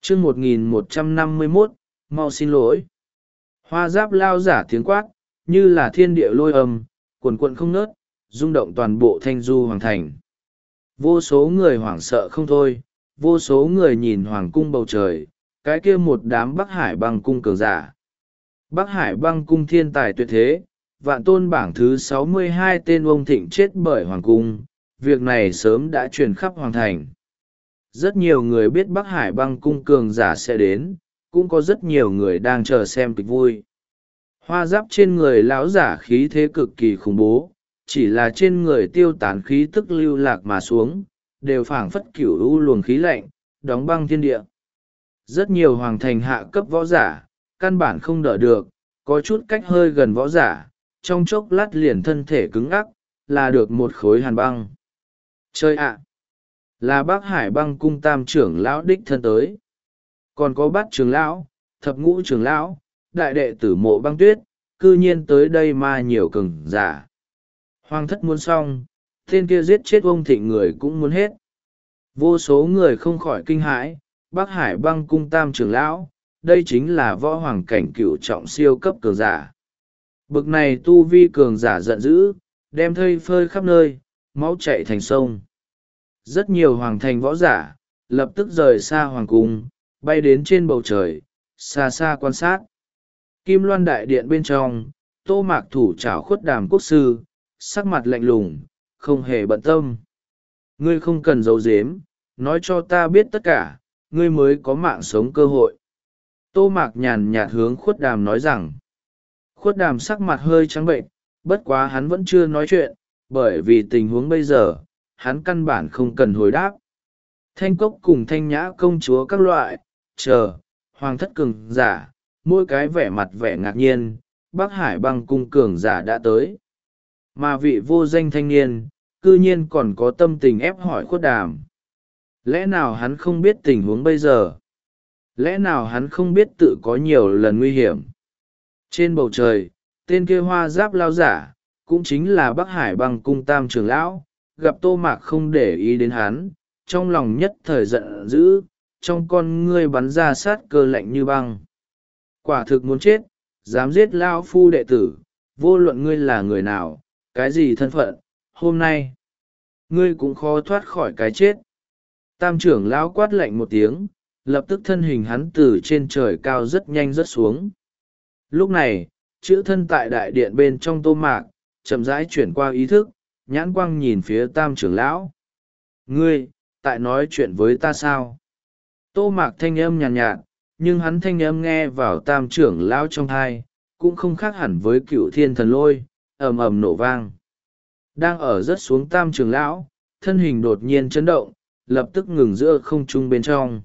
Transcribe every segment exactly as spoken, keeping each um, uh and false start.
chương một nghìn một trăm năm mươi mốt, mau xin lỗi. Hoa giáp lao giả tiếng quát như là thiên địa lôi âm, quần quận không ngớt, rung động toàn bộ thanh du hoàng thành. Vô số người hoảng sợ không thôi, vô số người nhìn hoàng cung bầu trời, cái kia một đám Bắc Hải băng cung cường giả. Bắc Hải băng cung thiên tài tuyệt thế, vạn tôn bảng thứ sáu mươi hai tên ông thịnh chết bởi hoàng cung, việc này sớm đã truyền khắp hoàng thành. Rất nhiều người biết Bắc Hải băng cung cường giả sẽ đến, cũng có rất nhiều người đang chờ xem kịch vui. Hoa giáp trên người lão giả khí thế cực kỳ khủng bố, chỉ là trên người tiêu tán khí tức lưu lạc mà xuống, đều phảng phất cửu u luồng khí lạnh, đóng băng thiên địa. Rất nhiều hoàng thành hạ cấp võ giả, căn bản không đỡ được, có chút cách hơi gần võ giả, trong chốc lát liền thân thể cứng ngắc, là được một khối hàn băng. Chơi ạ! Là Bắc Hải băng cung tam trưởng lão đích thân tới. Còn có bát trưởng lão, thập ngũ trưởng lão, đại đệ tử Mộ Băng Tuyết, cư nhiên tới đây mà nhiều cường giả. Hoàng thất muốn xong, tên kia giết chết ông thịnh người cũng muốn hết. Vô số người không khỏi kinh hãi, Bắc Hải băng cung tam trưởng lão, đây chính là võ hoàng cảnh cửu trọng siêu cấp cường giả. Bực này tu vi cường giả giận dữ, đem thây phơi khắp nơi, máu chạy thành sông. Rất nhiều hoàng thành võ giả, lập tức rời xa hoàng cung, bay đến trên bầu trời, xa xa quan sát. Kim Loan đại điện bên trong, Tô Mạc thủ trảo Khuất Đàm quốc sư, sắc mặt lạnh lùng, không hề bận tâm. Ngươi không cần giấu giếm, nói cho ta biết tất cả, ngươi mới có mạng sống cơ hội. Tô Mạc nhàn nhạt hướng Khuất Đàm nói rằng. Khuất Đàm sắc mặt hơi trắng bệnh, bất quá hắn vẫn chưa nói chuyện, bởi vì tình huống bây giờ, hắn căn bản không cần hồi đáp. Thanh Cốc cùng Thanh Nhã công chúa các loại, chờ, hoàng thất cường giả, mỗi cái vẻ mặt vẻ ngạc nhiên, Bắc Hải băng cung cường giả đã tới. Mà vị vô danh thanh niên, cư nhiên còn có tâm tình ép hỏi Khuất Đàm. Lẽ nào hắn không biết tình huống bây giờ? Lẽ nào hắn không biết tự có nhiều lần nguy hiểm? Trên bầu trời, tên kia hoa giáp lao giả, cũng chính là Bắc Hải băng cung tam trưởng lão, gặp Tô Mạc không để ý đến hắn, trong lòng nhất thời giận dữ, trong con ngươi bắn ra sát cơ lạnh như băng. Quả thực muốn chết, dám giết lao phu đệ tử, vô luận ngươi là người nào, cái gì thân phận, hôm nay, ngươi cũng khó thoát khỏi cái chết. Tam trưởng lão quát lạnh một tiếng, lập tức thân hình hắn từ trên trời cao rất nhanh rớt xuống. Lúc này, chữ thân tại đại điện bên trong Tô Mạc, chậm rãi chuyển qua ý thức, nhãn quang nhìn phía tam trưởng lão. Ngươi, tại nói chuyện với ta sao? Tô Mạc thanh âm nhàn nhạt, nhạt, nhưng hắn thanh âm nghe vào tam trưởng lão trong thai, cũng không khác hẳn với cựu thiên thần lôi, ầm ầm nổ vang. Đang ở rớt xuống tam trưởng lão, thân hình đột nhiên chấn động, lập tức ngừng giữa không trung bên trong.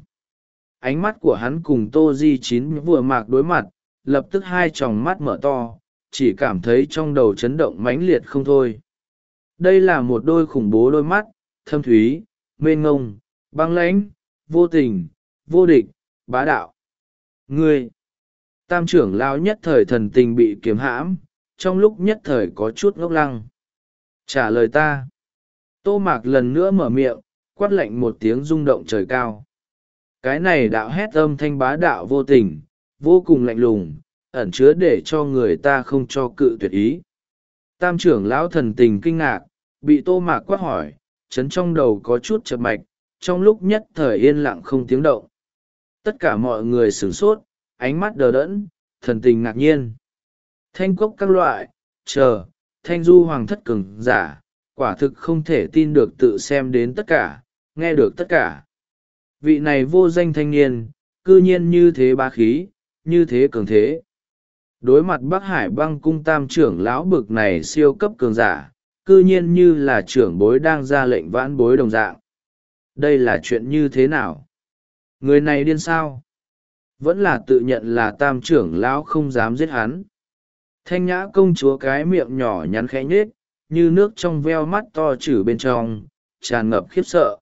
Ánh mắt của hắn cùng Tô Di Chín vừa mạc đối mặt, lập tức hai tròng mắt mở to, chỉ cảm thấy trong đầu chấn động mãnh liệt không thôi. Đây là một đôi khủng bố đôi mắt, thâm thúy, mênh ngông, băng lãnh, vô tình, vô địch, bá đạo. Ngươi! Tam trưởng lão nhất thời thần tình bị kiếm hãm, trong lúc nhất thời có chút ngốc lăng. Trả lời ta. Tô Mạc lần nữa mở miệng, quát lạnh một tiếng rung động trời cao. Cái này đạo hét âm thanh bá đạo vô tình, vô cùng lạnh lùng, ẩn chứa để cho người ta không cho cự tuyệt ý. Tam trưởng lão thần tình kinh ngạc, bị Tô Mạc quát hỏi, chấn trong đầu có chút chập mạch, trong lúc nhất thời yên lặng không tiếng động. Tất cả mọi người sửng sốt, ánh mắt đờ đẫn, thần tình ngạc nhiên. Thanh Cốc các loại, chờ, thanh du hoàng thất cường giả, quả thực không thể tin được tự xem đến tất cả, nghe được tất cả. Vị này vô danh thanh niên, cư nhiên như thế bá khí, như thế cường thế. Đối mặt Bắc Hải băng cung tam trưởng lão bực này siêu cấp cường giả, cư nhiên như là trưởng bối đang ra lệnh vãn bối đồng dạng. Đây là chuyện như thế nào? Người này điên sao? Vẫn là tự nhận là tam trưởng lão không dám giết hắn. Thanh Nhã công chúa cái miệng nhỏ nhắn khẽ nhết, như nước trong veo mắt to chử bên trong, tràn ngập khiếp sợ.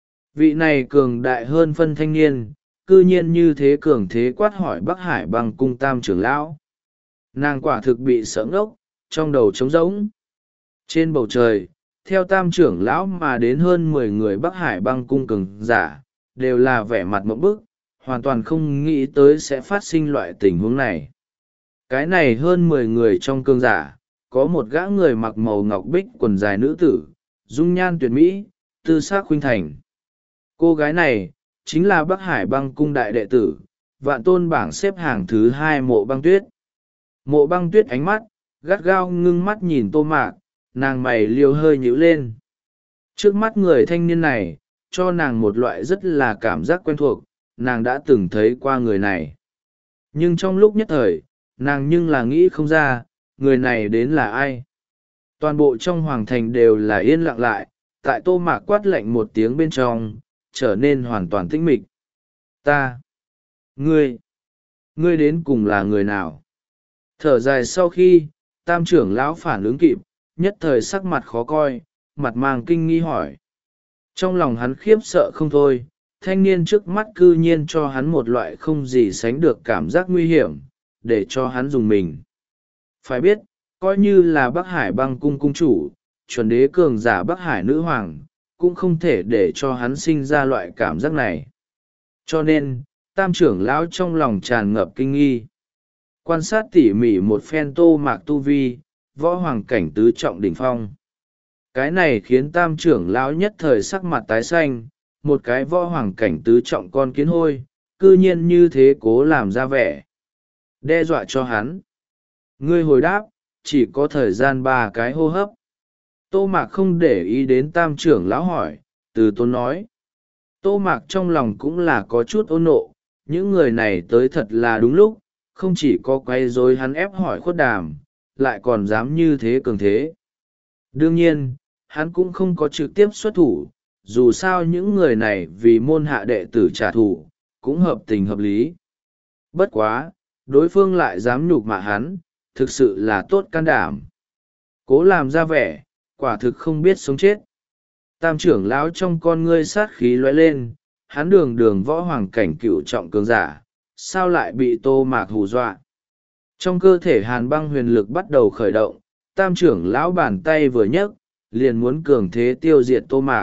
Vị này cường đại hơn phân thanh niên, cư nhiên như thế cường thế quát hỏi Bắc Hải băng cung tam trưởng lão. Nàng quả thực bị sợ ngốc, trong đầu trống rỗng. Trên bầu trời, theo tam trưởng lão mà đến hơn mười người Bắc Hải băng cung cường giả, đều là vẻ mặt mộng bức, hoàn toàn không nghĩ tới sẽ phát sinh loại tình huống này. Cái này hơn mười người trong cương giả, có một gã người mặc màu ngọc bích quần dài nữ tử, dung nhan tuyệt mỹ, tư sắc khuynh thành. Cô gái này, chính là Bắc Hải Băng Cung đại đệ tử, vạn tôn bảng xếp hàng thứ hai Mộ Băng Tuyết. Mộ Băng Tuyết ánh mắt, gắt gao ngưng mắt nhìn Tô Mạc, nàng mày liêu hơi nhíu lên. Trước mắt người thanh niên này, cho nàng một loại rất là cảm giác quen thuộc, nàng đã từng thấy qua người này. Nhưng trong lúc nhất thời, nàng nhưng là nghĩ không ra, người này đến là ai. Toàn bộ trong hoàng thành đều là yên lặng lại, tại Tô Mạc quát lạnh một tiếng bên trong, trở nên hoàn toàn tĩnh mịch. Ta, ngươi, ngươi đến cùng là người nào? Thở dài sau khi, tam trưởng lão phản ứng kịp, nhất thời sắc mặt khó coi, mặt mang kinh nghi hỏi. Trong lòng hắn khiếp sợ không thôi, thanh niên trước mắt cư nhiên cho hắn một loại không gì sánh được cảm giác nguy hiểm, để cho hắn dùng mình. Phải biết, coi như là Bắc Hải Băng Cung cung chủ, chuẩn đế cường giả Bắc Hải nữ hoàng, cũng không thể để cho hắn sinh ra loại cảm giác này. Cho nên, tam trưởng lão trong lòng tràn ngập kinh nghi. Quan sát tỉ mỉ một phen Tô Mạc tu vi, võ hoàng cảnh tứ trọng đỉnh phong. Cái này khiến tam trưởng lão nhất thời sắc mặt tái xanh, một cái võ hoàng cảnh tứ trọng con kiến hôi, cư nhiên như thế cố làm ra vẻ. Đe dọa cho hắn. Ngươi hồi đáp, chỉ có thời gian ba cái hô hấp. Tô Mạc không để ý đến tam trưởng lão hỏi, từ tốn nói. Tô Mạc trong lòng cũng là có chút ôn nộ, những người này tới thật là đúng lúc, không chỉ có quay rối hắn ép hỏi khuất đàm, lại còn dám như thế cường thế. Đương nhiên, hắn cũng không có trực tiếp xuất thủ, dù sao những người này vì môn hạ đệ tử trả thù, cũng hợp tình hợp lý. Bất quá, đối phương lại dám nhục mạ hắn, thực sự là tốt can đảm. Cố làm ra vẻ, quả thực không biết sống chết. Tam trưởng lão trong con ngươi sát khí lóe lên, hắn đường đường võ hoàng cảnh cựu trọng cường giả, sao lại bị Tô Mạc hù dọa. Trong cơ thể hàn băng huyền lực bắt đầu khởi động, tam trưởng lão bàn tay vừa nhấc, liền muốn cường thế tiêu diệt Tô Mạc.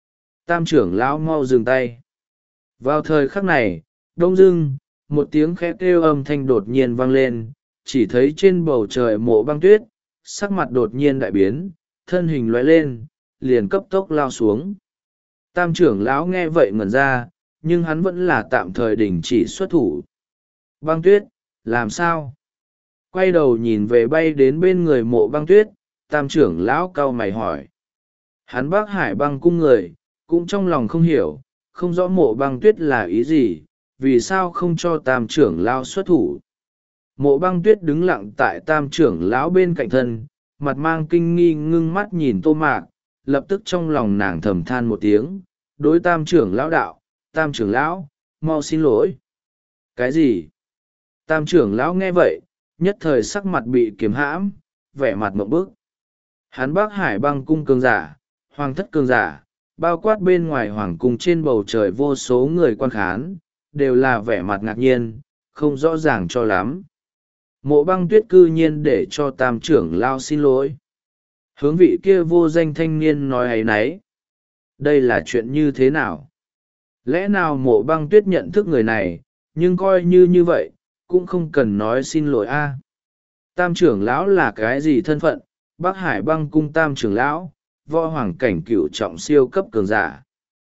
Tam trưởng lão mau dừng tay. Vào thời khắc này, đông dưng, một tiếng khẽ kêu âm thanh đột nhiên vang lên, chỉ thấy trên bầu trời Mộ Băng Tuyết, sắc mặt đột nhiên đại biến, thân hình lóe lên, liền cấp tốc lao xuống. Tam trưởng lão nghe vậy ngẩn ra, nhưng hắn vẫn là tạm thời đình chỉ xuất thủ. Băng Tuyết, làm sao? Quay đầu nhìn về bay đến bên người Mộ Băng Tuyết, tam trưởng lão cau mày hỏi. Hắn Bắc Hải Băng Cung người, cũng trong lòng không hiểu, không rõ Mộ Băng Tuyết là ý gì, vì sao không cho tam trưởng lão xuất thủ. Mộ Băng Tuyết đứng lặng tại tam trưởng lão bên cạnh thân, mặt mang kinh nghi ngưng mắt nhìn Tô Mạc, lập tức trong lòng nàng thầm than một tiếng, đối tam trưởng lão đạo, tam trưởng lão, mau xin lỗi. Cái gì? Tam trưởng lão nghe vậy, nhất thời sắc mặt bị kiềm hãm, vẻ mặt mộng bức. Hắn Bắc Hải Băng Cung cường giả, hoàng thất cường giả, bao quát bên ngoài hoàng cung trên bầu trời vô số người quan khán, đều là vẻ mặt ngạc nhiên, không rõ ràng cho lắm. Mộ Băng Tuyết cư nhiên để cho tam trưởng lao xin lỗi. Hướng vị kia vô danh thanh niên nói ấy nấy. Đây là chuyện như thế nào? Lẽ nào Mộ Băng Tuyết nhận thức người này, nhưng coi như như vậy, cũng không cần nói xin lỗi a. Tam trưởng lão là cái gì thân phận? Bắc Hải Băng Cung tam trưởng lão, võ hoàng cảnh cửu trọng siêu cấp cường giả.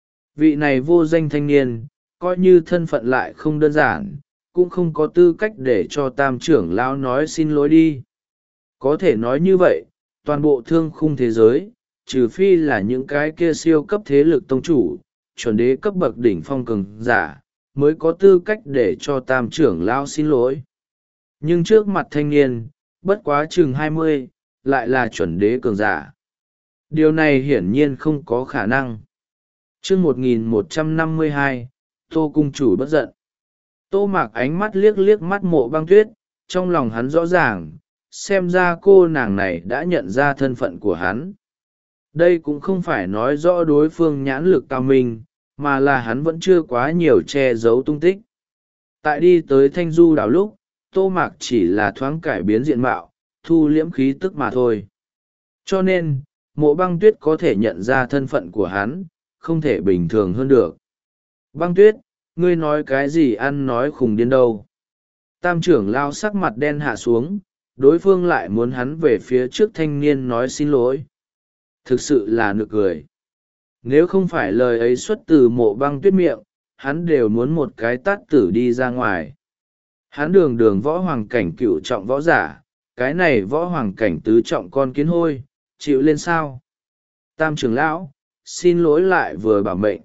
Vị này vô danh thanh niên, coi như thân phận lại không đơn giản, cũng không có tư cách để cho tam trưởng lão nói xin lỗi đi. Có thể nói như vậy, toàn bộ thương khung thế giới, trừ phi là những cái kia siêu cấp thế lực tông chủ, chuẩn đế cấp bậc đỉnh phong cường giả, mới có tư cách để cho tam trưởng lão xin lỗi. Nhưng trước mặt thanh niên, bất quá chừng hai mươi, lại là chuẩn đế cường giả. Điều này hiển nhiên không có khả năng. Chương một nghìn một trăm năm mươi hai, Tô cung chủ bất giận. Tô Mạc ánh mắt liếc liếc mắt Mộ Băng Tuyết, trong lòng hắn rõ ràng, xem ra cô nàng này đã nhận ra thân phận của hắn. Đây cũng không phải nói rõ đối phương nhãn lực cao minh, mà là hắn vẫn chưa quá nhiều che giấu tung tích. Tại đi tới Thanh Du đảo lúc, Tô Mạc chỉ là thoáng cải biến diện mạo, thu liễm khí tức mà thôi. Cho nên, Mộ Băng Tuyết có thể nhận ra thân phận của hắn, không thể bình thường hơn được. Băng Tuyết, Ngươi nói cái gì ăn nói khùng điên đâu. Tam trưởng lao sắc mặt đen hạ xuống, đối phương lại muốn hắn về phía trước thanh niên nói xin lỗi. Thực sự là nực cười. Nếu không phải lời ấy xuất từ Mộ Băng Tuyết miệng, hắn đều muốn một cái tát tử đi ra ngoài. Hắn đường đường võ hoàng cảnh cựu trọng võ giả, cái này võ hoàng cảnh tứ trọng con kiến hôi, chịu lên sao? Tam trưởng lão, xin lỗi lại vừa bảo mệnh.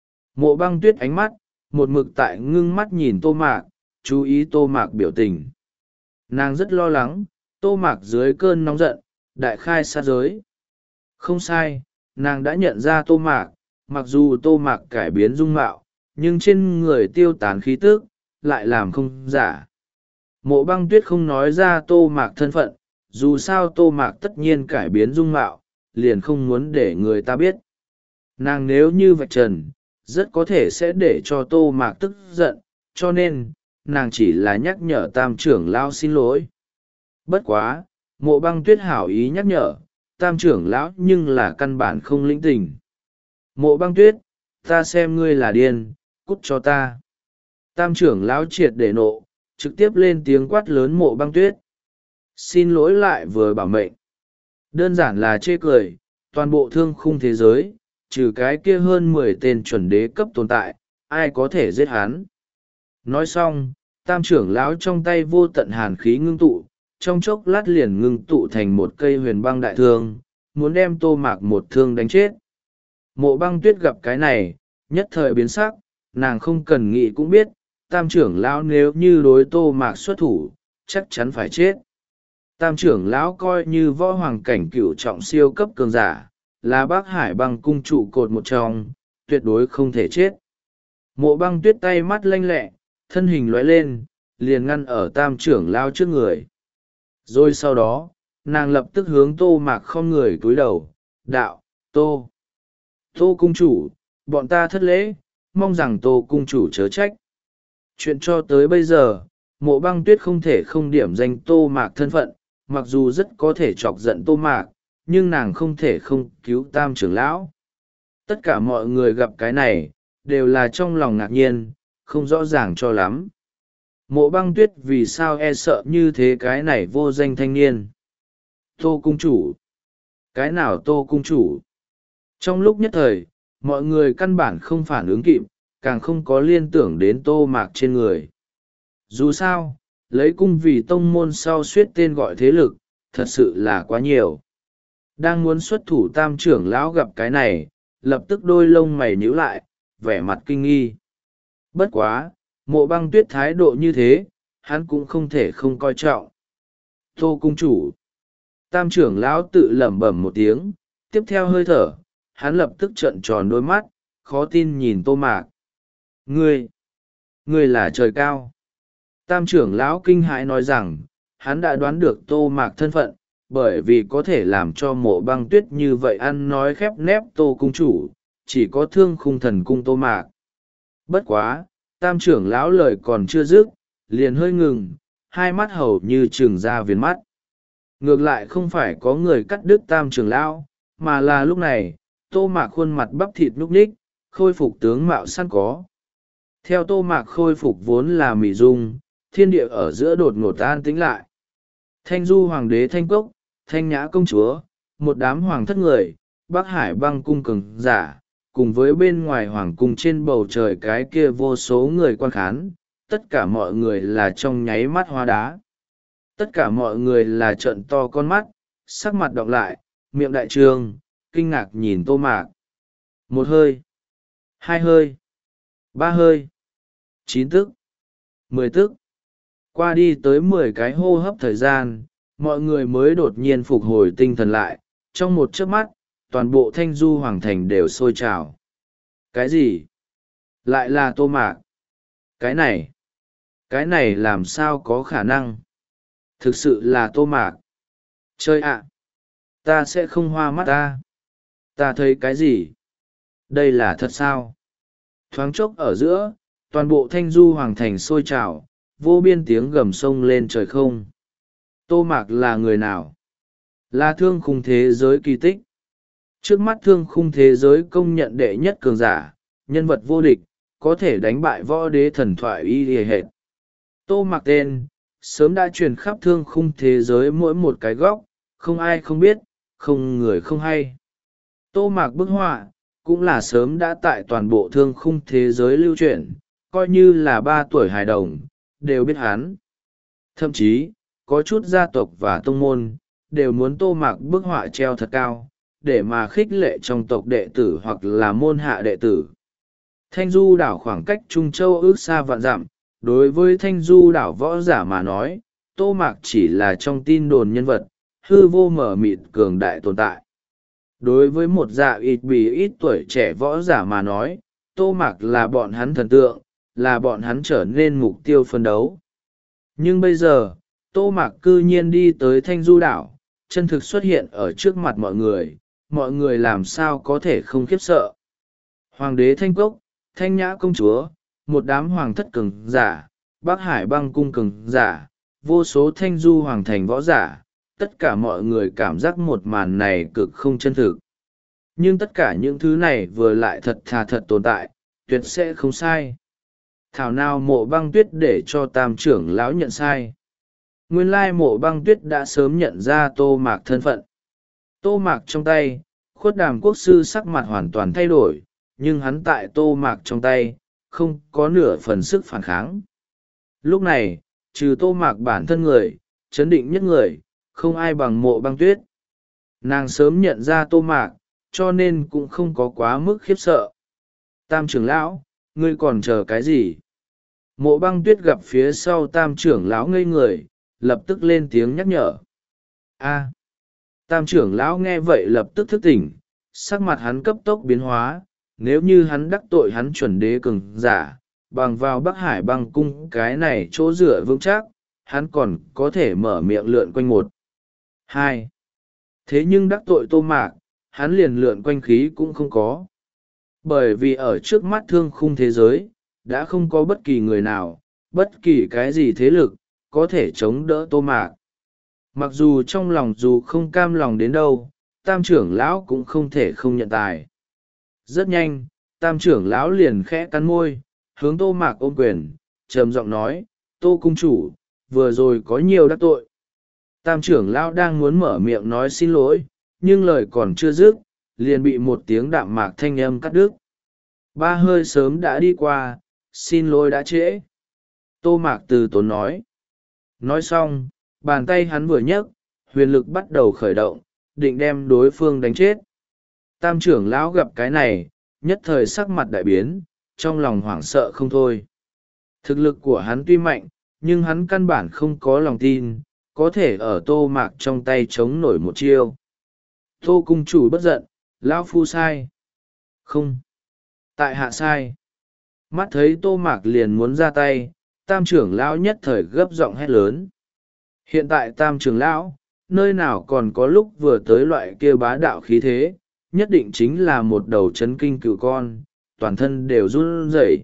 Mộ Băng Tuyết ánh mắt, một mực tại ngưng mắt nhìn Tô Mạc, chú ý Tô Mạc biểu tình. Nàng rất lo lắng, Tô Mạc dưới cơn nóng giận, đại khai sát giới. Không sai, nàng đã nhận ra Tô Mạc, mặc dù Tô Mạc cải biến dung mạo, nhưng trên người tiêu tán khí tức, lại làm không giả. Mộ Băng Tuyết không nói ra Tô Mạc thân phận, dù sao Tô Mạc tất nhiên cải biến dung mạo, liền không muốn để người ta biết. Nàng nếu như vạch trần, rất có thể sẽ để cho Tô Mạc tức giận, cho nên, nàng chỉ là nhắc nhở Tam trưởng lão xin lỗi. Bất quá, Mộ Băng Tuyết hảo ý nhắc nhở, Tam trưởng lão nhưng là căn bản không lĩnh tình. Mộ Băng Tuyết, ta xem ngươi là điên, cút cho ta. Tam trưởng lão triệt để nộ, trực tiếp lên tiếng quát lớn Mộ Băng Tuyết. Xin lỗi lại vừa bảo mệnh. Đơn giản là chê cười, toàn bộ thương khung thế giới, trừ cái kia hơn mười tên chuẩn đế cấp tồn tại, ai có thể giết hắn. Nói xong, tam trưởng lão trong tay vô tận hàn khí ngưng tụ, trong chốc lát liền ngưng tụ thành một cây huyền băng đại thương, muốn đem Tô Mạc một thương đánh chết. Mộ Băng Tuyết gặp cái này, nhất thời biến sắc, nàng không cần nghĩ cũng biết, tam trưởng lão nếu như đối Tô Mạc xuất thủ, chắc chắn phải chết. Tam trưởng lão coi như võ hoàng cảnh cửu trọng siêu cấp cường giả, là Bắc Hải băng cung trụ cột một trong, tuyệt đối không thể chết. Mộ Băng Tuyết tay mắt lanh lẹ, thân hình lóe lên, liền ngăn ở tam trưởng lão trước người. Rồi sau đó, nàng lập tức hướng Tô Mạc không người cúi đầu, đạo, Tô. Tô cung chủ, bọn ta thất lễ, mong rằng Tô cung chủ chớ trách. Chuyện cho tới bây giờ, Mộ Băng Tuyết không thể không điểm danh Tô Mạc thân phận, mặc dù rất có thể chọc giận Tô Mạc, nhưng nàng không thể không cứu tam trưởng lão. Tất cả mọi người gặp cái này, đều là trong lòng ngạc nhiên, không rõ ràng cho lắm. Mộ Băng Tuyết vì sao e sợ như thế cái này vô danh thanh niên. Tô cung chủ. Cái nào Tô cung chủ? Trong lúc nhất thời, mọi người căn bản không phản ứng kịp, càng không có liên tưởng đến Tô Mạc trên người. Dù sao, lấy cung vì tông môn sau suýt tên gọi thế lực, thật sự là quá nhiều. Đang muốn xuất thủ tam trưởng lão gặp cái này, lập tức đôi lông mày nhíu lại, vẻ mặt kinh nghi. Bất quá, Mộ Băng Tuyết thái độ như thế, hắn cũng không thể không coi trọng. Tô cung chủ. Tam trưởng lão tự lẩm bẩm một tiếng, tiếp theo hơi thở, hắn lập tức trợn tròn đôi mắt, khó tin nhìn Tô Mạc. Ngươi, ngươi là trời cao. Tam trưởng lão kinh hãi nói rằng, hắn đã đoán được Tô Mạc thân phận, bởi vì có thể làm cho Mộ Băng Tuyết như vậy ăn nói khép nép Tô cung chủ, chỉ có Thương Khung Thần cung Tô Mạc. Bất quá, tam trưởng lão lời còn chưa dứt, liền hơi ngừng, hai mắt hầu như trừng ra viền mắt. Ngược lại không phải có người cắt đứt tam trưởng lão, mà là lúc này, Tô Mạc khuôn mặt bắp thịt núc ních, khôi phục tướng mạo săn có. Theo Tô Mạc khôi phục vốn là mị dung, thiên địa ở giữa đột ngột an tĩnh lại. Thanh Du Hoàng đế Thanh Cốc, Thanh Nhã công chúa, một đám hoàng thất người, Bắc Hải băng cung cường giả, cùng với bên ngoài hoàng cung trên bầu trời cái kia vô số người quan khán, tất cả mọi người là trong nháy mắt hoa đá. Tất cả mọi người là trợn to con mắt, sắc mặt đọc lại, miệng đại trường, kinh ngạc nhìn Tô Mạc. Một hơi, hai hơi, ba hơi, chín tức, mười tức. Qua đi tới mười cái hô hấp thời gian, mọi người mới đột nhiên phục hồi tinh thần lại, trong một chớp mắt, toàn bộ Thanh Du Hoàng thành đều sôi trào. Cái gì? Lại là Tô Mạc? Cái này? Cái này làm sao có khả năng? Thực sự là Tô Mạc. Chơi ạ! Ta sẽ không hoa mắt ta. Ta thấy cái gì? Đây là thật sao? Thoáng chốc ở giữa, toàn bộ Thanh Du Hoàng thành sôi trào, vô biên tiếng gầm sông lên trời không. Tô Mạc là người nào? Là thương khung thế giới kỳ tích. Trước mắt thương khung thế giới công nhận đệ nhất cường giả, nhân vật vô địch, có thể đánh bại võ đế thần thoại y hề hệt. Tô Mạc tên sớm đã truyền khắp thương khung thế giới mỗi một cái góc, không ai không biết, không người không hay. Tô Mạc bức họa cũng là sớm đã tại toàn bộ thương khung thế giới lưu truyền, coi như là ba tuổi hài đồng đều biết hắn. Thậm chí có chút gia tộc và tông môn đều muốn Tô Mạc bức họa treo thật cao, để mà khích lệ trong tộc đệ tử hoặc là môn hạ đệ tử. Thanh Du đảo khoảng cách Trung Châu ước xa vạn dặm, đối với Thanh Du đảo võ giả mà nói, Tô Mạc chỉ là trong tin đồn nhân vật, hư vô mở mịt cường đại tồn tại. Đối với một dạ ít bì ít tuổi trẻ võ giả mà nói, Tô Mạc là bọn hắn thần tượng, là bọn hắn trở nên mục tiêu phân đấu. Nhưng bây giờ, Tô Mạc cư nhiên đi tới Thanh Du đảo, chân thực xuất hiện ở trước mặt mọi người, mọi người làm sao có thể không khiếp sợ. Hoàng đế Thanh Cốc, Thanh Nhã công chúa, một đám hoàng thất cường giả, Bắc Hải băng cung cường giả, vô số Thanh Du hoàng thành võ giả, tất cả mọi người cảm giác một màn này cực không chân thực. Nhưng tất cả những thứ này vừa lại thật thà thật tồn tại, tuyệt sẽ không sai. Thảo nào Mộ Băng Tuyết để cho tam trưởng lão nhận sai. Nguyên lai Mộ Băng Tuyết đã sớm nhận ra Tô Mạc thân phận. Tô Mạc trong tay, Khuất Đàm quốc sư sắc mặt hoàn toàn thay đổi, nhưng hắn tại Tô Mạc trong tay, không có nửa phần sức phản kháng. Lúc này, trừ Tô Mạc bản thân người, chấn định nhất người, không ai bằng Mộ Băng Tuyết. Nàng sớm nhận ra Tô Mạc, cho nên cũng không có quá mức khiếp sợ. Tam trưởng lão, ngươi còn chờ cái gì? Mộ Băng Tuyết gặp phía sau tam trưởng lão ngây người, lập tức lên tiếng nhắc nhở. A. Tam trưởng lão nghe vậy lập tức thức tỉnh, sắc mặt hắn cấp tốc biến hóa, nếu như hắn đắc tội hắn chuẩn đế cường giả, bằng vào Bắc Hải băng cung cái này chỗ dựa vững chắc, hắn còn có thể mở miệng lượn quanh một. Hai. Thế nhưng đắc tội Tô Mạc, hắn liền lượn quanh khí cũng không có. Bởi vì ở trước mắt thương khung thế giới, đã không có bất kỳ người nào, bất kỳ cái gì thế lực, có thể chống đỡ Tô Mạc. Mặc dù trong lòng dù không cam lòng đến đâu, tam trưởng lão cũng không thể không nhận tài. Rất nhanh, tam trưởng lão liền khẽ cắn môi, hướng Tô Mạc ôm quyền, trầm giọng nói, Tô cung chủ, vừa rồi có nhiều đắc tội. Tam trưởng lão đang muốn mở miệng nói xin lỗi, nhưng lời còn chưa dứt, liền bị một tiếng đạm mạc thanh âm cắt đứt. Ba hơi sớm đã đi qua, xin lỗi đã trễ. Tô Mạc từ tốn nói. Nói xong, bàn tay hắn vừa nhấc, huyền lực bắt đầu khởi động, định đem đối phương đánh chết. Tam trưởng lão gặp cái này, nhất thời sắc mặt đại biến, trong lòng hoảng sợ không thôi. Thực lực của hắn tuy mạnh, nhưng hắn căn bản không có lòng tin, có thể ở Tô Mạc trong tay chống nổi một chiêu. Tô cung chủ bất giận, lão phu sai. Không. Tại hạ sai. Mắt thấy Tô Mạc liền muốn ra tay, tam trưởng lão nhất thời gấp giọng hét lớn. Hiện tại tam trưởng lão, nơi nào còn có lúc vừa tới loại kia bá đạo khí thế, nhất định chính là một đầu chấn kinh cựu con, toàn thân đều run rẩy.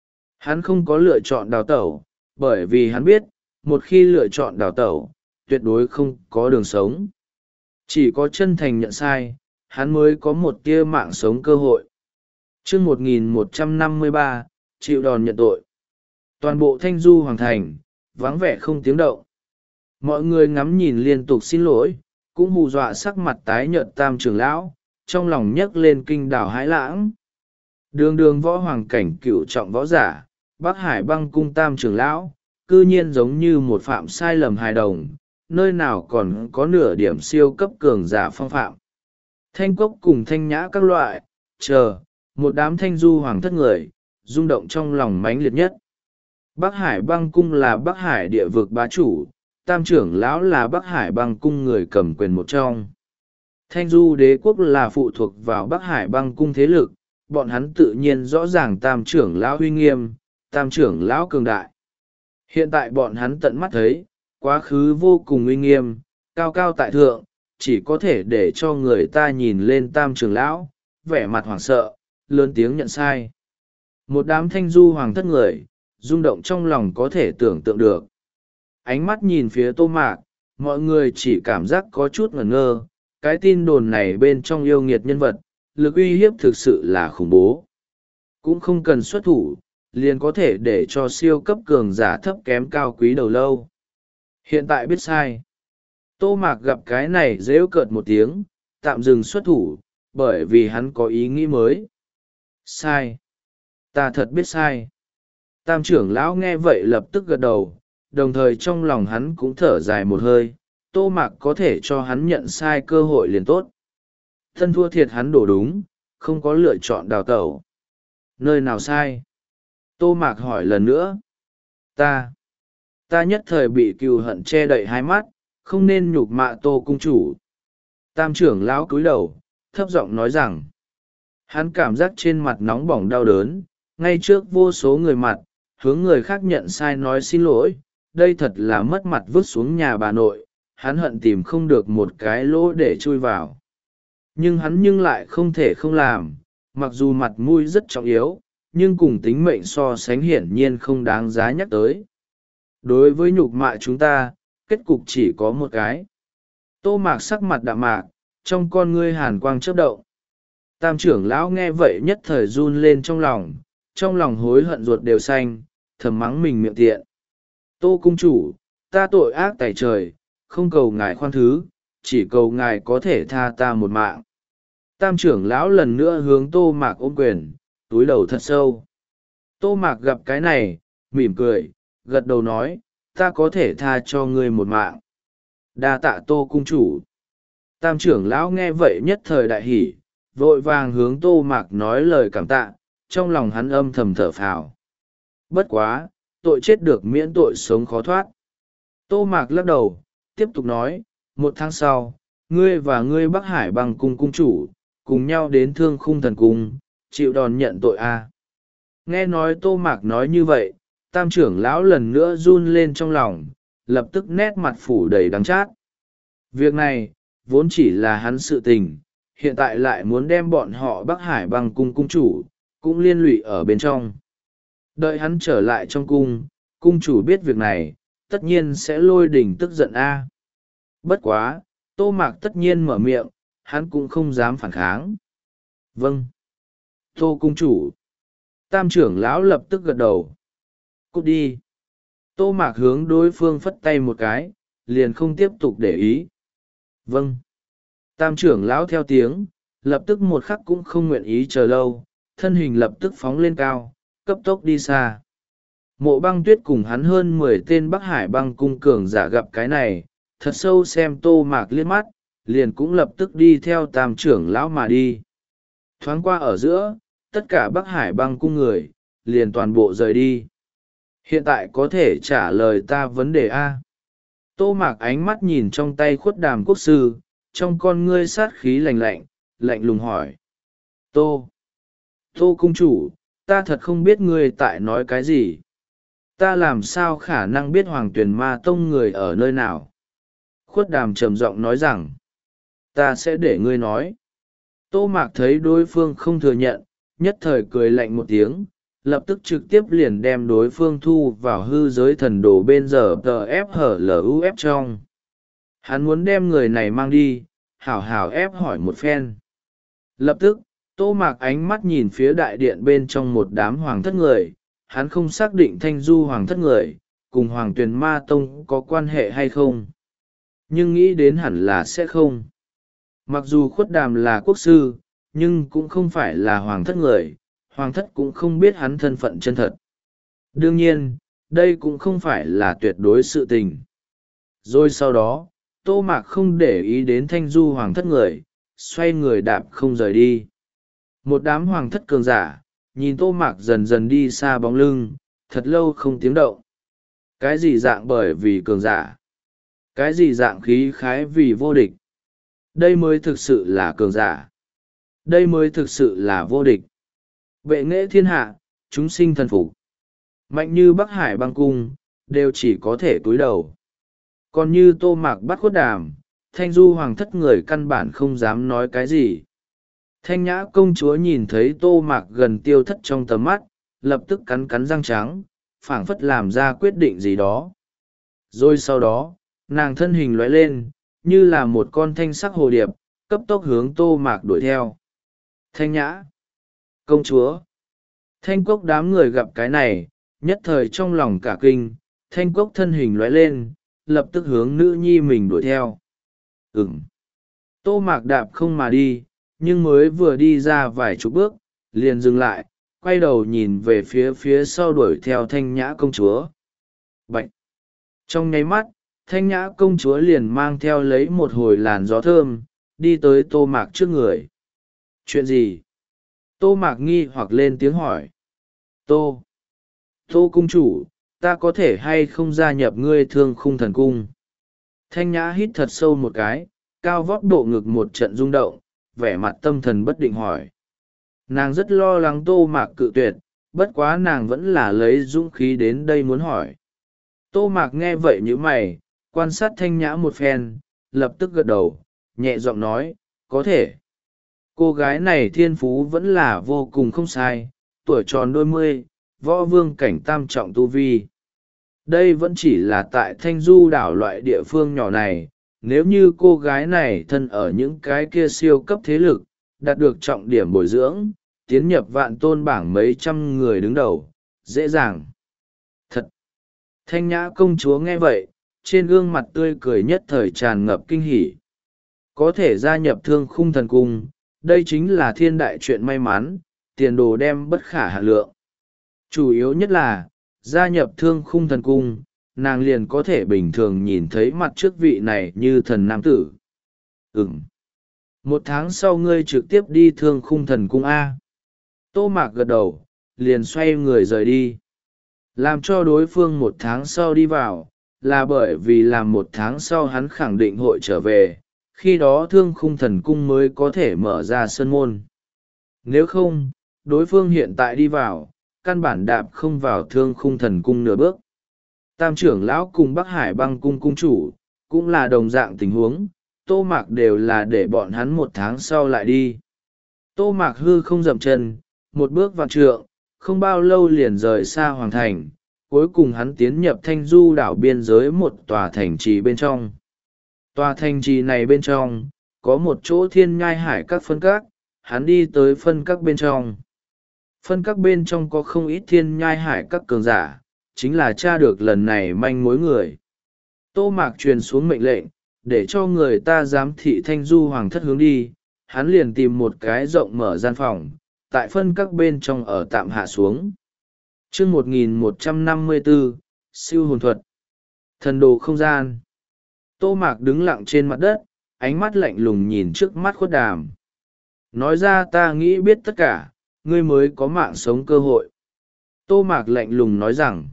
Hắn không có lựa chọn đào tẩu, bởi vì hắn biết, một khi lựa chọn đào tẩu, tuyệt đối không có đường sống. Chỉ có chân thành nhận sai, hắn mới có một tia mạng sống cơ hội. Chương một nghìn một trăm năm mươi ba, chịu đòn nhận tội. Toàn bộ Thanh Du hoàng thành, vắng vẻ không tiếng động. Mọi người ngắm nhìn liên tục xin lỗi, cũng hù dọa sắc mặt tái nhợt tam trưởng lão, trong lòng nhấc lên kinh đảo hãi lãng. Đường đường võ hoàng cảnh cựu trọng võ giả, Bắc Hải băng cung tam trưởng lão, cư nhiên giống như một phạm sai lầm hài đồng, nơi nào còn có nửa điểm siêu cấp cường giả phong phạm. Thanh Cốc cùng Thanh Nhã các loại, chờ, một đám Thanh Du hoàng thất người, rung động trong lòng mãnh liệt nhất. Bắc Hải băng cung là Bắc Hải địa vực bá chủ, tam trưởng lão là Bắc Hải băng cung người cầm quyền một trong. Thanh Du đế quốc là phụ thuộc vào Bắc Hải băng cung thế lực, bọn hắn tự nhiên rõ ràng tam trưởng lão uy nghiêm, tam trưởng lão cường đại. Hiện tại bọn hắn tận mắt thấy, quá khứ vô cùng uy nghiêm, cao cao tại thượng, chỉ có thể để cho người ta nhìn lên tam trưởng lão, vẻ mặt hoảng sợ, lớn tiếng nhận sai. Một đám Thanh Du hoàng thất người, rung động trong lòng có thể tưởng tượng được. Ánh mắt nhìn phía Tô Mạc, mọi người chỉ cảm giác có chút ngẩn ngơ, cái tin đồn này bên trong yêu nghiệt nhân vật, lực uy hiếp thực sự là khủng bố. Cũng không cần xuất thủ, liền có thể để cho siêu cấp cường giả thấp kém cao quý đầu lâu. Hiện tại biết sai. Tô Mạc gặp cái này rễu cợt một tiếng, tạm dừng xuất thủ, bởi vì hắn có ý nghĩ mới. Sai. Ta thật biết sai. Tam trưởng lão nghe vậy lập tức gật đầu, đồng thời trong lòng hắn cũng thở dài một hơi. Tô Mạc có thể cho hắn nhận sai cơ hội liền tốt. Thân thua thiệt hắn đổ đúng, không có lựa chọn đào tẩu. Nơi nào sai? Tô Mạc hỏi lần nữa. Ta. Ta nhất thời bị cừu hận che đậy hai mắt, không nên nhục mạ Tô cung chủ. Tam trưởng lão cúi đầu, thấp giọng nói rằng. Hắn cảm giác trên mặt nóng bỏng đau đớn, ngay trước vô số người mặt, hướng người khác nhận sai nói xin lỗi. Đây thật là mất mặt vứt xuống nhà bà nội, hắn hận tìm không được một cái lỗ để chui vào. Nhưng hắn nhưng lại không thể không làm, mặc dù mặt mũi rất trọng yếu, nhưng cùng tính mệnh so sánh hiển nhiên không đáng giá nhắc tới. Đối với nhục mạ chúng ta, kết cục chỉ có một cái. Tô Mạc sắc mặt đạm mạc, trong con ngươi hàn quang chớp động. Tam trưởng lão nghe vậy nhất thời run lên trong lòng, trong lòng hối hận ruột đều xanh, thầm mắng mình miệng tiện. Tô cung chủ, ta tội ác tày trời, không cầu ngài khoan thứ, chỉ cầu ngài có thể tha ta một mạng. Tam trưởng lão lần nữa hướng Tô Mạc ôm quyền, túi đầu thật sâu. Tô Mạc gặp cái này, mỉm cười, gật đầu nói, ta có thể tha cho ngươi một mạng. Đa tạ Tô cung chủ. Tam trưởng lão nghe vậy nhất thời đại hỉ, vội vàng hướng Tô Mạc nói lời cảm tạ, trong lòng hắn âm thầm thở phào. Bất quá, tội chết được miễn tội sống khó thoát. Tô Mạc lắc đầu, tiếp tục nói, một tháng sau, ngươi và ngươi Bắc Hải Băng cung cung chủ, cùng nhau đến Thương Khung Thần Cung, chịu đòn nhận tội a. Nghe nói Tô Mạc nói như vậy, tam trưởng lão lần nữa run lên trong lòng, lập tức nét mặt phủ đầy đắng chát. Việc này, vốn chỉ là hắn sự tình, hiện tại lại muốn đem bọn họ Bắc Hải Băng cung cung chủ, cũng liên lụy ở bên trong. Đợi hắn trở lại trong cung, cung chủ biết việc này, tất nhiên sẽ lôi đỉnh tức giận a. Bất quá, Tô Mạc tất nhiên mở miệng, hắn cũng không dám phản kháng. Vâng. Tô cung chủ. Tam trưởng lão lập tức gật đầu. Cút đi. Tô Mạc hướng đối phương phất tay một cái, liền không tiếp tục để ý. Vâng. Tam trưởng lão theo tiếng, lập tức một khắc cũng không nguyện ý chờ lâu, thân hình lập tức phóng lên cao, cấp tốc đi xa. Mộ Băng Tuyết cùng hắn hơn mười tên Bắc Hải Băng cung cường giả gặp cái này, thật sâu xem Tô Mạc liếc mắt, liền cũng lập tức đi theo tam trưởng lão mà đi. Thoáng qua ở giữa, tất cả Bắc Hải Băng cung người, liền toàn bộ rời đi. Hiện tại có thể trả lời ta vấn đề A. Tô Mạc ánh mắt nhìn trong tay Khuất Đàm quốc sư, trong con ngươi sát khí lạnh lạnh, lạnh lùng hỏi. Tô! Tô cung chủ, ta thật không biết ngươi tại nói cái gì. Ta làm sao khả năng biết Hoàng Tuyền Ma Tông người ở nơi nào? Khuất Đàm trầm giọng nói rằng, ta sẽ để ngươi nói. Tô Mạc thấy đối phương không thừa nhận, nhất thời cười lạnh một tiếng, lập tức trực tiếp liền đem đối phương thu vào hư giới thần đồ bên giờ tờ ép hở luf trong. Hắn muốn đem người này mang đi, hảo hảo ép hỏi một phen. Lập tức, Tô Mạc ánh mắt nhìn phía đại điện bên trong một đám hoàng thất người, hắn không xác định Thanh Du hoàng thất người, cùng Hoàng Tuyền Ma Tông có quan hệ hay không. Nhưng nghĩ đến hẳn là sẽ không. Mặc dù Khuất Đàm là quốc sư, nhưng cũng không phải là hoàng thất người, hoàng thất cũng không biết hắn thân phận chân thật. Đương nhiên, đây cũng không phải là tuyệt đối sự tình. Rồi sau đó, Tô Mạc không để ý đến Thanh Du hoàng thất người, xoay người đạp không rời đi. Một đám hoàng thất cường giả, nhìn Tô Mạc dần dần đi xa bóng lưng, thật lâu không tiếng động. Cái gì dạng bởi vì cường giả? Cái gì dạng khí khái vì vô địch? Đây mới thực sự là cường giả. Đây mới thực sự là vô địch. Bệ nghệ thiên hạ, chúng sinh thần phục. Mạnh như Bắc Hải Băng cung, đều chỉ có thể cúi đầu. Còn như Tô Mạc bắt Khuất Đàm, Thanh Du hoàng thất người căn bản không dám nói cái gì. Thanh Nhã công chúa nhìn thấy Tô Mạc gần tiêu thất trong tầm mắt, lập tức cắn cắn răng trắng, phảng phất làm ra quyết định gì đó. Rồi sau đó, nàng thân hình lóe lên, như là một con thanh sắc hồ điệp, cấp tốc hướng Tô Mạc đuổi theo. Thanh Nhã công chúa. Thanh Cốc đám người gặp cái này, nhất thời trong lòng cả kinh, Thanh Cốc thân hình lóe lên, lập tức hướng nữ nhi mình đuổi theo. Ừm. Tô Mạc đạp không mà đi, nhưng mới vừa đi ra vài chục bước, liền dừng lại, quay đầu nhìn về phía phía sau đuổi theo Thanh Nhã công chúa. Bạch! Trong nháy mắt, Thanh Nhã công chúa liền mang theo lấy một hồi làn gió thơm, đi tới Tô Mạc trước người. Chuyện gì? Tô Mạc nghi hoặc lên tiếng hỏi. Tô! Tô cung chủ, ta có thể hay không gia nhập ngươi Thương Khung Thần Cung? Thanh Nhã hít thật sâu một cái, cao vót bộ ngực một trận rung động, vẻ mặt tâm thần bất định hỏi. Nàng rất lo lắng Tô Mạc cự tuyệt, bất quá nàng vẫn là lấy dũng khí đến đây muốn hỏi. Tô Mạc nghe vậy như mày, quan sát Thanh Nhã một phen, lập tức gật đầu, nhẹ giọng nói, có thể. Cô gái này thiên phú vẫn là vô cùng không sai, tuổi tròn đôi mươi, võ vương cảnh tam trọng tu vi. Đây vẫn chỉ là tại Thanh Du đảo loại địa phương nhỏ này, nếu như cô gái này thân ở những cái kia siêu cấp thế lực, đạt được trọng điểm bồi dưỡng, tiến nhập vạn tôn bảng mấy trăm người đứng đầu, dễ dàng. Thật! Thanh Nhã công chúa nghe vậy, trên gương mặt tươi cười nhất thời tràn ngập kinh hỉ. Có thể gia nhập Thương Khung Thần Cung, đây chính là thiên đại chuyện may mắn, tiền đồ đem bất khả hạn lượng. Chủ yếu nhất là, gia nhập Thương Khung Thần Cung, nàng liền có thể bình thường nhìn thấy mặt trước vị này như thần nam tử. Ừm. Một tháng sau ngươi trực tiếp đi Thương Khung Thần Cung A. Tô Mạc gật đầu, liền xoay người rời đi. Làm cho đối phương một tháng sau đi vào, là bởi vì làm một tháng sau hắn khẳng định hội trở về, khi đó Thương Khung Thần Cung mới có thể mở ra sân môn. Nếu không, đối phương hiện tại đi vào, căn bản đạp không vào Thương Khung Thần Cung nửa bước. Tam trưởng lão cùng Bắc Hải Băng Cung cung chủ, cũng là đồng dạng tình huống, Tô Mạc đều là để bọn hắn một tháng sau lại đi. Tô Mạc hư không dậm chân, một bước vạn trượng, không bao lâu liền rời xa hoàng thành, cuối cùng hắn tiến nhập Thanh Du đảo biên giới một tòa thành trì bên trong. Tòa thành trì này bên trong, có một chỗ thiên nhai hải các phân các, hắn đi tới phân các bên trong. Phân các bên trong có không ít thiên nhai hải các cường giả, chính là tra được lần này manh mối người. Tô Mạc truyền xuống mệnh lệnh, để cho người ta giám thị Thanh Du hoàng thất hướng đi, hắn liền tìm một cái rộng mở gian phòng, tại phân các bên trong ở tạm hạ xuống. chương một nghìn một trăm năm mươi bốn, siêu hồn thuật. Thần đồ không gian. Tô Mạc đứng lặng trên mặt đất, ánh mắt lạnh lùng nhìn trước mắt Khuất Đàm. Nói ra ta nghĩ biết tất cả, ngươi mới có mạng sống cơ hội. Tô Mạc lạnh lùng nói rằng,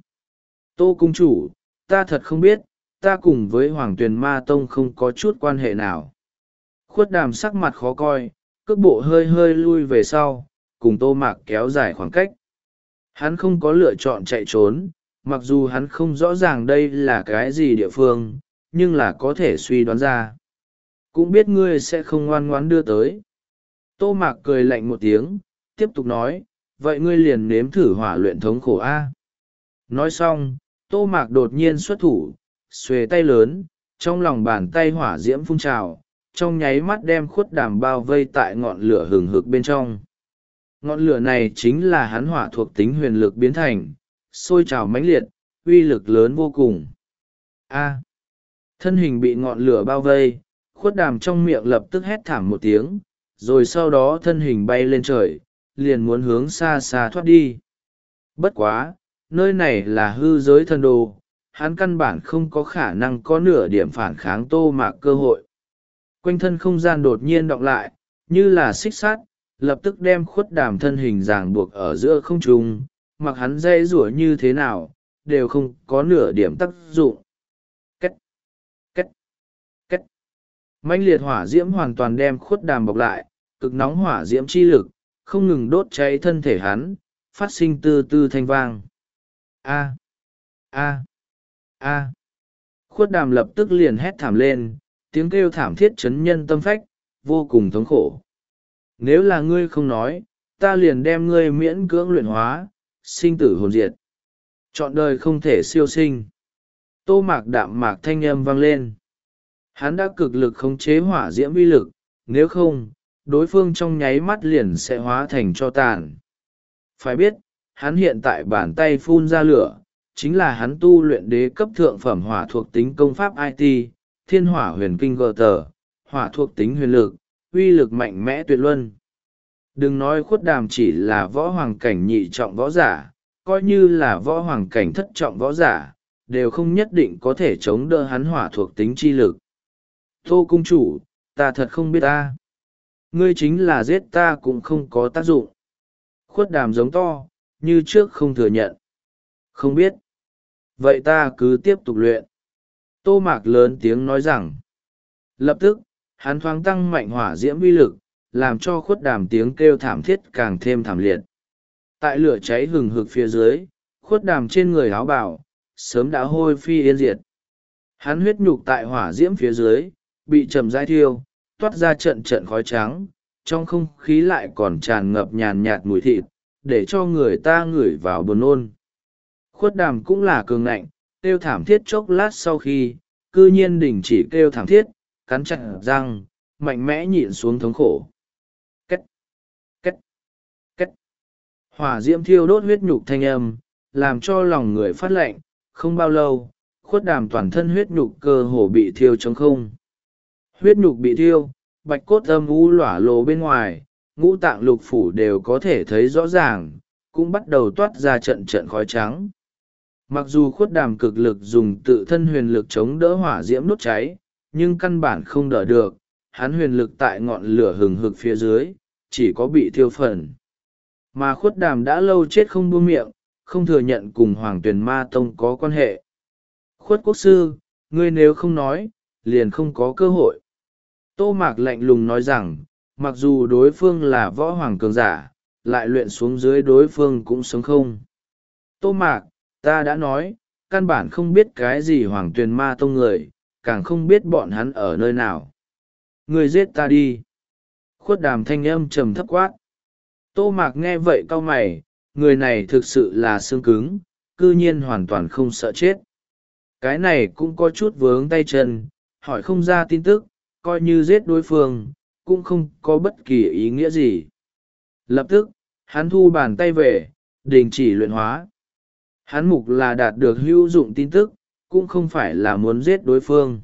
Tô cung chủ, ta thật không biết, ta cùng với Hoàng Tuyền Ma Tông không có chút quan hệ nào. Khuất Đàm sắc mặt khó coi, cước bộ hơi hơi lui về sau, cùng Tô Mạc kéo dài khoảng cách. Hắn không có lựa chọn chạy trốn, mặc dù hắn không rõ ràng đây là cái gì địa phương, nhưng là có thể suy đoán ra. Cũng biết ngươi sẽ không ngoan ngoãn đưa tới. Tô Mạc cười lạnh một tiếng, tiếp tục nói, vậy ngươi liền nếm thử hỏa luyện thống khổ A. Nói xong, Tô Mạc đột nhiên xuất thủ, xuề tay lớn, trong lòng bàn tay hỏa diễm phun trào, trong nháy mắt đem Khuất Đàm bao vây tại ngọn lửa hừng hực bên trong. Ngọn lửa này chính là hắn hỏa thuộc tính huyền lực biến thành, sôi trào mãnh liệt, uy lực lớn vô cùng. A. Thân hình bị ngọn lửa bao vây, Khuất Đàm trong miệng lập tức hét thảm một tiếng, rồi sau đó thân hình bay lên trời, liền muốn hướng xa xa thoát đi. Bất quá, nơi này là hư giới thần đồ, hắn căn bản không có khả năng có nửa điểm phản kháng Tô Mạc cơ hội. Quanh thân không gian đột nhiên đọng lại, như là xích sắt, lập tức đem Khuất Đàm thân hình ràng buộc ở giữa không trung, mặc hắn dây rủa như thế nào, đều không có nửa điểm tác dụng. Cách, cách, cách. Mãnh liệt hỏa diễm hoàn toàn đem Khuất Đàm bọc lại, cực nóng hỏa diễm chi lực, không ngừng đốt cháy thân thể hắn, phát sinh tư tư thanh vang. A, a, a. Khuất Đàm lập tức liền hét thảm lên, tiếng kêu thảm thiết chấn nhân tâm phách, vô cùng thống khổ. Nếu là ngươi không nói, ta liền đem ngươi miễn cưỡng luyện hóa, sinh tử hồn diệt. Chọn đời không thể siêu sinh. Tô Mạc đạm mạc thanh âm vang lên. Hắn đã cực lực khống chế hỏa diễm uy lực, nếu không, đối phương trong nháy mắt liền sẽ hóa thành tro tàn. Phải biết, hắn hiện tại bàn tay phun ra lửa, chính là hắn tu luyện đế cấp thượng phẩm hỏa thuộc tính công pháp i tê, thiên hỏa huyền kinh gờ tờ, hỏa thuộc tính huyền lực, uy lực mạnh mẽ tuyệt luân. Đừng nói Khuất Đàm chỉ là võ hoàng cảnh nhị trọng võ giả, coi như là võ hoàng cảnh thất trọng võ giả, đều không nhất định có thể chống đỡ hắn hỏa thuộc tính chi lực. Tô cung chủ, ta thật không biết ta. Ngươi chính là giết ta cũng không có tác dụng. Khuất Đàm giống to, như trước không thừa nhận. Không biết. Vậy ta cứ tiếp tục luyện. Tô Mạc lớn tiếng nói rằng. Lập tức, hắn thoáng tăng mạnh hỏa diễm uy lực, làm cho Khuất Đàm tiếng kêu thảm thiết càng thêm thảm liệt. Tại lửa cháy hừng hực phía dưới, Khuất Đàm trên người áo bào sớm đã hôi phi yên diệt. Hắn huyết nhục tại hỏa diễm phía dưới, bị chầm rãi thiêu, toát ra trận trận khói trắng, trong không khí lại còn tràn ngập nhàn nhạt mùi thịt, để cho người ta ngửi vào buồn nôn. Khuất Đàm cũng là cường ngạnh, kêu thảm thiết chốc lát sau khi, cư nhiên đình chỉ kêu thảm thiết, cắn chặt răng, mạnh mẽ nhịn xuống thống khổ. Cách, cách, cách. Hỏa diễm thiêu đốt huyết nhục thanh âm, làm cho lòng người phát lạnh, không bao lâu, Khuất Đàm toàn thân huyết nhục cơ hồ bị thiêu trống không. Huyết nhục bị thiêu, bạch cốt âm u lỏa lộ bên ngoài, ngũ tạng lục phủ đều có thể thấy rõ ràng, cũng bắt đầu toát ra trận trận khói trắng. Mặc dù Khuất Đàm cực lực dùng tự thân huyền lực chống đỡ hỏa diễm đốt cháy, nhưng căn bản không đỡ được, hắn huyền lực tại ngọn lửa hừng hực phía dưới, chỉ có bị thiêu phần. Mà Khuất Đàm đã lâu chết không buông miệng, không thừa nhận cùng Hoàng Tuyền Ma Tông có quan hệ. Khuất Quốc Sư, ngươi nếu không nói, liền không có cơ hội. Tô Mạc lạnh lùng nói rằng, mặc dù đối phương là võ hoàng cường giả, lại luyện xuống dưới đối phương cũng sống không. Tô Mạc, ta đã nói, căn bản không biết cái gì Hoàng Tuyền Ma Tông người, càng không biết bọn hắn ở nơi nào. Ngươi giết ta đi. Khuất Đàm thanh âm trầm thấp quát. Tô Mạc nghe vậy cau mày, người này thực sự là xương cứng, cư nhiên hoàn toàn không sợ chết. Cái này cũng có chút vướng tay chân, hỏi không ra tin tức, coi như giết đối phương, cũng không có bất kỳ ý nghĩa gì. Lập tức, hắn thu bàn tay về, đình chỉ luyện hóa. Hắn mục là đạt được hữu dụng tin tức, cũng không phải là muốn giết đối phương.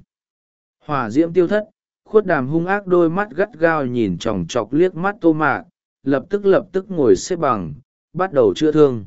Hỏa diễm tiêu thất, Khuất Đàm hung ác đôi mắt gắt gao nhìn chòng chọc liếc mắt Tô Mạc, lập tức lập tức ngồi xếp bằng, bắt đầu chữa thương.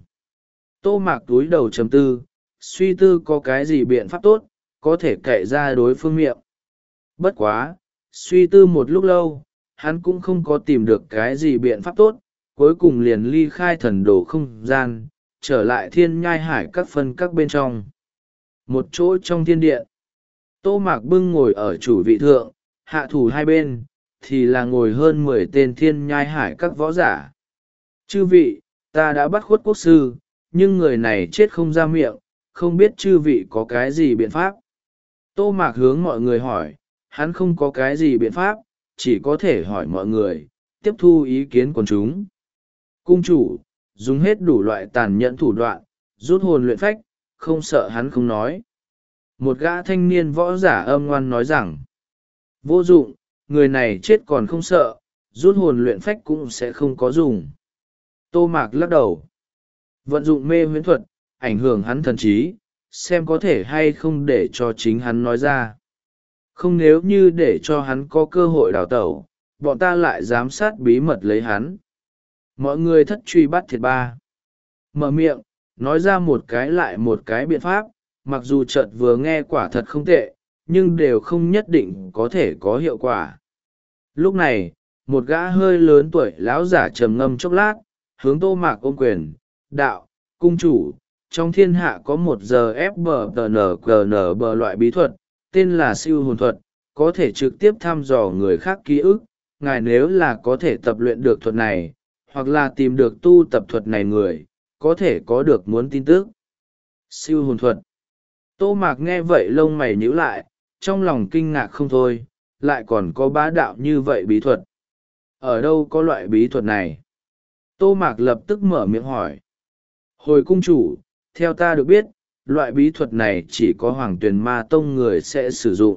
Tô Mạc túi đầu trầm tư, suy tư có cái gì biện pháp tốt, có thể cậy ra đối phương miệng. Bất quá, suy tư một lúc lâu, hắn cũng không có tìm được cái gì biện pháp tốt, cuối cùng liền ly khai thần đồ không gian, trở lại thiên nhai hải các phân các bên trong. Một chỗ trong thiên điện, Tô Mạc bưng ngồi ở chủ vị thượng, hạ thủ hai bên, thì là ngồi hơn mười tên thiên nhai hải các võ giả. Chư vị, ta đã bắt Khuất Quốc Sư, nhưng người này chết không ra miệng, không biết chư vị có cái gì biện pháp. Tô Mạc hướng mọi người hỏi, hắn không có cái gì biện pháp, chỉ có thể hỏi mọi người, tiếp thu ý kiến của chúng. Cung chủ, dùng hết đủ loại tàn nhẫn thủ đoạn, rút hồn luyện phách, không sợ hắn không nói. Một gã thanh niên võ giả âm ngoan nói rằng, vô dụng, người này chết còn không sợ, rút hồn luyện phách cũng sẽ không có dùng. Tô Mạc lắc đầu, vận dụng mê huyễn thuật, ảnh hưởng hắn thần trí, xem có thể hay không để cho chính hắn nói ra. Không, nếu như để cho hắn có cơ hội đào tẩu, bọn ta lại giám sát bí mật lấy hắn. Mọi người thất truy bắt thiệt ba. Mở miệng, nói ra một cái lại một cái biện pháp, mặc dù chợt vừa nghe quả thật không tệ, nhưng đều không nhất định có thể có hiệu quả. Lúc này, một gã hơi lớn tuổi lão giả trầm ngâm chốc lát, hướng Tô Mạc ôm quyền, đạo, cung chủ, trong thiên hạ có một giờ ép bờ tờ nờ cờ nờ bờ loại bí thuật, tên là siêu hồn thuật, có thể trực tiếp thăm dò người khác ký ức. Ngài nếu là có thể tập luyện được thuật này, hoặc là tìm được tu tập thuật này người, có thể có được muốn tin tức. Siêu hồn thuật. Tô Mạc nghe vậy lông mày nhíu lại, trong lòng kinh ngạc không thôi, lại còn có bá đạo như vậy bí thuật. Ở đâu có loại bí thuật này? Tô Mạc lập tức mở miệng hỏi. Hồi cung chủ, theo ta được biết, loại bí thuật này chỉ có Hoàng Tuyền Ma Tông người sẽ sử dụng.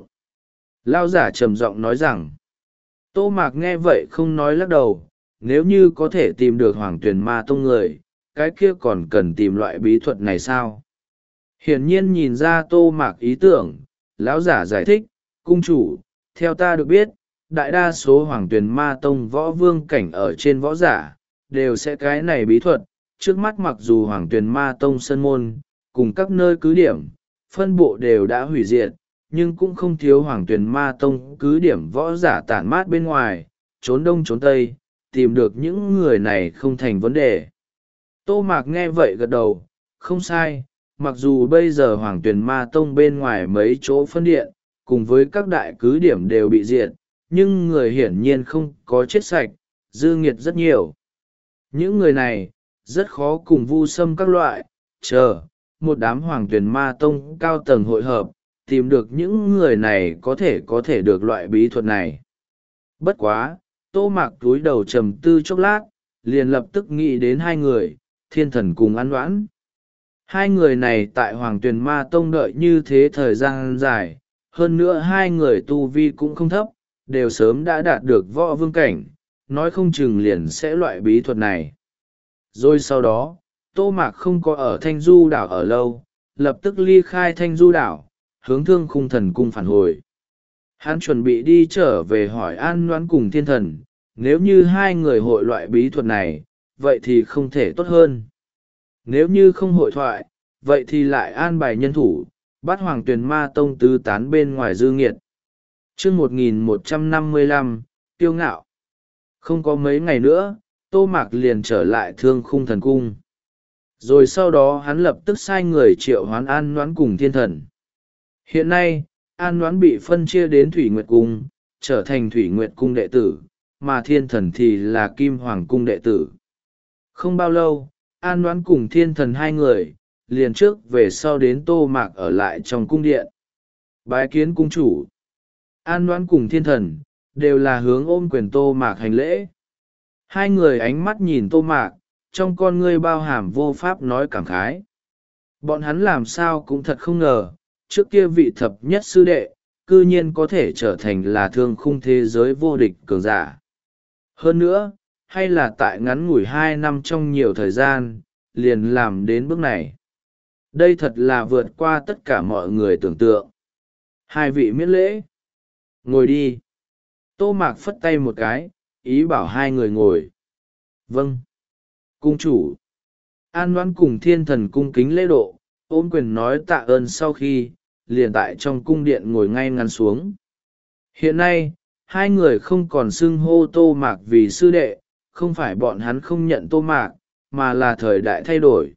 Lao giả trầm giọng nói rằng, Tô Mạc nghe vậy không nói lắc đầu, nếu như có thể tìm được Hoàng Tuyền Ma Tông người, cái kia còn cần tìm loại bí thuật này sao? Hiển nhiên nhìn ra Tô Mạc ý tưởng, lão giả giải thích, cung chủ, theo ta được biết, đại đa số Hoàng Tuyền Ma Tông võ vương cảnh ở trên võ giả, đều sẽ cái này bí thuật. Trước mắt mặc dù Hoàng Tuyền Ma Tông Sơn Môn, cùng các nơi cứ điểm, phân bộ đều đã hủy diệt, nhưng cũng không thiếu Hoàng Tuyền Ma Tông cứ điểm võ giả tản mát bên ngoài, trốn đông trốn tây, tìm được những người này không thành vấn đề. Tô Mạc nghe vậy gật đầu, không sai, mặc dù bây giờ Hoàng Tuyền Ma Tông bên ngoài mấy chỗ phân điện, cùng với các đại cứ điểm đều bị diệt, nhưng người hiển nhiên không có chết sạch, dư nghiệt rất nhiều. Những người này, rất khó cùng vu xâm các loại, chờ, một đám Hoàng Tuyền Ma Tông cao tầng hội hợp, tìm được những người này có thể có thể được loại bí thuật này. Bất quá, Tô Mạc túi đầu trầm tư chốc lát, liền lập tức nghĩ đến hai người, Thiên Thần cùng An Đoán. Hai người này tại Hoàng Tuyền Ma Tông đợi như thế thời gian dài, hơn nữa hai người tu vi cũng không thấp, đều sớm đã đạt được võ vương cảnh, nói không chừng liền sẽ loại bí thuật này. Rồi sau đó, Tô Mạc không có ở Thanh Du đảo ở lâu, lập tức ly khai Thanh Du đảo, hướng Thương Khung Thần cung phản hồi. Hắn chuẩn bị đi trở về hỏi An Noãn cùng Thiên Thần, nếu như hai người hội loại bí thuật này, vậy thì không thể tốt hơn. Nếu như không hội thoại, vậy thì lại an bài nhân thủ, bắt Hoàng Tuyền Ma Tông tứ tán bên ngoài dư nghiệt. chương một nghìn một trăm năm mươi lăm, Kiêu Ngạo. Không có mấy ngày nữa, Tô Mạc liền trở lại Thương Khung Thần cung. Rồi sau đó hắn lập tức sai người triệu hoán An Noãn cùng Thiên Thần. Hiện nay, An Noãn bị phân chia đến Thủy Nguyệt Cung, trở thành Thủy Nguyệt Cung đệ tử, mà Thiên Thần thì là Kim Hoàng Cung đệ tử. Không bao lâu, An Noãn cùng Thiên Thần hai người, liền trước về sau đến Tô Mạc ở lại trong cung điện. Bái kiến cung chủ. An Noãn cùng Thiên Thần, đều là hướng ôm quyền Tô Mạc hành lễ. Hai người ánh mắt nhìn Tô Mạc, trong con ngươi bao hàm vô pháp nói cảm khái. Bọn hắn làm sao cũng thật không ngờ, trước kia vị thập nhất sư đệ, cư nhiên có thể trở thành là Thương Khung thế giới vô địch cường giả. Hơn nữa, hay là tại ngắn ngủi hai năm trong nhiều thời gian, liền làm đến bước này. Đây thật là vượt qua tất cả mọi người tưởng tượng. Hai vị miễn lễ. Ngồi đi. Tô Mạc phất tay một cái, ý bảo hai người ngồi. Vâng. Cung chủ. An Noãn cùng Thiên Thần cung kính lễ độ, ôm quyền nói tạ ơn sau khi, liền tại trong cung điện ngồi ngay ngắn xuống. Hiện nay, hai người không còn xưng hô Tô Mạc vì sư đệ, không phải bọn hắn không nhận Tô Mạc, mà là thời đại thay đổi.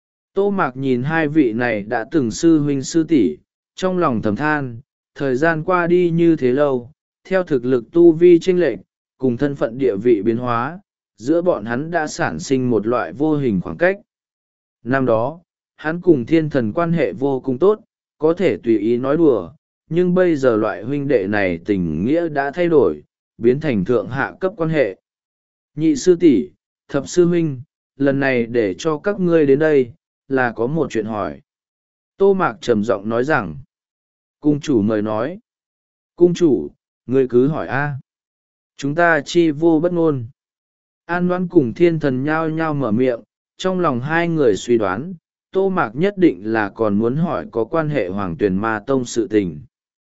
Tô Mạc nhìn hai vị này đã từng sư huynh sư tỷ, trong lòng thầm than, thời gian qua đi như thế lâu, theo thực lực tu vi chênh lệch, cùng thân phận địa vị biến hóa, giữa bọn hắn đã sản sinh một loại vô hình khoảng cách. Năm đó, hắn cùng Thiên Thần quan hệ vô cùng tốt, có thể tùy ý nói đùa, nhưng bây giờ loại huynh đệ này tình nghĩa đã thay đổi, biến thành thượng hạ cấp quan hệ. Nhị sư tỷ, thập sư huynh, lần này để cho các ngươi đến đây, là có một chuyện hỏi. Tô Mạc trầm giọng nói rằng, cung chủ mời nói. Cung chủ, ngươi cứ hỏi a. Chúng ta chi vô bất ngôn. An Noãn cùng Thiên Thần nhao nhao mở miệng, trong lòng hai người suy đoán, Tô Mạc nhất định là còn muốn hỏi có quan hệ Hoàng Tuyền Ma Tông sự tình.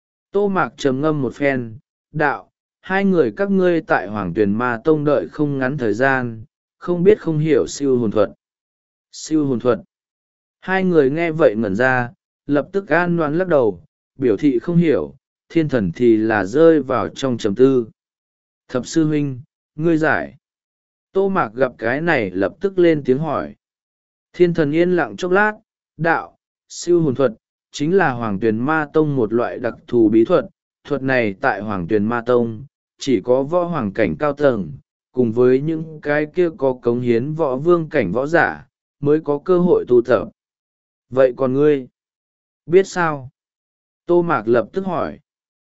Tô Mạc trầm ngâm một phen, đạo, hai người các ngươi tại Hoàng Tuyền Ma Tông đợi không ngắn thời gian, không biết không hiểu siêu hồn thuật. Siêu hồn thuật. Hai người nghe vậy ngẩn ra, lập tức An Noãn lắc đầu, biểu thị không hiểu, Thiên Thần thì là rơi vào trong trầm tư. Thập sư huynh, ngươi giải. Tô Mạc gặp cái này lập tức lên tiếng hỏi. Thiên Thần yên lặng chốc lát, đạo, siêu hồn thuật, chính là Hoàng Tuyền Ma Tông một loại đặc thù bí thuật. Thuật này tại Hoàng Tuyền Ma Tông, chỉ có võ hoàng cảnh cao tầng, cùng với những cái kia có cống hiến võ vương cảnh võ giả, mới có cơ hội tu tập. Vậy còn ngươi? Biết sao? Tô Mạc lập tức hỏi.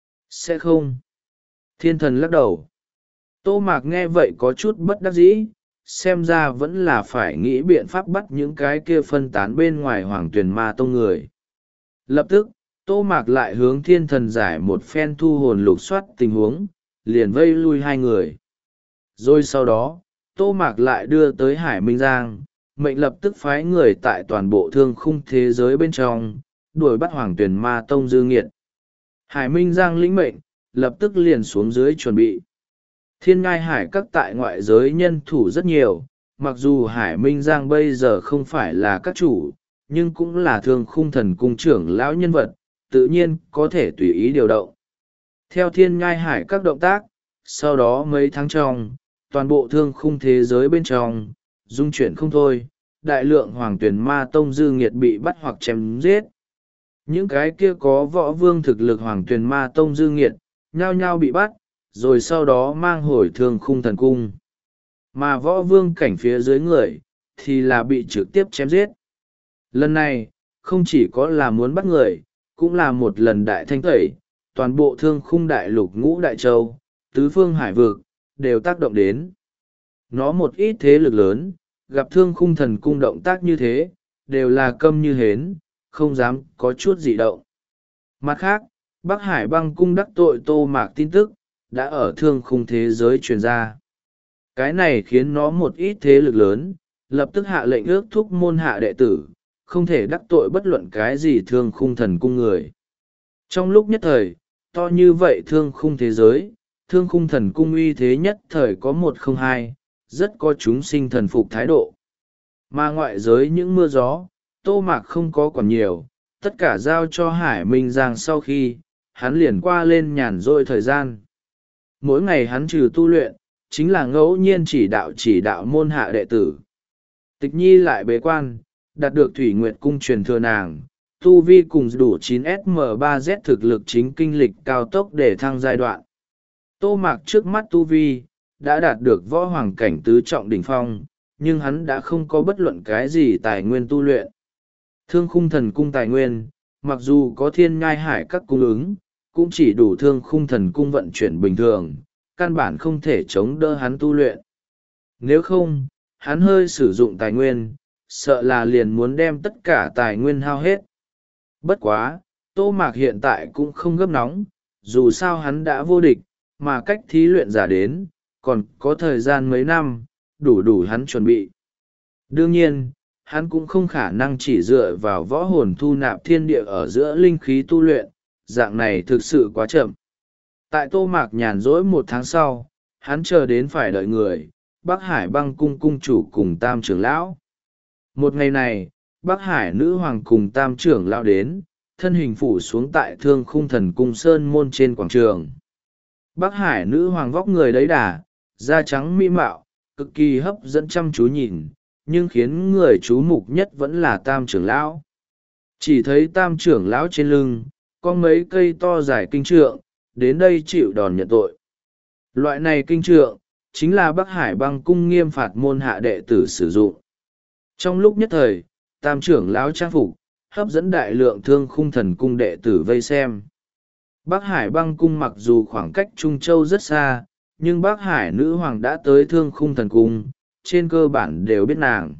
Sẽ không. Thiên Thần lắc đầu. Tô Mạc nghe vậy có chút bất đắc dĩ, xem ra vẫn là phải nghĩ biện pháp bắt những cái kia phân tán bên ngoài Hoàng Tuyền Ma Tông người. Lập tức, Tô Mạc lại hướng Thiên Thần giải một phen thu hồn lục soát tình huống, liền vây lui hai người. Rồi sau đó, Tô Mạc lại đưa tới Hải Minh Giang, mệnh lập tức phái người tại toàn bộ thương khung thế giới bên trong đuổi bắt Hoàng Tuyền Ma Tông dư nghiệt. Hải Minh Giang lĩnh mệnh, lập tức liền xuống dưới chuẩn bị. Thiên Ngai Hải các tại ngoại giới nhân thủ rất nhiều, mặc dù Hải Minh Giang bây giờ không phải là các chủ, nhưng cũng là thương khung thần cung trưởng lão nhân vật, tự nhiên có thể tùy ý điều động. Theo Thiên Ngai Hải các động tác, sau đó mấy tháng trong, toàn bộ thương khung thế giới bên trong, dung chuyển không thôi, đại lượng Hoàng Tuyền Ma Tông dư nghiệt bị bắt hoặc chém giết. Những cái kia có võ vương thực lực Hoàng Tuyền Ma Tông dư nghiệt, nhao nhao bị bắt, rồi sau đó mang hồi thương khung thần cung. Mà võ vương cảnh phía dưới người, thì là bị trực tiếp chém giết. Lần này, không chỉ có là muốn bắt người, cũng là một lần đại thanh tẩy, toàn bộ thương khung đại lục ngũ đại châu, tứ phương hải vực, đều tác động đến. Nó một ít thế lực lớn, gặp thương khung thần cung động tác như thế, đều là câm như hến, không dám có chút dị động. Mặt khác, Bắc Hải băng cung đắc tội Tô Mạc tin tức, đã ở thương khung thế giới truyền ra. Cái này khiến nó một ít thế lực lớn, lập tức hạ lệnh ước thúc môn hạ đệ tử, không thể đắc tội bất luận cái gì thương khung thần cung người. Trong lúc nhất thời, to như vậy thương khung thế giới, thương khung thần cung uy thế nhất thời có một không hai, rất có chúng sinh thần phục thái độ. Mà ngoại giới những mưa gió, Tô Mạc không có còn nhiều, tất cả giao cho Hải Minh Giang sau khi, hắn liền qua lên nhàn rỗi thời gian. Mỗi ngày hắn trừ tu luyện, chính là ngẫu nhiên chỉ đạo chỉ đạo môn hạ đệ tử. Tịch Nhi lại bế quan, đạt được Thủy Nguyệt Cung truyền thừa nàng, tu vi cùng đủ chín S M ba Z thực lực chính kinh lịch cao tốc để thăng giai đoạn. Tô Mạc trước mắt tu vi, đã đạt được võ hoàng cảnh tứ trọng đỉnh phong, nhưng hắn đã không có bất luận cái gì tài nguyên tu luyện. Thương khung thần cung tài nguyên, mặc dù có Thiên Ngai Hải các cung ứng, cũng chỉ đủ thương khung thần cung vận chuyển bình thường, căn bản không thể chống đỡ hắn tu luyện. Nếu không, hắn hơi sử dụng tài nguyên, sợ là liền muốn đem tất cả tài nguyên hao hết. Bất quá, Tô Mạc hiện tại cũng không gấp nóng, dù sao hắn đã vô địch, mà cách thí luyện giả đến, còn có thời gian mấy năm, đủ đủ hắn chuẩn bị. Đương nhiên, hắn cũng không khả năng chỉ dựa vào võ hồn thu nạp thiên địa ở giữa linh khí tu luyện, dạng này thực sự quá chậm. Tại Tô Mạc nhàn rỗi một tháng sau, hắn chờ đến phải đợi người, Bắc Hải băng cung cung chủ cùng tam trưởng lão. Một ngày này, Bắc Hải nữ hoàng cùng tam trưởng lão đến, thân hình phủ xuống tại thương khung thần cung sơn môn trên quảng trường. Bắc Hải nữ hoàng vóc người đấy đà, da trắng mỹ mạo, cực kỳ hấp dẫn chăm chú nhìn, nhưng khiến người chú mục nhất vẫn là tam trưởng lão. Chỉ thấy tam trưởng lão trên lưng, có mấy cây to dài kinh trượng, đến đây chịu đòn nhận tội. Loại này kinh trượng, chính là Bắc Hải băng cung nghiêm phạt môn hạ đệ tử sử dụng. Trong lúc nhất thời, tam trưởng lão trang phục, hấp dẫn đại lượng thương khung thần cung đệ tử vây xem. Bắc Hải băng cung mặc dù khoảng cách Trung Châu rất xa, nhưng Bắc Hải nữ hoàng đã tới thương khung thần cung, trên cơ bản đều biết nàng.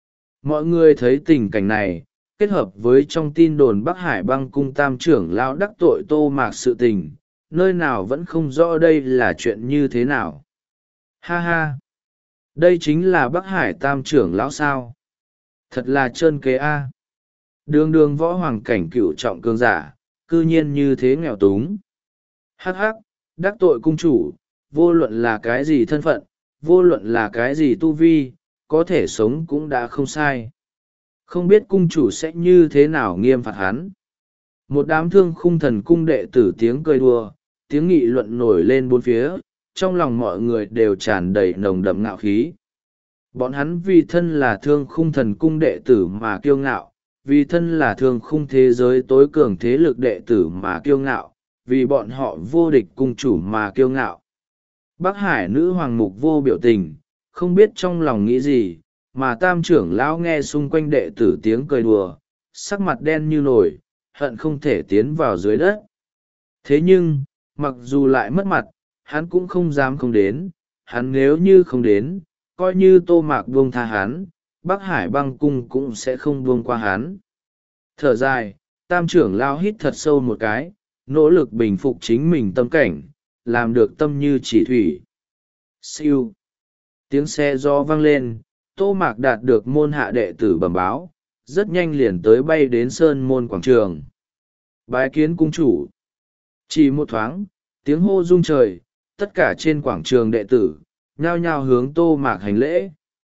Mọi người thấy tình cảnh này, kết hợp với trong tin đồn Bắc Hải băng cung tam trưởng lão đắc tội Tô Mạc sự tình, nơi nào vẫn không rõ đây là chuyện như thế nào. Ha ha! Đây chính là Bắc Hải tam trưởng lão sao? Thật là trơn kế a. Đường đường võ hoàng cảnh cựu trọng cường giả, cư nhiên như thế nghèo túng. Hắc hắc, đắc tội cung chủ, vô luận là cái gì thân phận, vô luận là cái gì tu vi, có thể sống cũng đã không sai. Không biết cung chủ sẽ như thế nào nghiêm phạt hắn. Một đám thương khung thần cung đệ tử tiếng cười đùa, tiếng nghị luận nổi lên bốn phía, trong lòng mọi người đều tràn đầy nồng đậm ngạo khí. Bọn hắn vì thân là thương khung thần cung đệ tử mà kiêu ngạo, vì thân là thương khung thế giới tối cường thế lực đệ tử mà kiêu ngạo, vì bọn họ vô địch cung chủ mà kiêu ngạo. Bắc Hải nữ hoàng mục vô biểu tình, không biết trong lòng nghĩ gì, mà tam trưởng lão nghe xung quanh đệ tử tiếng cười đùa, sắc mặt đen như nổi, hận không thể tiến vào dưới đất. Thế nhưng, mặc dù lại mất mặt, hắn cũng không dám không đến, hắn nếu như không đến, coi như Tô Mạc buông tha hắn, Bắc Hải băng cung cũng sẽ không buông qua hắn. Thở dài, tam trưởng lao hít thật sâu một cái, nỗ lực bình phục chính mình tâm cảnh, làm được tâm như chỉ thủy. Siêu. Tiếng xe gió vang lên, Tô Mạc đạt được môn hạ đệ tử bẩm báo, rất nhanh liền tới bay đến sơn môn quảng trường. Bái kiến cung chủ. Chỉ một thoáng, tiếng hô rung trời, tất cả trên quảng trường đệ tử, nhao nhao hướng Tô Mạc hành lễ.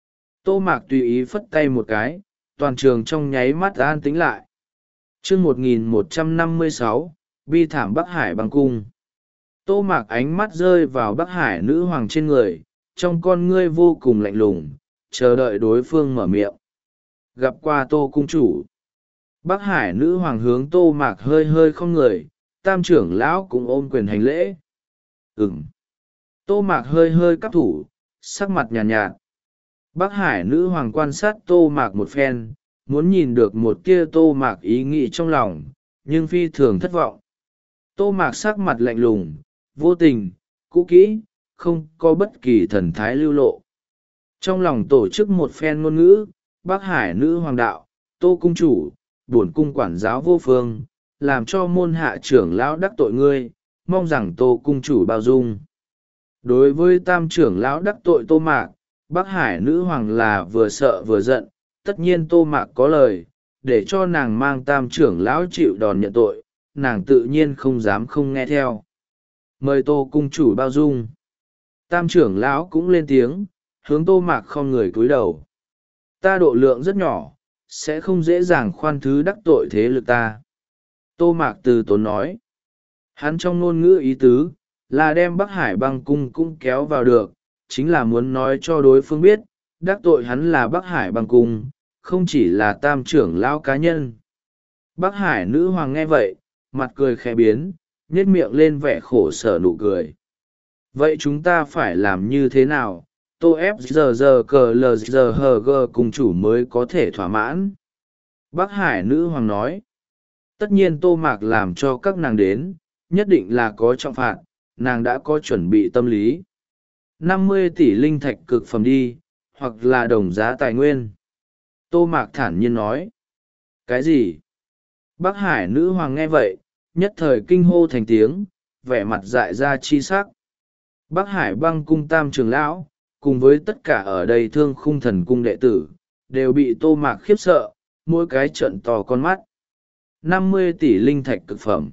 Tô Mạc tùy ý phất tay một cái, toàn trường trong nháy mắt an tĩnh lại. Chương một nghìn một trăm năm mươi sáu, bi thảm Bắc Hải băng cung. Tô Mạc ánh mắt rơi vào Bắc Hải nữ hoàng trên người, trong con ngươi vô cùng lạnh lùng, chờ đợi đối phương mở miệng. Gặp qua Tô cung chủ. Bắc Hải nữ hoàng hướng Tô Mạc hơi hơi không người, tam trưởng lão cũng ôm quyền hành lễ. Ừm. Tô Mạc hơi hơi cắp thủ, sắc mặt nhàn nhạt, nhạt. Bắc Hải nữ hoàng quan sát Tô Mạc một phen, muốn nhìn được một tia Tô Mạc ý nghĩ trong lòng, nhưng phi thường thất vọng. Tô Mạc sắc mặt lạnh lùng, vô tình, cũ kỹ, không có bất kỳ thần thái lưu lộ. Trong lòng tổ chức một phen ngôn ngữ, Bắc Hải nữ hoàng đạo, Tô cung chủ, bổn cung quản giáo vô phương, làm cho môn hạ trưởng lão đắc tội ngươi, mong rằng Tô cung chủ bao dung. Đối với tam trưởng lão đắc tội Tô Mạc, Bắc Hải nữ hoàng là vừa sợ vừa giận, tất nhiên Tô Mạc có lời, để cho nàng mang tam trưởng lão chịu đòn nhận tội, nàng tự nhiên không dám không nghe theo. Mời Tô cung chủ bao dung. Tam trưởng lão cũng lên tiếng, hướng Tô Mạc không người cúi đầu. Ta độ lượng rất nhỏ, sẽ không dễ dàng khoan thứ đắc tội thế lực ta. Tô Mạc từ tốn nói. Hắn trong ngôn ngữ ý tứ, là đem Bắc Hải băng cung cũng kéo vào được, chính là muốn nói cho đối phương biết, đắc tội hắn là Bắc Hải băng cung, không chỉ là tam trưởng lão cá nhân. Bắc Hải nữ hoàng nghe vậy, mặt cười khẽ biến, nhếch miệng lên vẻ khổ sở nụ cười. Vậy chúng ta phải làm như thế nào? Tô ép giờ giờ cờ lờ giờ hờ gờ cùng chủ mới có thể thỏa mãn. Bắc Hải nữ hoàng nói. Tất nhiên Tô Mạc làm cho các nàng đến, nhất định là có trọng phạt, nàng đã có chuẩn bị tâm lý. năm mươi tỷ linh thạch cực phẩm đi, hoặc là đồng giá tài nguyên. Tô Mạc thản nhiên nói. Cái gì? Bắc Hải nữ hoàng nghe vậy, nhất thời kinh hô thành tiếng, vẻ mặt dại ra chi sắc. Bắc Hải băng cung tam trưởng lão, cùng với tất cả ở đây thương khung thần cung đệ tử, đều bị Tô Mạc khiếp sợ, mỗi cái trợn to con mắt. năm mươi tỷ linh thạch cực phẩm.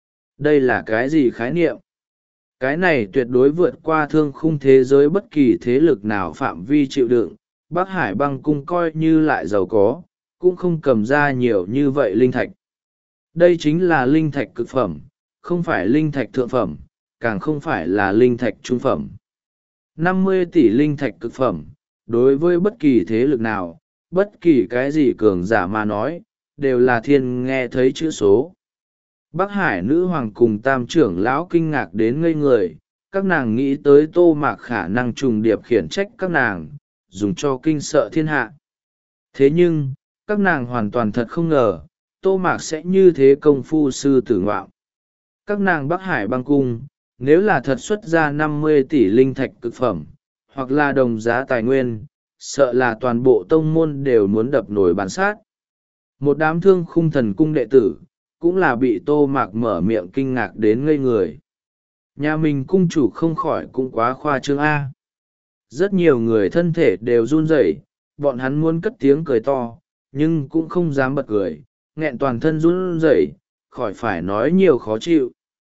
Đây là cái gì khái niệm? Cái này tuyệt đối vượt qua thương khung thế giới bất kỳ thế lực nào phạm vi chịu đựng. Bắc Hải băng cung coi như lại giàu có, cũng không cầm ra nhiều như vậy linh thạch. Đây chính là linh thạch cực phẩm, không phải linh thạch thượng phẩm, càng không phải là linh thạch trung phẩm. năm mươi tỷ linh thạch cực phẩm, đối với bất kỳ thế lực nào, bất kỳ cái gì cường giả mà nói, đều là thiên nghe thấy chữ số. Bắc Hải nữ hoàng cùng tam trưởng lão kinh ngạc đến ngây người, các nàng nghĩ tới Tô Mạc khả năng trùng điệp khiển trách các nàng, dùng cho kinh sợ thiên hạ. Thế nhưng, các nàng hoàn toàn thật không ngờ, Tô Mạc sẽ như thế công phu sư tử ngoạm. Các nàng Bắc Hải băng cung, nếu là thật xuất ra năm mươi tỷ linh thạch cực phẩm, hoặc là đồng giá tài nguyên, sợ là toàn bộ tông môn đều muốn đập nổi bán sát. Một đám thương khung thần cung đệ tử, cũng là bị Tô Mạc mở miệng kinh ngạc đến ngây người. Nhà mình cung chủ không khỏi cũng quá khoa trương A. Rất nhiều người thân thể đều run rẩy, bọn hắn muốn cất tiếng cười to, nhưng cũng không dám bật cười, nghẹn toàn thân run rẩy, khỏi phải nói nhiều khó chịu.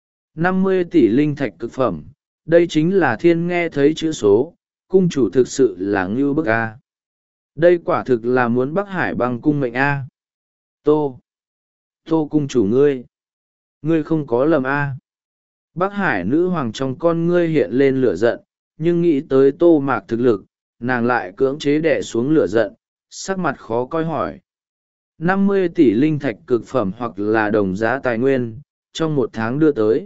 năm mươi tỷ linh thạch cực phẩm, đây chính là thiên nghe thấy chữ số, cung chủ thực sự là ngưu bức A. Đây quả thực là muốn Bắc Hải băng cung mệnh A. Tô. Tô cung chủ ngươi. Ngươi không có lầm A. Bắc Hải nữ hoàng trong con ngươi hiện lên lửa giận, nhưng nghĩ tới Tô Mạc thực lực, nàng lại cưỡng chế đè xuống lửa giận, sắc mặt khó coi hỏi. năm mươi tỷ linh thạch cực phẩm hoặc là đồng giá tài nguyên, trong một tháng đưa tới.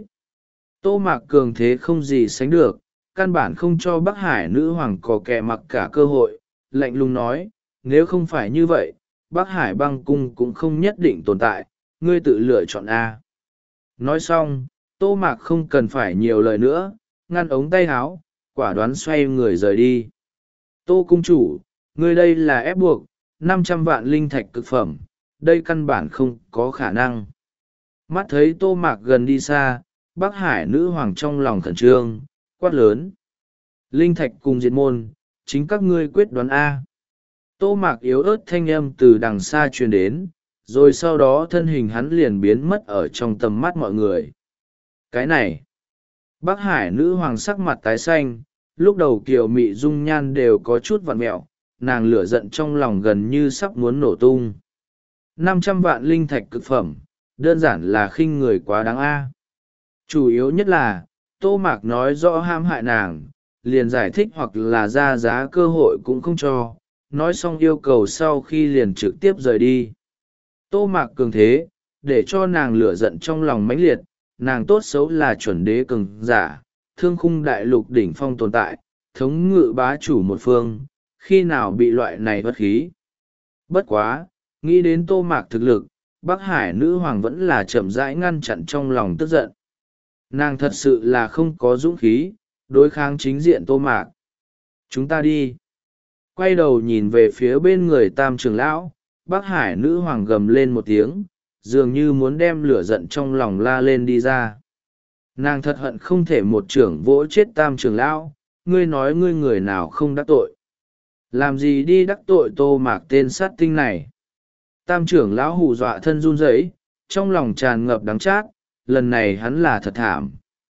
Tô Mạc cường thế không gì sánh được, căn bản không cho Bắc Hải nữ hoàng có kẻ mặc cả cơ hội, lạnh lùng nói, nếu không phải như vậy, Bắc Hải băng cung cũng không nhất định tồn tại, ngươi tự lựa chọn A. Nói xong, Tô Mạc không cần phải nhiều lời nữa, ngăn ống tay áo, quả đoán xoay người rời đi. Tô cung chủ, ngươi đây là ép buộc, năm trăm vạn linh thạch cực phẩm, đây căn bản không có khả năng. Mắt thấy Tô Mạc gần đi xa, Bắc Hải nữ hoàng trong lòng khẩn trương, quát lớn. Linh thạch cùng diệt môn, chính các ngươi quyết đoán A. Tô Mạc yếu ớt thanh âm từ đằng xa truyền đến, rồi sau đó thân hình hắn liền biến mất ở trong tầm mắt mọi người. Cái này, Bắc Hải nữ hoàng sắc mặt tái xanh, lúc đầu kiều mị dung nhan đều có chút vặn mẹo, nàng lửa giận trong lòng gần như sắp muốn nổ tung. Năm trăm vạn linh thạch cực phẩm, đơn giản là khinh người quá đáng a. Chủ yếu nhất là, Tô Mạc nói rõ hãm hại nàng, liền giải thích hoặc là ra giá cơ hội cũng không cho, nói xong yêu cầu sau khi liền trực tiếp rời đi. Tô Mạc cường thế, để cho nàng lửa giận trong lòng mãnh liệt, nàng tốt xấu là chuẩn đế cường giả, thương khung đại lục đỉnh phong tồn tại, thống ngự bá chủ một phương, khi nào bị loại này bất khí. Bất quá, nghĩ đến Tô Mạc thực lực, Bắc Hải nữ hoàng vẫn là chậm rãi ngăn chặn trong lòng tức giận. Nàng thật sự là không có dũng khí, đối kháng chính diện Tô Mạc. Chúng ta đi. Quay đầu nhìn về phía bên người Tam trưởng lão, Bắc Hải nữ hoàng gầm lên một tiếng, dường như muốn đem lửa giận trong lòng la lên đi ra. Nàng thật hận không thể một trưởng vỗ chết Tam trưởng lão, ngươi nói ngươi người nào không đắc tội. Làm gì đi đắc tội Tô Mạc tên sát tinh này. Tam trưởng lão hù dọa thân run rẩy, trong lòng tràn ngập đắng chát, lần này hắn là thật thảm.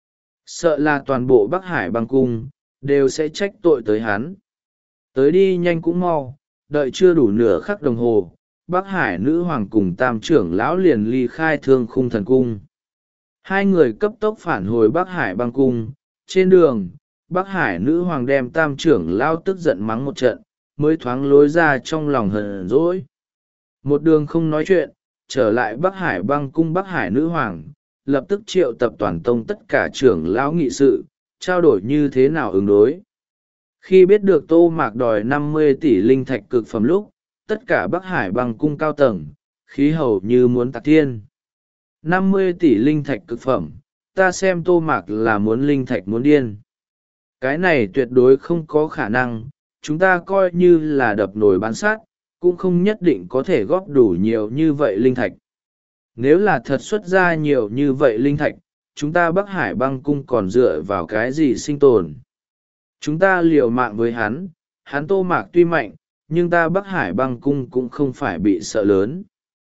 Sợ là toàn bộ Bắc Hải băng cung, đều sẽ trách tội tới hắn. Tới đi nhanh cũng mau, đợi chưa đủ nửa khắc đồng hồ, Bắc Hải nữ hoàng cùng tam trưởng lão liền ly khai thương khung thần cung. Hai người cấp tốc phản hồi Bắc Hải băng cung, trên đường, Bắc Hải nữ hoàng đem tam trưởng lão tức giận mắng một trận, mới thoáng lối ra trong lòng hờn dỗi. Một đường không nói chuyện, trở lại Bắc Hải băng cung Bắc Hải nữ hoàng, lập tức triệu tập toàn tông tất cả trưởng lão nghị sự, trao đổi như thế nào ứng đối. Khi biết được Tô Mạc đòi năm mươi tỷ linh thạch cực phẩm lúc, tất cả Bắc Hải băng cung cao tầng, khí hầu như muốn tạc thiên. năm mươi tỷ linh thạch cực phẩm, ta xem Tô Mạc là muốn linh thạch muốn điên. Cái này tuyệt đối không có khả năng, chúng ta coi như là đập nồi bán sát, cũng không nhất định có thể góp đủ nhiều như vậy linh thạch. Nếu là thật xuất ra nhiều như vậy linh thạch, chúng ta Bắc Hải băng cung còn dựa vào cái gì sinh tồn? Chúng ta liều mạng với hắn, hắn Tô Mạc tuy mạnh, nhưng ta Bắc Hải băng cung cũng không phải bị sợ lớn.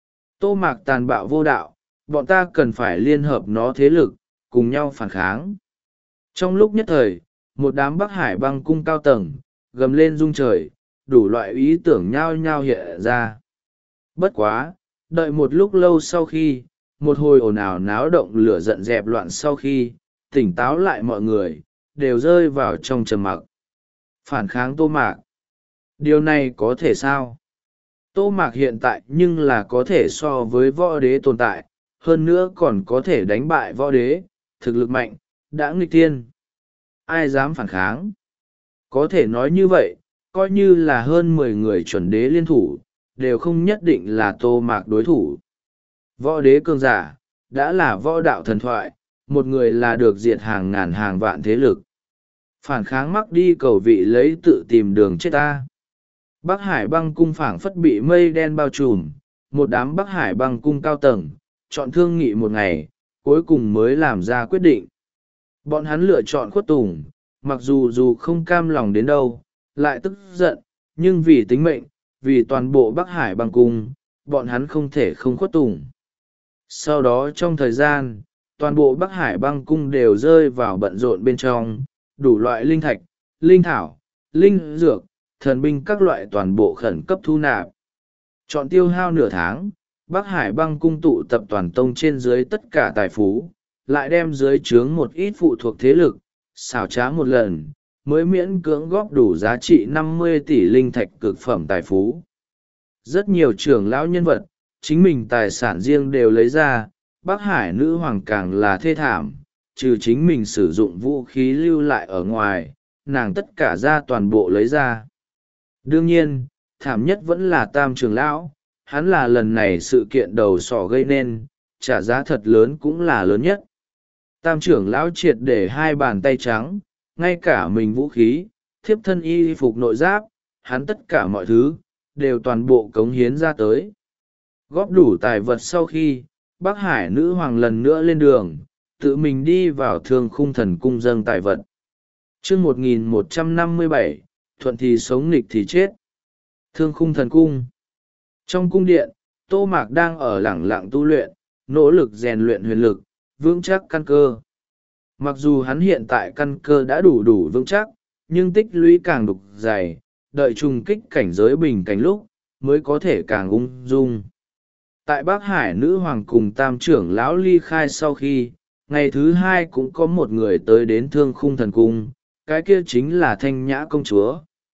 Tô Mạc tàn bạo vô đạo, bọn ta cần phải liên hợp nó thế lực, cùng nhau phản kháng. Trong lúc nhất thời, một đám Bắc Hải băng cung cao tầng, gầm lên rung trời, đủ loại ý tưởng nhao nhao hiện ra. Bất quá, đợi một lúc lâu sau khi, một hồi ồn ào náo động lửa giận dẹp loạn sau khi, tỉnh táo lại mọi người, đều rơi vào trong trầm mặc. Phản kháng Tô Mạc. Điều này có thể sao? Tô Mạc hiện tại nhưng là có thể so với võ đế tồn tại, hơn nữa còn có thể đánh bại võ đế, thực lực mạnh, đã nghịch thiên. Ai dám phản kháng? Có thể nói như vậy, coi như là hơn mười người chuẩn đế liên thủ, đều không nhất định là Tô Mạc đối thủ. Võ đế cường giả, đã là võ đạo thần thoại, một người là được diệt hàng ngàn hàng vạn thế lực. Phản kháng mắc đi cầu vị lấy tự tìm đường chết ta. Bắc Hải băng cung phảng phất bị mây đen bao trùm, một đám Bắc Hải băng cung cao tầng, chọn thương nghị một ngày, cuối cùng mới làm ra quyết định. Bọn hắn lựa chọn khuất tùng, mặc dù dù không cam lòng đến đâu, lại tức giận, nhưng vì tính mệnh, vì toàn bộ Bắc Hải băng cung, bọn hắn không thể không khuất tùng. Sau đó trong thời gian, toàn bộ Bắc Hải băng cung đều rơi vào bận rộn bên trong, đủ loại linh thạch, linh thảo, linh dược, thần binh các loại toàn bộ khẩn cấp thu nạp. Chọn tiêu hao nửa tháng, Bắc Hải băng cung tụ tập toàn tông trên dưới tất cả tài phú, lại đem dưới trướng một ít phụ thuộc thế lực, xảo trá một lần, mới miễn cưỡng góp đủ giá trị năm mươi tỷ linh thạch cực phẩm tài phú. Rất nhiều trưởng lão nhân vật, chính mình tài sản riêng đều lấy ra, Bắc Hải nữ hoàng càng là thê thảm, trừ chính mình sử dụng vũ khí lưu lại ở ngoài, nàng tất cả ra toàn bộ lấy ra. Đương nhiên, thảm nhất vẫn là Tam trưởng lão, hắn là lần này sự kiện đầu sỏ gây nên, trả giá thật lớn cũng là lớn nhất. Tam trưởng lão triệt để hai bàn tay trắng, ngay cả mình vũ khí, thiếp thân y phục nội giáp, hắn tất cả mọi thứ, đều toàn bộ cống hiến ra tới. Góp đủ tài vật sau khi, Bắc Hải nữ hoàng lần nữa lên đường, tự mình đi vào thương khung thần cung dâng tài vật. chương một nghìn một trăm năm mươi bảy, thuận thì sống nghịch thì chết. Thương khung thần cung. Trong cung điện, Tô Mạc đang ở lẳng lặng tu luyện, nỗ lực rèn luyện huyền lực, vững chắc căn cơ. Mặc dù hắn hiện tại căn cơ đã đủ đủ vững chắc, nhưng tích lũy càng đục dày, đợi trùng kích cảnh giới bình cảnh lúc, mới có thể càng ung dung. Tại Bắc Hải nữ hoàng cùng tam trưởng lão ly khai sau khi, ngày thứ hai cũng có một người tới đến thương khung thần cung, cái kia chính là Thanh Nhã công chúa.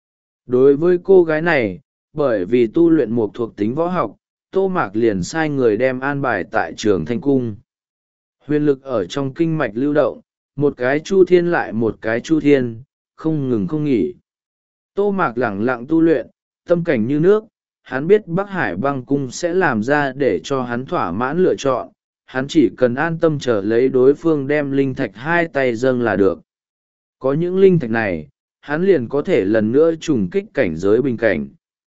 Đối với cô gái này, bởi vì tu luyện một thuộc tính võ học, Tô Mạc liền sai người đem an bài tại trường Thanh Cung. Huyền lực ở trong kinh mạch lưu động, một cái chu thiên lại một cái chu thiên, không ngừng không nghỉ. Tô Mạc lẳng lặng tu luyện, tâm cảnh như nước, hắn biết Bắc Hải băng cung sẽ làm ra để cho hắn thỏa mãn lựa chọn, hắn chỉ cần an tâm chờ lấy đối phương đem linh thạch hai tay dâng là được. Có những linh thạch này, hắn liền có thể lần nữa trùng kích cảnh giới bình cảnh.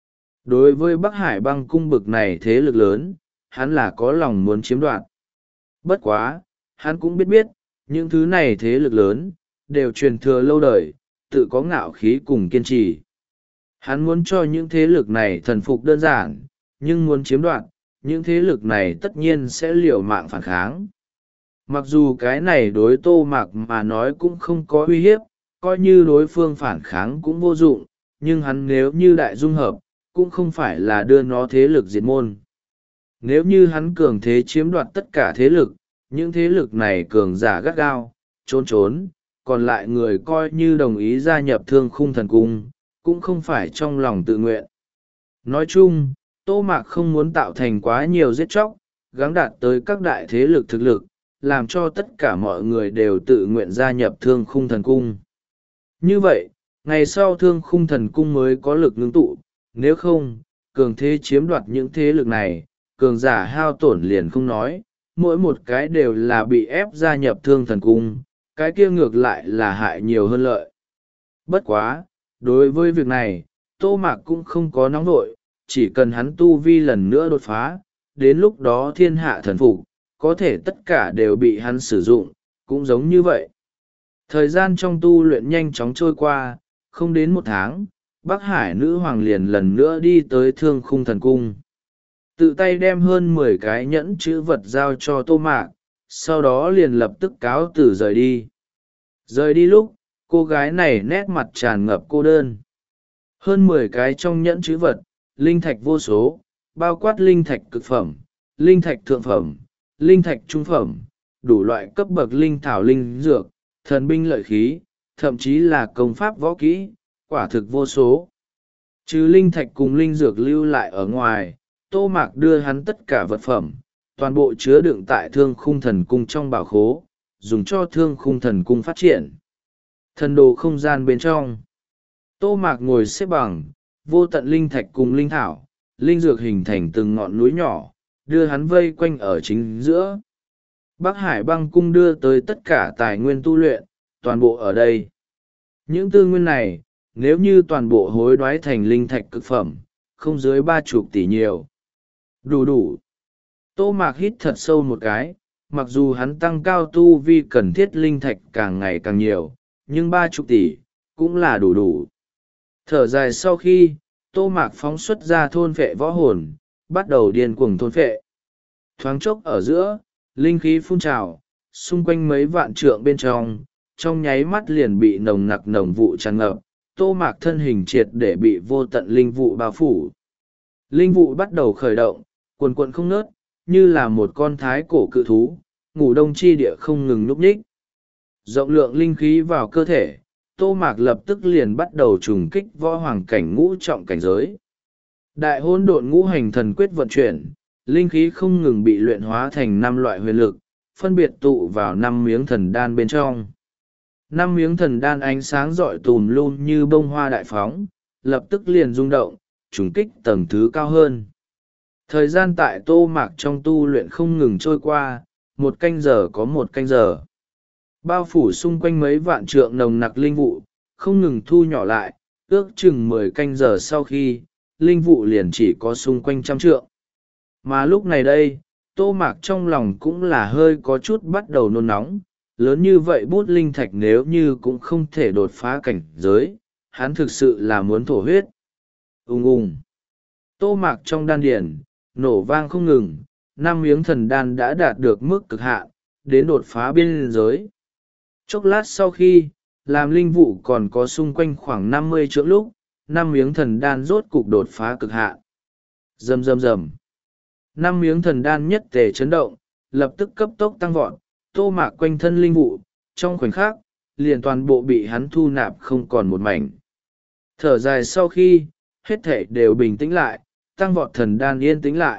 Đối với Bắc Hải băng cung bực này thế lực lớn, hắn là có lòng muốn chiếm đoạt. Bất quá, hắn cũng biết biết, những thứ này thế lực lớn, đều truyền thừa lâu đời, tự có ngạo khí cùng kiên trì. Hắn muốn cho những thế lực này thần phục đơn giản, nhưng muốn chiếm đoạt, những thế lực này tất nhiên sẽ liều mạng phản kháng. Mặc dù cái này đối Tô Mạc mà nói cũng không có uy hiếp, coi như đối phương phản kháng cũng vô dụng, nhưng hắn nếu như đại dung hợp, cũng không phải là đưa nó thế lực diệt môn. Nếu như hắn cường thế chiếm đoạt tất cả thế lực, những thế lực này cường giả gắt gao, trốn trốn, còn lại người coi như đồng ý gia nhập thương khung thần cung, cũng không phải trong lòng tự nguyện. Nói chung, Tô Mạc không muốn tạo thành quá nhiều giết chóc, gắng đạt tới các đại thế lực thực lực, làm cho tất cả mọi người đều tự nguyện gia nhập thương khung thần cung. Như vậy, ngày sau thương khung thần cung mới có lực ngưng tụ, nếu không, cường thế chiếm đoạt những thế lực này, cường giả hao tổn liền không nói, mỗi một cái đều là bị ép gia nhập thương thần cung, cái kia ngược lại là hại nhiều hơn lợi. Bất quá, đối với việc này, Tô Mạc cũng không có nóng nội, chỉ cần hắn tu vi lần nữa đột phá, đến lúc đó thiên hạ thần phục, có thể tất cả đều bị hắn sử dụng, cũng giống như vậy. Thời gian trong tu luyện nhanh chóng trôi qua, không đến một tháng, Bắc Hải nữ hoàng liền lần nữa đi tới thương khung thần cung. Tự tay đem hơn mười cái nhẫn chữ vật giao cho Tô Mạc, sau đó liền lập tức cáo từ rời đi. Rời đi lúc, cô gái này nét mặt tràn ngập cô đơn. Hơn mười cái trong nhẫn chữ vật, linh thạch vô số, bao quát linh thạch cực phẩm, linh thạch thượng phẩm, linh thạch trung phẩm, đủ loại cấp bậc linh thảo linh dược, thần binh lợi khí, thậm chí là công pháp võ kỹ, quả thực vô số. Trừ linh thạch cùng linh dược lưu lại ở ngoài, Tô Mạc đưa hắn tất cả vật phẩm, toàn bộ chứa đựng tại thương khung thần cung trong bảo khố, dùng cho thương khung thần cung phát triển. Thần đồ không gian bên trong. Tô Mạc ngồi xếp bằng, vô tận linh thạch cùng linh thảo, linh dược hình thành từng ngọn núi nhỏ, đưa hắn vây quanh ở chính giữa. Bắc Hải băng cung đưa tới tất cả tài nguyên tu luyện, toàn bộ ở đây. Những tư nguyên này, nếu như toàn bộ hối đoái thành linh thạch cực phẩm, không dưới ba chục tỷ nhiều. Đủ đủ. Tô Mạc hít thật sâu một cái, mặc dù hắn tăng cao tu vi cần thiết linh thạch càng ngày càng nhiều, nhưng ba chục tỷ, cũng là đủ đủ. Thở dài sau khi, Tô Mạc phóng xuất ra thôn phệ võ hồn, bắt đầu điên cuồng thôn phệ. Thoáng chốc ở giữa, linh khí phun trào, xung quanh mấy vạn trượng bên trong, trong nháy mắt liền bị nồng nặc nồng vụ tràn ngập, Tô Mạc thân hình triệt để bị vô tận linh vụ bao phủ. Linh vụ bắt đầu khởi động, quần quận không ngớt, như là một con thái cổ cự thú, ngủ đông chi địa không ngừng núp nhích. Rộng lượng linh khí vào cơ thể, Tô Mạc lập tức liền bắt đầu trùng kích võ hoàng cảnh ngũ trọng cảnh giới. Đại hôn độn ngũ hành thần quyết vận chuyển, linh khí không ngừng bị luyện hóa thành năm loại huyền lực, phân biệt tụ vào năm miếng thần đan bên trong. Năm miếng thần đan ánh sáng rọi tùm lum như bông hoa đại phóng, lập tức liền rung động, trùng kích tầng thứ cao hơn. Thời gian tại Tô Mạc trong tu luyện không ngừng trôi qua, một canh giờ có một canh giờ. Bao phủ xung quanh mấy vạn trượng nồng nặc linh vụ, không ngừng thu nhỏ lại, ước chừng mười canh giờ sau khi, linh vụ liền chỉ có xung quanh trăm trượng. Mà lúc này đây, Tô Mạc trong lòng cũng là hơi có chút bắt đầu nôn nóng, lớn như vậy bút linh thạch nếu như cũng không thể đột phá cảnh giới, hắn thực sự là muốn thổ huyết. Ung ung. Tô Mạc trong đan điển, nổ vang không ngừng, năm miếng thần đan đã đạt được mức cực hạn, đến đột phá biên giới. Chốc lát sau khi, làm linh vụ còn có xung quanh khoảng năm mươi trượng lúc, năm miếng thần đan rốt cục đột phá cực hạn. Rầm rầm rầm. Năm miếng thần đan nhất tề chấn động, lập tức cấp tốc tăng vọt, Tô Mạc quanh thân linh vụ, trong khoảnh khắc, liền toàn bộ bị hắn thu nạp không còn một mảnh. Thở dài sau khi, hết thể đều bình tĩnh lại, tăng vọt thần đan yên tĩnh lại.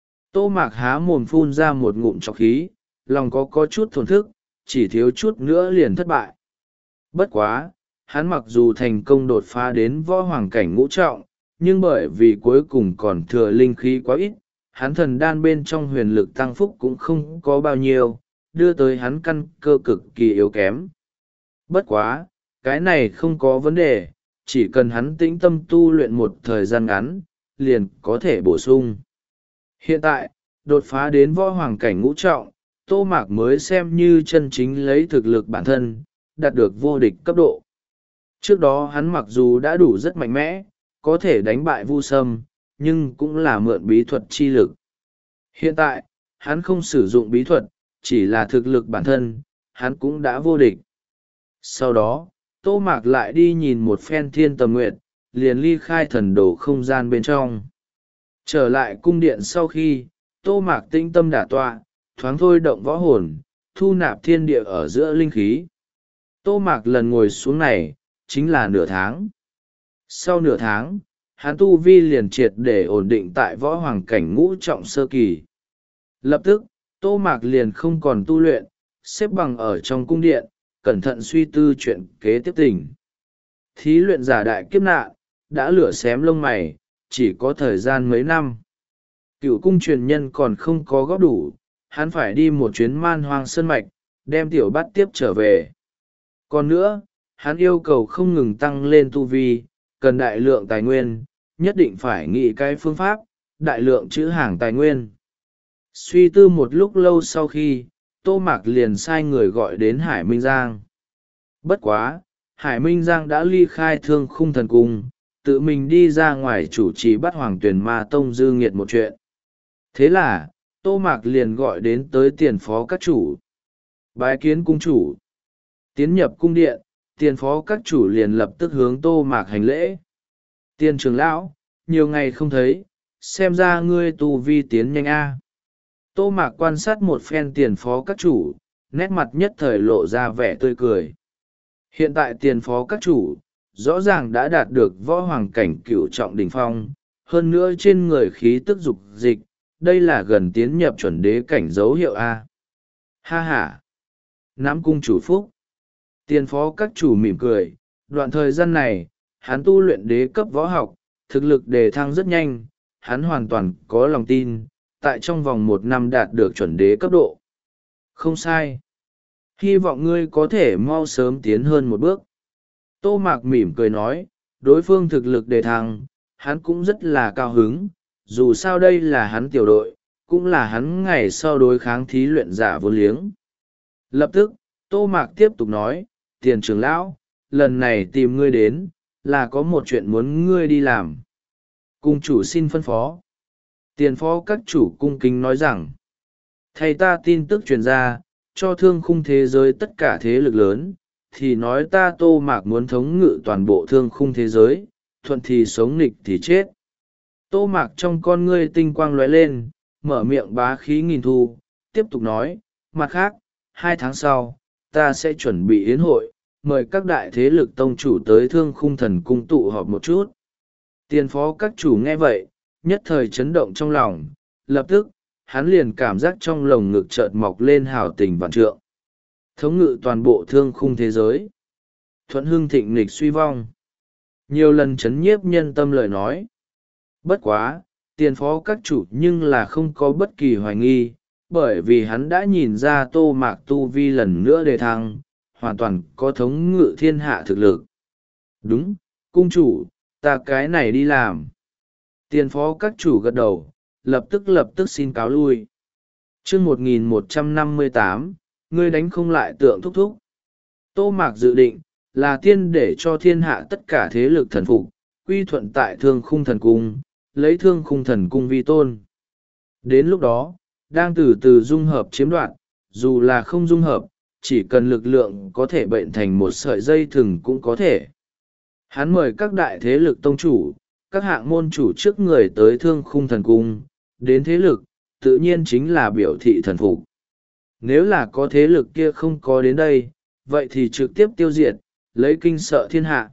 Tô Mạc há mồm phun ra một ngụm trọc khí, lòng có có chút thổn thức, chỉ thiếu chút nữa liền thất bại. Bất quá, hắn mặc dù thành công đột phá đến võ hoàng cảnh ngũ trọng, nhưng bởi vì cuối cùng còn thừa linh khí quá ít, hắn thần đan bên trong huyền lực tăng phúc cũng không có bao nhiêu, đưa tới hắn căn cơ cực kỳ yếu kém. Bất quá, cái này không có vấn đề, chỉ cần hắn tĩnh tâm tu luyện một thời gian ngắn, liền có thể bổ sung. Hiện tại, đột phá đến võ hoàng cảnh ngũ trọng, Tô Mạc mới xem như chân chính lấy thực lực bản thân, đạt được vô địch cấp độ. Trước đó hắn mặc dù đã đủ rất mạnh mẽ, có thể đánh bại Vu Sâm, nhưng cũng là mượn bí thuật chi lực. Hiện tại, hắn không sử dụng bí thuật, chỉ là thực lực bản thân, hắn cũng đã vô địch. Sau đó, Tô Mạc lại đi nhìn một phen thiên tầm nguyệt, liền ly khai thần đồ không gian bên trong. Trở lại cung điện sau khi, Tô Mạc tĩnh tâm đả tọa, thoáng thôi động võ hồn, thu nạp thiên địa ở giữa linh khí. Tô Mạc lần ngồi xuống này, chính là nửa tháng. Sau nửa tháng, hắn tu vi liền triệt để ổn định tại võ hoàng cảnh ngũ trọng sơ kỳ. Lập tức, Tô Mạc liền không còn tu luyện, xếp bằng ở trong cung điện, cẩn thận suy tư chuyện kế tiếp tình. Thí luyện giả đại kiếp nạn, đã lửa xém lông mày, chỉ có thời gian mấy năm. Cựu cung truyền nhân còn không có góp đủ, hắn phải đi một chuyến man hoang sơn mạch, đem tiểu bát tiếp trở về. Còn nữa, hắn yêu cầu không ngừng tăng lên tu vi, cần đại lượng tài nguyên, nhất định phải nghĩ cái phương pháp, đại lượng chữ hàng tài nguyên. Suy tư một lúc lâu sau khi, Tô Mạc liền sai người gọi đến Hải Minh Giang. Bất quá, Hải Minh Giang đã ly khai Thương Khung Thần Cung, tự mình đi ra ngoài chủ trì bắt Hoàng Tuyền Ma Tông dư nghiệt một chuyện. Thế là, Tô Mạc liền gọi đến tới tiền phó các chủ. Bái kiến cung chủ. Tiến nhập cung điện, tiền phó các chủ liền lập tức hướng Tô Mạc hành lễ. Tiền trưởng lão, nhiều ngày không thấy, xem ra ngươi tu vi tiến nhanh a. Tô Mạc quan sát một phen tiền phó các chủ, nét mặt nhất thời lộ ra vẻ tươi cười. Hiện tại tiền phó các chủ, rõ ràng đã đạt được võ hoàng cảnh cửu trọng đỉnh phong, hơn nữa trên người khí tức dục dịch, đây là gần tiến nhập chuẩn đế cảnh dấu hiệu A. Ha ha! Nắm cung chủ phúc. Tiền phó các chủ mỉm cười, đoạn thời gian này, hắn tu luyện đế cấp võ học, thực lực đề thăng rất nhanh, hắn hoàn toàn có lòng tin, tại trong vòng một năm đạt được chuẩn đế cấp độ. Không sai. Hy vọng ngươi có thể mau sớm tiến hơn một bước. Tô Mạc mỉm cười nói, đối phương thực lực đề thăng, hắn cũng rất là cao hứng, dù sao đây là hắn tiểu đội, cũng là hắn ngày sau đối kháng thí luyện giả vô liếng. Lập tức, Tô Mạc tiếp tục nói, tiền trưởng lão, lần này tìm ngươi đến, là có một chuyện muốn ngươi đi làm. Cung chủ xin phân phó. Tiền phó các chủ cung kính nói rằng, thầy ta tin tức truyền ra, cho thương khung thế giới tất cả thế lực lớn, thì nói ta Tô Mạc muốn thống ngự toàn bộ thương khung thế giới, thuận thì sống nghịch thì chết. Tô Mạc trong con ngươi tinh quang lóe lên, mở miệng bá khí nghìn thu, tiếp tục nói, mặt khác, hai tháng sau, ta sẽ chuẩn bị yến hội, mời các đại thế lực tông chủ tới thương khung thần cung tụ họp một chút. Tiền phó các chủ nghe vậy, nhất thời chấn động trong lòng, lập tức, hắn liền cảm giác trong lồng ngực chợt mọc lên hào tình vạn trượng. Thống ngự toàn bộ thương khung thế giới. Thuận hưng thịnh nghịch suy vong. Nhiều lần chấn nhiếp nhân tâm lời nói. Bất quá, tiền phó các chủ nhưng là không có bất kỳ hoài nghi, bởi vì hắn đã nhìn ra Tô Mạc tu vi lần nữa đề thăng, hoàn toàn có thống ngự thiên hạ thực lực. Đúng, cung chủ, ta cái này đi làm. Tiền phó các chủ gật đầu, lập tức lập tức xin cáo lui. Chương một nghìn một trăm năm mươi tám, ngươi đánh không lại tượng thúc thúc. Tô Mạc dự định, là tiên để cho thiên hạ tất cả thế lực thần phục, quy thuận tại thương khung thần cung, lấy thương khung thần cung vi tôn. Đến lúc đó, đang từ từ dung hợp chiếm đoạt, dù là không dung hợp, chỉ cần lực lượng có thể bệnh thành một sợi dây thừng cũng có thể. Hắn mời các đại thế lực tông chủ, các hạng môn chủ trước người tới thương khung thần cung, đến thế lực, tự nhiên chính là biểu thị thần phục. Nếu là có thế lực kia không có đến đây, vậy thì trực tiếp tiêu diệt, lấy kinh sợ thiên hạ.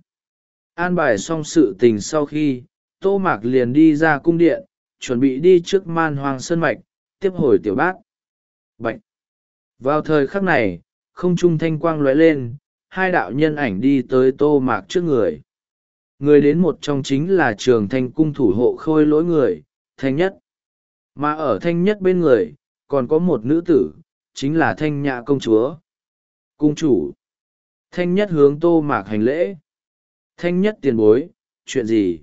An bài xong sự tình sau khi, Tô Mạc liền đi ra cung điện, chuẩn bị đi trước Man Hoang Sơn Mạch, tiếp hồi tiểu bát. Bạch! Vào thời khắc này, không trung thanh quang lóe lên, hai đạo nhân ảnh đi tới Tô Mạc trước người. Người đến một trong chính là Trường Thanh cung thủ hộ khôi lỗi người, Thanh Nhất. Mà ở Thanh Nhất bên người, còn có một nữ tử, chính là Thanh Nhã công chúa. Cung chủ. Thanh Nhất hướng Tô Mạc hành lễ. Thanh Nhất tiền bối, chuyện gì?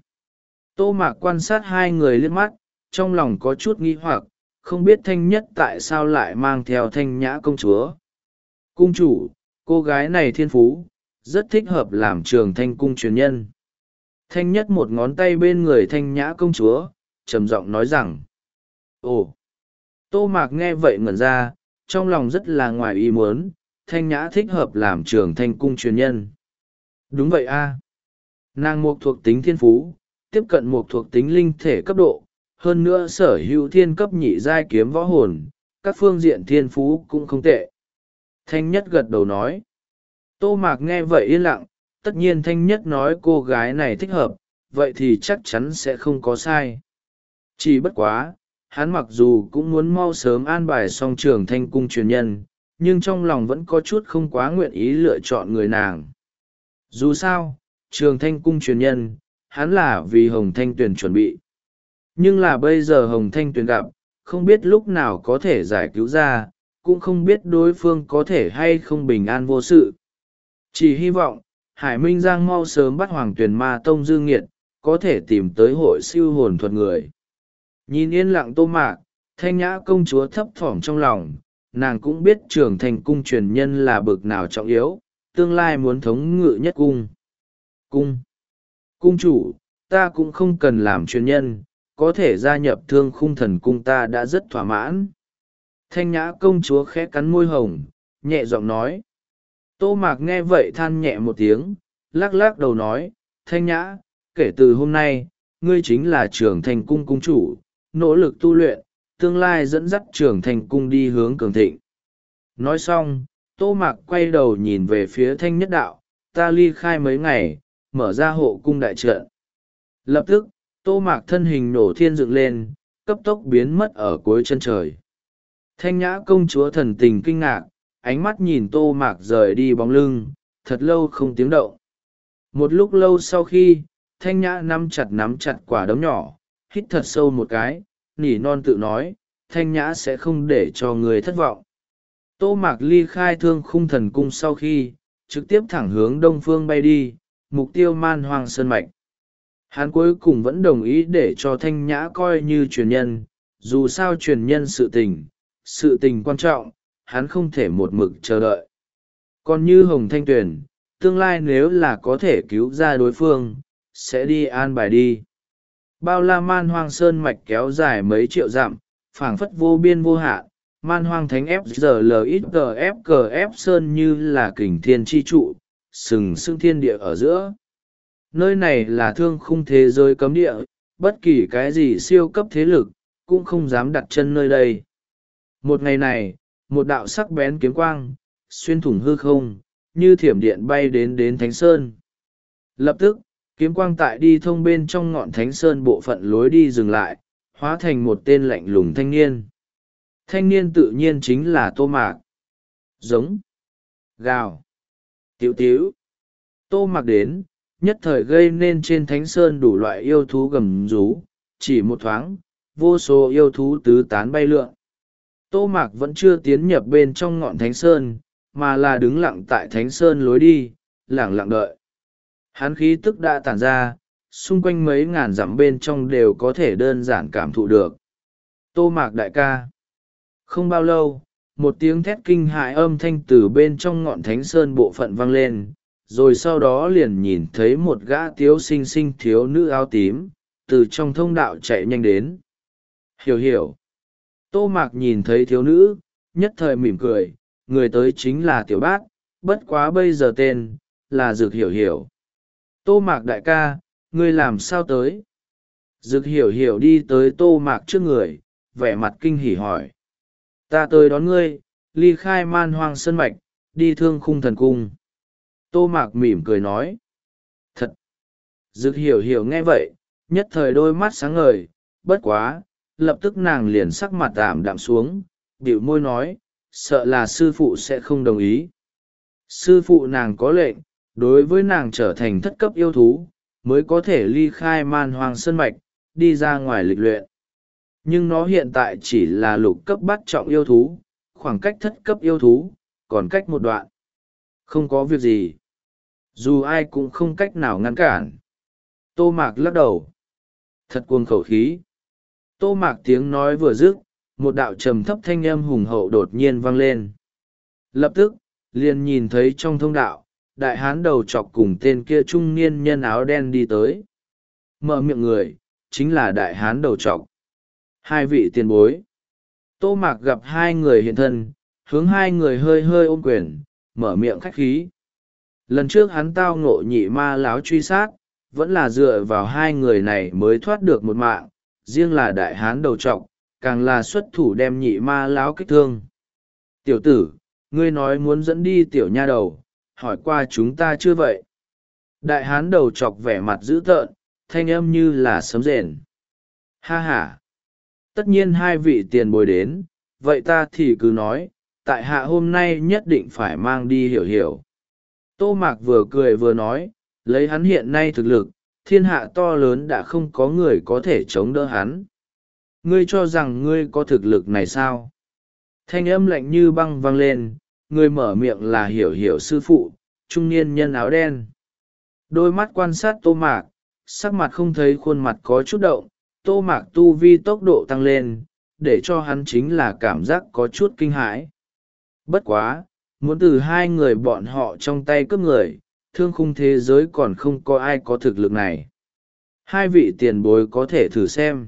Tô Mạc quan sát hai người liếc mắt, trong lòng có chút nghi hoặc, không biết Thanh Nhất tại sao lại mang theo Thanh Nhã công chúa. Cung chủ, cô gái này thiên phú, rất thích hợp làm Trường Thanh cung truyền nhân. Thanh Nhất một ngón tay bên người Thanh Nhã công chúa, trầm giọng nói rằng. Ồ! Tô Mạc nghe vậy ngẩn ra, trong lòng rất là ngoài ý muốn, Thanh Nhã thích hợp làm Trường Thanh cung truyền nhân. Đúng vậy a. Nàng mục thuộc tính thiên phú, tiếp cận mục thuộc tính linh thể cấp độ, hơn nữa sở hữu thiên cấp nhị giai kiếm võ hồn, các phương diện thiên phú cũng không tệ. Thanh Nhất gật đầu nói. Tô Mạc nghe vậy yên lặng, tất nhiên Thanh Nhất nói cô gái này thích hợp, vậy thì chắc chắn sẽ không có sai. Chỉ bất quá, hắn mặc dù cũng muốn mau sớm an bài xong Trường Thanh cung truyền nhân, nhưng trong lòng vẫn có chút không quá nguyện ý lựa chọn người nàng. Dù sao, Trường Thanh cung truyền nhân, hắn là vì Hồng Thanh Tuyền chuẩn bị. Nhưng là bây giờ Hồng Thanh Tuyền gặp, không biết lúc nào có thể giải cứu ra, cũng không biết đối phương có thể hay không bình an vô sự. Chỉ hy vọng, Hải Minh Giang mau sớm bắt Hoàng Tuyền Ma Tông dư nghiệt, có thể tìm tới hội siêu hồn thuật người. Nhìn yên lặng Tô Mạc, Thanh Nhã công chúa thấp thỏm trong lòng, nàng cũng biết Trường Thanh cung truyền nhân là bực nào trọng yếu, tương lai muốn thống ngự nhất cung. Cung! Cung chủ, ta cũng không cần làm truyền nhân, có thể gia nhập Thương Khung Thần cung ta đã rất thỏa mãn. Thanh Nhã công chúa khẽ cắn môi hồng, nhẹ giọng nói. Tô Mạc nghe vậy than nhẹ một tiếng, lắc lắc đầu nói, Thanh Nhã, kể từ hôm nay, ngươi chính là Trường Thanh cung cung chủ, nỗ lực tu luyện, tương lai dẫn dắt Trường Thanh cung đi hướng cường thịnh. Nói xong, Tô Mạc quay đầu nhìn về phía Thanh Nhất đạo, ta ly khai mấy ngày, mở ra hộ cung đại trận. Lập tức, Tô Mạc thân hình nổ thiên dựng lên, cấp tốc biến mất ở cuối chân trời. Thanh Nhã công chúa thần tình kinh ngạc, ánh mắt nhìn Tô Mạc rời đi bóng lưng, thật lâu không tiếng động. Một lúc lâu sau khi, Thanh Nhã nắm chặt nắm chặt quả đấm nhỏ, hít thật sâu một cái, nỉ non tự nói, Thanh Nhã sẽ không để cho người thất vọng. Tô Mạc ly khai Thương Khung Thần cung sau khi, trực tiếp thẳng hướng đông phương bay đi, mục tiêu Man Hoang Sơn Mạch. Hắn cuối cùng vẫn đồng ý để cho Thanh Nhã coi như truyền nhân, dù sao truyền nhân sự tình, sự tình quan trọng, hắn không thể một mực chờ đợi. Còn như Hồng Thanh Tuyền, tương lai nếu là có thể cứu ra đối phương, sẽ đi an bài đi. Bao la Man Hoang Sơn Mạch kéo dài mấy triệu dặm, phảng phất vô biên vô hạn, Man Hoang Thánh ép giờ lờ ít gờ ép cờ ép Sơn như là kình thiên chi trụ, sừng sững thiên địa ở giữa. Nơi này là thương khung thế giới cấm địa, bất kỳ cái gì siêu cấp thế lực, cũng không dám đặt chân nơi đây. Một ngày này, một đạo sắc bén kiếm quang, xuyên thủng hư không, như thiểm điện bay đến đến Thánh Sơn. Lập tức, kiếm quang tại đi thông bên trong ngọn Thánh Sơn bộ phận lối đi dừng lại, hóa thành một tên lạnh lùng thanh niên. Thanh niên tự nhiên chính là Tô Mạc. Giống, gào, tiểu tiếu. Tô Mạc đến, nhất thời gây nên trên Thánh Sơn đủ loại yêu thú gầm rú, chỉ một thoáng, vô số yêu thú tứ tán bay lượn. Tô Mạc vẫn chưa tiến nhập bên trong ngọn Thánh Sơn, mà là đứng lặng tại Thánh Sơn lối đi, lặng lặng đợi. Hắn khí tức đã tản ra, xung quanh mấy ngàn dặm bên trong đều có thể đơn giản cảm thụ được. Tô Mạc đại ca. Không bao lâu, một tiếng thét kinh hại âm thanh từ bên trong ngọn Thánh Sơn bộ phận vang lên, rồi sau đó liền nhìn thấy một gã tiếu xinh xinh thiếu nữ áo tím, từ trong thông đạo chạy nhanh đến. Hiểu hiểu. Tô Mạc nhìn thấy thiếu nữ, nhất thời mỉm cười, người tới chính là tiểu bát, bất quá bây giờ tên, là Dực Hiểu Hiểu. Tô Mạc đại ca, ngươi làm sao tới? Dực Hiểu Hiểu đi tới Tô Mạc trước người, vẻ mặt kinh hỉ hỏi. Ta tới đón ngươi, ly khai man hoang sơn mạch, đi thương khung thần cung. Tô Mạc mỉm cười nói. Thật! Dực Hiểu Hiểu nghe vậy, nhất thời đôi mắt sáng ngời, bất quá, lập tức nàng liền sắc mặt ảm đạm xuống, bĩu môi nói, sợ là sư phụ sẽ không đồng ý. Sư phụ nàng có lệnh, đối với nàng trở thành thất cấp yêu thú, mới có thể ly khai man hoang sơn mạch, đi ra ngoài lịch luyện. Nhưng nó hiện tại chỉ là lục cấp bắt trọng yêu thú, khoảng cách thất cấp yêu thú, còn cách một đoạn. Không có việc gì. Dù ai cũng không cách nào ngăn cản. Tô Mạc lắc đầu. Thật cuồng khẩu khí. Tô Mạc tiếng nói vừa dứt, một đạo trầm thấp thanh âm hùng hậu đột nhiên vang lên. Lập tức, liền nhìn thấy trong thông đạo, đại hán đầu chọc cùng tên kia trung niên nhân áo đen đi tới. Mở miệng người, chính là đại hán đầu chọc. Hai vị tiền bối. Tô Mạc gặp hai người hiện thân, hướng hai người hơi hơi ôm quyền, mở miệng khách khí. Lần trước hắn tao ngộ nhị ma láo truy sát, vẫn là dựa vào hai người này mới thoát được một mạng, riêng là đại hán đầu trọc, càng là xuất thủ đem nhị ma láo kích thương. Tiểu tử, ngươi nói muốn dẫn đi tiểu nha đầu, hỏi qua chúng ta chưa vậy? Đại hán đầu trọc vẻ mặt dữ tợn, thanh âm như là sấm rền. Ha ha! Tất nhiên hai vị tiền bối đến, vậy ta thì cứ nói, tại hạ hôm nay nhất định phải mang đi hiểu hiểu. Tô Mạc vừa cười vừa nói, lấy hắn hiện nay thực lực, thiên hạ to lớn đã không có người có thể chống đỡ hắn. Ngươi cho rằng ngươi có thực lực này sao? Thanh âm lạnh như băng vang lên, người mở miệng là hiểu hiểu sư phụ, trung niên nhân áo đen. Đôi mắt quan sát Tô Mạc, sắc mặt không thấy khuôn mặt có chút động, Tô Mạc tu vi tốc độ tăng lên, để cho hắn chính là cảm giác có chút kinh hãi. Bất quá, muốn từ hai người bọn họ trong tay cướp người, thương khung thế giới còn không có ai có thực lực này. Hai vị tiền bối có thể thử xem.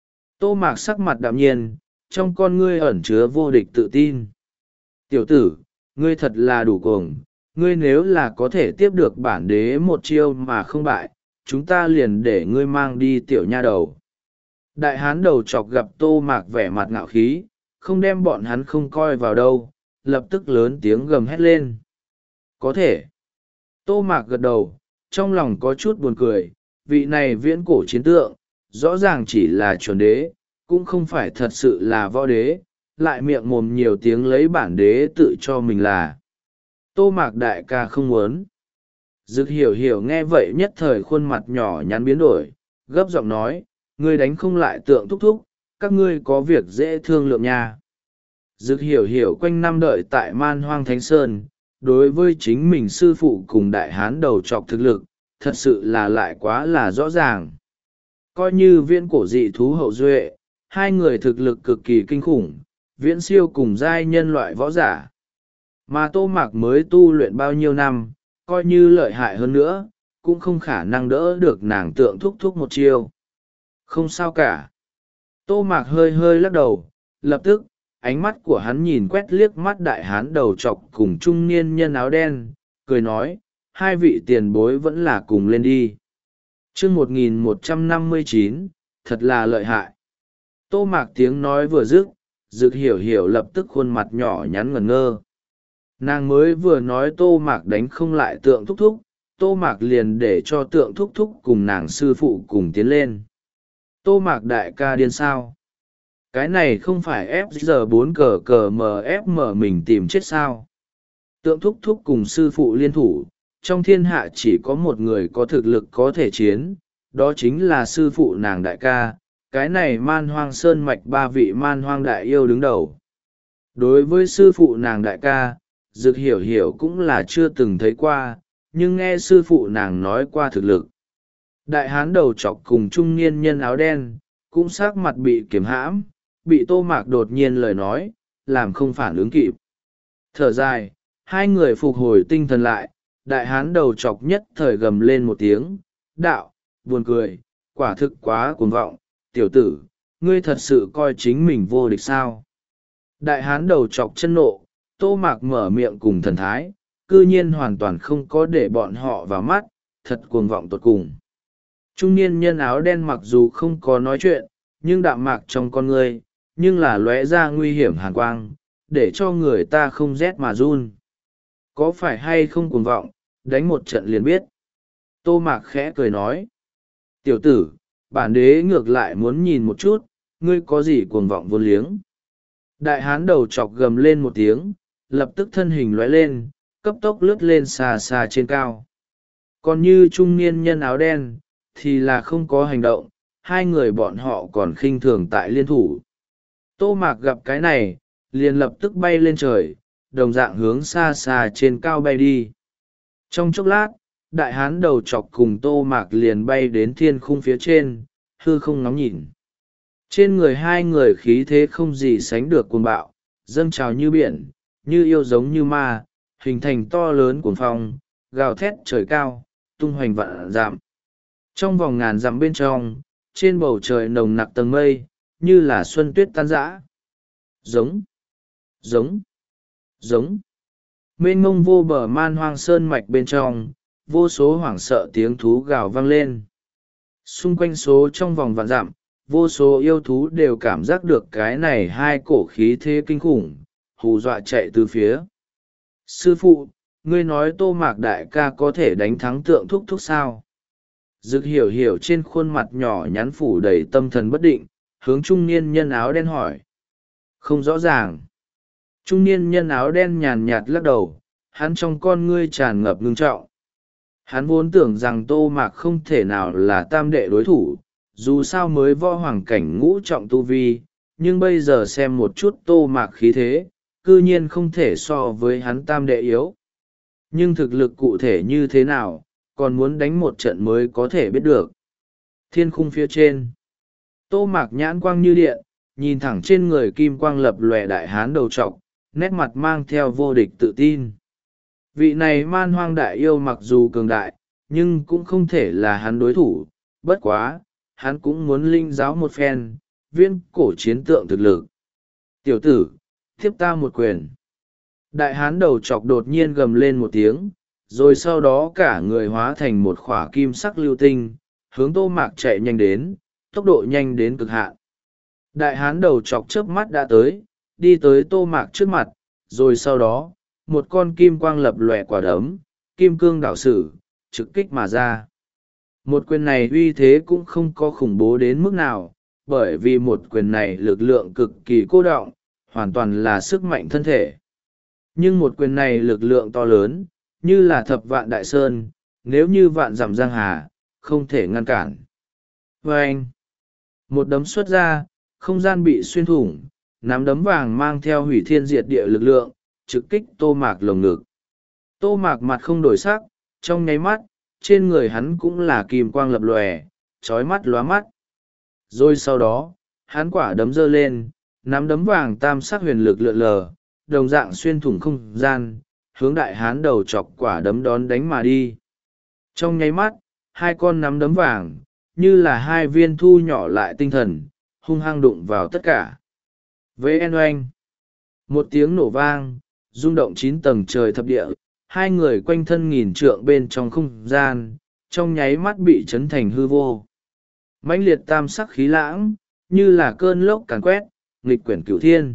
Tô Mạc sắc mặt đạm nhiên, trong con ngươi ẩn chứa vô địch tự tin. Tiểu tử, ngươi thật là đủ cuồng, ngươi nếu là có thể tiếp được bản đế một chiêu mà không bại, chúng ta liền để ngươi mang đi tiểu nha đầu. Đại hán đầu chọc gặp Tô Mạc vẻ mặt ngạo khí, không đem bọn hắn không coi vào đâu, lập tức lớn tiếng gầm hét lên. Có thể. Tô Mạc gật đầu, trong lòng có chút buồn cười, vị này viễn cổ chiến tượng, rõ ràng chỉ là chuẩn đế, cũng không phải thật sự là võ đế, lại miệng mồm nhiều tiếng lấy bản đế tự cho mình là. Tô Mạc đại ca không muốn. Dực hiểu hiểu nghe vậy nhất thời khuôn mặt nhỏ nhắn biến đổi, gấp giọng nói, ngươi đánh không lại tượng thúc thúc, các ngươi có việc dễ thương lượng nha. Dực hiểu hiểu quanh năm đợi tại man hoang thánh sơn, đối với chính mình sư phụ cùng đại hán đầu trọc thực lực, thật sự là lại quá là rõ ràng. Coi như viễn cổ dị thú hậu duệ, hai người thực lực cực kỳ kinh khủng, viễn siêu cùng giai nhân loại võ giả. Mà Tô Mạc mới tu luyện bao nhiêu năm, coi như lợi hại hơn nữa, cũng không khả năng đỡ được nàng tượng thúc thúc một chiêu. Không sao cả. Tô Mạc hơi hơi lắc đầu, lập tức, ánh mắt của hắn nhìn quét liếc mắt đại hán đầu trọc cùng trung niên nhân áo đen, cười nói, hai vị tiền bối vẫn là cùng lên đi. chương một nghìn một trăm năm mươi chín, thật là lợi hại. Tô Mạc tiếng nói vừa dứt, Dực hiểu hiểu lập tức khuôn mặt nhỏ nhắn ngẩn ngơ. Nàng mới vừa nói Tô Mạc đánh không lại tượng thúc thúc, Tô Mạc liền để cho tượng thúc thúc cùng nàng sư phụ cùng tiến lên. Tô Mạc đại ca điên sao? Cái này không phải ép giờ bốn cờ cờ mờ ép mở mình tìm chết sao? Tượng thúc thúc cùng sư phụ liên thủ, trong thiên hạ chỉ có một người có thực lực có thể chiến, đó chính là sư phụ nàng đại ca, cái này man hoang sơn mạch ba vị man hoang đại yêu đứng đầu. Đối với sư phụ nàng đại ca, Dực hiểu hiểu cũng là chưa từng thấy qua, nhưng nghe sư phụ nàng nói qua thực lực. Đại hán đầu chọc cùng trung niên nhân áo đen, cũng sắc mặt bị kiềm hãm, bị Tô Mạc đột nhiên lời nói, làm không phản ứng kịp. Thở dài, hai người phục hồi tinh thần lại, đại hán đầu chọc nhất thời gầm lên một tiếng, đạo, buồn cười, quả thực quá cuồng vọng, tiểu tử, ngươi thật sự coi chính mình vô địch sao? Đại hán đầu chọc chân nộ, Tô Mạc mở miệng cùng thần thái, cư nhiên hoàn toàn không có để bọn họ vào mắt, thật cuồng vọng tột cùng. Trung niên nhân áo đen mặc dù không có nói chuyện, nhưng đạm mạc trong con người, nhưng là lóe ra nguy hiểm hàn quang, để cho người ta không rét mà run. Có phải hay không cuồng vọng, đánh một trận liền biết. Tô Mạc khẽ cười nói. Tiểu tử, bản đế ngược lại muốn nhìn một chút, ngươi có gì cuồng vọng vô liếng. Đại hán đầu chọc gầm lên một tiếng, lập tức thân hình lóe lên, cấp tốc lướt lên xa xa trên cao. Còn như trung niên nhân áo đen, thì là không có hành động, hai người bọn họ còn khinh thường tại liên thủ. Tô Mạc gặp cái này, liền lập tức bay lên trời, đồng dạng hướng xa xa trên cao bay đi. Trong chốc lát, đại hán đầu chọc cùng Tô Mạc liền bay đến thiên khung phía trên, hư không ngóng nhìn. Trên người hai người khí thế không gì sánh được cuồng bạo, dâng trào như biển, như yêu giống như ma, hình thành to lớn cuồng phong, gào thét trời cao, tung hoành vạn dặm. Trong vòng ngàn dặm bên trong, trên bầu trời nồng nặc tầng mây, như là xuân tuyết tan rã. Giống, giống, giống. Mênh mông vô bờ man hoang sơn mạch bên trong, vô số hoảng sợ tiếng thú gào vang lên. Xung quanh số trong vòng vạn dặm, vô số yêu thú đều cảm giác được cái này hai cổ khí thế kinh khủng, hù dọa chạy từ phía. Sư phụ, ngươi nói Tô Mạc đại ca có thể đánh thắng tượng thúc thúc sao? Dực hiểu hiểu trên khuôn mặt nhỏ nhắn phủ đầy tâm thần bất định, hướng trung niên nhân áo đen hỏi. Không rõ ràng. Trung niên nhân áo đen nhàn nhạt lắc đầu, hắn trong con ngươi tràn ngập ngưng trọng. Hắn vốn tưởng rằng Tô Mạc không thể nào là tam đệ đối thủ, dù sao mới võ hoàng cảnh ngũ trọng tu vi, nhưng bây giờ xem một chút Tô Mạc khí thế, cư nhiên không thể so với hắn tam đệ yếu. Nhưng thực lực cụ thể như thế nào, còn muốn đánh một trận mới có thể biết được. Thiên khung phía trên, Tô Mạc nhãn quang như điện, nhìn thẳng trên người kim quang lập lòe đại hán đầu trọc, nét mặt mang theo vô địch tự tin. Vị này man hoang đại yêu mặc dù cường đại, nhưng cũng không thể là hắn đối thủ, bất quá, hắn cũng muốn linh giáo một phen, viên cổ chiến tượng thực lực. Tiểu tử, tiếp ta một quyền. Đại hán đầu chọc đột nhiên gầm lên một tiếng, rồi sau đó cả người hóa thành một khỏa kim sắc lưu tinh, hướng Tô Mạc chạy nhanh đến, tốc độ nhanh đến cực hạn. Đại hán đầu chọc chớp mắt đã tới, đi tới Tô Mạc trước mặt, rồi sau đó, một con kim quang lập lòe quả đấm, kim cương đảo sử, trực kích mà ra. Một quyền này uy thế cũng không có khủng bố đến mức nào, bởi vì một quyền này lực lượng cực kỳ cô đọng, hoàn toàn là sức mạnh thân thể. Nhưng một quyền này lực lượng to lớn, như là thập vạn đại sơn, nếu như vạn dặm giang hà, không thể ngăn cản. Và anh, một đấm xuất ra, không gian bị xuyên thủng, nắm đấm vàng mang theo hủy thiên diệt địa lực lượng, trực kích Tô Mạc lồng ngực. Tô Mạc mặt không đổi sắc, trong nháy mắt, trên người hắn cũng là kim quang lập lòe, trói mắt lóa mắt. Rồi sau đó, hắn quả đấm giơ lên, nắm đấm vàng tam sắc huyền lực lượn lờ, đồng dạng xuyên thủng không gian, hướng đại hán đầu chọc quả đấm đón đánh mà đi. Trong nháy mắt, hai con nắm đấm vàng, như là hai viên thu nhỏ lại tinh thần, hung hăng đụng vào tất cả. Với en oanh, một tiếng nổ vang, rung động chín tầng trời thập địa, hai người quanh thân nghìn trượng bên trong không gian, trong nháy mắt bị chấn thành hư vô. Mãnh liệt tam sắc khí lãng, như là cơn lốc càn quét, nghịch quyển cửu thiên.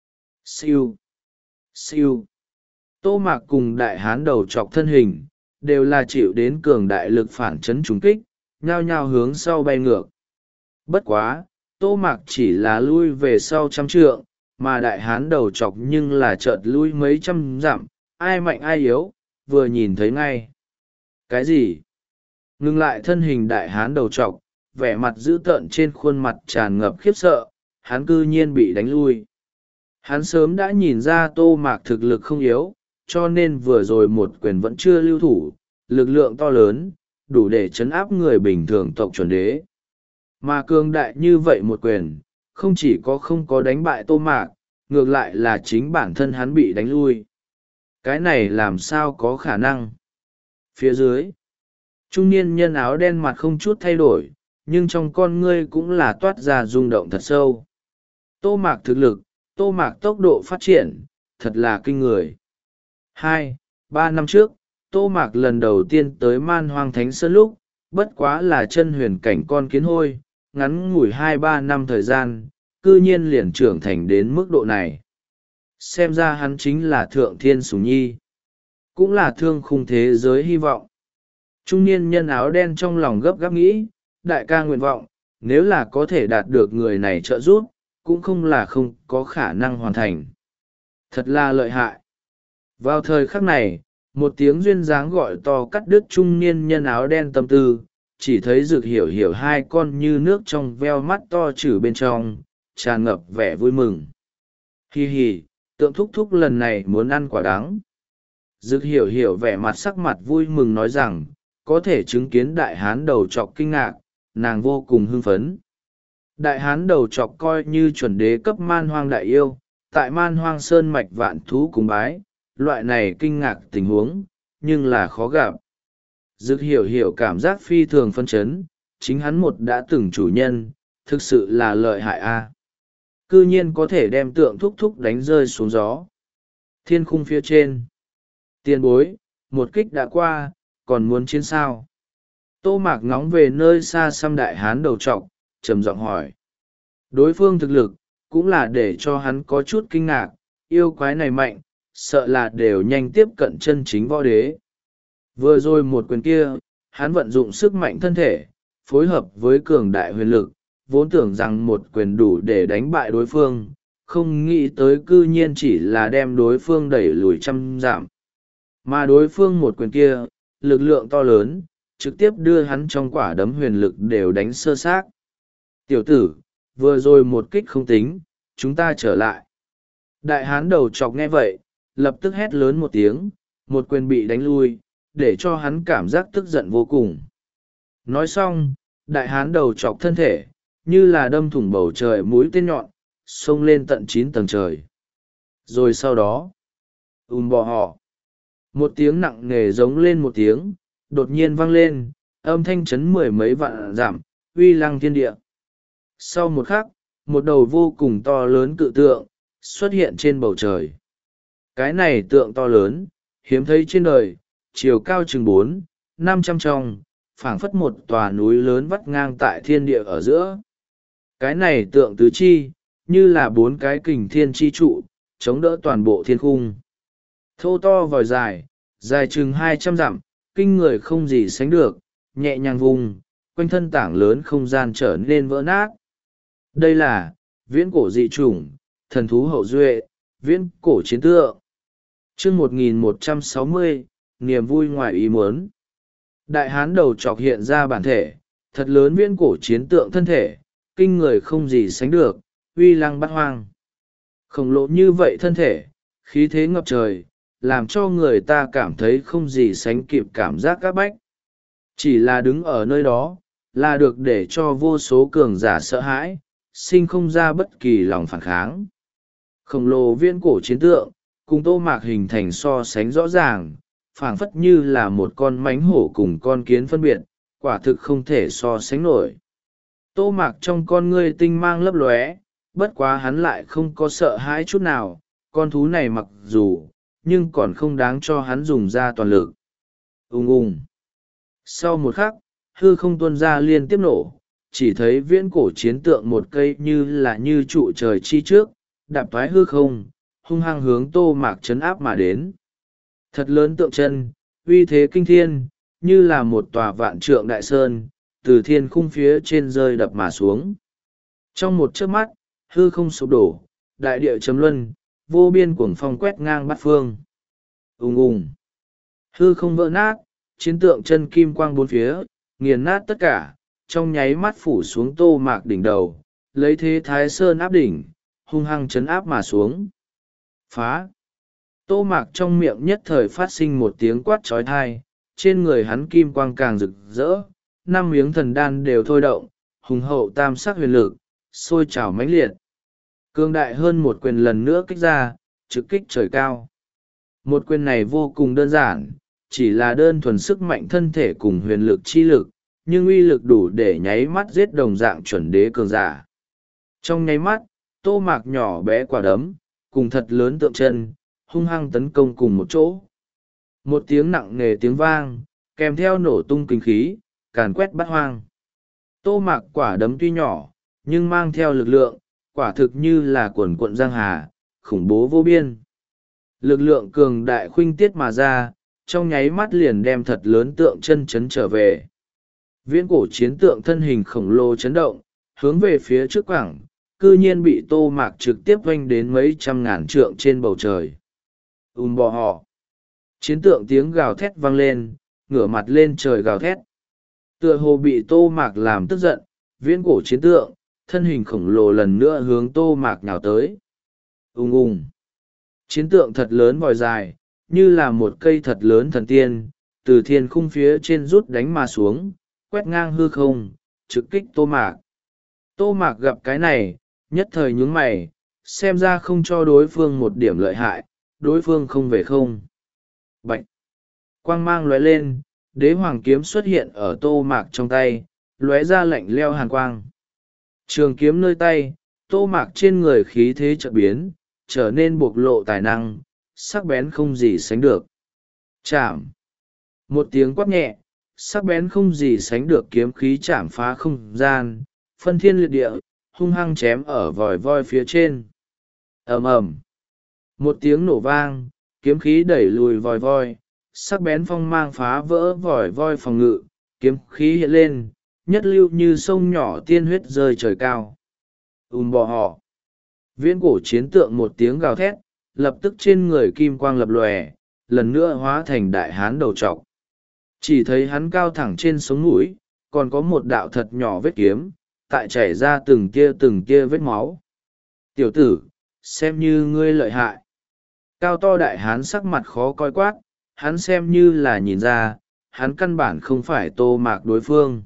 Siêu, siêu. Tô Mạc cùng đại hán đầu chọc thân hình, đều là chịu đến cường đại lực phản chấn trúng kích, nhao nhao hướng sau bay ngược. Bất quá, Tô Mạc chỉ là lui về sau trăm trượng, mà đại hán đầu chọc nhưng là chợt lui mấy trăm dặm, ai mạnh ai yếu, vừa nhìn thấy ngay. Cái gì? Ngừng lại thân hình đại hán đầu trọc, vẻ mặt dữ tợn trên khuôn mặt tràn ngập khiếp sợ, hắn cư nhiên bị đánh lui. Hắn sớm đã nhìn ra Tô Mạc thực lực không yếu, cho nên vừa rồi một quyền vẫn chưa lưu thủ, lực lượng to lớn, đủ để chấn áp người bình thường tộc chuẩn đế. Mà cường đại như vậy một quyền, không chỉ có không có đánh bại Tô Mạc, ngược lại là chính bản thân hắn bị đánh lui. Cái này làm sao có khả năng? Phía dưới, trung niên nhân áo đen mặt không chút thay đổi, nhưng trong con ngươi cũng là toát ra rung động thật sâu. Tô Mạc thực lực, Tô Mạc tốc độ phát triển, thật là kinh người. Hai, ba năm trước, Tô Mạc lần đầu tiên tới Man Hoang Thánh Sơn lúc, bất quá là chân huyền cảnh con kiến hôi, ngắn ngủi hai ba năm thời gian, cư nhiên liền trưởng thành đến mức độ này. Xem ra hắn chính là thượng thiên sủng nhi, cũng là thương khung thế giới hy vọng. Trung niên nhân áo đen trong lòng gấp gáp nghĩ, đại ca nguyện vọng, nếu là có thể đạt được người này trợ giúp, cũng không là không có khả năng hoàn thành. Thật là lợi hại. Vào thời khắc này, một tiếng duyên dáng gọi to cắt đứt trung niên nhân áo đen tâm tư, chỉ thấy Dực Hiểu Hiểu hai con như nước trong veo mắt to trừ bên trong, tràn ngập vẻ vui mừng. Hi hi, tượng thúc thúc lần này muốn ăn quả đắng. Dực Hiểu Hiểu vẻ mặt sắc mặt vui mừng nói rằng, có thể chứng kiến đại hán đầu trọc kinh ngạc, nàng vô cùng hưng phấn. Đại hán đầu trọc coi như chuẩn đế cấp man hoang đại yêu, tại man hoang sơn mạch vạn thú cùng bái, loại này kinh ngạc tình huống, nhưng là khó gặp. Dực Hiểu Hiểu cảm giác phi thường phân chấn, chính hắn một đã từng chủ nhân, thực sự là lợi hại a. Cư nhiên có thể đem tượng thúc thúc đánh rơi xuống gió. Thiên khung phía trên. Tiền bối, một kích đã qua, còn muốn chiến sao? Tô Mạc ngóng về nơi xa xăm đại hán đầu trọc, trầm giọng hỏi. Đối phương thực lực, cũng là để cho hắn có chút kinh ngạc, yêu quái này mạnh, sợ là đều nhanh tiếp cận chân chính võ đế. Vừa rồi một quyền kia, hắn vận dụng sức mạnh thân thể, phối hợp với cường đại huyền lực, vốn tưởng rằng một quyền đủ để đánh bại đối phương, không nghĩ tới cư nhiên chỉ là đem đối phương đẩy lùi trăm dặm. Mà đối phương một quyền kia, lực lượng to lớn, trực tiếp đưa hắn trong quả đấm huyền lực đều đánh sơ xác. Tiểu tử, vừa rồi một kích không tính, chúng ta trở lại. Đại hán đầu chọc nghe vậy, lập tức hét lớn một tiếng, một quyền bị đánh lui, để cho hắn cảm giác tức giận vô cùng. Nói xong, đại hán đầu chọc thân thể, như là đâm thủng bầu trời mũi tên nhọn, xông lên tận chín tầng trời. Rồi sau đó, ùm bò họ. Một tiếng nặng nề giống lên một tiếng, đột nhiên vang lên, âm thanh chấn mười mấy vạn giảm, uy lăng thiên địa. Sau một khắc, một đầu vô cùng to lớn cự tượng, xuất hiện trên bầu trời. Cái này tượng to lớn, hiếm thấy trên đời, chiều cao chừng bốn, năm trăm trong, phảng phất một tòa núi lớn vắt ngang tại thiên địa ở giữa. Cái này tượng tứ chi, như là bốn cái kình thiên chi trụ, chống đỡ toàn bộ thiên khung. Thô to vòi dài, dài chừng hai trăm dặm, kinh người không gì sánh được, nhẹ nhàng vùng, quanh thân tảng lớn không gian trở nên vỡ nát. Đây là, viễn cổ dị chủng, thần thú hậu duệ, viễn cổ chiến tượng. Chương một nghìn một trăm sáu mươi, niềm vui ngoài ý muốn. Đại hán đầu chọc hiện ra bản thể, thật lớn viễn cổ chiến tượng thân thể, kinh người không gì sánh được, uy lăng bát hoang. Khổng lồ như vậy thân thể, khí thế ngập trời, làm cho người ta cảm thấy không gì sánh kịp cảm giác các bách. Chỉ là đứng ở nơi đó, là được để cho vô số cường giả sợ hãi, sinh không ra bất kỳ lòng phản kháng. Khổng lồ viễn cổ chiến tượng, cùng Tô Mạc hình thành so sánh rõ ràng, phảng phất như là một con mánh hổ cùng con kiến phân biệt, quả thực không thể so sánh nổi. Tô Mạc trong con ngươi tinh mang lấp lóe, bất quá hắn lại không có sợ hãi chút nào, con thú này mặc dù, nhưng còn không đáng cho hắn dùng ra toàn lực. Ung ung. Sau một khắc, hư không tuôn ra liên tiếp nổ, chỉ thấy viễn cổ chiến tượng một cây như là như trụ trời chi trước, đạp thoái hư không, hung hăng hướng Tô Mạc chấn áp mà đến. Thật lớn tượng chân, uy thế kinh thiên, như là một tòa vạn trượng đại sơn, từ thiên khung phía trên rơi đập mà xuống. Trong một chớp mắt, hư không sụp đổ, đại địa chấm luân, vô biên cuồng phong quét ngang bát phương. Ùng ùng. Hư không vỡ nát, chiến tượng chân kim quang bốn phía, nghiền nát tất cả, trong nháy mắt phủ xuống Tô Mạc đỉnh đầu, lấy thế thái sơn áp đỉnh, hung hăng chấn áp mà xuống. Phá. Tô Mạc trong miệng nhất thời phát sinh một tiếng quát trói thai, trên người hắn kim quang càng rực rỡ, năm miếng thần đan đều thôi động, hùng hậu tam sắc huyền lực, sôi trào mãnh liệt. Cương đại hơn một quyền lần nữa kích ra, trực kích trời cao. Một quyền này vô cùng đơn giản, chỉ là đơn thuần sức mạnh thân thể cùng huyền lực chi lực, nhưng uy lực đủ để nháy mắt giết đồng dạng chuẩn đế cường giả. Trong nháy mắt, Tô Mạc nhỏ bé quả đấm, cùng thật lớn tượng chân, hung hăng tấn công cùng một chỗ. Một tiếng nặng nề tiếng vang, kèm theo nổ tung kinh khí, càn quét bát hoang. Tô Mạc quả đấm tuy nhỏ, nhưng mang theo lực lượng, quả thực như là quần quận giang hà, khủng bố vô biên. Lực lượng cường đại khuynh tiết mà ra, trong nháy mắt liền đem thật lớn tượng chân chấn trở về. Viễn cổ chiến tượng thân hình khổng lồ chấn động, hướng về phía trước quảng, cư nhiên bị Tô Mạc trực tiếp oanh đến mấy trăm ngàn trượng trên bầu trời. Ùm bò họ. Chiến tượng tiếng gào thét vang lên, ngửa mặt lên trời gào thét. Tựa hồ bị Tô Mạc làm tức giận, viễn cổ chiến tượng, thân hình khổng lồ lần nữa hướng Tô Mạc nhào tới. Ùng ùng. Chiến tượng thật lớn vòi dài, như là một cây thật lớn thần tiên, từ thiên khung phía trên rút đánh mà xuống, quét ngang hư không, trực kích Tô Mạc. Tô Mạc gặp cái này, nhất thời nhướng mày, xem ra không cho đối phương một điểm lợi hại, đối phương không về không. Bạch! Quang mang lóe lên, đế hoàng kiếm xuất hiện ở Tô Mạc trong tay, lóe ra lạnh leo hàn quang. Trường kiếm nơi tay, Tô Mạc trên người khí thế chợt biến, trở nên bộc lộ tài năng, sắc bén không gì sánh được. Chạm! Một tiếng quát nhẹ, sắc bén không gì sánh được kiếm khí chạm phá không gian, phân thiên liệt địa, hung hăng chém ở vòi voi phía trên. Ầm ầm! Một tiếng nổ vang, kiếm khí đẩy lùi vòi voi, sắc bén phong mang phá vỡ vòi voi phòng ngự, kiếm khí hiện lên, nhất lưu như sông nhỏ tiên huyết rơi trời cao. Ùm bò họ. Viễn cổ chiến tượng một tiếng gào thét, lập tức trên người kim quang lập lòe, lần nữa hóa thành đại hán đầu trọc. Chỉ thấy hắn cao thẳng trên sống mũi, còn có một đạo thật nhỏ vết kiếm, tại chảy ra từng tia từng tia vết máu. Tiểu tử, xem như ngươi lợi hại. Cao to đại hán sắc mặt khó coi quát, hắn xem như là nhìn ra, hắn căn bản không phải Tô Mạc đối phương.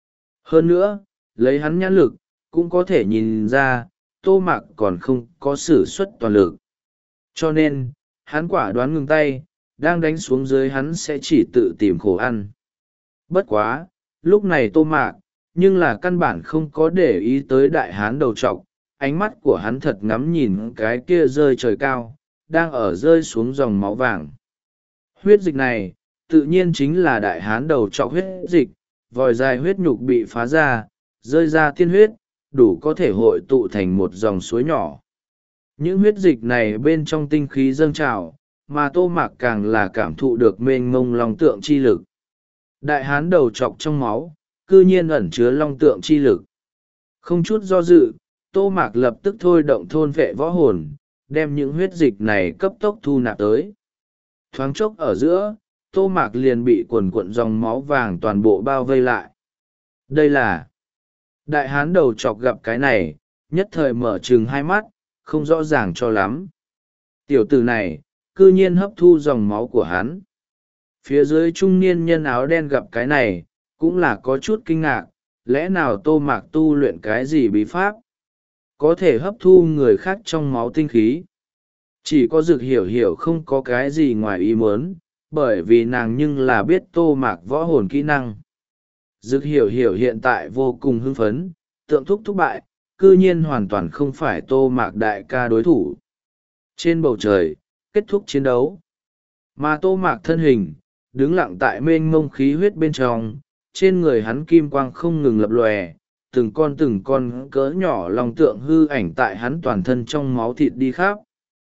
Hơn nữa, lấy hắn nhãn lực, cũng có thể nhìn ra, Tô Mạc còn không có sử xuất toàn lực. Cho nên, hắn quả đoán ngừng tay, đang đánh xuống dưới hắn sẽ chỉ tự tìm khổ ăn. Bất quá, lúc này Tô Mạc, nhưng là căn bản không có để ý tới đại hán đầu trọc, ánh mắt của hắn thật ngắm nhìn cái kia rơi trời cao, đang ở rơi xuống dòng máu vàng. Huyết dịch này, tự nhiên chính là đại hán đầu trọc huyết dịch, vòi dài huyết nhục bị phá ra, rơi ra tiên huyết, đủ có thể hội tụ thành một dòng suối nhỏ. Những huyết dịch này bên trong tinh khí dâng trào, mà Tô Mạc càng là cảm thụ được mênh mông long tượng chi lực. Đại hán đầu trọc trong máu, cư nhiên ẩn chứa long tượng chi lực. Không chút do dự, Tô Mạc lập tức thôi động thôn vệ võ hồn, đem những huyết dịch này cấp tốc thu nạp tới. Thoáng chốc ở giữa, Tô Mạc liền bị quần cuộn dòng máu vàng toàn bộ bao vây lại. Đây là... Đại hán đầu chọc gặp cái này, nhất thời mở trừng hai mắt, không rõ ràng cho lắm. Tiểu tử này, cư nhiên hấp thu dòng máu của hắn. Phía dưới trung niên nhân áo đen gặp cái này, cũng là có chút kinh ngạc, lẽ nào Tô Mạc tu luyện cái gì bí pháp? Có thể hấp thu người khác trong máu tinh khí. Chỉ có Dực Hiểu Hiểu không có cái gì ngoài ý muốn, bởi vì nàng nhưng là biết Tô Mạc võ hồn kỹ năng. Dực Hiểu Hiểu hiện tại vô cùng hưng phấn, tượng thúc thúc bại, cư nhiên hoàn toàn không phải Tô Mạc đại ca đối thủ. Trên bầu trời, kết thúc chiến đấu. Mà Tô Mạc thân hình, đứng lặng tại mênh mông khí huyết bên trong, trên người hắn kim quang không ngừng lập lòe, từng con từng con cỡ nhỏ lòng tượng hư ảnh tại hắn toàn thân trong máu thịt đi khắp.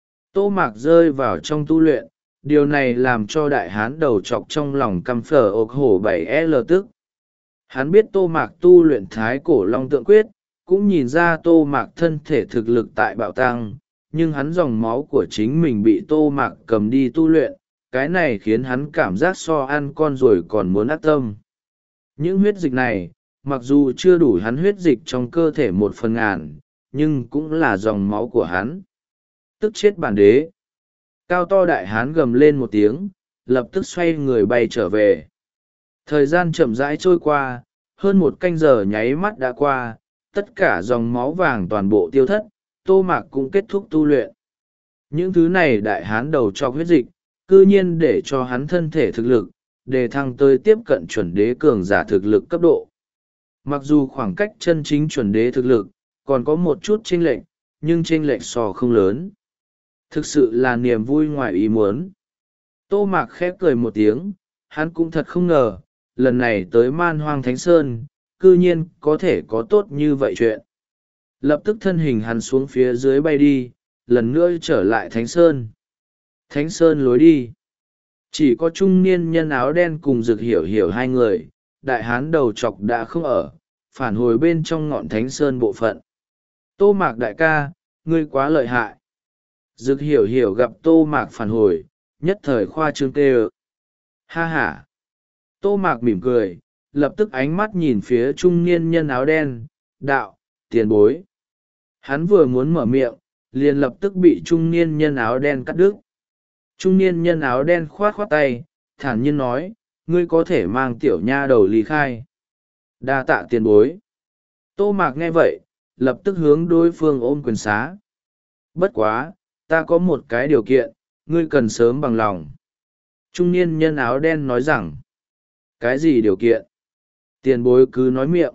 Tô Mạc rơi vào trong tu luyện, điều này làm cho đại hán đầu trọc trong lòng căm phở ộc hổ bảy L tức. Hắn biết Tô Mạc tu luyện thái cổ long tượng quyết, cũng nhìn ra Tô Mạc thân thể thực lực tại bạo tăng, nhưng hắn dòng máu của chính mình bị Tô Mạc cầm đi tu luyện, cái này khiến hắn cảm giác so ăn con rồi còn muốn ác tâm. Những huyết dịch này, mặc dù chưa đủ hắn huyết dịch trong cơ thể một phần ngàn, nhưng cũng là dòng máu của hắn. Tức chết bản đế. Cao to đại hán gầm lên một tiếng, lập tức xoay người bay trở về. Thời gian chậm rãi trôi qua, hơn một canh giờ nháy mắt đã qua, tất cả dòng máu vàng toàn bộ tiêu thất, Tô Mạc cũng kết thúc tu luyện. Những thứ này đại hán đầu trọc huyết dịch, cư nhiên để cho hắn thân thể thực lực, đề thăng tới tiếp cận chuẩn đế cường giả thực lực cấp độ. Mặc dù khoảng cách chân chính chuẩn đế thực lực còn có một chút chênh lệch, nhưng chênh lệch so không lớn. Thực sự là niềm vui ngoài ý muốn. Tô Mạc khép cười một tiếng, hắn cũng thật không ngờ, lần này tới Man Hoang Thánh Sơn, cư nhiên có thể có tốt như vậy chuyện. Lập tức thân hình hắn xuống phía dưới bay đi, lần nữa trở lại Thánh Sơn. Thánh Sơn lối đi. Chỉ có trung niên nhân áo đen cùng Dực Hiểu Hiểu hai người, đại hán đầu chọc đã không ở, phản hồi bên trong ngọn Thánh Sơn bộ phận. Tô Mạc đại ca, ngươi quá lợi hại. Dực Hiểu Hiểu gặp Tô Mạc phản hồi, nhất thời khoa trương tê ơ. Ha ha. Tô Mạc mỉm cười, lập tức ánh mắt nhìn phía trung niên nhân áo đen, đạo, tiền bối. Hắn vừa muốn mở miệng, liền lập tức bị trung niên nhân áo đen cắt đứt. Trung niên nhân áo đen khoát khoát tay, thản nhiên nói, ngươi có thể mang tiểu nha đầu ly khai. Đa tạ tiền bối. Tô Mạc nghe vậy, lập tức hướng đối phương ôm quyền xá. Bất quá, ta có một cái điều kiện, ngươi cần sớm bằng lòng. Trung niên nhân áo đen nói rằng, cái gì điều kiện? Tiền bối cứ nói miệng.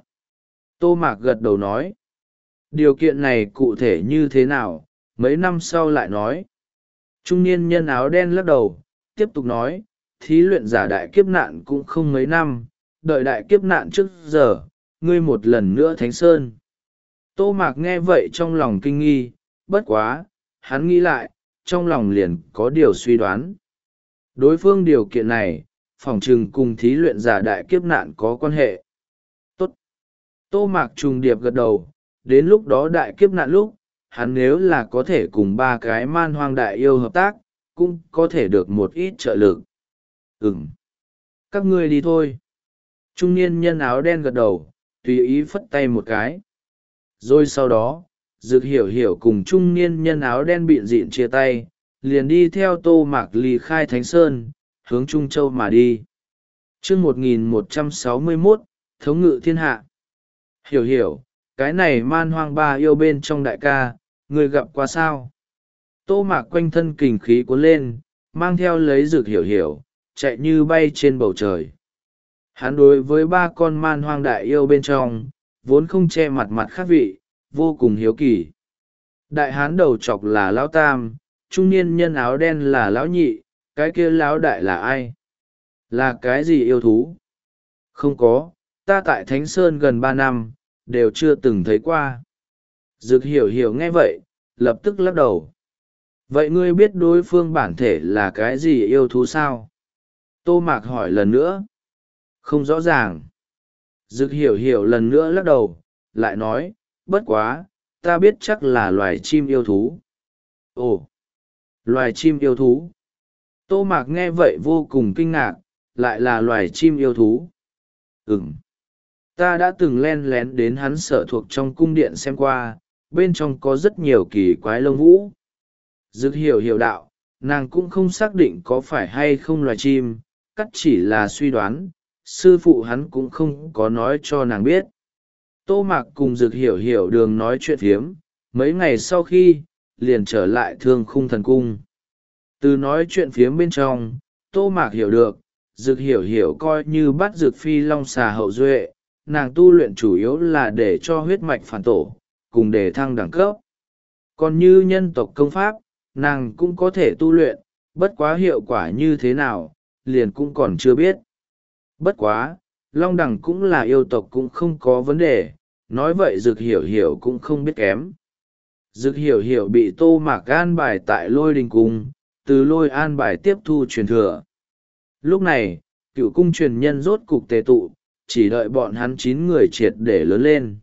Tô Mạc gật đầu nói, điều kiện này cụ thể như thế nào, mấy năm sau lại nói. Trung niên nhân áo đen lắc đầu, tiếp tục nói, thí luyện giả đại kiếp nạn cũng không mấy năm, đợi đại kiếp nạn trước giờ, ngươi một lần nữa Thánh Sơn. Tô Mạc nghe vậy trong lòng kinh nghi, bất quá, hắn nghĩ lại, trong lòng liền có điều suy đoán. Đối phương điều kiện này, phỏng chừng cùng thí luyện giả đại kiếp nạn có quan hệ. Tốt. Tô Mạc trùng điệp gật đầu, đến lúc đó đại kiếp nạn lúc, hắn nếu là có thể cùng ba cái man hoang đại yêu hợp tác, cũng có thể được một ít trợ lực. Ừm. Các ngươi đi thôi. Trung niên nhân áo đen gật đầu, tùy ý phất tay một cái. Rồi sau đó, Dực Hiểu Hiểu cùng trung niên nhân áo đen bịn dịn chia tay, liền đi theo Tô Mạc ly khai Thánh Sơn, hướng Trung Châu mà đi. chương một nghìn một trăm sáu mươi mốt, Thống ngự thiên hạ. Hiểu Hiểu, cái này man hoang ba yêu bên trong đại ca, người gặp qua sao? Tô Mạc quanh thân kình khí cuốn lên, mang theo lấy Dực Hiểu Hiểu, chạy như bay trên bầu trời. Hắn đối với ba con man hoang đại yêu bên trong, vốn không che mặt mặt khác vị, vô cùng hiếu kỳ. Đại hán đầu chọc là lão tam, trung niên nhân áo đen là lão nhị, cái kia lão đại là ai? Là cái gì yêu thú? Không có, ta tại Thánh Sơn gần ba năm, đều chưa từng thấy qua. Dực Hiểu Hiểu nghe vậy, lập tức lắc đầu. Vậy ngươi biết đối phương bản thể là cái gì yêu thú sao? Tô Mạc hỏi lần nữa. Không rõ ràng. Dực Hiểu Hiểu lần nữa lắc đầu, lại nói, bất quá, ta biết chắc là loài chim yêu thú. Ồ, loài chim yêu thú. Tô Mạc nghe vậy vô cùng kinh ngạc, lại là loài chim yêu thú. Ừm. Ta đã từng len lén đến hắn sở thuộc trong cung điện xem qua, bên trong có rất nhiều kỳ quái lông vũ. Dực Hiểu Hiểu đạo, nàng cũng không xác định có phải hay không loài chim, cắt chỉ là suy đoán, sư phụ hắn cũng không có nói cho nàng biết. Tô Mạc cùng Dực Hiểu Hiểu đường nói chuyện phiếm, mấy ngày sau khi, liền trở lại Thương Khung Thần Cung. Từ nói chuyện phiếm bên trong, Tô Mạc hiểu được, Dực Hiểu Hiểu coi như bắt Dực Phi Long xà hậu duệ, nàng tu luyện chủ yếu là để cho huyết mạch phản tổ, cùng để thăng đẳng cấp. Còn như nhân tộc công pháp, nàng cũng có thể tu luyện, bất quá hiệu quả như thế nào, liền cũng còn chưa biết. Bất quá, Long Đằng cũng là yêu tộc cũng không có vấn đề, nói vậy Dực Hiểu Hiểu cũng không biết kém. Dực Hiểu Hiểu bị Tô Mạc an bài tại Lôi Đình Cung, từ Lôi an bài tiếp thu truyền thừa. Lúc này, cựu cung truyền nhân rốt cục tề tụ, chỉ đợi bọn hắn chín người triệt để lớn lên.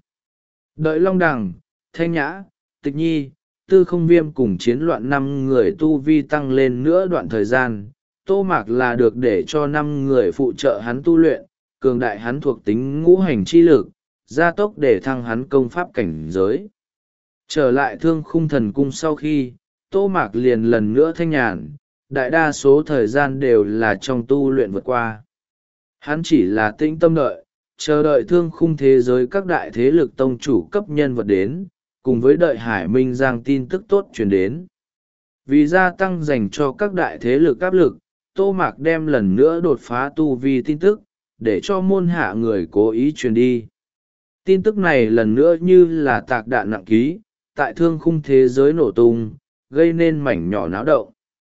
Đợi Long Đằng, Thanh Nhã, Tịch Nhi, Tư Không Viêm cùng chiến loạn năm người tu vi tăng lên nữa đoạn thời gian, Tô Mạc là được để cho năm người phụ trợ hắn tu luyện, cường đại hắn thuộc tính ngũ hành chi lực, gia tốc để thăng hắn công pháp cảnh giới. Trở lại Thương Khung Thần Cung sau khi, Tô Mạc liền lần nữa thanh nhàn, đại đa số thời gian đều là trong tu luyện vượt qua. Hắn chỉ là tĩnh tâm đợi, chờ đợi Thương Khung thế giới các đại thế lực tông chủ cấp nhân vật đến, cùng với đợi Hải Minh Giang tin tức tốt truyền đến. Vì gia tăng dành cho các đại thế lực áp lực, Tô Mạc đem lần nữa đột phá tu vi tin tức, để cho môn hạ người cố ý truyền đi. Tin tức này lần nữa như là tạc đạn nặng ký, tại thương khung thế giới nổ tung, gây nên mảnh nhỏ náo động.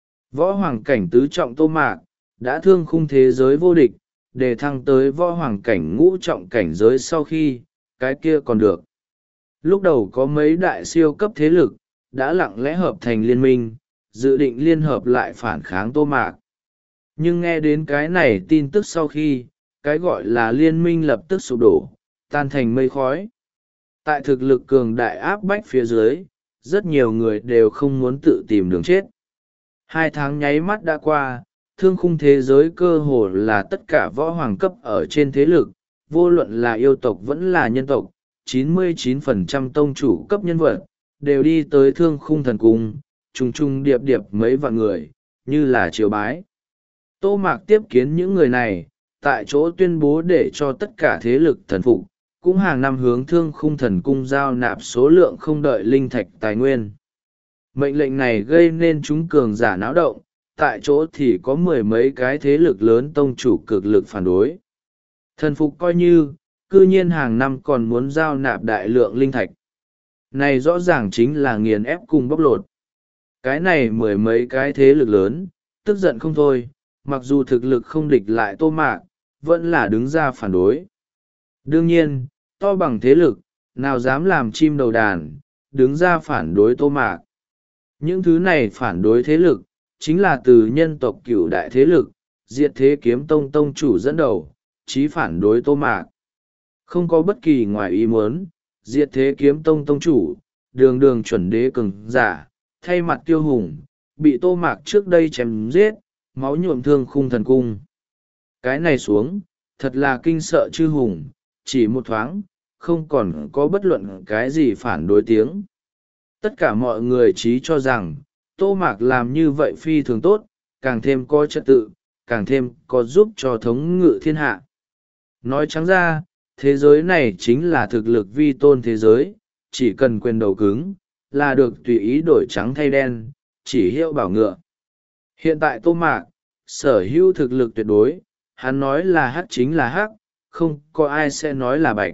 Võ hoàng cảnh tứ trọng Tô Mạc, đã thương khung thế giới vô địch, để thăng tới võ hoàng cảnh ngũ trọng cảnh giới sau khi, cái kia còn được. Lúc đầu có mấy đại siêu cấp thế lực, đã lặng lẽ hợp thành liên minh, dự định liên hợp lại phản kháng Tô Mạc. Nhưng nghe đến cái này tin tức sau khi, cái gọi là liên minh lập tức sụp đổ, tan thành mây khói. Tại thực lực cường đại áp bách phía dưới, rất nhiều người đều không muốn tự tìm đường chết. Hai tháng nháy mắt đã qua, thương khung thế giới cơ hồ là tất cả võ hoàng cấp ở trên thế lực, vô luận là yêu tộc vẫn là nhân tộc, chín mươi chín phần trăm tông chủ cấp nhân vật, đều đi tới thương khung thần cung, trùng trùng điệp điệp mấy vạn người, như là triều bái. Tô Mạc tiếp kiến những người này, tại chỗ tuyên bố để cho tất cả thế lực thần phục, cũng hàng năm hướng thương khung thần cung giao nạp số lượng không đợi linh thạch tài nguyên. Mệnh lệnh này gây nên chúng cường giả náo động, tại chỗ thì có mười mấy cái thế lực lớn tông chủ cực lực phản đối. Thần phục coi như, cư nhiên hàng năm còn muốn giao nạp đại lượng linh thạch. Này rõ ràng chính là nghiền ép cùng bóc lột. Cái này mười mấy cái thế lực lớn, tức giận không thôi, mặc dù thực lực không địch lại Tô Mạc, vẫn là đứng ra phản đối. Đương nhiên, to bằng thế lực, nào dám làm chim đầu đàn, đứng ra phản đối Tô Mạc. Những thứ này phản đối thế lực, chính là từ nhân tộc cửu đại thế lực, diệt thế kiếm tông tông chủ dẫn đầu, chí phản đối Tô Mạc. Không có bất kỳ ngoài ý muốn, diệt thế kiếm tông tông chủ, đường đường chuẩn đế cường giả, thay mặt tiêu hùng, bị Tô Mạc trước đây chém giết, máu nhuộm thương khung thần cung. Cái này xuống, thật là kinh sợ chư hùng, chỉ một thoáng, không còn có bất luận cái gì phản đối tiếng. Tất cả mọi người trí cho rằng, Tô Mạc làm như vậy phi thường tốt, càng thêm có trật tự, càng thêm có giúp cho thống ngự thiên hạ. Nói trắng ra, thế giới này chính là thực lực vi tôn thế giới, chỉ cần quyền đầu cứng, là được tùy ý đổi trắng thay đen, chỉ hiệu bảo ngựa. Hiện tại Tô Mạc, sở hữu thực lực tuyệt đối, hắn nói là hắc chính là hắc, không có ai sẽ nói là bạch.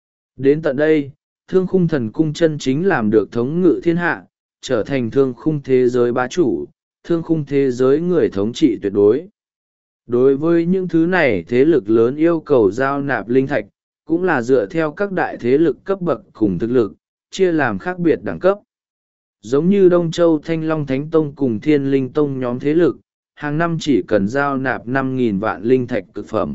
Đến tận đây, thương khung thần cung chân chính làm được thống ngự thiên hạ, trở thành thương khung thế giới bá chủ, thương khung thế giới người thống trị tuyệt đối. Đối với những thứ này thế lực lớn yêu cầu giao nạp linh thạch, cũng là dựa theo các đại thế lực cấp bậc cùng thực lực, chia làm khác biệt đẳng cấp. Giống như Đông Châu Thanh Long Thánh Tông cùng Thiên Linh Tông nhóm thế lực, hàng năm chỉ cần giao nạp năm nghìn vạn linh thạch cực phẩm.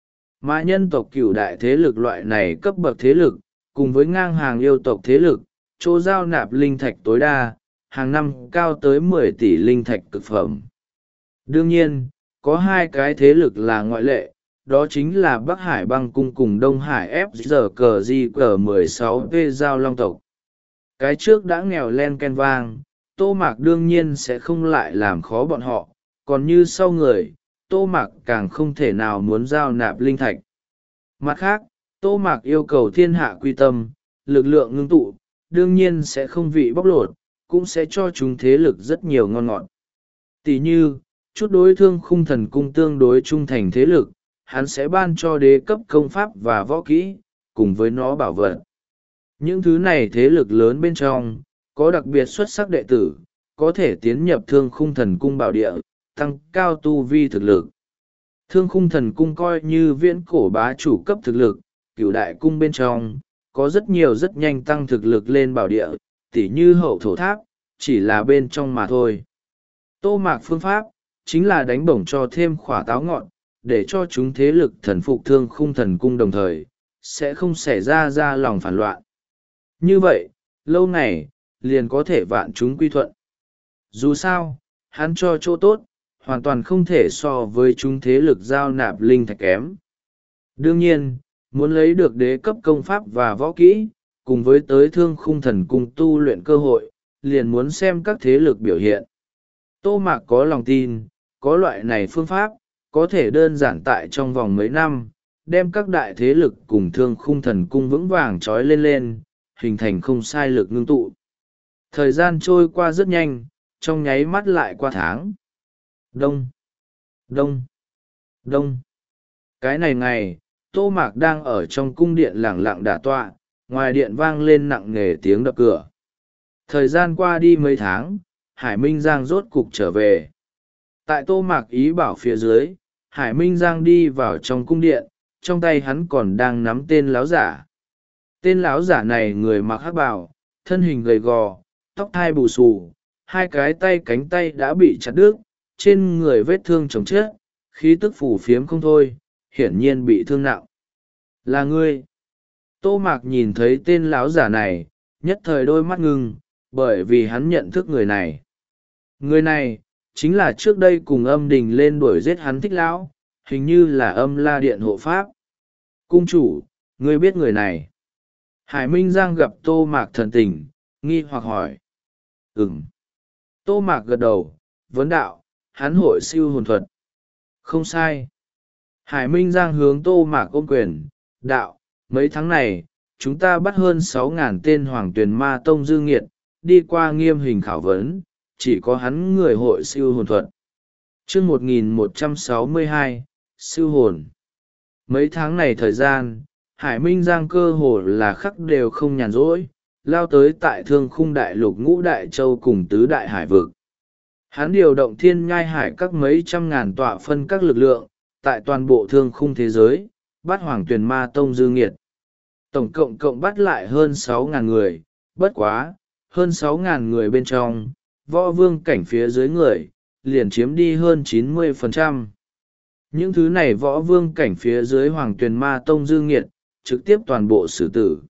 Mà nhân tộc cửu đại thế lực loại này cấp bậc thế lực, cùng với ngang hàng yêu tộc thế lực, chỗ giao nạp linh thạch tối đa, hàng năm cao tới mười tỷ linh thạch cực phẩm. Đương nhiên, có hai cái thế lực là ngoại lệ, đó chính là Bắc Hải băng cung cùng Đông Hải ép giờ cờ di cờ mười sáu v giao long tộc. Cái trước đã nghèo len ken vang, Tô Mạc đương nhiên sẽ không lại làm khó bọn họ, còn như sau người, Tô Mạc càng không thể nào muốn giao nạp linh thạch. Mặt khác, Tô Mạc yêu cầu thiên hạ quy tâm, lực lượng ngưng tụ, đương nhiên sẽ không vị bóc lột, cũng sẽ cho chúng thế lực rất nhiều ngon ngọt. Tỷ như, chút đối thương khung thần cung tương đối trung thành thế lực, hắn sẽ ban cho đế cấp công pháp và võ kỹ, cùng với nó bảo vật. Những thứ này thế lực lớn bên trong, có đặc biệt xuất sắc đệ tử, có thể tiến nhập thương khung thần cung bảo địa, tăng cao tu vi thực lực. Thương khung thần cung coi như viễn cổ bá chủ cấp thực lực, cửu đại cung bên trong, có rất nhiều rất nhanh tăng thực lực lên bảo địa, tỉ như hậu thổ tháp, chỉ là bên trong mà thôi. Tô Mạc phương pháp, chính là đánh bổng cho thêm khỏa táo ngọn, để cho chúng thế lực thần phục thương khung thần cung đồng thời, sẽ không xảy ra ra lòng phản loạn. Như vậy, lâu ngày, liền có thể vạn chúng quy thuận. Dù sao, hắn cho chỗ tốt, hoàn toàn không thể so với chúng thế lực giao nạp linh thạch kém. Đương nhiên, muốn lấy được đế cấp công pháp và võ kỹ, cùng với tới thương khung thần cung tu luyện cơ hội, liền muốn xem các thế lực biểu hiện. Tô Mạc có lòng tin, có loại này phương pháp, có thể đơn giản tại trong vòng mấy năm, đem các đại thế lực cùng thương khung thần cung vững vàng trói lên lên, hình thành không sai lực ngưng tụ. Thời gian trôi qua rất nhanh, trong nháy mắt lại qua tháng. Đông. Đông, đông. Cái này ngày, Tô Mạc đang ở trong cung điện lẳng lặng đả tọa, ngoài điện vang lên nặng nề tiếng đập cửa. Thời gian qua đi mấy tháng, Hải Minh Giang rốt cục trở về. Tại Tô Mạc ý bảo phía dưới, Hải Minh Giang đi vào trong cung điện, trong tay hắn còn đang nắm tên láo giả. Tên láo giả này người mặc hắc bào, thân hình gầy gò, tóc thai bù xù, hai cái tay cánh tay đã bị chặt đứt, trên người vết thương chồng chết, khí tức phủ phiếm không thôi, hiển nhiên bị thương nặng. Là ngươi. Tô Mạc nhìn thấy tên láo giả này, nhất thời đôi mắt ngưng, bởi vì hắn nhận thức người này. Người này, chính là trước đây cùng âm đình lên đuổi giết hắn Thích Lão, hình như là âm la điện hộ pháp. Cung chủ, ngươi biết người này. Hải Minh Giang gặp Tô Mạc thần tình, nghi hoặc hỏi. Ừm. Tô Mạc gật đầu, vấn đạo, hắn hội siêu hồn thuật. Không sai. Hải Minh Giang hướng Tô Mạc ôm quyền, đạo, mấy tháng này, chúng ta bắt hơn sáu ngàn tên Hoàng Tuyền Ma Tông dư nghiệt, đi qua nghiêm hình khảo vấn, chỉ có hắn người hội siêu hồn thuật. Chương một nghìn một trăm sáu mươi hai, siêu hồn. Mấy tháng này thời gian, Hải Minh Giang cơ hồ là khắc đều không nhàn rỗi, lao tới tại Thương Khung Đại Lục Ngũ Đại Châu cùng tứ đại hải vực. Hắn điều động thiên nhai hải các mấy trăm ngàn tọa phân các lực lượng, tại toàn bộ thương khung thế giới, bắt Hoàng Tuyền Ma Tông dư nghiệt. Tổng cộng cộng bắt lại hơn sáu ngàn người, bất quá, hơn sáu ngàn người bên trong, võ vương cảnh phía dưới người, liền chiếm đi hơn chín mươi phần trăm. Những thứ này võ vương cảnh phía dưới Hoàng Tuyền Ma Tông dư nghiệt, trực tiếp toàn bộ xử tử.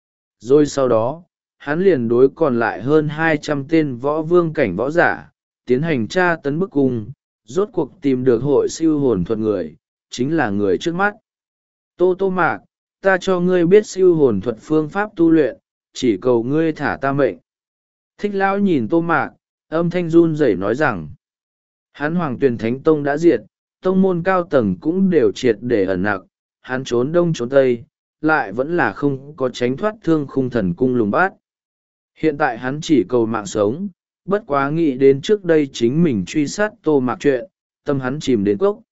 Rồi sau đó, hắn liền đối còn lại hơn hai trăm tên võ vương cảnh võ giả, tiến hành tra tấn bức cung, rốt cuộc tìm được hội siêu hồn thuật người, chính là người trước mắt. Tô Tô Mạc, ta cho ngươi biết siêu hồn thuật phương pháp tu luyện, chỉ cầu ngươi thả ta mệnh. Thích Lão nhìn Tô Mạc, âm thanh run rẩy nói rằng, hắn Hoàng Tuyền Thánh Tông đã diệt, tông môn cao tầng cũng đều triệt để ẩn nặc, hắn trốn đông trốn tây, lại vẫn là không có tránh thoát Thương Khung Thần Cung lùng bát. Hiện tại hắn chỉ cầu mạng sống, bất quá nghĩ đến trước đây chính mình truy sát Tô Mạc chuyện, tâm hắn chìm đến cốc.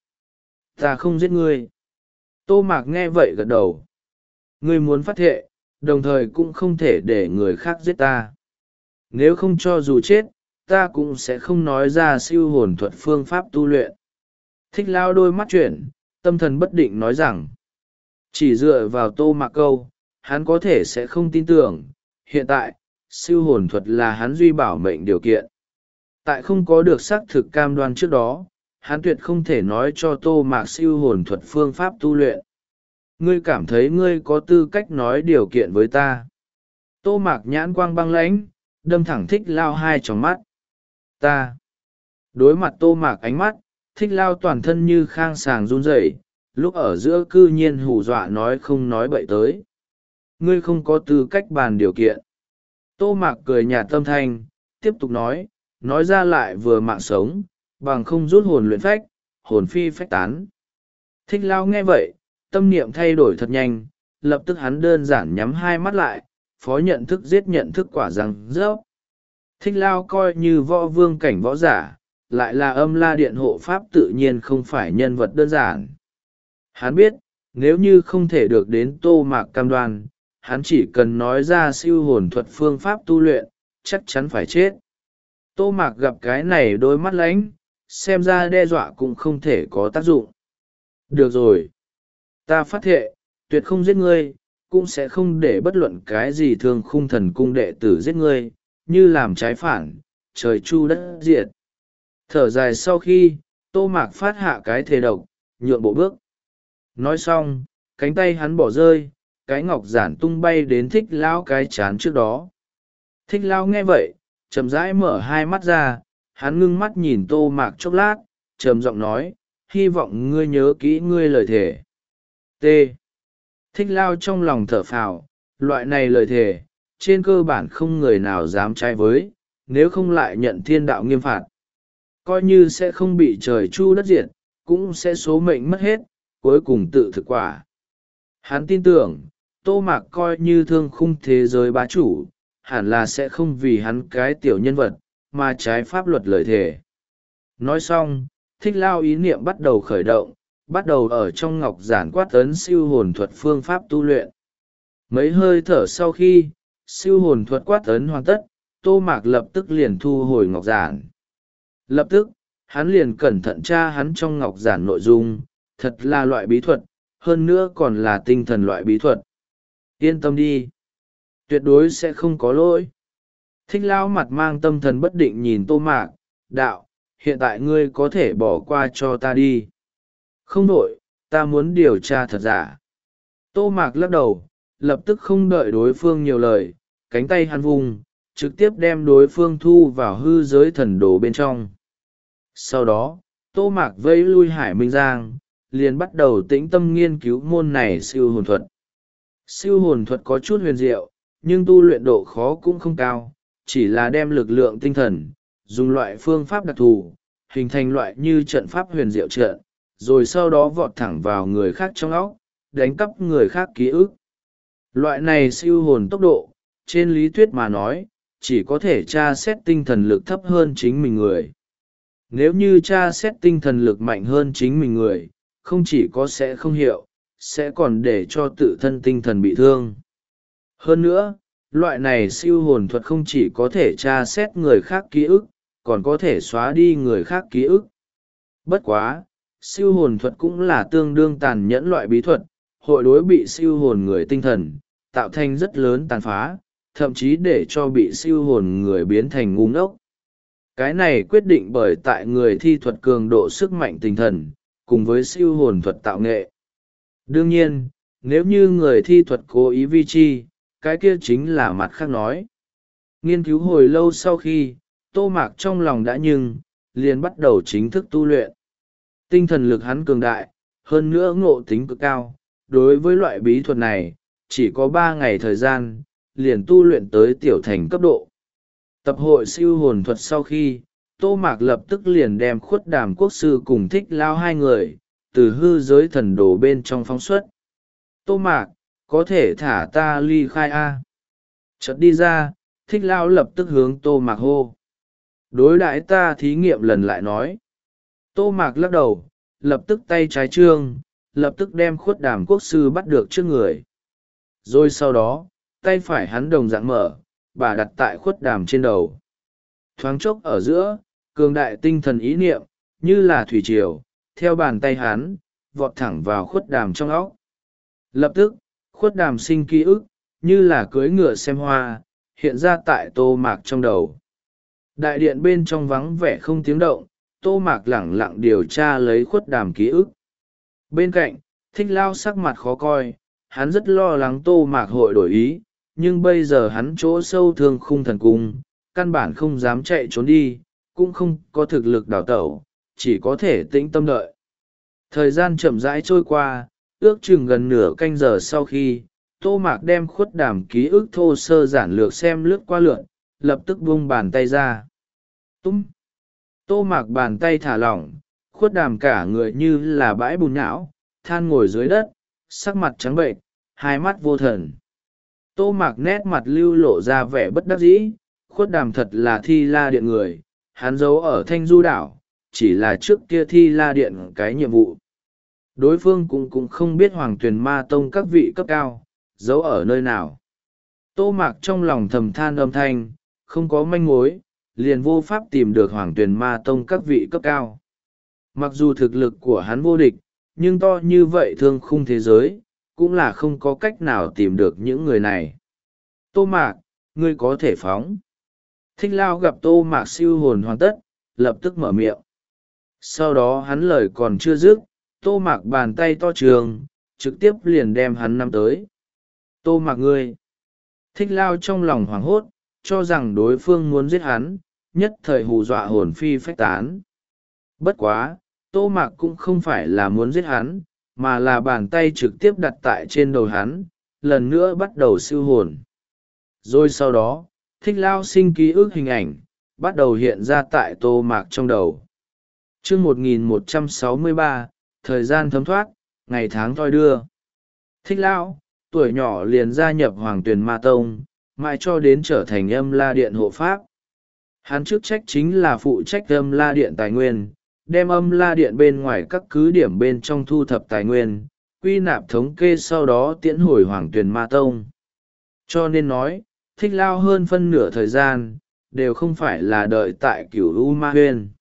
Ta không giết ngươi. Tô Mạc nghe vậy gật đầu. Ngươi muốn phát thệ, đồng thời cũng không thể để người khác giết ta. Nếu không cho dù chết, ta cũng sẽ không nói ra siêu hồn thuật phương pháp tu luyện. Thích Lao đôi mắt chuyển, tâm thần bất định nói rằng, chỉ dựa vào Tô Mạc câu, hắn có thể sẽ không tin tưởng. Hiện tại, siêu hồn thuật là hắn duy bảo mệnh điều kiện. Tại không có được xác thực cam đoan trước đó, hắn tuyệt không thể nói cho Tô Mạc siêu hồn thuật phương pháp tu luyện. Ngươi cảm thấy ngươi có tư cách nói điều kiện với ta. Tô Mạc nhãn quang băng lãnh, đâm thẳng Thích Lao hai tròng mắt. Ta. Đối mặt Tô Mạc ánh mắt, Thích Lao toàn thân như khang sàng run rẩy, lúc ở giữa cư nhiên hù dọa nói không nói bậy tới. Ngươi không có tư cách bàn điều kiện. Tô Mạc cười nhạt tâm thanh, tiếp tục nói, nói ra lại vừa mạng sống, bằng không rút hồn luyện phách, hồn phi phách tán. Thích Lao nghe vậy, tâm niệm thay đổi thật nhanh, lập tức hắn đơn giản nhắm hai mắt lại, phó nhận thức giết nhận thức quả rằng rớp. Thích Lao coi như võ vương cảnh võ giả, lại là âm la điện hộ pháp tự nhiên không phải nhân vật đơn giản. Hắn biết, nếu như không thể được đến Tô Mạc cam đoan, hắn chỉ cần nói ra siêu hồn thuật phương pháp tu luyện, chắc chắn phải chết. Tô Mạc gặp cái này đôi mắt lánh, xem ra đe dọa cũng không thể có tác dụng. Được rồi. Ta phát thệ, tuyệt không giết ngươi, cũng sẽ không để bất luận cái gì Thương Khung Thần Cung đệ tử giết ngươi, như làm trái phản, trời chu đất diệt. Thở dài sau khi, Tô Mạc phát hạ cái thề độc, nhượng bộ bước. Nói xong, cánh tay hắn bỏ rơi, cái ngọc giản tung bay đến Thích Lão cái chán trước đó. Thích Lão nghe vậy, chậm rãi mở hai mắt ra, hắn ngưng mắt nhìn Tô Mạc chốc lát, trầm giọng nói, hy vọng ngươi nhớ kỹ ngươi lời thề. T. Thích Lao trong lòng thở phào, loại này lời thề, trên cơ bản không người nào dám trái với, nếu không lại nhận thiên đạo nghiêm phạt. Coi như sẽ không bị trời chu đất diệt, cũng sẽ số mệnh mất hết, cuối cùng tự thực quả. Hắn tin tưởng, Tô Mạc coi như Thương Khung thế giới bá chủ, hẳn là sẽ không vì hắn cái tiểu nhân vật, mà trái pháp luật lời thề. Nói xong, Thích Lao ý niệm bắt đầu khởi động, bắt đầu ở trong ngọc giản quát ấn siêu hồn thuật phương pháp tu luyện. Mấy hơi thở sau khi siêu hồn thuật quát ấn hoàn tất, Tô Mạc lập tức liền thu hồi ngọc giản. Lập tức, hắn liền cẩn thận tra hắn trong ngọc giản nội dung, thật là loại bí thuật, hơn nữa còn là tinh thần loại bí thuật. Yên tâm đi, tuyệt đối sẽ không có lỗi. Thích Lao mặt mang tâm thần bất định nhìn Tô Mạc, đạo, hiện tại ngươi có thể bỏ qua cho ta đi. Không đổi, ta muốn điều tra thật giả. Tô Mạc lắc đầu, lập tức không đợi đối phương nhiều lời, cánh tay hắn vùng, trực tiếp đem đối phương thu vào hư giới thần đồ bên trong. Sau đó, Tô Mạc vây lui Hải Minh Giang, liền bắt đầu tĩnh tâm nghiên cứu môn này siêu hồn thuật. Siêu hồn thuật có chút huyền diệu, nhưng tu luyện độ khó cũng không cao, chỉ là đem lực lượng tinh thần, dùng loại phương pháp đặc thù, hình thành loại như trận pháp huyền diệu trận, rồi sau đó vọt thẳng vào người khác trong óc, đánh cắp người khác ký ức. Loại này siêu hồn tốc độ, trên lý thuyết mà nói, chỉ có thể tra xét tinh thần lực thấp hơn chính mình người. Nếu như tra xét tinh thần lực mạnh hơn chính mình người, không chỉ có sẽ không hiệu, sẽ còn để cho tự thân tinh thần bị thương. Hơn nữa, loại này siêu hồn thuật không chỉ có thể tra xét người khác ký ức, còn có thể xóa đi người khác ký ức. Bất quá, siêu hồn thuật cũng là tương đương tàn nhẫn loại bí thuật, hội đối bị siêu hồn người tinh thần, tạo thành rất lớn tàn phá, thậm chí để cho bị siêu hồn người biến thành ngu ngốc. Cái này quyết định bởi tại người thi thuật cường độ sức mạnh tinh thần, cùng với siêu hồn thuật tạo nghệ. Đương nhiên, nếu như người thi thuật cố ý vi chi, cái kia chính là mặt khác nói. Nghiên cứu hồi lâu sau khi, Tô Mạc trong lòng đã nhưng, liền bắt đầu chính thức tu luyện. Tinh thần lực hắn cường đại, hơn nữa ngộ tính cực cao. Đối với loại bí thuật này, chỉ có ba ngày thời gian, liền tu luyện tới tiểu thành cấp độ. Tập hội siêu hồn thuật sau khi, Tô Mạc lập tức liền đem Khuất Đàm quốc sư cùng Thích Lao hai người, từ hư giới thần đồ bên trong phóng xuất. Tô Mạc, có thể thả ta ly khai a? Chợt đi ra, Thích Lao lập tức hướng Tô Mạc hô. Đối đãi ta thí nghiệm lần lại nói. Tô Mạc lắc đầu, lập tức tay trái trương, lập tức đem Khuất Đàm quốc sư bắt được trước người. Rồi sau đó, tay phải hắn đồng dạng mở, bà đặt tại Khuất Đàm trên đầu. Thoáng chốc ở giữa, cường đại tinh thần ý niệm, như là thủy triều, theo bàn tay hắn, vọt thẳng vào Khuất Đàm trong óc. Lập tức, Khuất Đàm sinh ký ức, như là cưỡi ngựa xem hoa, hiện ra tại Tô Mạc trong đầu. Đại điện bên trong vắng vẻ không tiếng động, Tô Mạc lẳng lặng điều tra lấy Khuất Đàm ký ức. Bên cạnh, Thích Lao sắc mặt khó coi, hắn rất lo lắng Tô Mạc hội đổi ý, nhưng bây giờ hắn chỗ sâu thương khung thần cung, căn bản không dám chạy trốn đi, cũng không có thực lực đào tẩu, chỉ có thể tĩnh tâm đợi. Thời gian chậm rãi trôi qua, ước chừng gần nửa canh giờ sau khi, Tô Mạc đem Khuất Đàm ký ức thô sơ giản lược xem lướt qua lượn, lập tức buông bàn tay ra. Túm! Tô Mạc bàn tay thả lỏng, Khuất Đàm cả người như là bãi bùn nhão, than ngồi dưới đất, sắc mặt trắng bệnh, hai mắt vô thần. Tô Mạc nét mặt lưu lộ ra vẻ bất đắc dĩ, Khuất Đàm thật là Thi La Điện người, hắn giấu ở Thanh Du đảo, chỉ là trước kia Thi La Điện cái nhiệm vụ. Đối phương cũng cũng không biết Hoàng Tuyền Ma Tông các vị cấp cao, giấu ở nơi nào. Tô Mạc trong lòng thầm than âm thanh, không có manh mối, liền vô pháp tìm được Hoàng Tuyền Ma Tông các vị cấp cao. Mặc dù thực lực của hắn vô địch, nhưng to như vậy thương khung thế giới, cũng là không có cách nào tìm được những người này. Tô Mạc, ngươi có thể phóng. Thích Lao gặp Tô Mạc siêu hồn hoàn tất, lập tức mở miệng. Sau đó hắn lời còn chưa dứt, Tô Mạc bàn tay to trường, trực tiếp liền đem hắn nắm tới. Tô Mạc ngươi. Thích Lao trong lòng hoảng hốt, cho rằng đối phương muốn giết hắn, nhất thời hù dọa hồn phi phách tán. Bất quá, Tô Mạc cũng không phải là muốn giết hắn, mà là bàn tay trực tiếp đặt tại trên đầu hắn, lần nữa bắt đầu siêu hồn. Rồi sau đó, Thích Lao sinh ký ức hình ảnh, bắt đầu hiện ra tại Tô Mạc trong đầu. chương một nghìn một trăm sáu mươi ba, thời gian thấm thoát, ngày tháng thoi đưa. Thích Lao, tuổi nhỏ liền gia nhập Hoàng Tuyền Ma Tông, mãi cho đến trở thành Âm La Điện hộ pháp. Hắn chức trách chính là phụ trách Âm La Điện tài nguyên, đem âm la điện bên ngoài các cứ điểm bên trong thu thập tài nguyên, quy nạp thống kê, sau đó tiễn hồi Hoàng Tuyền Ma Tông. Cho nên nói, Thích Lao hơn phân nửa thời gian, đều không phải là đợi tại Cửu U Ma Huyên,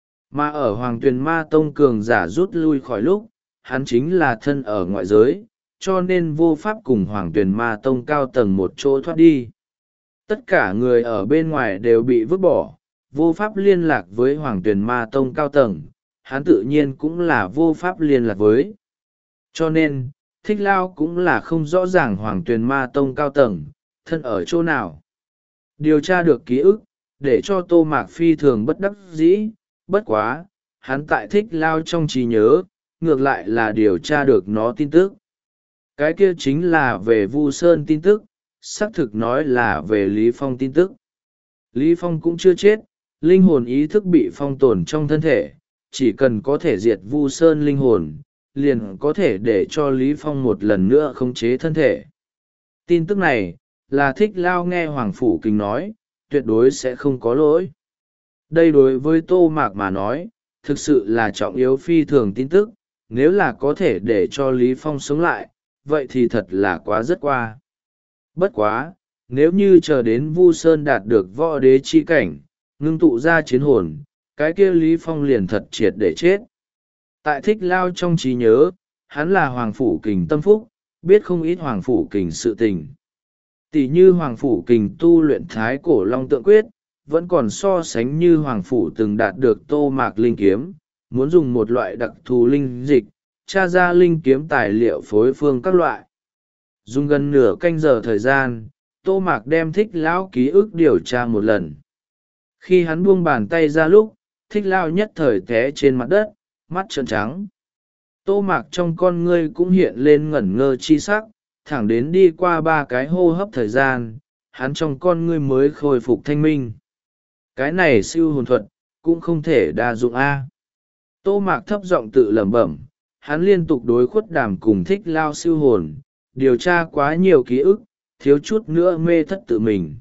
mà ở Hoàng Tuyền Ma Tông cường giả rút lui khỏi lúc, hắn chính là thân ở ngoại giới, cho nên vô pháp cùng Hoàng Tuyền Ma Tông cao tầng một chỗ thoát đi. Tất cả người ở bên ngoài đều bị vứt bỏ, vô pháp liên lạc với Hoàng Tuyền Ma Tông cao tầng, hắn tự nhiên cũng là vô pháp liên lạc với. Cho nên, Thích Lao cũng là không rõ ràng Hoàng Tuyền Ma Tông cao tầng, thân ở chỗ nào. Điều tra được ký ức, để cho Tô Mạc phi thường bất đắc dĩ, bất quá, hắn tại Thích Lao trong trí nhớ, ngược lại là điều tra được nó tin tức. Cái kia chính là về Vu Sơn tin tức, xác thực nói là về Lý Phong tin tức. Lý Phong cũng chưa chết, linh hồn ý thức bị phong tồn trong thân thể, chỉ cần có thể diệt Vu Sơn linh hồn, liền có thể để cho Lý Phong một lần nữa khống chế thân thể. Tin tức này, là Thích Lao nghe Hoàng Phủ Kình nói, tuyệt đối sẽ không có lỗi. Đây đối với Tô Mạc mà nói, thực sự là trọng yếu phi thường tin tức, nếu là có thể để cho Lý Phong sống lại, vậy thì thật là quá rất qua. Bất quá, nếu như chờ đến Vu Sơn đạt được võ đế chi cảnh, ngưng tụ ra chiến hồn, cái kia Lý Phong liền thật triệt để chết. Tại Thích Lao trong trí nhớ, hắn là Hoàng Phủ Kình tâm phúc, biết không ít Hoàng Phủ Kình sự tình. Tỷ như Hoàng Phủ Kình tu luyện Thái Cổ Long Tượng Quyết, vẫn còn so sánh như Hoàng Phủ từng đạt được Tô Mạc Linh Kiếm, muốn dùng một loại đặc thù linh dịch, tra ra linh kiếm tài liệu phối phương các loại. Dùng gần nửa canh giờ thời gian, Tô Mạc đem Thích Lão ký ức điều tra một lần. Khi hắn buông bàn tay ra lúc, Thích Lão nhất thời té trên mặt đất, mắt trợn trắng. Tô Mạc trong con ngươi cũng hiện lên ngẩn ngơ chi sắc, thẳng đến đi qua ba cái hô hấp thời gian, hắn trong con ngươi mới khôi phục thanh minh. Cái này siêu hồn thuật, cũng không thể đa dụng A. Tô Mạc thấp giọng tự lẩm bẩm, hắn liên tục đối Khuất Đàm cùng Thích Lao siêu hồn, điều tra quá nhiều ký ức, thiếu chút nữa mê thất tự mình.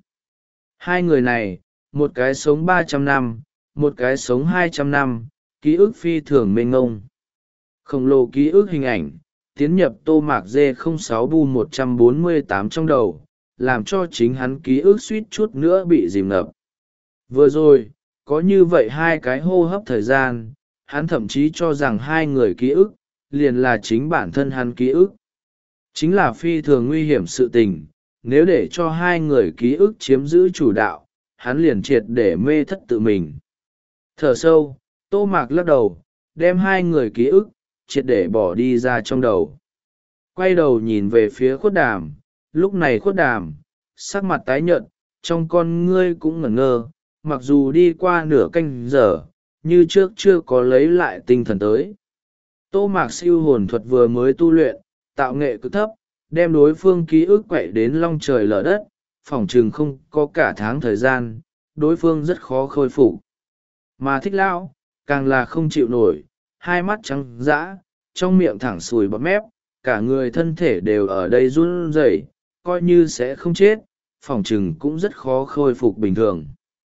Hai người này, một cái sống ba trăm năm, một cái sống hai trăm năm, ký ức phi thường mênh ngông. Khổng lồ ký ức hình ảnh, tiến nhập Tô Mạc D không sáu Bu một trăm bốn mươi tám trong đầu, làm cho chính hắn ký ức suýt chút nữa bị dìm ngập. Vừa rồi, có như vậy hai cái hô hấp thời gian, hắn thậm chí cho rằng hai người ký ức, liền là chính bản thân hắn ký ức. Chính là phi thường nguy hiểm sự tình, nếu để cho hai người ký ức chiếm giữ chủ đạo, hắn liền triệt để mê thất tự mình. Thở sâu, Tô Mạc lắc đầu, đem hai người ký ức, triệt để bỏ đi ra trong đầu. Quay đầu nhìn về phía Khuất Đàm, lúc này Khuất Đàm, sắc mặt tái nhợt, trong con ngươi cũng ngẩn ngơ, mặc dù đi qua nửa canh giờ, như trước chưa có lấy lại tinh thần tới. Tô Mạc siêu hồn thuật vừa mới tu luyện, tạo nghệ cực thấp, đem đối phương ký ức quậy đến long trời lở đất, phỏng chừng không có cả tháng thời gian, đối phương rất khó khôi phục. Mà Thích Lão, càng là không chịu nổi, hai mắt trắng dã, trong miệng thẳng sùi bọt mép, cả người thân thể đều ở đây run rẩy, coi như sẽ không chết, phỏng chừng cũng rất khó khôi phục bình thường.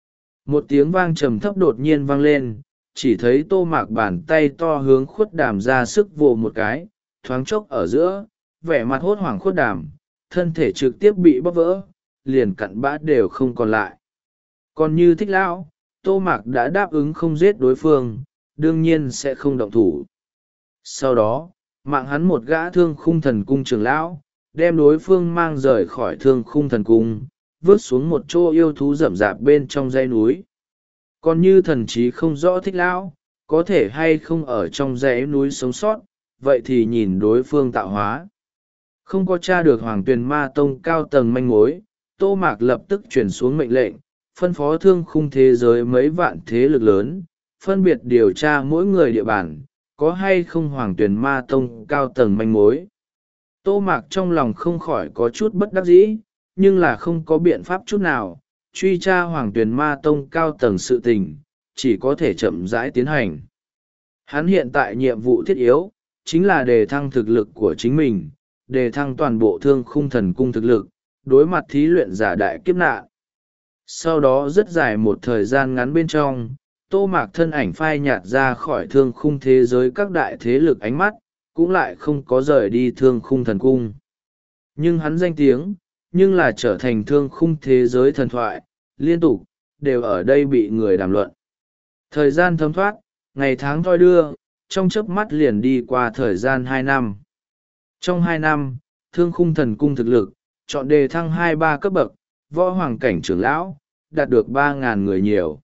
Một tiếng vang trầm thấp đột nhiên vang lên, chỉ thấy Tô Mạc bàn tay to hướng Khuất Đàm ra sức vồ một cái, thoáng chốc ở giữa, vẻ mặt hốt hoảng Khuất Đàm, thân thể trực tiếp bị bóp vỡ, liền cặn bã đều không còn lại. Còn như Thích Lão, Tô Mạc đã đáp ứng không giết đối phương, đương nhiên sẽ không động thủ. Sau đó, mạng hắn một gã Thương Khung Thần Cung trưởng lão, đem đối phương mang rời khỏi Thương Khung Thần Cung, vứt xuống một chỗ yêu thú rậm rạp bên trong dãy núi. Còn như thần trí không rõ Thích Lão, có thể hay không ở trong dãy núi sống sót, vậy thì nhìn đối phương tạo hóa. Không có tra được Hoàng Tuyền Ma Tông cao tầng manh mối, Tô Mạc lập tức chuyển xuống mệnh lệnh, phân phó Thương Khung thế giới mấy vạn thế lực lớn, phân biệt điều tra mỗi người địa bàn, có hay không Hoàng Tuyền Ma Tông cao tầng manh mối. Tô Mạc trong lòng không khỏi có chút bất đắc dĩ, nhưng là không có biện pháp chút nào, truy tra Hoàng Tuyền Ma Tông cao tầng sự tình, chỉ có thể chậm rãi tiến hành. Hắn hiện tại nhiệm vụ thiết yếu, chính là đề thăng thực lực của chính mình, đề thăng toàn bộ Thương Khung Thần Cung thực lực, đối mặt thí luyện giả đại kiếp nạn. Sau đó rất dài một thời gian ngắn bên trong, Tô Mạc thân ảnh phai nhạt ra khỏi thương khung thế giới các đại thế lực ánh mắt, cũng lại không có rời đi thương khung thần cung. Nhưng hắn danh tiếng, nhưng là trở thành thương khung thế giới thần thoại, liên tục, đều ở đây bị người đàm luận. Thời gian thấm thoát, ngày tháng thoi đưa, trong chớp mắt liền đi qua thời gian hai năm. Trong hai năm, thương khung thần cung thực lực, chọn đề thăng hai ba cấp bậc, võ hoàng cảnh trưởng lão, đạt được ba ngàn người nhiều.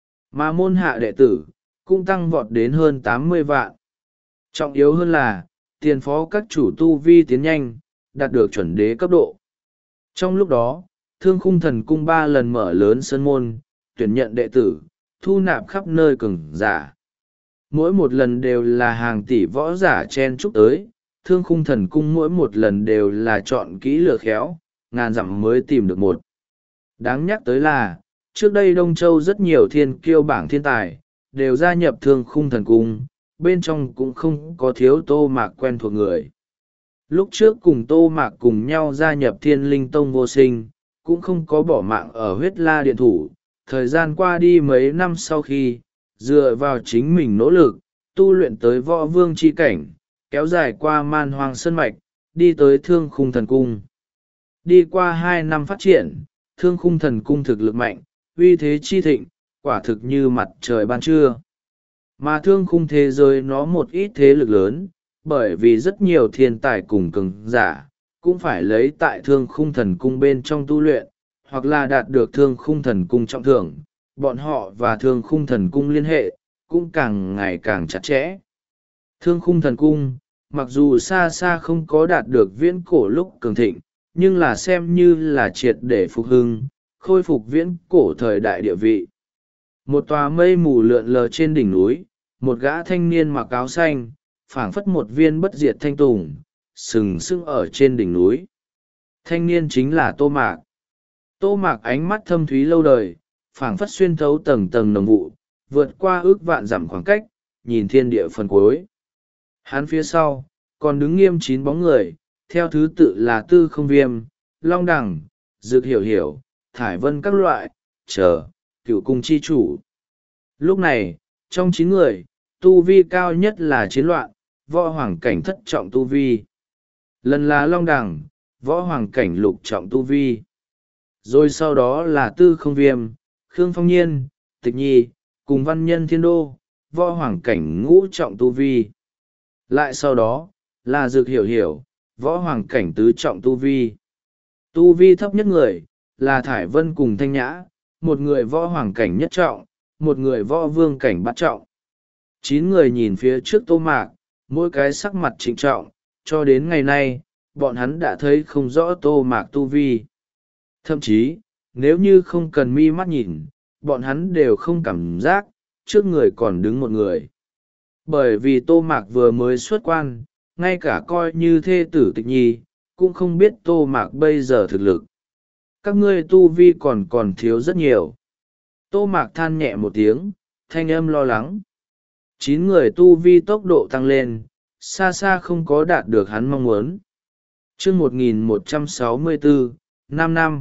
Mà môn hạ đệ tử, cũng tăng vọt đến hơn tám mươi vạn. Trọng yếu hơn là, tiền phó các chủ tu vi tiến nhanh, đạt được chuẩn đế cấp độ. Trong lúc đó, thương khung thần cung ba lần mở lớn sân môn, tuyển nhận đệ tử, thu nạp khắp nơi cường giả. Mỗi một lần đều là hàng tỷ võ giả chen chúc tới, thương khung thần cung mỗi một lần đều là chọn kỹ lừa khéo, ngàn dặm mới tìm được một. Đáng nhắc tới là, trước đây Đông Châu rất nhiều thiên kiêu bảng thiên tài, đều gia nhập thương khung thần cung, bên trong cũng không có thiếu Tô Mạc quen thuộc người. Lúc trước cùng Tô Mạc cùng nhau gia nhập Thiên Linh Tông vô sinh, cũng không có bỏ mạng ở huyết la điện thủ. Thời gian qua đi mấy năm sau khi, dựa vào chính mình nỗ lực, tu luyện tới võ vương chi cảnh, kéo dài qua man hoang sơn mạch, đi tới thương khung thần cung. Đi qua hai năm phát triển, thương khung thần cung thực lực mạnh, uy thế chi thịnh, quả thực như mặt trời ban trưa. Mà thương khung thế giới nó một ít thế lực lớn, bởi vì rất nhiều thiên tài cùng cường giả, cũng phải lấy tại thương khung thần cung bên trong tu luyện, hoặc là đạt được thương khung thần cung trọng thưởng, bọn họ và thương khung thần cung liên hệ, cũng càng ngày càng chặt chẽ. Thương khung thần cung, mặc dù xa xa không có đạt được viễn cổ lúc cường thịnh, nhưng là xem như là triệt để phục hưng, khôi phục viễn cổ thời đại địa vị. Một tòa mây mù lượn lờ trên đỉnh núi, một gã thanh niên mặc áo xanh, phảng phất một viên bất diệt thanh tùng, sừng sững ở trên đỉnh núi. Thanh niên chính là Tô Mạc. Tô Mạc ánh mắt thâm thúy lâu đời, phảng phất xuyên thấu tầng tầng nồng vụ, vượt qua ước vạn dặm khoảng cách, nhìn thiên địa phần cuối. Hắn phía sau, còn đứng nghiêm chín bóng người, theo thứ tự là Tư Không Viêm, Long Đằng, Dược Hiểu Hiểu, Thải Vân các loại, chờ, Cửu Cung chi chủ. Lúc này, trong chín người, tu vi cao nhất là Chiến Loạn, võ hoàng cảnh thất trọng tu vi. Lần là Long Đằng, võ hoàng cảnh lục trọng tu vi. Rồi sau đó là Tư Không Viêm, Khương Phong Nhiên, Tịch Nhi, cùng Văn Nhân Thiên Đô, võ hoàng cảnh ngũ trọng tu vi. Lại sau đó, là Dược Hiểu Hiểu, võ hoàng cảnh tứ trọng tu vi. Tu vi thấp nhất người, là Thải Vân cùng Thanh Nhã, một người võ hoàng cảnh nhất trọng, một người võ vương cảnh bát trọng. Chín người nhìn phía trước Tô Mạc, mỗi cái sắc mặt trịnh trọng, cho đến ngày nay, bọn hắn đã thấy không rõ Tô Mạc tu vi. Thậm chí, nếu như không cần mi mắt nhìn, bọn hắn đều không cảm giác, trước người còn đứng một người. Bởi vì Tô Mạc vừa mới xuất quan, ngay cả coi như thê tử Tịch Nhi, cũng không biết Tô Mạc bây giờ thực lực. Các ngươi tu vi còn còn thiếu rất nhiều. Tô Mạc than nhẹ một tiếng, thanh âm lo lắng. Chín người tu vi tốc độ tăng lên, xa xa không có đạt được hắn mong muốn. Chương một nghìn một trăm sáu mươi bốn, năm năm.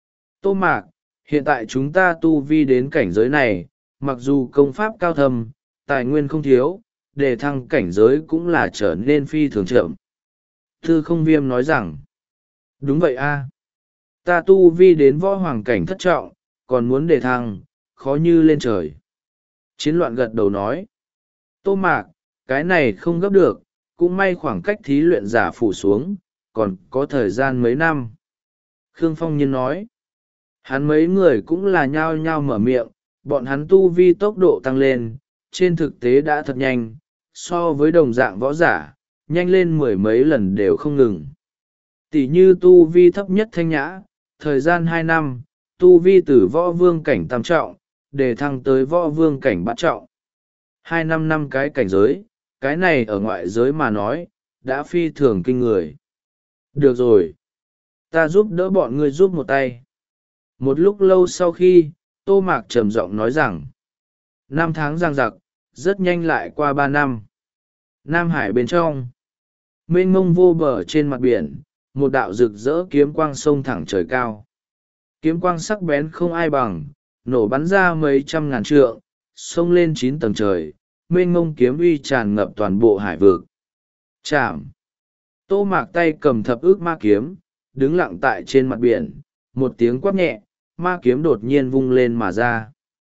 Tô Mạc, hiện tại chúng ta tu vi đến cảnh giới này, mặc dù công pháp cao thâm, tài nguyên không thiếu, để thăng cảnh giới cũng là trở nên phi thường chậm. Tư Không Viêm nói rằng, đúng vậy a, ta tu vi đến võ hoàng cảnh thất trọng, còn muốn đề thăng, khó như lên trời. Chiến Loạn gật đầu nói, Tô Mạc, cái này không gấp được, cũng may khoảng cách thí luyện giả phủ xuống, còn có thời gian mấy năm. Khương Phong Nhiên nói, hắn mấy người cũng là nhao nhao mở miệng, bọn hắn tu vi tốc độ tăng lên, trên thực tế đã thật nhanh, so với đồng dạng võ giả, nhanh lên mười mấy lần đều không ngừng. Tỷ như tu vi thấp nhất Thanh Nhã, thời gian hai năm, tu vi từ võ vương cảnh tam trọng, để thăng tới võ vương cảnh bát trọng. Hai năm năm cái cảnh giới, cái này ở ngoại giới mà nói, đã phi thường kinh người. Được rồi, ta giúp đỡ bọn ngươi giúp một tay. Một lúc lâu sau khi, Tô Mạc trầm giọng nói rằng, năm tháng giang giặc, rất nhanh lại qua ba năm. Nam Hải bên trong, mênh mông vô bờ trên mặt biển, một đạo rực rỡ kiếm quang sông thẳng trời cao. Kiếm quang sắc bén không ai bằng, nổ bắn ra mấy trăm ngàn trượng, xông lên chín tầng trời, mênh mông kiếm uy tràn ngập toàn bộ hải vực. Chạm! Tô Mạc tay cầm thập ức ma kiếm, đứng lặng tại trên mặt biển, một tiếng quát nhẹ, ma kiếm đột nhiên vung lên mà ra.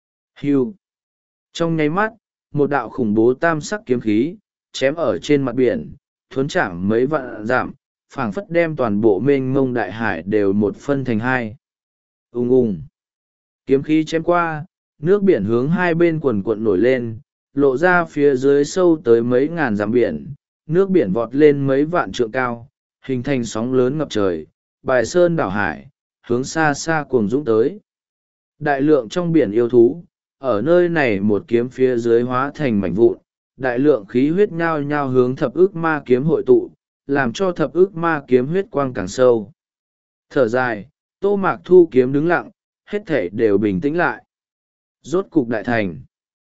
Hưu! Trong nháy mắt, một đạo khủng bố tam sắc kiếm khí, chém ở trên mặt biển, thuấn chạm mấy vạn dặm, phảng phất đem toàn bộ mênh mông đại hải đều một phân thành hai. Ùng ùng! Kiếm khí chém qua, nước biển hướng hai bên quần quận nổi lên, lộ ra phía dưới sâu tới mấy ngàn dặm biển, nước biển vọt lên mấy vạn trượng cao, hình thành sóng lớn ngập trời, bài sơn đảo hải, hướng xa xa cuồng dũng tới. Đại lượng trong biển yêu thú, ở nơi này một kiếm phía dưới hóa thành mảnh vụn, đại lượng khí huyết nhao nhao hướng thập ức ma kiếm hội tụ, làm cho thập ức ma kiếm huyết quang càng sâu. Thở dài, Tô Mạc thu kiếm đứng lặng, hết thể đều bình tĩnh lại. Rốt cục đại thành.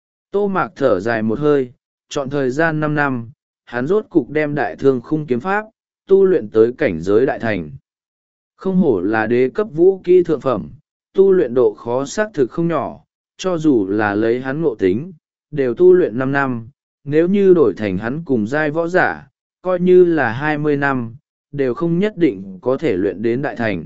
Tô Mạc thở dài một hơi, chọn thời gian năm năm, hắn rốt cục đem đại thương khung kiếm pháp, tu luyện tới cảnh giới đại thành. Không hổ là đế cấp vũ kỹ thượng phẩm, tu luyện độ khó xác thực không nhỏ, cho dù là lấy hắn ngộ tính, đều tu luyện năm năm, nếu như đổi thành hắn cùng giai võ giả, coi như là hai mươi năm, đều không nhất định có thể luyện đến đại thành.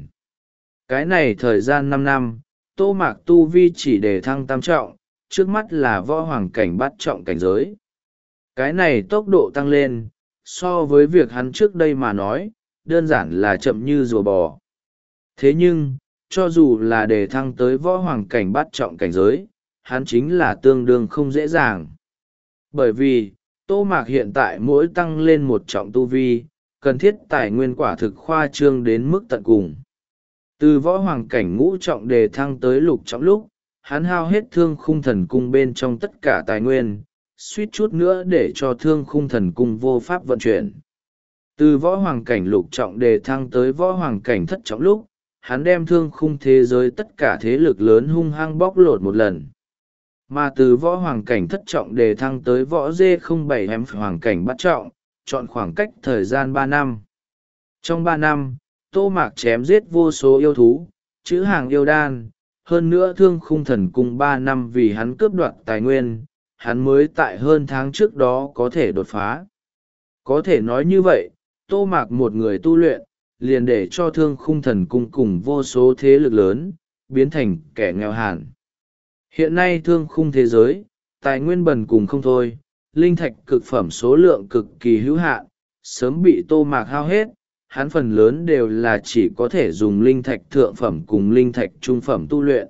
Cái này thời gian năm năm, Tô Mạc tu vi chỉ để thăng tam trọng, trước mắt là võ hoàng cảnh bát trọng cảnh giới. Cái này tốc độ tăng lên, so với việc hắn trước đây mà nói, đơn giản là chậm như rùa bò. Thế nhưng, cho dù là để thăng tới võ hoàng cảnh bát trọng cảnh giới, hắn chính là tương đương không dễ dàng. Bởi vì, Tô Mạc hiện tại mỗi tăng lên một trọng tu vi, cần thiết tài nguyên quả thực khoa trương đến mức tận cùng. Từ võ hoàng cảnh ngũ trọng đề thăng tới lục trọng lúc, hắn hao hết thương khung thần cung bên trong tất cả tài nguyên, suýt chút nữa để cho thương khung thần cung vô pháp vận chuyển. Từ võ hoàng cảnh lục trọng đề thăng tới võ hoàng cảnh thất trọng lúc, hắn đem thương khung thế giới tất cả thế lực lớn hung hăng bóc lột một lần. Mà từ võ hoàng cảnh thất trọng đề thăng tới võ dê không bảy em hoàng cảnh bắt trọng, chọn khoảng cách thời gian ba năm. Trong ba năm, Tô Mạc chém giết vô số yêu thú, chữ hàng yêu đan, hơn nữa thương khung thần cung ba năm vì hắn cướp đoạt tài nguyên, hắn mới tại hơn tháng trước đó có thể đột phá. Có thể nói như vậy, Tô Mạc một người tu luyện, liền để cho thương khung thần cung cùng vô số thế lực lớn, biến thành kẻ nghèo hàn. Hiện nay thương khung thế giới, tài nguyên bần cùng không thôi, linh thạch cực phẩm số lượng cực kỳ hữu hạn, sớm bị Tô Mạc hao hết, hắn phần lớn đều là chỉ có thể dùng linh thạch thượng phẩm cùng linh thạch trung phẩm tu luyện.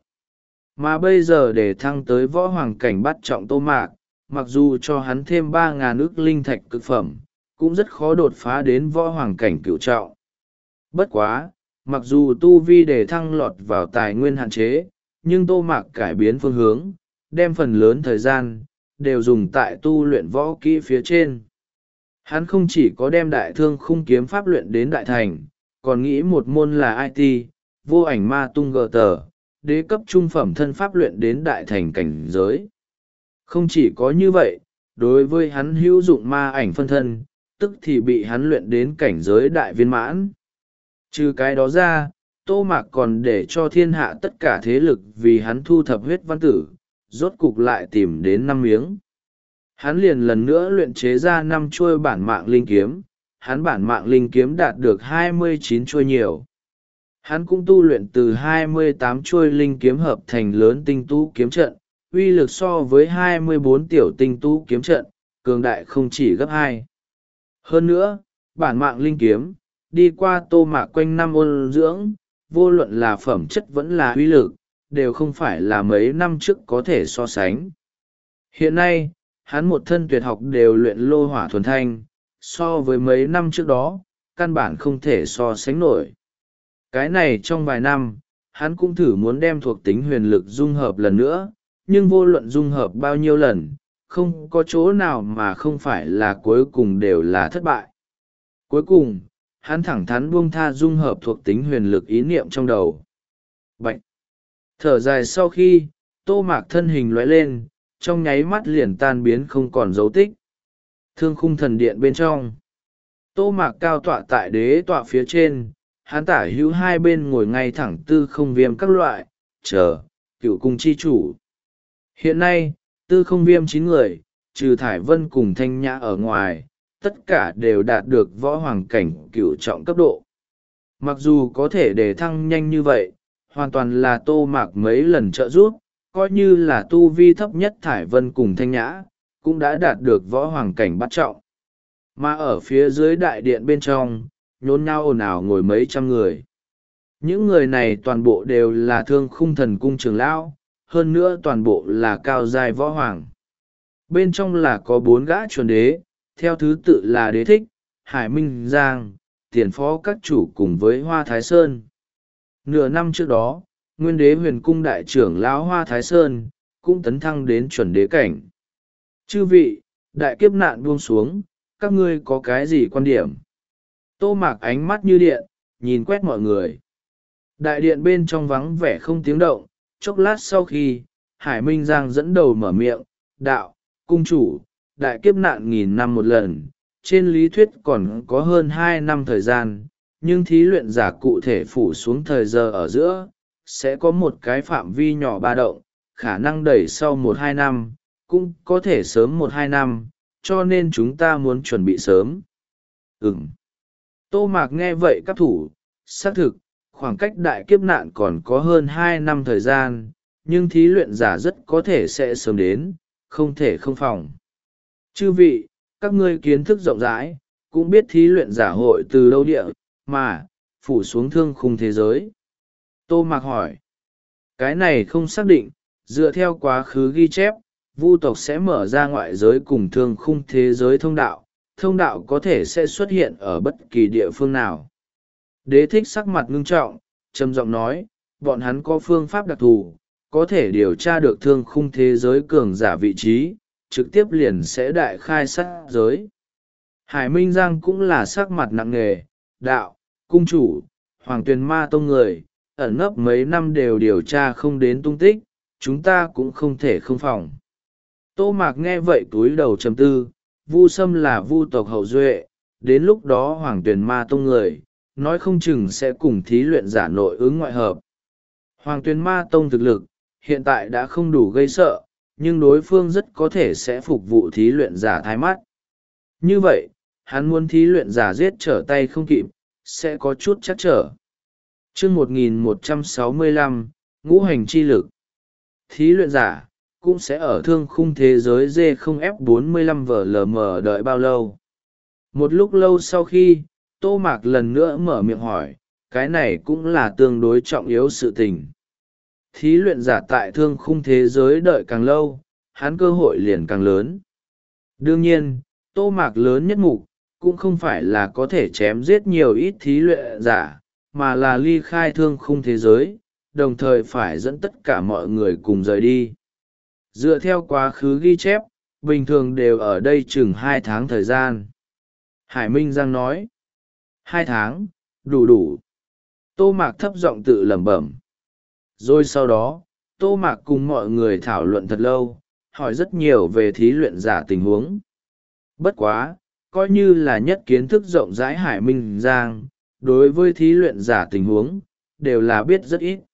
Mà bây giờ để thăng tới võ hoàng cảnh bắt trọng Tô Mạc, mặc dù cho hắn thêm ba ngàn ức linh thạch cực phẩm, cũng rất khó đột phá đến võ hoàng cảnh cửu trọng. Bất quá, mặc dù tu vi để thăng lọt vào tài nguyên hạn chế, nhưng Tô Mạc cải biến phương hướng, đem phần lớn thời gian, đều dùng tại tu luyện võ kỹ phía trên. Hắn không chỉ có đem đại thương khung kiếm pháp luyện đến đại thành, còn nghĩ một môn là i tê, vô ảnh ma tung gờ tờ, đế cấp trung phẩm thân pháp luyện đến đại thành cảnh giới. Không chỉ có như vậy, đối với hắn hữu dụng ma ảnh phân thân, tức thì bị hắn luyện đến cảnh giới đại viên mãn. Trừ cái đó ra, Tô Mạc còn để cho thiên hạ tất cả thế lực vì hắn thu thập huyết văn tử, rốt cục lại tìm đến năm miếng. Hắn liền lần nữa luyện chế ra năm chuôi bản mạng linh kiếm, hắn bản mạng linh kiếm đạt được hai mươi chín chuôi nhiều. Hắn cũng tu luyện từ hai mươi tám chuôi linh kiếm hợp thành lớn tinh tú kiếm trận, uy lực so với hai mươi bốn tiểu tinh tú kiếm trận, cường đại không chỉ gấp hai. Hơn nữa, bản mạng linh kiếm, đi qua Tô Mạc quanh năm ôn dưỡng, vô luận là phẩm chất vẫn là uy lực, đều không phải là mấy năm trước có thể so sánh. Hiện nay, hắn một thân tuyệt học đều luyện lô hỏa thuần thanh, so với mấy năm trước đó, căn bản không thể so sánh nổi. Cái này trong vài năm, hắn cũng thử muốn đem thuộc tính huyền lực dung hợp lần nữa, nhưng vô luận dung hợp bao nhiêu lần, không có chỗ nào mà không phải là cuối cùng đều là thất bại. Cuối cùng, hắn thẳng thắn buông tha dung hợp thuộc tính huyền lực ý niệm trong đầu. Bạch! Thở dài sau khi, Tô Mạc thân hình lóe lên, trong nháy mắt liền tan biến không còn dấu tích. Thương khung thần điện bên trong. Tô Mạc cao tọa tại đế tọa phía trên, hắn tả hữu hai bên ngồi ngay thẳng tư không viêm các loại, chờ, cựu cung chi chủ. Hiện nay, Tư không viêm chín người, trừ Thải Vân cùng Thanh Nhã ở ngoài, tất cả đều đạt được võ hoàng cảnh cửu trọng cấp độ. Mặc dù có thể đề thăng nhanh như vậy, hoàn toàn là Tô Mạc mấy lần trợ giúp, coi như là tu vi thấp nhất Thải Vân cùng Thanh Nhã, cũng đã đạt được võ hoàng cảnh bắt trọng. Mà ở phía dưới đại điện bên trong, nhốn nhao ồn ào ngồi mấy trăm người. Những người này toàn bộ đều là Thương Khung Thần Cung trưởng lão, hơn nữa toàn bộ là cao giai võ hoàng. Bên trong là có bốn gã chuẩn đế, theo thứ tự là Đế Thích, Hải Minh Giang, tiền phó các chủ cùng với Hoa Thái Sơn. Nửa năm trước đó, nguyên đế huyền cung đại trưởng lão Hoa Thái Sơn, cũng tấn thăng đến chuẩn đế cảnh. Chư vị, đại kiếp nạn buông xuống, các ngươi có cái gì quan điểm? Tô Mạc ánh mắt như điện, nhìn quét mọi người. Đại điện bên trong vắng vẻ không tiếng động, chốc lát sau khi, Hải Minh Giang dẫn đầu mở miệng, đạo, cung chủ, đại kiếp nạn nghìn năm một lần, trên lý thuyết còn có hơn hai năm thời gian, nhưng thí luyện giả cụ thể phủ xuống thời giờ ở giữa, sẽ có một cái phạm vi nhỏ ba động, khả năng đẩy sau một hai năm, cũng có thể sớm một hai năm, cho nên chúng ta muốn chuẩn bị sớm. Ừm. Tô Mạc nghe vậy các thủ, xác thực, khoảng cách đại kiếp nạn còn có hơn hai năm thời gian, nhưng thí luyện giả rất có thể sẽ sớm đến, không thể không phòng. Chư vị, các ngươi kiến thức rộng rãi, cũng biết thí luyện giả hội từ đâu địa, mà, phủ xuống thương khung thế giới. Tô Mạc hỏi, cái này không xác định, dựa theo quá khứ ghi chép, vu tộc sẽ mở ra ngoại giới cùng thương khung thế giới thông đạo, thông đạo có thể sẽ xuất hiện ở bất kỳ địa phương nào. Đế Thích sắc mặt ngưng trọng, trầm giọng nói, bọn hắn có phương pháp đặc thù, có thể điều tra được thương khung thế giới cường giả vị trí, trực tiếp liền sẽ đại khai sát giới. Hải Minh Giang cũng là sắc mặt nặng nề, đạo, cung chủ, Hoàng Tuyền Ma Tông người, ẩn nấp mấy năm đều điều tra không đến tung tích, chúng ta cũng không thể không phòng. Tô Mạc nghe vậy túi đầu trầm tư, Vu Sâm là vu tộc hậu duệ, đến lúc đó Hoàng Tuyền Ma Tông người, nói không chừng sẽ cùng thí luyện giả nội ứng ngoại hợp. Hoàng Tuyền Ma Tông thực lực, hiện tại đã không đủ gây sợ, nhưng đối phương rất có thể sẽ phục vụ thí luyện giả thái mắt. Như vậy, hắn muốn thí luyện giả giết trở tay không kịp, sẽ có chút chắc trở. chương một nghìn một trăm sáu mươi lăm, ngũ hành chi lực. Thí luyện giả, cũng sẽ ở thương khung thế giới D không F bốn mươi lăm V L M đợi bao lâu. Một lúc lâu sau khi, Tô Mạc lần nữa mở miệng hỏi, cái này cũng là tương đối trọng yếu sự tình. Thí luyện giả tại thương khung thế giới đợi càng lâu, hắn cơ hội liền càng lớn. Đương nhiên, Tô Mạc lớn nhất mục, cũng không phải là có thể chém giết nhiều ít thí luyện giả, mà là ly khai thương khung thế giới, đồng thời phải dẫn tất cả mọi người cùng rời đi. Dựa theo quá khứ ghi chép, bình thường đều ở đây chừng hai tháng thời gian. Hải Minh Giang nói, hai tháng, đủ đủ. Tô Mạc thấp giọng tự lẩm bẩm. Rồi sau đó, Tô Mạc cùng mọi người thảo luận thật lâu, hỏi rất nhiều về thí luyện giả tình huống. Bất quá, coi như là nhất kiến thức rộng rãi Hải Minh Giang, đối với thí luyện giả tình huống, đều là biết rất ít.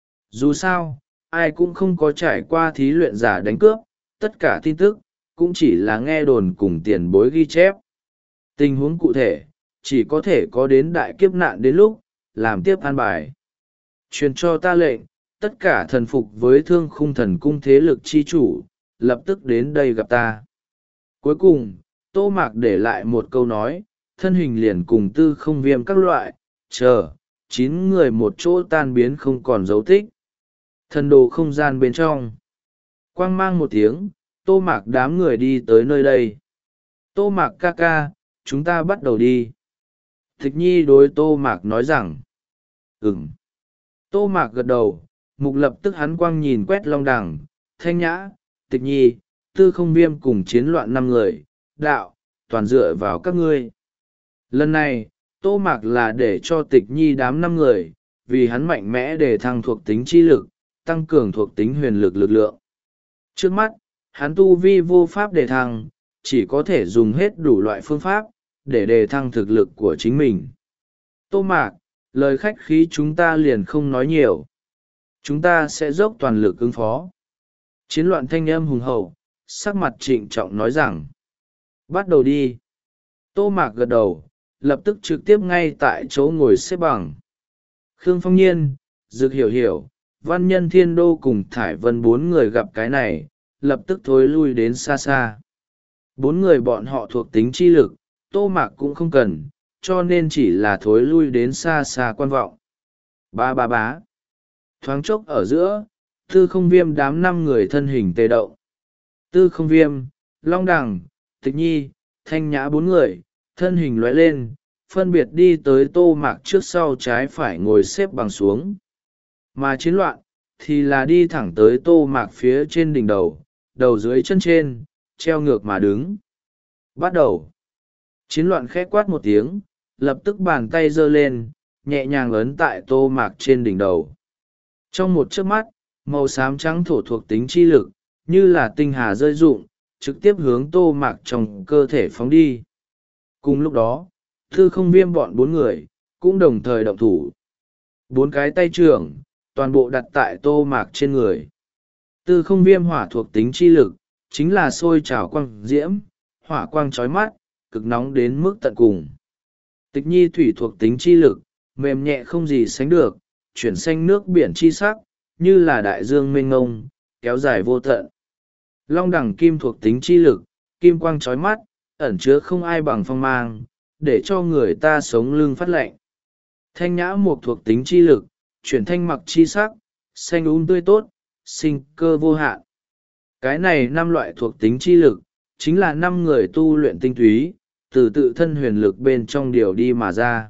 Dù sao, ai cũng không có trải qua thí luyện giả đánh cướp, tất cả tin tức, cũng chỉ là nghe đồn cùng tiền bối ghi chép. Tình huống cụ thể, chỉ có thể có đến đại kiếp nạn đến lúc, làm tiếp an bài. Truyền cho ta lệnh, tất cả thần phục với thương khung thần cung thế lực chi chủ, lập tức đến đây gặp ta. Cuối cùng, Tô Mạc để lại một câu nói, thân hình liền cùng tư không viêm các loại, chờ, chín người một chỗ tan biến không còn dấu tích. Thần đồ không gian bên trong. Quang mang một tiếng, Tô Mạc đám người đi tới nơi đây. Tô Mạc ca ca, chúng ta bắt đầu đi. Tịch Nhi đối Tô Mạc nói rằng, ừm. Tô Mạc gật đầu, mục lập tức hắn quang nhìn quét Long Đằng, Thanh Nhã, Tịch Nhi, tư không viêm cùng chiến loạn năm người, đạo, toàn dựa vào các ngươi. Lần này, Tô Mạc là để cho Tịch Nhi đám năm người, vì hắn mạnh mẽ để thăng thuộc tính chi lực, tăng cường thuộc tính huyền lực lực lượng. Trước mắt, hắn tu vi vô pháp để thăng, chỉ có thể dùng hết đủ loại phương pháp, để đề thăng thực lực của chính mình. Tô Mạc, lời khách khí chúng ta liền không nói nhiều. Chúng ta sẽ dốc toàn lực ứng phó. Chiến loạn thanh âm hùng hậu, sắc mặt trịnh trọng nói rằng: bắt đầu đi. Tô Mạc gật đầu, lập tức trực tiếp ngay tại chỗ ngồi xếp bằng. Khương Phong Nhiên, Dực Hiểu Hiểu, Văn Nhân Thiên Đô cùng Thải Vân bốn người gặp cái này, lập tức thối lui đến xa xa. Bốn người bọn họ thuộc tính chi lực, Tô Mạc cũng không cần, cho nên chỉ là thối lui đến xa xa quan vọng. Ba ba bá. Thoáng chốc ở giữa, Tư Không Viêm đám năm người thân hình tê động. Tư Không Viêm, Long Đằng, Tịch Nhi, Thanh Nhã bốn người, thân hình lóe lên, phân biệt đi tới Tô Mạc trước sau trái phải ngồi xếp bằng xuống. Mà chiến loạn, thì là đi thẳng tới Tô Mạc phía trên đỉnh đầu, đầu dưới chân trên, treo ngược mà đứng. Bắt đầu. Chiến loạn khẽ quát một tiếng, lập tức bàn tay giơ lên, nhẹ nhàng ấn tại Tô Mạc trên đỉnh đầu. Trong một chớp mắt, màu xám trắng thổ thuộc tính chi lực, như là tinh hà rơi rụng, trực tiếp hướng Tô Mạc trong cơ thể phóng đi. Cùng lúc đó, Tư Không Viêm bọn bốn người, cũng đồng thời động thủ. Bốn cái tay trưởng, toàn bộ đặt tại Tô Mạc trên người. Tư Không Viêm hỏa thuộc tính chi lực, chính là sôi trào quang diễm, hỏa quang chói mắt, cực nóng đến mức tận cùng. Tịch Nhi thủy thuộc tính chi lực, mềm nhẹ không gì sánh được, chuyển xanh nước biển chi sắc, như là đại dương mênh ngông, kéo dài vô tận. Long Đẳng kim thuộc tính chi lực, kim quang chói mắt, ẩn chứa không ai bằng phong mang, để cho người ta sống lưng phát lạnh. Thanh Nhã mục thuộc tính chi lực, chuyển thanh mặc chi sắc, xanh um tươi tốt, sinh cơ vô hạn. Cái này năm loại thuộc tính chi lực, chính là năm người tu luyện tinh túy, từ tự thân huyền lực bên trong điều đi mà ra.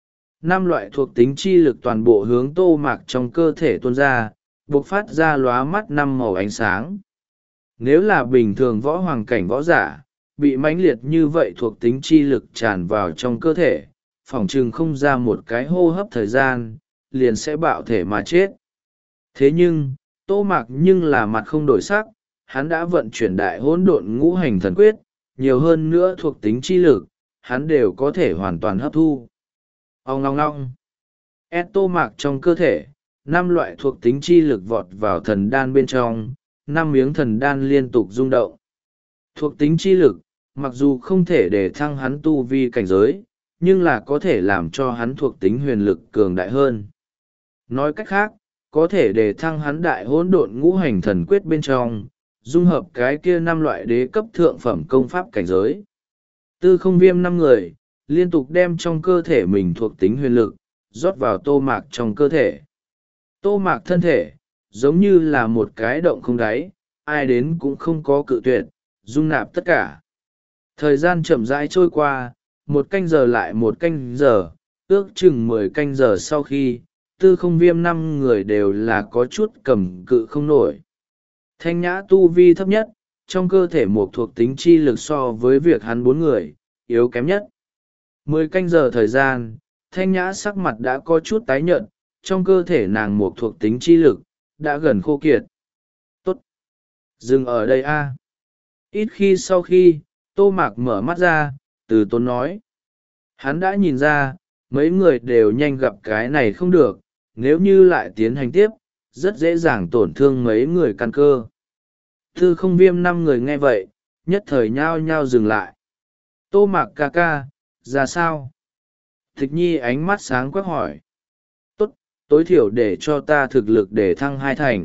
Năm loại thuộc tính chi lực toàn bộ hướng Tô Mạc trong cơ thể tuôn ra, bộc phát ra lóa mắt năm màu ánh sáng. Nếu là bình thường võ hoàng cảnh võ giả, bị mãnh liệt như vậy thuộc tính chi lực tràn vào trong cơ thể, phỏng chừng không ra một cái hô hấp thời gian, liền sẽ bạo thể mà chết. Thế nhưng, Tô Mạc nhưng là mặt không đổi sắc, hắn đã vận chuyển đại hỗn độn ngũ hành thần quyết, nhiều hơn nữa thuộc tính chi lực, hắn đều có thể hoàn toàn hấp thu. Ông ngong ngong. Ed Tô Mạc trong cơ thể, năm loại thuộc tính chi lực vọt vào thần đan bên trong, năm miếng thần đan liên tục rung động. Thuộc tính chi lực, mặc dù không thể để thăng hắn tu vi cảnh giới, nhưng là có thể làm cho hắn thuộc tính huyền lực cường đại hơn. Nói cách khác, có thể để thăng hắn đại hỗn độn ngũ hành thần quyết bên trong, dung hợp cái kia năm loại đế cấp thượng phẩm công pháp cảnh giới. Tư Không Viêm năm người, liên tục đem trong cơ thể mình thuộc tính huyền lực, rót vào Tô Mạc trong cơ thể. Tô Mạc thân thể, giống như là một cái động không đáy, ai đến cũng không có cự tuyệt, dung nạp tất cả. Thời gian chậm rãi trôi qua, một canh giờ lại một canh giờ, ước chừng mười canh giờ sau khi, Tư Không Viêm năm người đều là có chút cầm cự không nổi. Thanh Nhã tu vi thấp nhất, trong cơ thể một thuộc tính chi lực so với việc hắn bốn người, yếu kém nhất. Mười canh giờ thời gian, Thanh Nhã sắc mặt đã có chút tái nhợt, trong cơ thể nàng một thuộc tính chi lực, đã gần khô kiệt. Tốt! Dừng ở đây a. Ít khi sau khi, Tô Mạc mở mắt ra, từ tốn nói. Hắn đã nhìn ra, mấy người đều nhanh gặp cái này không được, nếu như lại tiến hành tiếp, rất dễ dàng tổn thương mấy người căn cơ. Tư Không Viêm năm người nghe vậy, nhất thời nhao nhao dừng lại. Tô Mạc ca ca, ra sao? Tịch Nhi ánh mắt sáng quắc hỏi. Tốt, tối thiểu để cho ta thực lực để thăng hai thành.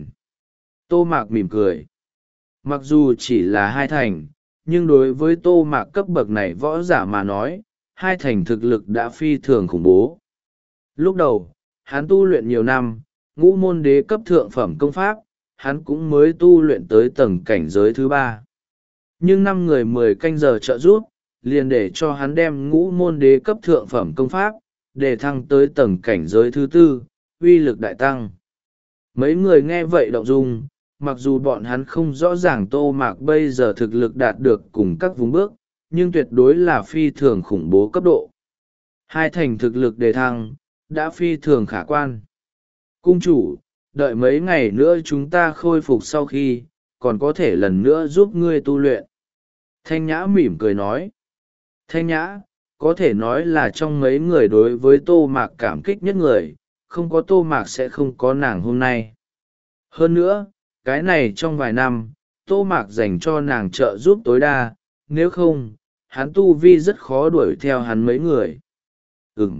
Tô Mạc mỉm cười. Mặc dù chỉ là hai thành, nhưng đối với Tô Mạc cấp bậc này võ giả mà nói, hai thành thực lực đã phi thường khủng bố. Lúc đầu, hắn tu luyện nhiều năm, ngũ môn đế cấp thượng phẩm công pháp, hắn cũng mới tu luyện tới tầng cảnh giới thứ ba. Nhưng năm người mười canh giờ trợ giúp, liền để cho hắn đem ngũ môn đế cấp thượng phẩm công pháp, để thăng tới tầng cảnh giới thứ tư, uy lực đại tăng. Mấy người nghe vậy động dung, mặc dù bọn hắn không rõ ràng Tô Mạc bây giờ thực lực đạt được cùng các vùng bước, nhưng tuyệt đối là phi thường khủng bố cấp độ. Hai thành thực lực đề thăng, đã phi thường khả quan. Cung chủ, đợi mấy ngày nữa chúng ta khôi phục sau khi, còn có thể lần nữa giúp ngươi tu luyện. Thanh Nhã mỉm cười nói. Thanh Nhã, có thể nói là trong mấy người đối với Tô Mạc cảm kích nhất người, không có Tô Mạc sẽ không có nàng hôm nay. Hơn nữa, cái này trong vài năm, Tô Mạc dành cho nàng trợ giúp tối đa, nếu không hắn tu vi rất khó đuổi theo hắn mấy người. Ừm,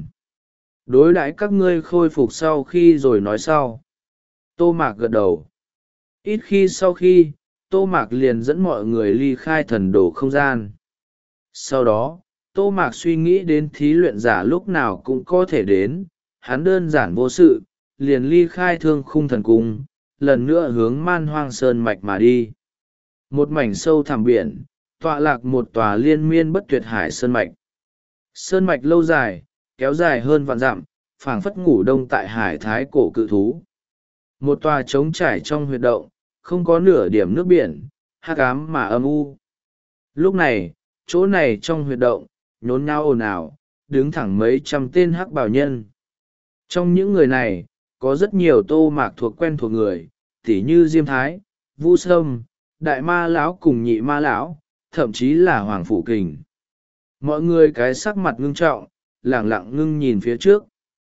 đối đãi các ngươi khôi phục sau khi rồi nói sau. Tô Mạc gật đầu. Ít khi sau khi, Tô Mạc liền dẫn mọi người ly khai thần đồ không gian. Sau đó, Tô Mạc suy nghĩ đến thí luyện giả lúc nào cũng có thể đến, hắn đơn giản vô sự, liền ly khai thương khung thần cung, lần nữa hướng Man Hoang Sơn Mạch mà đi. Một mảnh sâu thẳm biển, tọa lạc một tòa liên miên bất tuyệt hải sơn mạch. Sơn mạch lâu dài, kéo dài hơn vạn dặm, phảng phất ngủ đông tại hải thái cổ cự thú. Một tòa trống trải trong huyệt động, không có nửa điểm nước biển, hắc ám mà âm u. Lúc này, chỗ này trong huyệt động, nhốn nháo ồn ào, đứng thẳng mấy trăm tên hắc bào nhân. Trong những người này, có rất nhiều Tô Mạc thuộc quen thuộc người, tỉ như Diêm Thái, Vu Sâm, Đại Ma Lão cùng Nhị Ma Lão, thậm chí là Hoàng Phủ Kình. Mọi người cái sắc mặt ngưng trọng, lẳng lặng ngưng nhìn phía trước.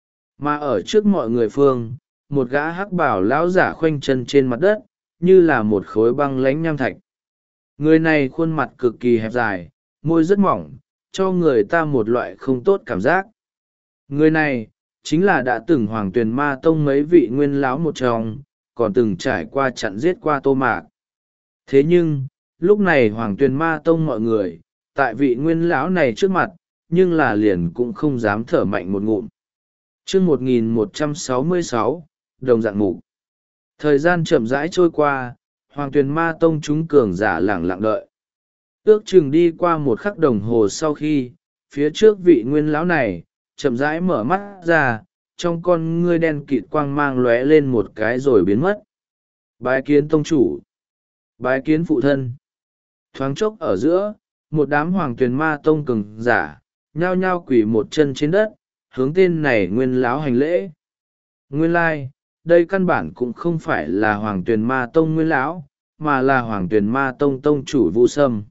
Mà ở trước mọi người phương, một gã hắc bảo lão giả khoanh chân trên mặt đất, như là một khối băng lánh nham thạch. Người này khuôn mặt cực kỳ hẹp dài, môi rất mỏng, cho người ta một loại không tốt cảm giác. Người này, chính là đã từng Hoàng Tuyền Ma Tông mấy vị nguyên lão một trong, còn từng trải qua chặn giết qua Tô Mạc. Thế nhưng, lúc này Hoàng Tuyền Ma Tông mọi người, tại vị nguyên lão này trước mặt, nhưng là liền cũng không dám thở mạnh một ngụm. Chương một nghìn một trăm sáu mươi sáu, đồng dạng mục. Thời gian chậm rãi trôi qua, Hoàng Tuyền Ma Tông chúng cường giả lẳng lặng đợi. Ước chừng đi qua một khắc đồng hồ sau khi, phía trước vị nguyên lão này, chậm rãi mở mắt ra, trong con ngươi đen kịt quang mang lóe lên một cái rồi biến mất. Bái kiến tông chủ. Bái kiến phụ thân. Thoáng chốc ở giữa, một đám Hoàng Tuyền Ma Tông cường giả, nhao nhao quỳ một chân trên đất, hướng tên này nguyên lão hành lễ. Nguyên lai, đây căn bản cũng không phải là Hoàng Tuyền Ma Tông nguyên lão, mà là Hoàng Tuyền Ma Tông tông chủ Vu Sâm.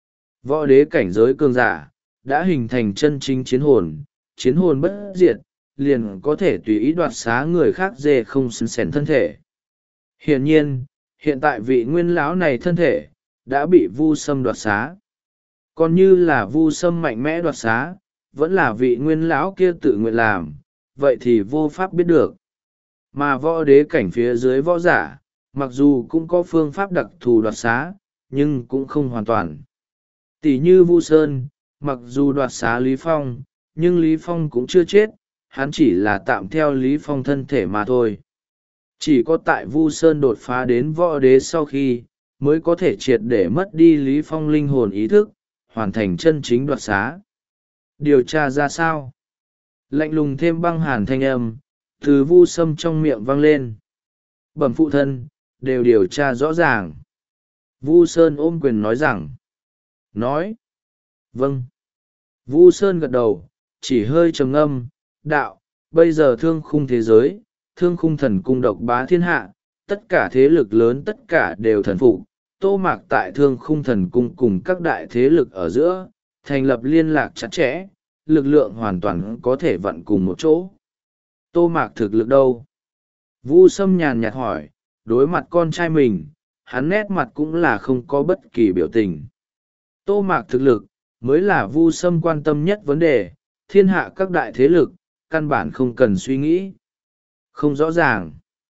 Võ đế cảnh giới cường giả, đã hình thành chân chính chiến hồn, chiến hồn bất diệt, liền có thể tùy ý đoạt xá người khác dê không xứng xẻn thân thể. Hiển nhiên, hiện tại vị nguyên lão này thân thể, đã bị Vu Sâm đoạt xá. Còn như là Vu Sâm mạnh mẽ đoạt xá, vẫn là vị nguyên lão kia tự nguyện làm, vậy thì vô pháp biết được. Mà võ đế cảnh phía dưới võ giả, mặc dù cũng có phương pháp đặc thù đoạt xá, nhưng cũng không hoàn toàn. Tỷ như Vu Sơn, mặc dù đoạt xá Lý Phong, nhưng Lý Phong cũng chưa chết, hắn chỉ là tạm theo Lý Phong thân thể mà thôi. Chỉ có tại Vu Sơn đột phá đến võ đế sau khi, mới có thể triệt để mất đi Lý Phong linh hồn ý thức, hoàn thành chân chính đoạt xá. Điều tra ra sao? Lạnh lùng thêm băng hàn thanh âm, từ Vu Sâm trong miệng vang lên. Bẩm phụ thân, đều điều tra rõ ràng. Vu Sơn ôm quyền nói rằng. Nói. Vâng. Vu Sơn gật đầu, chỉ hơi trầm ngâm, đạo, bây giờ thương khung thế giới, thương khung thần cung độc bá thiên hạ, tất cả thế lực lớn tất cả đều thần phục. Tô Mạc tại thương khung thần cung cùng các đại thế lực ở giữa, thành lập liên lạc chặt chẽ, lực lượng hoàn toàn có thể vận cùng một chỗ. Tô Mạc thực lực đâu? Vu Sâm nhàn nhạt hỏi, đối mặt con trai mình, hắn nét mặt cũng là không có bất kỳ biểu tình. Tô Mạc thực lực, mới là Vu Sâm quan tâm nhất vấn đề, thiên hạ các đại thế lực, căn bản không cần suy nghĩ. Không rõ ràng.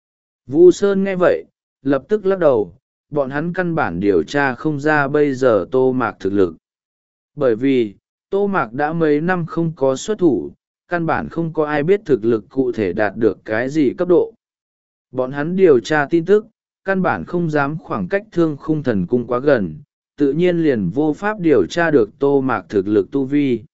Vu Sơn nghe vậy, lập tức lắc đầu, bọn hắn căn bản điều tra không ra bây giờ Tô Mạc thực lực. Bởi vì, Tô Mạc đã mấy năm không có xuất thủ, căn bản không có ai biết thực lực cụ thể đạt được cái gì cấp độ. Bọn hắn điều tra tin tức, căn bản không dám khoảng cách thương khung thần cung quá gần, tự nhiên liền vô pháp điều tra được Tô Mạc thực lực tu vi.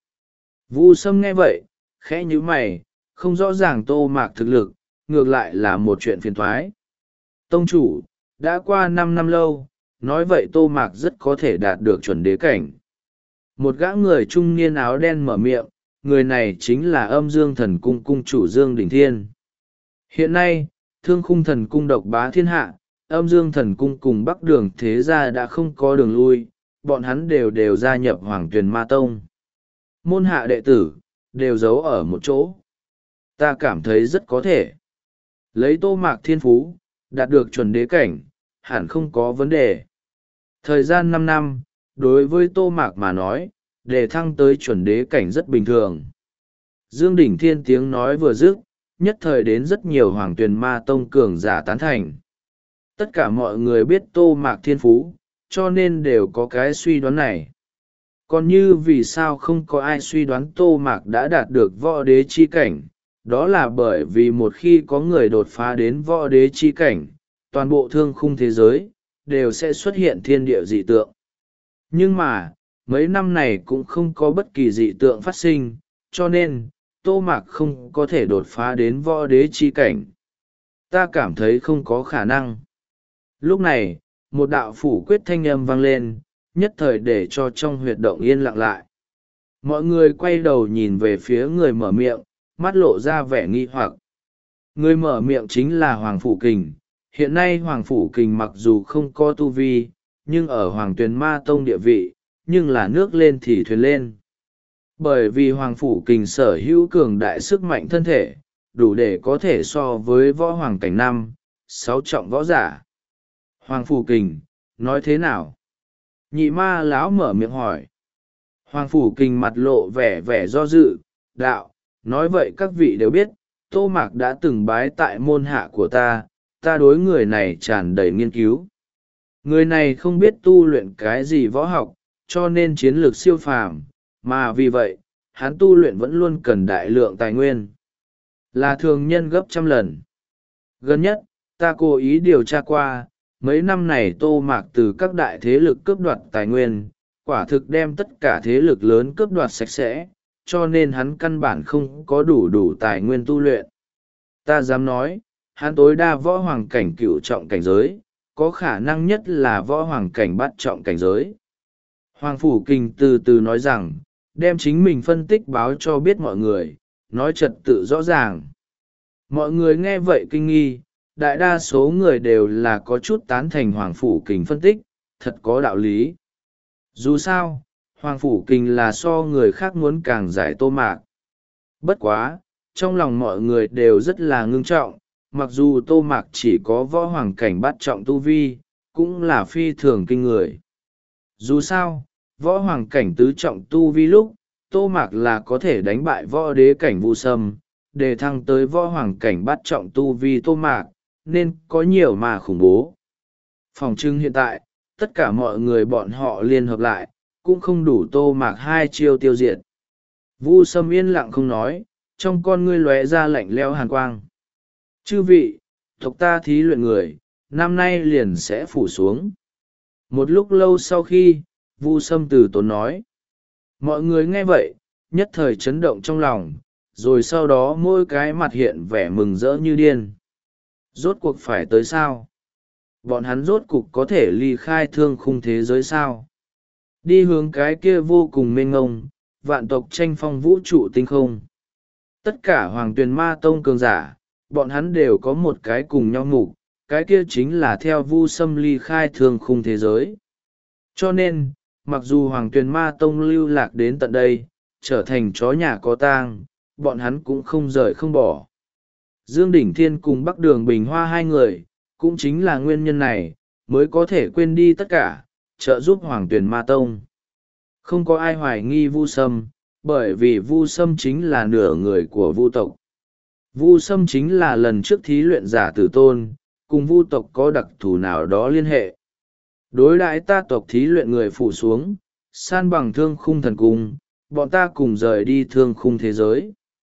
Vu Sâm nghe vậy, khẽ nhíu mày, không rõ ràng Tô Mạc thực lực, ngược lại là một chuyện phiền thoái. Tông chủ, đã qua năm năm lâu, nói vậy Tô Mạc rất có thể đạt được chuẩn đế cảnh. Một gã người trung niên áo đen mở miệng, người này chính là Âm Dương Thần Cung cung chủ Dương Đình Thiên. Hiện nay, Thương Khung Thần Cung độc bá thiên hạ, Âm Dương Thần Cung cùng Bắc Đường Thế Gia đã không có đường lui, bọn hắn đều đều gia nhập Hoàng Tuyền Ma Tông. Môn hạ đệ tử, đều giấu ở một chỗ. Ta cảm thấy rất có thể. Lấy Tô Mạc thiên phú, đạt được chuẩn đế cảnh, hẳn không có vấn đề. Thời gian năm năm, đối với Tô Mạc mà nói, để thăng tới chuẩn đế cảnh rất bình thường. Dương Đỉnh Thiên tiếng nói vừa dứt, nhất thời đến rất nhiều Hoàng Tuyền Ma Tông cường giả tán thành. Tất cả mọi người biết Tô Mạc thiên phú, cho nên đều có cái suy đoán này. Còn như vì sao không có ai suy đoán Tô Mạc đã đạt được võ đế chi cảnh, đó là bởi vì một khi có người đột phá đến võ đế chi cảnh, toàn bộ thương khung thế giới, đều sẽ xuất hiện thiên địa dị tượng. Nhưng mà, mấy năm này cũng không có bất kỳ dị tượng phát sinh, cho nên, Tô Mạc không có thể đột phá đến võ đế chi cảnh. Ta cảm thấy không có khả năng. Lúc này, một đạo phủ quyết thanh âm vang lên, nhất thời để cho trong huyệt động yên lặng lại. Mọi người quay đầu nhìn về phía người mở miệng, mắt lộ ra vẻ nghi hoặc. Người mở miệng chính là Hoàng Phủ Kình. Hiện nay Hoàng Phủ Kình mặc dù không có tu vi, nhưng ở Hoàng Tuyền Ma Tông địa vị, nhưng là nước lên thì thuyền lên. Bởi vì Hoàng Phủ Kình sở hữu cường đại sức mạnh thân thể, đủ để có thể so với võ hoàng cảnh năm, sáu trọng võ giả. Hoàng Phủ Kình, nói thế nào? Nhị ma lão mở miệng hỏi. Hoàng Phủ Kình mặt lộ vẻ vẻ do dự, đạo, nói vậy các vị đều biết, Tô Mạc đã từng bái tại môn hạ của ta, ta đối người này tràn đầy nghiên cứu. Người này không biết tu luyện cái gì võ học, cho nên chiến lược siêu phàm, mà vì vậy, hắn tu luyện vẫn luôn cần đại lượng tài nguyên. Là thường nhân gấp trăm lần. Gần nhất, ta cố ý điều tra qua, mấy năm này Tô Mạc từ các đại thế lực cướp đoạt tài nguyên, quả thực đem tất cả thế lực lớn cướp đoạt sạch sẽ, cho nên hắn căn bản không có đủ đủ tài nguyên tu luyện. Ta dám nói, hắn tối đa võ hoàng cảnh cửu trọng cảnh giới, có khả năng nhất là võ hoàng cảnh bát trọng cảnh giới. Hoàng Phủ Kình từ từ nói rằng, đem chính mình phân tích báo cho biết mọi người, nói trật tự rõ ràng. Mọi người nghe vậy kinh nghi, đại đa số người đều là có chút tán thành Hoàng Phủ Kình phân tích, thật có đạo lý. Dù sao, Hoàng Phủ Kình là so người khác muốn càng giải Tô Mạc. Bất quá, trong lòng mọi người đều rất là ngưng trọng, mặc dù Tô Mạc chỉ có võ hoàng cảnh bát trọng tu vi, cũng là phi thường kinh người. Dù sao, võ hoàng cảnh tứ trọng tu vi lúc, Tô Mạc là có thể đánh bại võ đế cảnh Vu Sâm, để thăng tới võ hoàng cảnh bát trọng tu vi Tô Mạc, nên có nhiều mà khủng bố. Phòng trưng hiện tại, tất cả mọi người bọn họ liên hợp lại, cũng không đủ Tô Mạc hai chiêu tiêu diệt. Vu Sâm yên lặng không nói, trong con ngươi lóe ra lạnh lẽo hàn quang. Chư vị, tộc ta thí luyện người, năm nay liền sẽ phủ xuống. Một lúc lâu sau khi, Vu Sâm từ tốn nói. Mọi người nghe vậy, nhất thời chấn động trong lòng, rồi sau đó mỗi cái mặt hiện vẻ mừng rỡ như điên. Rốt cuộc phải tới sao? Bọn hắn rốt cuộc có thể ly khai thương khung thế giới sao? Đi hướng cái kia vô cùng mênh ngông, vạn tộc tranh phong vũ trụ tinh không. Tất cả Hoàng Tuyền Ma Tông cường giả, bọn hắn đều có một cái cùng nhau mục, cái kia chính là theo Vu Sâm ly khai thương khung thế giới. Cho nên, mặc dù Hoàng Tuyền Ma Tông lưu lạc đến tận đây, trở thành chó nhà có tang, bọn hắn cũng không rời không bỏ. Dương Đỉnh Thiên cùng Bắc Đường Bình Hoa hai người, cũng chính là nguyên nhân này, mới có thể quên đi tất cả, trợ giúp Hoàng Tuyền Ma Tông. Không có ai hoài nghi Vu Sâm, bởi vì Vu Sâm chính là nửa người của Vu tộc. Vu Sâm chính là lần trước thí luyện giả tử tôn, cùng Vu tộc có đặc thù nào đó liên hệ. Đối đãi ta tộc thí luyện người phủ xuống, san bằng thương khung thần cung, bọn ta cùng rời đi thương khung thế giới.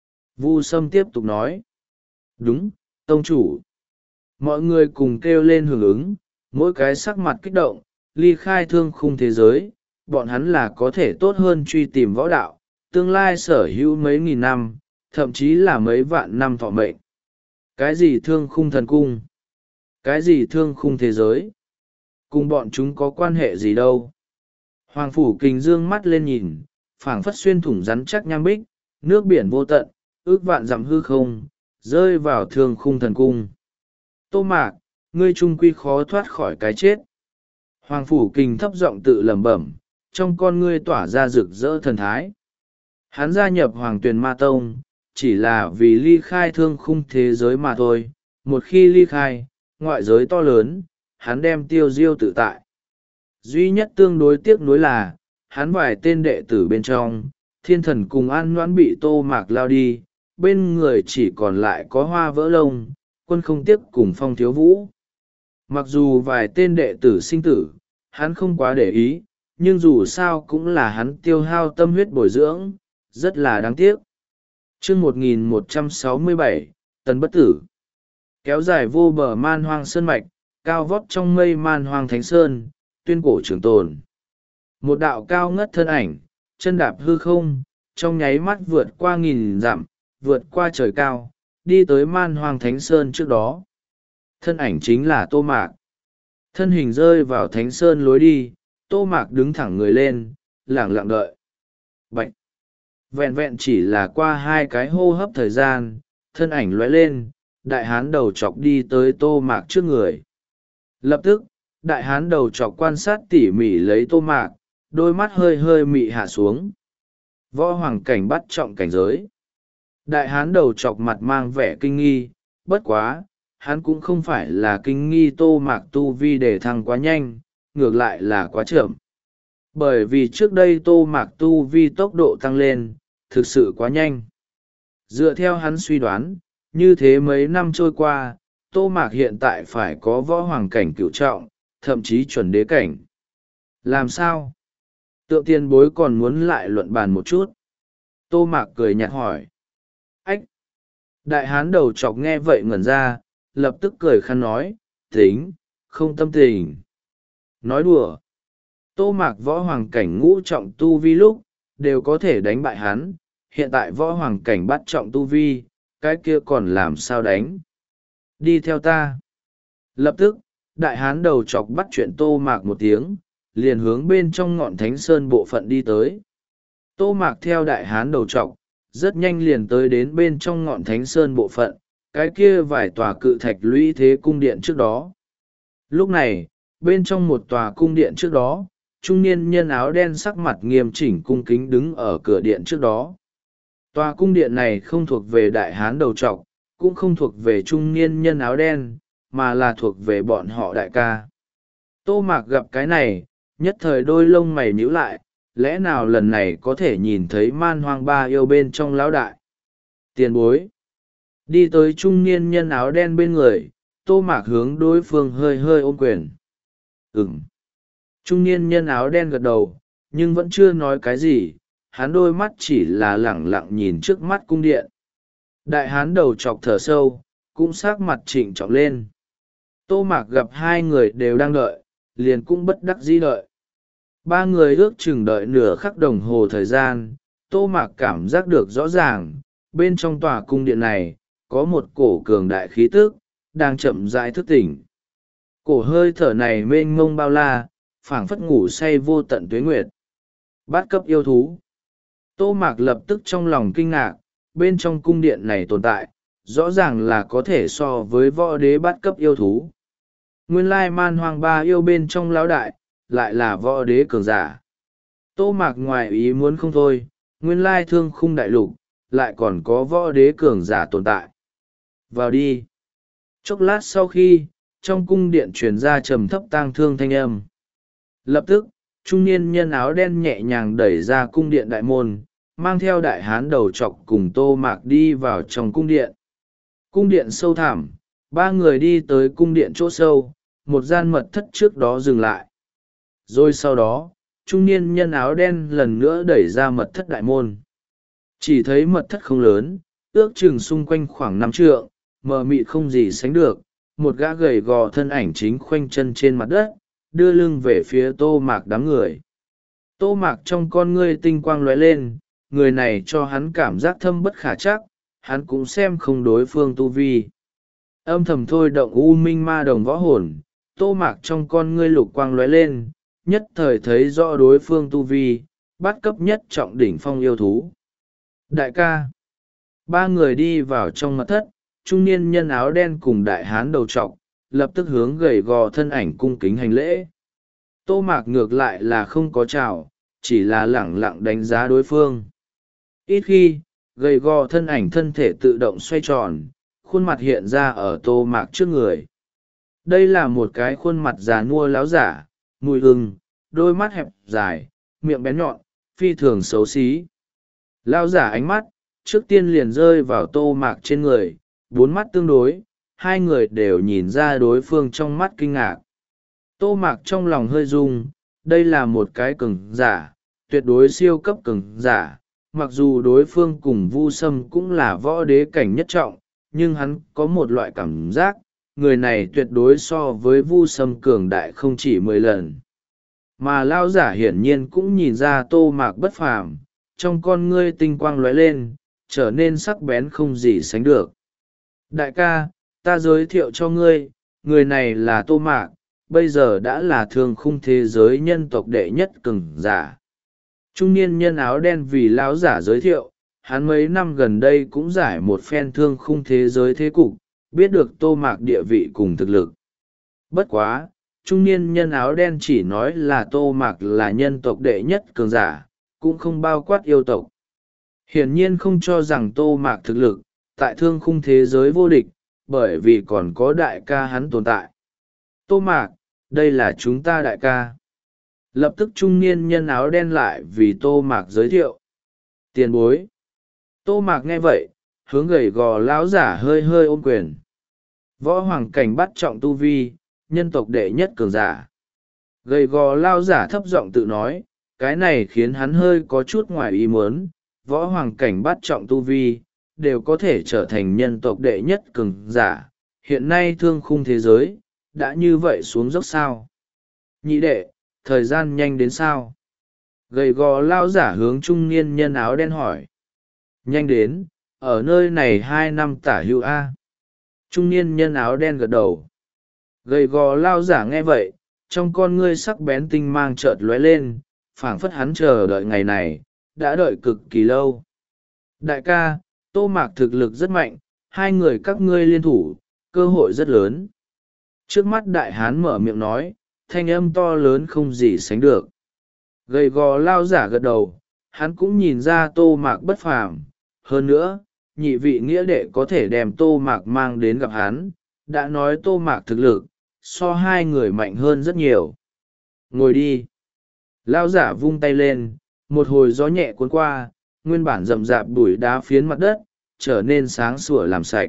Vu Sâm tiếp tục nói. Đúng, tông chủ. Mọi người cùng kêu lên hưởng ứng, mỗi cái sắc mặt kích động, ly khai thương khung thế giới, bọn hắn là có thể tốt hơn truy tìm võ đạo, tương lai sở hữu mấy nghìn năm, thậm chí là mấy vạn năm thọ mệnh. Cái gì thương khung thần cung? Cái gì thương khung thế giới? Cùng bọn chúng có quan hệ gì đâu? Hoàng Phủ Kình dương mắt lên nhìn, phảng phất xuyên thủng rắn chắc nham bích, nước biển vô tận, ước vạn dặm hư không, rơi vào thương khung thần cung. Tô Mạc, ngươi trung quy khó thoát khỏi cái chết. Hoàng Phủ Kình thấp giọng tự lẩm bẩm, trong con ngươi tỏa ra rực rỡ thần thái. Hắn gia nhập Hoàng Tuyền Ma Tông, chỉ là vì ly khai thương khung thế giới mà thôi. Một khi ly khai, ngoại giới to lớn, hắn đem tiêu diêu tự tại. Duy nhất tương đối tiếc nuối là hắn vài tên đệ tử bên trong thiên thần cùng an noãn bị tô mạc lao đi, bên người chỉ còn lại có hoa vỡ lông, quân không tiếc cùng phong thiếu vũ. Mặc dù vài tên đệ tử sinh tử hắn không quá để ý, nhưng dù sao cũng là hắn tiêu hao tâm huyết bồi dưỡng, rất là đáng tiếc. Chương một nghìn một trăm sáu mươi bảy, Tần Bất Tử. Kéo dài vô bờ man hoang sơn mạch, cao vót trong mây man hoang thánh sơn, tuyên cổ trường tồn. Một đạo cao ngất thân ảnh, chân đạp hư không, trong nháy mắt vượt qua nghìn dặm, vượt qua trời cao, đi tới man hoang thánh sơn trước đó. Thân ảnh chính là Tô Mạc. Thân hình rơi vào thánh sơn lối đi, Tô Mạc đứng thẳng người lên, lẳng lặng đợi. Bạch! Vẹn vẹn chỉ là qua hai cái hô hấp thời gian, thân ảnh lóe lên, đại hán đầu chọc đi tới Tô Mạc trước người. Lập tức, đại hán đầu chọc quan sát tỉ mỉ lấy Tô Mạc, đôi mắt hơi hơi mị hạ xuống. Võ hoàng cảnh bắt trọng cảnh giới. Đại hán đầu chọc mặt mang vẻ kinh nghi, bất quá, hắn cũng không phải là kinh nghi Tô Mạc tu vi để thăng quá nhanh, ngược lại là quá chậm. Bởi vì trước đây Tô Mạc tu vi tốc độ tăng lên, thực sự quá nhanh. Dựa theo hắn suy đoán, như thế mấy năm trôi qua, Tô Mạc hiện tại phải có võ hoàng cảnh cửu trọng, thậm chí chuẩn đế cảnh. Làm sao? Tượng tiền bối còn muốn lại luận bàn một chút. Tô Mạc cười nhạt hỏi. Ách! Đại hán đầu chọc nghe vậy ngẩn ra, lập tức cười khăn nói, tính, không tâm tình. Nói đùa. Tô Mạc võ hoàng cảnh ngũ trọng tu vi lúc, đều có thể đánh bại hắn, hiện tại võ hoàng cảnh bắt trọng tu vi, cái kia còn làm sao đánh. Đi theo ta. Lập tức, đại hán đầu chọc bắt chuyện Tô Mạc một tiếng, liền hướng bên trong ngọn thánh sơn bộ phận đi tới. Tô Mạc theo đại hán đầu chọc, rất nhanh liền tới đến bên trong ngọn thánh sơn bộ phận, cái kia vài tòa cự thạch lũy thế cung điện trước đó. Lúc này, bên trong một tòa cung điện trước đó, trung niên nhân áo đen sắc mặt nghiêm chỉnh cung kính đứng ở cửa điện trước đó. Tòa cung điện này không thuộc về đại hán đầu trọc, cũng không thuộc về trung niên nhân áo đen, mà là thuộc về bọn họ đại ca. Tô Mạc gặp cái này, nhất thời đôi lông mày nhíu lại, lẽ nào lần này có thể nhìn thấy man hoang ba yêu bên trong lão đại. Tiền bối. Đi tới trung niên nhân áo đen bên người, Tô Mạc hướng đối phương hơi hơi ôm quyền. Ừm. Trung niên nhân áo đen gật đầu, nhưng vẫn chưa nói cái gì, hắn đôi mắt chỉ là lẳng lặng nhìn trước mắt cung điện. Đại hán đầu chọc thở sâu, cũng sắc mặt trịnh trọng lên. Tô Mạc gặp hai người đều đang đợi, liền cũng bất đắc dĩ đợi. Ba người ước chừng đợi nửa khắc đồng hồ thời gian, Tô Mạc cảm giác được rõ ràng, bên trong tòa cung điện này, có một cổ cường đại khí tức, đang chậm rãi thức tỉnh. Cổ hơi thở này mênh mông bao la, phảng phất ngủ say vô tận tuế nguyệt. Bát cấp yêu thú. Tô Mạc lập tức trong lòng kinh ngạc, bên trong cung điện này tồn tại, rõ ràng là có thể so với võ đế bát cấp yêu thú. Nguyên lai man hoang ba yêu bên trong lão đại, lại là võ đế cường giả. Tô Mạc ngoài ý muốn không thôi, nguyên lai thương khung đại lục, lại còn có võ đế cường giả tồn tại. Vào đi. Chốc lát sau khi, trong cung điện truyền ra trầm thấp tang thương thanh âm. Lập tức, trung niên nhân áo đen nhẹ nhàng đẩy ra cung điện đại môn, mang theo đại hán đầu chọc cùng Tô Mạc đi vào trong cung điện. Cung điện sâu thẳm, ba người đi tới cung điện chỗ sâu, một gian mật thất trước đó dừng lại. Rồi sau đó, trung niên nhân áo đen lần nữa đẩy ra mật thất đại môn. Chỉ thấy mật thất không lớn, ước chừng xung quanh khoảng năm trượng, mờ mịt không gì sánh được, một gã gầy gò thân ảnh chính khoanh chân trên mặt đất, đưa lưng về phía Tô Mạc đám người. Tô Mạc trong con ngươi tinh quang lóe lên, người này cho hắn cảm giác thâm bất khả trắc, hắn cũng xem không đối phương tu vi. Âm thầm thôi động u minh ma đồng võ hồn, Tô Mạc trong con ngươi lục quang lóe lên, nhất thời thấy rõ đối phương tu vi, bắt cấp nhất trọng đỉnh phong yêu thú. Đại ca. Ba người đi vào trong mật thất, trung niên nhân áo đen cùng đại hán đầu trọc, lập tức hướng gầy gò thân ảnh cung kính hành lễ. Tô Mạc ngược lại là không có chào, chỉ là lẳng lặng đánh giá đối phương. Ít khi, gầy gò thân ảnh thân thể tự động xoay tròn, khuôn mặt hiện ra ở Tô Mạc trước người. Đây là một cái khuôn mặt già nua láo giả, mùi hương, đôi mắt hẹp dài, miệng bén nhọn, phi thường xấu xí. Lao giả ánh mắt trước tiên liền rơi vào Tô Mạc trên người, bốn mắt tương đối, hai người đều nhìn ra đối phương trong mắt kinh ngạc. Tô Mạc trong lòng hơi rung, đây là một cái cường giả, tuyệt đối siêu cấp cường giả. Mặc dù đối phương cùng Vu Sâm cũng là võ đế cảnh nhất trọng, nhưng hắn có một loại cảm giác, người này tuyệt đối so với Vu Sâm cường đại không chỉ mười lần. Mà Lao giả hiển nhiên cũng nhìn ra Tô Mạc bất phàm, trong con ngươi tinh quang lóe lên, trở nên sắc bén không gì sánh được. Đại ca, ta giới thiệu cho ngươi, người này là Tô Mạc, bây giờ đã là thương khung thế giới nhân tộc đệ nhất cường giả. Trung niên nhân áo đen vì lão giả giới thiệu, hắn mấy năm gần đây cũng giải một phen thương khung thế giới thế cục, biết được Tô Mạc địa vị cùng thực lực. Bất quá, trung niên nhân áo đen chỉ nói là Tô Mạc là nhân tộc đệ nhất cường giả, cũng không bao quát yêu tộc. Hiển nhiên không cho rằng Tô Mạc thực lực, tại thương khung thế giới vô địch, bởi vì còn có đại ca hắn tồn tại. Tô Mạc, đây là chúng ta đại ca. Lập tức trung niên nhân áo đen lại vì Tô Mạc giới thiệu. Tiền bối. Tô Mạc nghe vậy, hướng gầy gò lão giả hơi hơi ôm quyền. Võ hoàng cảnh bắt trọng tu vi, nhân tộc đệ nhất cường giả. Gầy gò lão giả thấp giọng tự nói, cái này khiến hắn hơi có chút ngoài ý muốn. Võ hoàng cảnh bắt trọng tu vi, đều có thể trở thành nhân tộc đệ nhất cường giả. Hiện nay thương khung thế giới, đã như vậy xuống dốc sao. Nhị đệ, thời gian nhanh đến sao? Gầy gò lao giả hướng trung niên nhân áo đen hỏi. Nhanh đến, ở nơi này hai năm tả hữu A. Trung niên nhân áo đen gật đầu. Gầy gò lao giả nghe vậy, trong con ngươi sắc bén tinh mang chợt lóe lên, phảng phất hắn chờ đợi ngày này, đã đợi cực kỳ lâu. Đại ca, Tô Mạc thực lực rất mạnh, hai người các ngươi liên thủ, cơ hội rất lớn. Trước mắt đại hán mở miệng nói, thanh âm to lớn không gì sánh được. Gầy gò lao giả gật đầu, hắn cũng nhìn ra Tô Mạc bất phàm. Hơn nữa, nhị vị nghĩa đệ có thể đem Tô Mạc mang đến gặp hắn, đã nói Tô Mạc thực lực, so hai người mạnh hơn rất nhiều. Ngồi đi. Lao giả vung tay lên, một hồi gió nhẹ cuốn qua, nguyên bản rậm rạp bụi đá phiến mặt đất, trở nên sáng sủa làm sạch.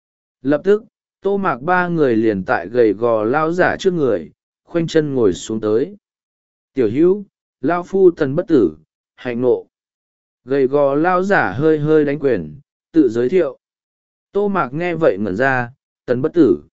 Lập tức, Tô Mạc ba người liền tại gầy gò lao giả trước người, khoanh chân ngồi xuống tới. Tiểu hữu, lao phu Tần Bất Tử, hạnh nộ. Gầy gò lao giả hơi hơi đánh quyền, tự giới thiệu. Tô Mạc nghe vậy ngẩn ra, Tần Bất Tử.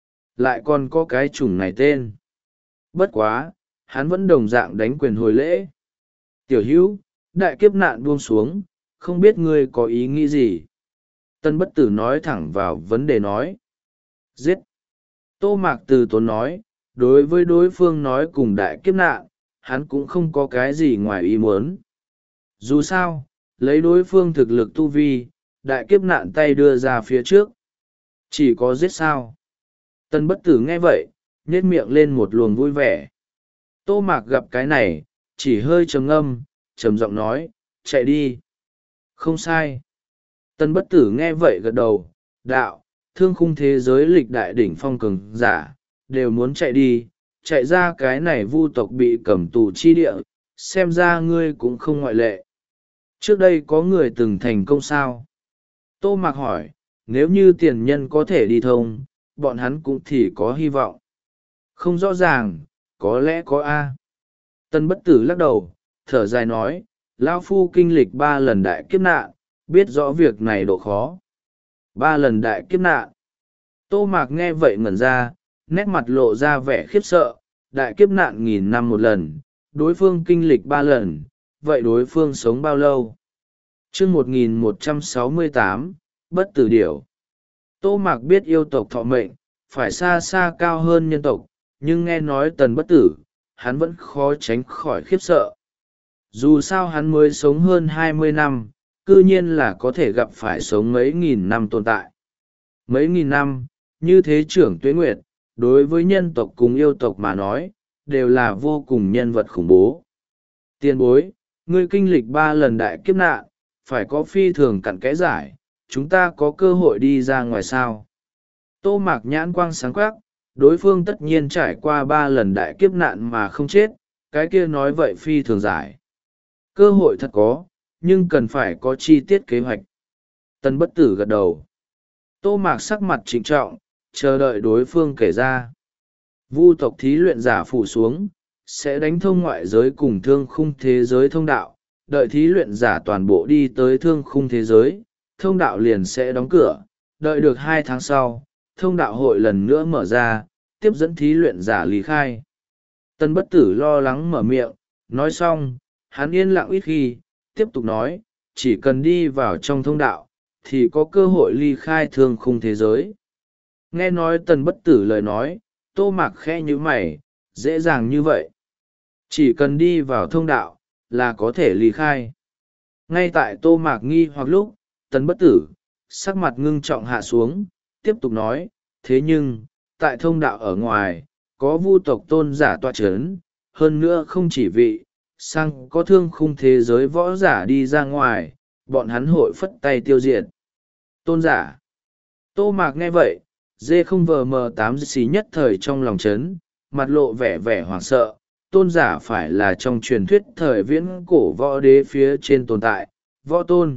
Lại còn có cái chủng này tên. Bất quá, hắn vẫn đồng dạng đánh quyền hồi lễ. Tiểu hữu, đại kiếp nạn buông xuống, không biết ngươi có ý nghĩ gì. Tần Bất Tử nói thẳng vào vấn đề nói. Giết. Tô Mạc từ tốn nói, đối với đối phương nói cùng đại kiếp nạn, hắn cũng không có cái gì ngoài ý muốn. Dù sao, lấy đối phương thực lực tu vi, đại kiếp nạn tay đưa ra phía trước. Chỉ có giết sao. Tần Bất Tử nghe vậy, nhếch miệng lên một luồng vui vẻ. Tô Mạc gặp cái này, chỉ hơi trầm ngâm, trầm giọng nói, chạy đi. Không sai. Tần Bất Tử nghe vậy gật đầu, đạo, thương khung thế giới lịch đại đỉnh phong cường giả, đều muốn chạy đi, chạy ra cái này vu tộc bị cầm tù chi địa, xem ra ngươi cũng không ngoại lệ. Trước đây có người từng thành công sao? Tô Mạc hỏi, nếu như tiền nhân có thể đi thông, bọn hắn cũng thì có hy vọng. Không rõ ràng, có lẽ có A. Tần Bất Tử lắc đầu, thở dài nói, Lao Phu kinh lịch ba lần đại kiếp nạn, biết rõ việc này độ khó. Ba lần đại kiếp nạn. Tô Mạc nghe vậy ngẩn ra, nét mặt lộ ra vẻ khiếp sợ, đại kiếp nạn nghìn năm một lần, đối phương kinh lịch ba lần, vậy đối phương sống bao lâu? chương một nghìn một trăm sáu mươi tám, Bất Tử Điểu. Tô Mạc biết yêu tộc thọ mệnh, phải xa xa cao hơn nhân tộc, nhưng nghe nói Tần Bất Tử, hắn vẫn khó tránh khỏi khiếp sợ. Dù sao hắn mới sống hơn hai mươi năm, cư nhiên là có thể gặp phải sống mấy nghìn năm tồn tại. Mấy nghìn năm, như thế trưởng tuế nguyệt, đối với nhân tộc cùng yêu tộc mà nói, đều là vô cùng nhân vật khủng bố. Tiền bối, ngươi kinh lịch ba lần đại kiếp nạn, phải có phi thường cặn kẽ giải, chúng ta có cơ hội đi ra ngoài sao. Tô Mạc nhãn quang sáng quắc, đối phương tất nhiên trải qua ba lần đại kiếp nạn mà không chết, cái kia nói vậy phi thường giải. Cơ hội thật có, nhưng cần phải có chi tiết kế hoạch. Tân bất tử gật đầu. Tô Mạc sắc mặt trịnh trọng, chờ đợi đối phương kể ra. Vu tộc thí luyện giả phủ xuống, sẽ đánh thông ngoại giới cùng thương khung thế giới thông đạo, đợi thí luyện giả toàn bộ đi tới thương khung thế giới, thông đạo liền sẽ đóng cửa, đợi được hai tháng sau, thông đạo hội lần nữa mở ra, tiếp dẫn thí luyện giả lý khai. Tân bất tử lo lắng mở miệng, nói xong, hắn yên lặng ít khi, tiếp tục nói, chỉ cần đi vào trong thông đạo, thì có cơ hội ly khai thương khung thế giới. Nghe nói tần bất tử lời nói, Tô Mạc khẽ như mày, dễ dàng như vậy. Chỉ cần đi vào thông đạo, là có thể ly khai. Ngay tại Tô Mạc nghi hoặc lúc, tần bất tử, sắc mặt ngưng trọng hạ xuống, tiếp tục nói, thế nhưng, tại thông đạo ở ngoài, có vu tộc tôn giả tọa chấn, hơn nữa không chỉ vị, sang có thương khung thế giới võ giả đi ra ngoài, bọn hắn hội phất tay tiêu diệt. Tôn giả. Tô Mạc nghe vậy, dê không vờ mờ tám xí nhất thời trong lòng chấn, mặt lộ vẻ vẻ hoảng sợ. Tôn giả phải là trong truyền thuyết thời viễn cổ võ đế phía trên tồn tại, võ tôn.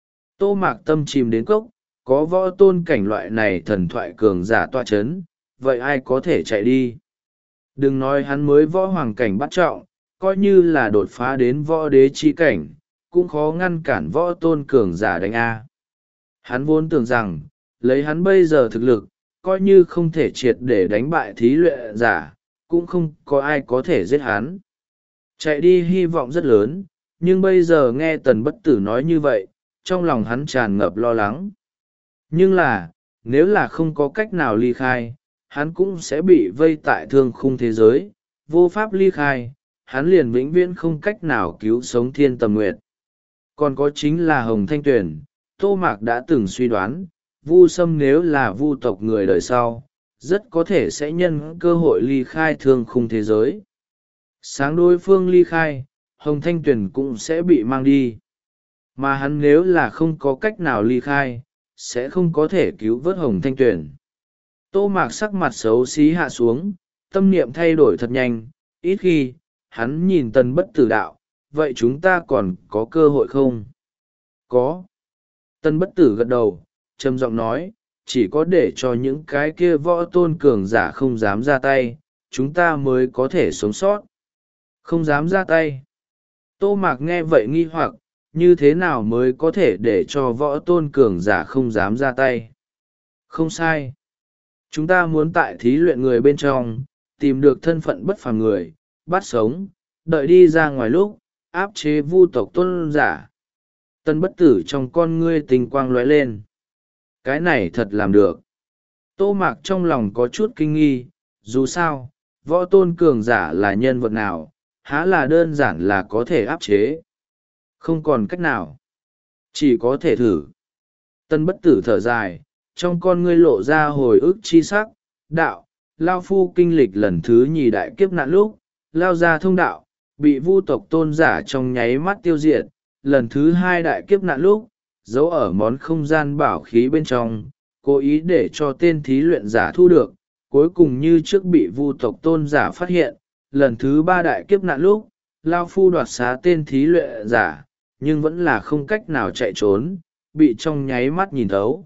Tô Mạc tâm chìm đến cốc, có võ tôn cảnh loại này thần thoại cường giả tọa chấn, vậy ai có thể chạy đi? Đừng nói hắn mới võ hoàng cảnh bắt trọng, coi như là đột phá đến võ đế chi cảnh, cũng khó ngăn cản võ tôn cường giả đánh A. Hắn vốn tưởng rằng, lấy hắn bây giờ thực lực, coi như không thể triệt để đánh bại thí luyện giả, cũng không có ai có thể giết hắn. Chạy đi hy vọng rất lớn, nhưng bây giờ nghe tần bất tử nói như vậy, trong lòng hắn tràn ngập lo lắng. Nhưng là, nếu là không có cách nào ly khai, hắn cũng sẽ bị vây tại thương khung thế giới, vô pháp ly khai, hắn liền vĩnh viễn không cách nào cứu sống Thiên Tầm Nguyệt. Còn có chính là Hồng Thanh Tuyền, Tô Mạc đã từng suy đoán, Vu Sâm nếu là vu tộc người đời sau, rất có thể sẽ nhân cơ hội ly khai thương khung thế giới. Sáng đối phương ly khai, Hồng Thanh Tuyền cũng sẽ bị mang đi. Mà hắn nếu là không có cách nào ly khai, sẽ không có thể cứu vớt Hồng Thanh Tuyền. Tô Mạc sắc mặt xấu xí hạ xuống, tâm niệm thay đổi thật nhanh, ít khi, hắn nhìn Tân bất tử đạo, vậy chúng ta còn có cơ hội không? Có. Tân bất tử gật đầu, trầm giọng nói, chỉ có để cho những cái kia võ tôn cường giả không dám ra tay, chúng ta mới có thể sống sót. Không dám ra tay. Tô Mạc nghe vậy nghi hoặc, như thế nào mới có thể để cho võ tôn cường giả không dám ra tay? Không sai. Chúng ta muốn tại thí luyện người bên trong, tìm được thân phận bất phàm người, bắt sống, đợi đi ra ngoài lúc, áp chế vu tộc tôn giả. Tân bất tử trong con ngươi tình quang lóe lên. Cái này thật làm được. Tô Mạc trong lòng có chút kinh nghi, dù sao, võ tôn cường giả là nhân vật nào, há là đơn giản là có thể áp chế. Không còn cách nào. Chỉ có thể thử. Tân bất tử thở dài, trong con ngươi lộ ra hồi ức chi sắc, đạo, Lao Phu kinh lịch lần thứ nhì đại kiếp nạn lúc, lao ra thông đạo, bị vu tộc tôn giả trong nháy mắt tiêu diệt, lần thứ hai đại kiếp nạn lúc, giấu ở món không gian bảo khí bên trong, cố ý để cho tên thí luyện giả thu được, cuối cùng như trước bị vu tộc tôn giả phát hiện, lần thứ ba đại kiếp nạn lúc, Lao Phu đoạt xá tên thí luyện giả, nhưng vẫn là không cách nào chạy trốn, bị trong nháy mắt nhìn thấu.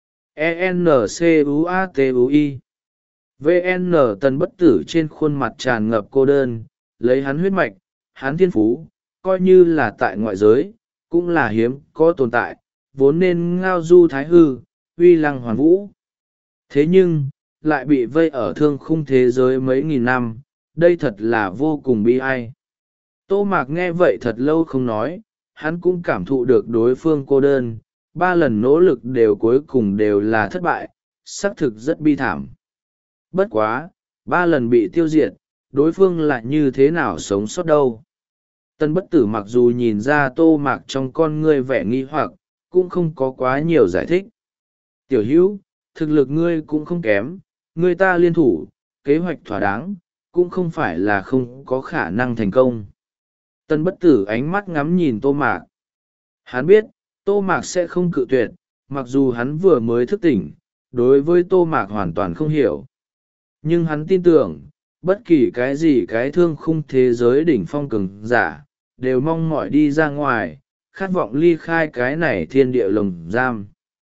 e n c u a t u i vê en Tần bất tử trên khuôn mặt tràn ngập cô đơn, lấy hắn huyết mạch, hắn thiên phú, coi như là tại ngoại giới, cũng là hiếm có tồn tại, vốn nên ngao du thái hư, uy lăng hoàn vũ. Thế nhưng, lại bị vây ở thương khung thế giới mấy nghìn năm, đây thật là vô cùng bi ai. Tô Mạc nghe vậy thật lâu không nói, hắn cũng cảm thụ được đối phương cô đơn, ba lần nỗ lực đều cuối cùng đều là thất bại, xác thực rất bi thảm. Bất quá, ba lần bị tiêu diệt, đối phương lại như thế nào sống sót đâu. Tân bất tử mặc dù nhìn ra Tô Mạc trong con ngươi vẻ nghi hoặc, cũng không có quá nhiều giải thích. Tiểu hữu, thực lực ngươi cũng không kém, ngươi ta liên thủ, kế hoạch thỏa đáng, cũng không phải là không có khả năng thành công. Tân bất tử ánh mắt ngắm nhìn Tô Mạc. Hắn biết, Tô Mạc sẽ không cự tuyệt, mặc dù hắn vừa mới thức tỉnh, đối với Tô Mạc hoàn toàn không hiểu. Nhưng hắn tin tưởng, bất kỳ cái gì cái thương khung thế giới đỉnh phong cường giả đều mong mỏi đi ra ngoài, khát vọng ly khai cái này thiên địa lồng giam.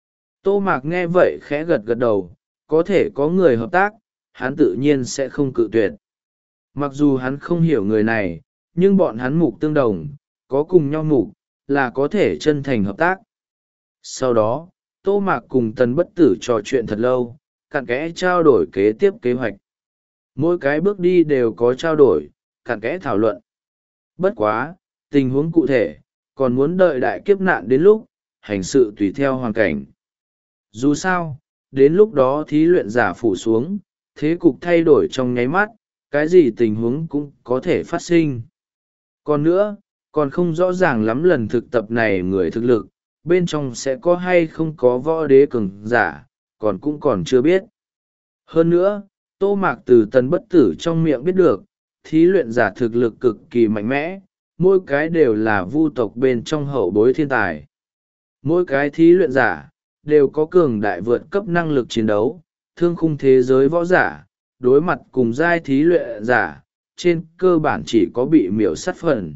Tô Mạc nghe vậy khẽ gật gật đầu, có thể có người hợp tác, hắn tự nhiên sẽ không cự tuyệt. Mặc dù hắn không hiểu người này, nhưng bọn hắn mục tương đồng, có cùng nhau mục, là có thể chân thành hợp tác. Sau đó, Tô Mạc cùng Tần Bất Tử trò chuyện thật lâu, cặn kẽ trao đổi kế tiếp kế hoạch. Mỗi cái bước đi đều có trao đổi, cặn kẽ thảo luận. Bất quá, tình huống cụ thể, còn muốn đợi đại kiếp nạn đến lúc, hành sự tùy theo hoàn cảnh. Dù sao, đến lúc đó thí luyện giả phủ xuống, thế cục thay đổi trong nháy mắt, cái gì tình huống cũng có thể phát sinh. Còn nữa, còn không rõ ràng lắm lần thực tập này người thực lực, bên trong sẽ có hay không có võ đế cường giả, còn cũng còn chưa biết. Hơn nữa, Tô Mạc từ Tần Bất Tử trong miệng biết được, thí luyện giả thực lực cực kỳ mạnh mẽ, mỗi cái đều là vu tộc bên trong hậu bối thiên tài. Mỗi cái thí luyện giả, đều có cường đại vượt cấp năng lực chiến đấu, thương khung thế giới võ giả, đối mặt cùng giai thí luyện giả, trên cơ bản chỉ có bị miểu sát phần.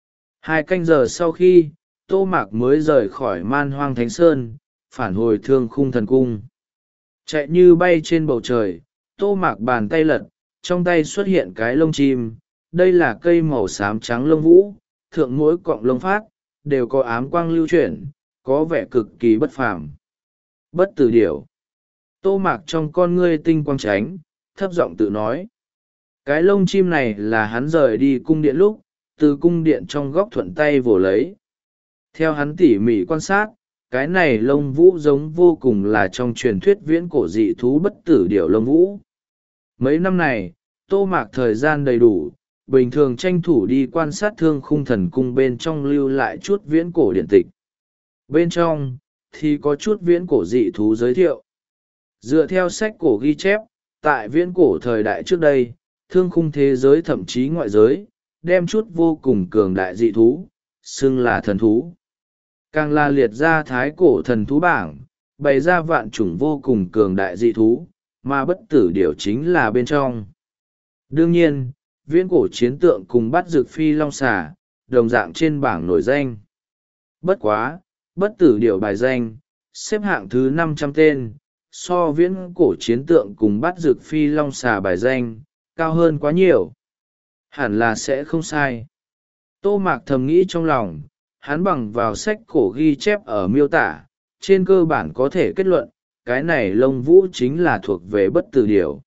Hai canh giờ sau khi, Tô Mạc mới rời khỏi Man Hoang Thánh Sơn, phản hồi thương khung thần cung. Chạy như bay trên bầu trời, Tô Mạc bàn tay lật, trong tay xuất hiện cái lông chim. Đây là cây màu xám trắng lông vũ, thượng mỗi cọng lông phát, đều có ám quang lưu chuyển, có vẻ cực kỳ bất phàm. Bất tử điểu. Tô Mạc trong con ngươi tinh quang tránh, thấp giọng tự nói. Cái lông chim này là hắn rời đi cung điện lúc, từ cung điện trong góc thuận tay vồ lấy. Theo hắn tỉ mỉ quan sát, cái này lông vũ giống vô cùng là trong truyền thuyết viễn cổ dị thú bất tử điểu lông vũ. Mấy năm này, Tô Mạc thời gian đầy đủ, bình thường tranh thủ đi quan sát thương khung thần cung bên trong lưu lại chút viễn cổ điện tịch. Bên trong, thì có chút viễn cổ dị thú giới thiệu. Dựa theo sách cổ ghi chép, tại viễn cổ thời đại trước đây, thương khung thế giới thậm chí ngoại giới, đem chút vô cùng cường đại dị thú, xưng là thần thú. Càng là liệt ra thái cổ thần thú bảng, bày ra vạn chủng vô cùng cường đại dị thú, mà bất tử điểu chính là bên trong. Đương nhiên, viễn cổ chiến tượng cùng bắt dược phi long xà, đồng dạng trên bảng nổi danh. Bất quá, bất tử điểu bài danh, xếp hạng thứ năm trăm tên, so viễn cổ chiến tượng cùng bắt dược phi long xà bài danh, cao hơn quá nhiều. Hẳn là sẽ không sai. Tô Mạc thầm nghĩ trong lòng, hắn bằng vào sách cổ ghi chép ở miêu tả, trên cơ bản có thể kết luận, cái này lông vũ chính là thuộc về bất tử điểu.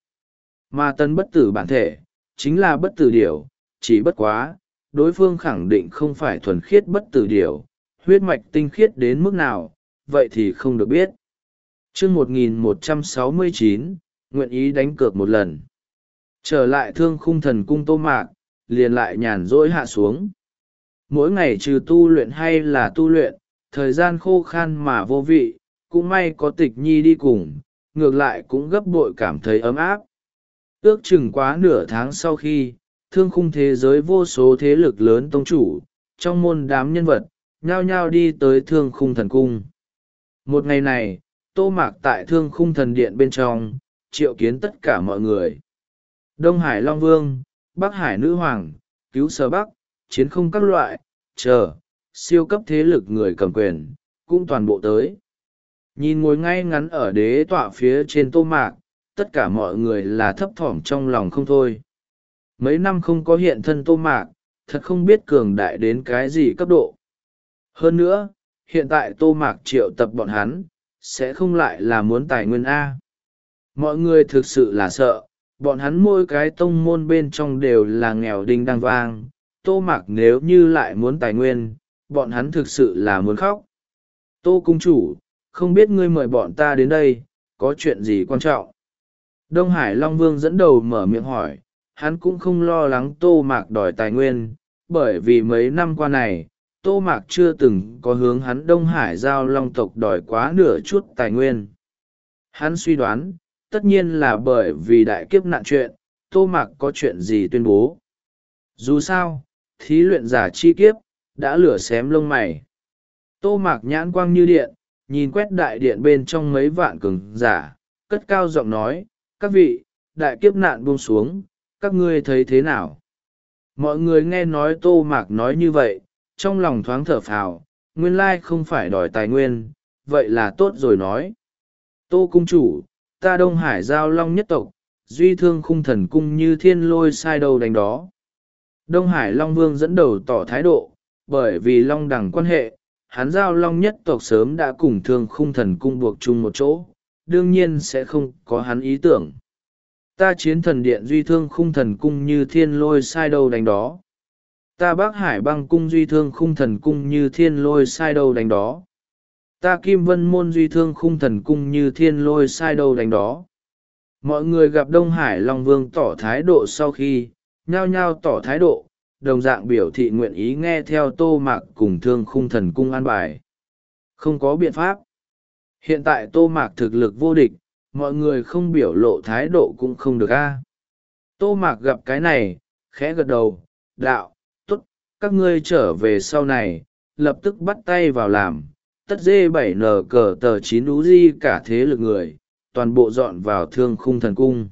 Mà tân bất tử bản thể, chính là bất tử điểu, chỉ bất quá, đối phương khẳng định không phải thuần khiết bất tử điểu, huyết mạch tinh khiết đến mức nào, vậy thì không được biết. chương một nghìn một trăm sáu mươi chín, nguyện ý đánh cược một lần. Trở lại thương khung thần cung Tô Mạc, liền lại nhàn rỗi hạ xuống. Mỗi ngày trừ tu luyện hay là tu luyện, thời gian khô khan mà vô vị, cũng may có Tịch Nhi đi cùng, ngược lại cũng gấp bội cảm thấy ấm áp. Ước chừng quá nửa tháng sau khi, thương khung thế giới vô số thế lực lớn tông chủ, trong môn đám nhân vật, nhao nhao đi tới thương khung thần cung. Một ngày này, Tô Mạc tại thương khung thần điện bên trong, triệu kiến tất cả mọi người. Đông Hải Long Vương, Bắc Hải Nữ Hoàng, Cứu Sở Bắc, Chiến Không các loại, chờ, siêu cấp thế lực người cầm quyền, cũng toàn bộ tới. Nhìn ngồi ngay ngắn ở đế tọa phía trên Tô Mạc, tất cả mọi người là thấp thỏm trong lòng không thôi. Mấy năm không có hiện thân Tô Mạc, thật không biết cường đại đến cái gì cấp độ. Hơn nữa, hiện tại Tô Mạc triệu tập bọn hắn, sẽ không lại là muốn tài nguyên A. Mọi người thực sự là sợ, bọn hắn mỗi cái tông môn bên trong đều là nghèo đinh đang vang. Tô Mạc nếu như lại muốn tài nguyên, bọn hắn thực sự là muốn khóc. Tô cung chủ, không biết ngươi mời bọn ta đến đây, có chuyện gì quan trọng? Đông Hải Long Vương dẫn đầu mở miệng hỏi, hắn cũng không lo lắng Tô Mạc đòi tài nguyên, bởi vì mấy năm qua này, Tô Mạc chưa từng có hướng hắn Đông Hải giao long tộc đòi quá nửa chút tài nguyên. Hắn suy đoán, tất nhiên là bởi vì đại kiếp nạn chuyện, Tô Mạc có chuyện gì tuyên bố. Dù sao, thí luyện giả chi kiếp, đã lửa xém lông mày. Tô Mạc nhãn quang như điện, nhìn quét đại điện bên trong mấy vạn cường giả, cất cao giọng nói, các vị, đại kiếp nạn buông xuống, các ngươi thấy thế nào? Mọi người nghe nói Tô Mạc nói như vậy, trong lòng thoáng thở phào, nguyên lai không phải đòi tài nguyên, vậy là tốt rồi nói. Tô cung chủ, ta Đông Hải giao long nhất tộc, duy thương khung thần cung như thiên lôi sai đầu đánh đó. Đông Hải Long Vương dẫn đầu tỏ thái độ, bởi vì long đẳng quan hệ, hắn giao long nhất tộc sớm đã cùng thương khung thần cung buộc chung một chỗ, đương nhiên sẽ không có hắn ý tưởng. Ta chiến thần điện duy thương khung thần cung như thiên lôi sai đầu đánh đó. Ta Bắc Hải băng cung duy thương khung thần cung như thiên lôi sai đầu đánh đó. Ta Kim Vân môn duy thương khung thần cung như thiên lôi sai đầu đánh đó. Mọi người gặp Đông Hải Long Vương tỏ thái độ sau khi, nhao nhao tỏ thái độ, đồng dạng biểu thị nguyện ý nghe theo Tô Mạc cùng thương khung thần cung an bài. Không có biện pháp. Hiện tại Tô Mạc thực lực vô địch, mọi người không biểu lộ thái độ cũng không được a. Tô Mạc gặp cái này, khẽ gật đầu, đạo, tốt, các ngươi trở về sau này, lập tức bắt tay vào làm, tất dê bảy n cờ tờ chín ú di cả thế lực người, toàn bộ dọn vào thương khung thần cung.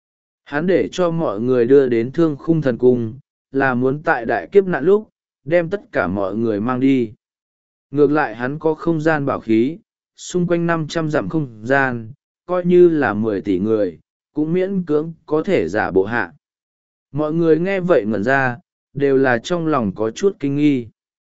Hắn để cho mọi người đưa đến thương khung thần cung, là muốn tại đại kiếp nạn lúc, đem tất cả mọi người mang đi. Ngược lại hắn có không gian bảo khí, xung quanh năm trăm dặm không gian, coi như là mười tỷ người, cũng miễn cưỡng có thể giả bộ hạ. Mọi người nghe vậy ngẩn ra, đều là trong lòng có chút kinh nghi.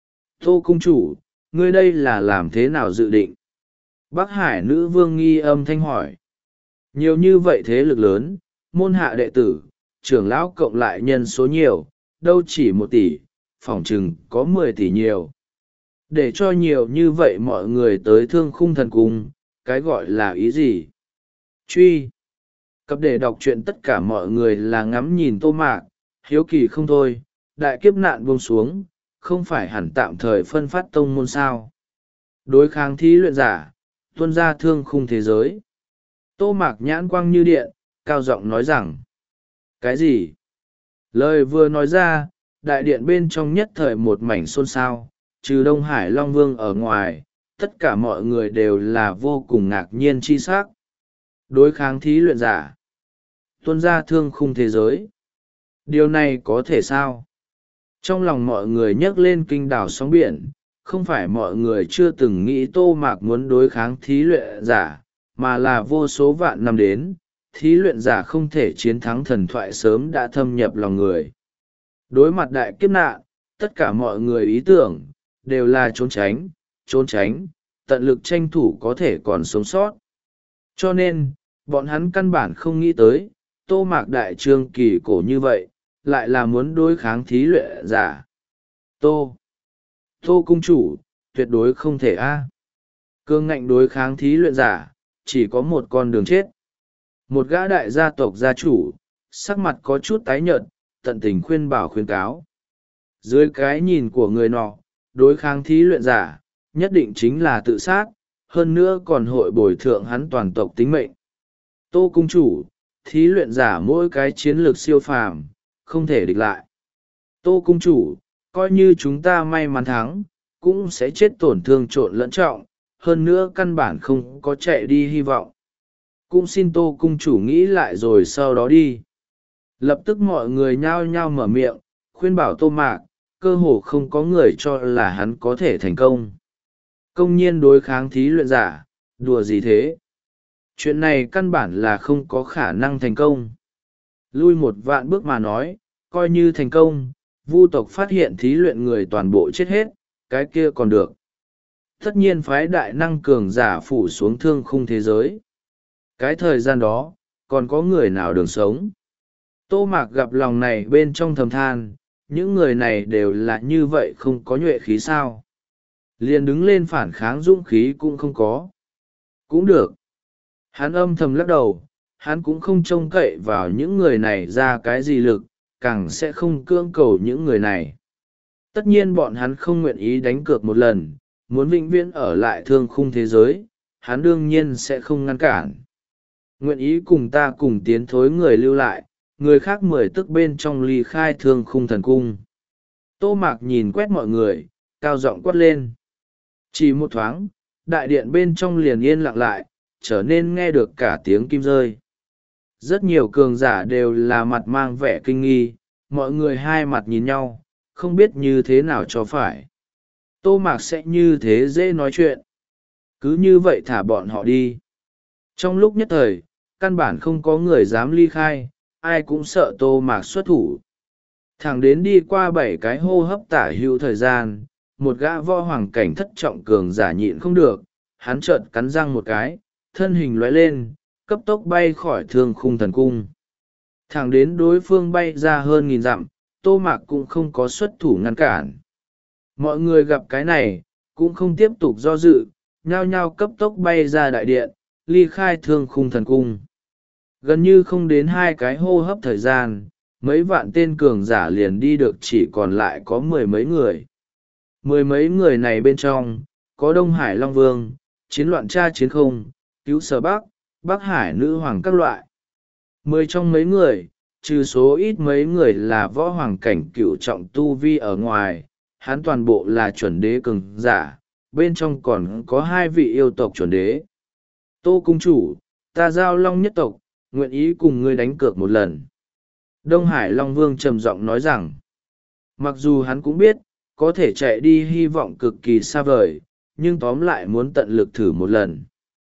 Tô cung chủ, ngươi đây là làm thế nào dự định? Bắc Hải nữ vương nghi âm thanh hỏi. Nhiều như vậy thế lực lớn, môn hạ đệ tử, trưởng lão cộng lại nhân số nhiều, đâu chỉ một tỷ, phỏng chừng có mười tỷ nhiều. Để cho nhiều như vậy mọi người tới thương khung thần cung, cái gọi là ý gì? Truy. Cập để đọc truyện tất cả mọi người là ngắm nhìn Tô Mạc, hiếu kỳ không thôi, đại kiếp nạn buông xuống, không phải hẳn tạm thời phân phát tông môn sao. Đối kháng thí luyện giả, tuân ra thương khung thế giới. Tô Mạc nhãn quang như điện, cao giọng nói rằng. Cái gì? Lời vừa nói ra, đại điện bên trong nhất thời một mảnh xôn xao, trừ Đông Hải Long Vương ở ngoài, tất cả mọi người đều là vô cùng ngạc nhiên chi sắc. Đối kháng thí luyện giả, tuân ra thương khung thế giới. Điều này có thể sao? Trong lòng mọi người nhấc lên kinh đảo sóng biển, không phải mọi người chưa từng nghĩ Tô Mạc muốn đối kháng thí luyện giả, mà là vô số vạn năm đến, thí luyện giả không thể chiến thắng thần thoại sớm đã thâm nhập lòng người. Đối mặt đại kiếp nạn, tất cả mọi người ý tưởng, đều là trốn tránh, trốn tránh, tận lực tranh thủ có thể còn sống sót. Cho nên, bọn hắn căn bản không nghĩ tới, Tô Mạc đại trương kỳ cổ như vậy, lại là muốn đối kháng thí luyện giả. Tô. Tô cung chủ, tuyệt đối không thể a. Cương ngạnh đối kháng thí luyện giả, chỉ có một con đường chết. Một gã đại gia tộc gia chủ, sắc mặt có chút tái nhợt, tận tình khuyên bảo khuyên cáo. Dưới cái nhìn của người nọ, đối kháng thí luyện giả, nhất định chính là tự sát, hơn nữa còn hội bồi thượng hắn toàn tộc tính mệnh. Tô cung chủ, thí luyện giả mỗi cái chiến lược siêu phàm, không thể địch lại. Tô cung chủ, coi như chúng ta may mắn thắng, cũng sẽ chết tổn thương trộn lẫn trọng, hơn nữa căn bản không có chạy đi hy vọng. Cũng xin Tô cung chủ nghĩ lại rồi sau đó đi. Lập tức mọi người nhao nhao mở miệng, khuyên bảo Tô Mạc, cơ hồ không có người cho là hắn có thể thành công. Công nhiên đối kháng thí luyện giả, đùa gì thế? Chuyện này căn bản là không có khả năng thành công. Lui một vạn bước mà nói, coi như thành công, vu tộc phát hiện thí luyện người toàn bộ chết hết, cái kia còn được. Tất nhiên phái đại năng cường giả phủ xuống thương khung thế giới. Cái thời gian đó, còn có người nào đường sống? Tô Mạc gặp lòng này bên trong thầm than, những người này đều là như vậy không có nhuệ khí sao. Liền đứng lên phản kháng dũng khí cũng không có. Cũng được. Hắn âm thầm lắc đầu, hắn cũng không trông cậy vào những người này ra cái gì lực, càng sẽ không cưỡng cầu những người này. Tất nhiên bọn hắn không nguyện ý đánh cược một lần, muốn vĩnh viễn ở lại thương khung thế giới, hắn đương nhiên sẽ không ngăn cản. Nguyện ý cùng ta cùng tiến thối người lưu lại, người khác mười tức bên trong ly khai thương khung thần cung. Tô Mạc nhìn quét mọi người, cao giọng quát lên. Chỉ một thoáng, đại điện bên trong liền yên lặng lại, trở nên nghe được cả tiếng kim rơi. Rất nhiều cường giả đều là mặt mang vẻ kinh nghi, mọi người hai mặt nhìn nhau, không biết như thế nào cho phải. Tô Mạc sẽ như thế dễ nói chuyện. Cứ như vậy thả bọn họ đi. Trong lúc nhất thời, căn bản không có người dám ly khai, ai cũng sợ Tô Mạc xuất thủ. Thẳng đến đi qua bảy cái hô hấp tả hữu thời gian, một gã võ hoàng cảnh thất trọng cường giả nhịn không được, hắn chợt cắn răng một cái, thân hình lóe lên, cấp tốc bay khỏi thương khung thần cung. Thẳng đến đối phương bay ra hơn nghìn dặm, Tô Mạc cũng không có xuất thủ ngăn cản. Mọi người gặp cái này, cũng không tiếp tục do dự, nhao nhao cấp tốc bay ra đại điện, ly khai thương khung thần cung. Gần như không đến hai cái hô hấp thời gian, mấy vạn tên cường giả liền đi được, chỉ còn lại có mười mấy người. Mười mấy người này bên trong, có Đông Hải Long Vương, chiến loạn tra chiến không, cứu sở Bắc, Bắc Hải nữ hoàng các loại. Mười trong mấy người, trừ số ít mấy người là võ hoàng cảnh cựu trọng tu vi ở ngoài, hắn toàn bộ là chuẩn đế cường giả, bên trong còn có hai vị yêu tộc chuẩn đế. Tô cung chủ, ta giao long nhất tộc, nguyện ý cùng ngươi đánh cược một lần. Đông Hải Long Vương trầm giọng nói rằng, mặc dù hắn cũng biết, có thể chạy đi hy vọng cực kỳ xa vời, nhưng tóm lại muốn tận lực thử một lần.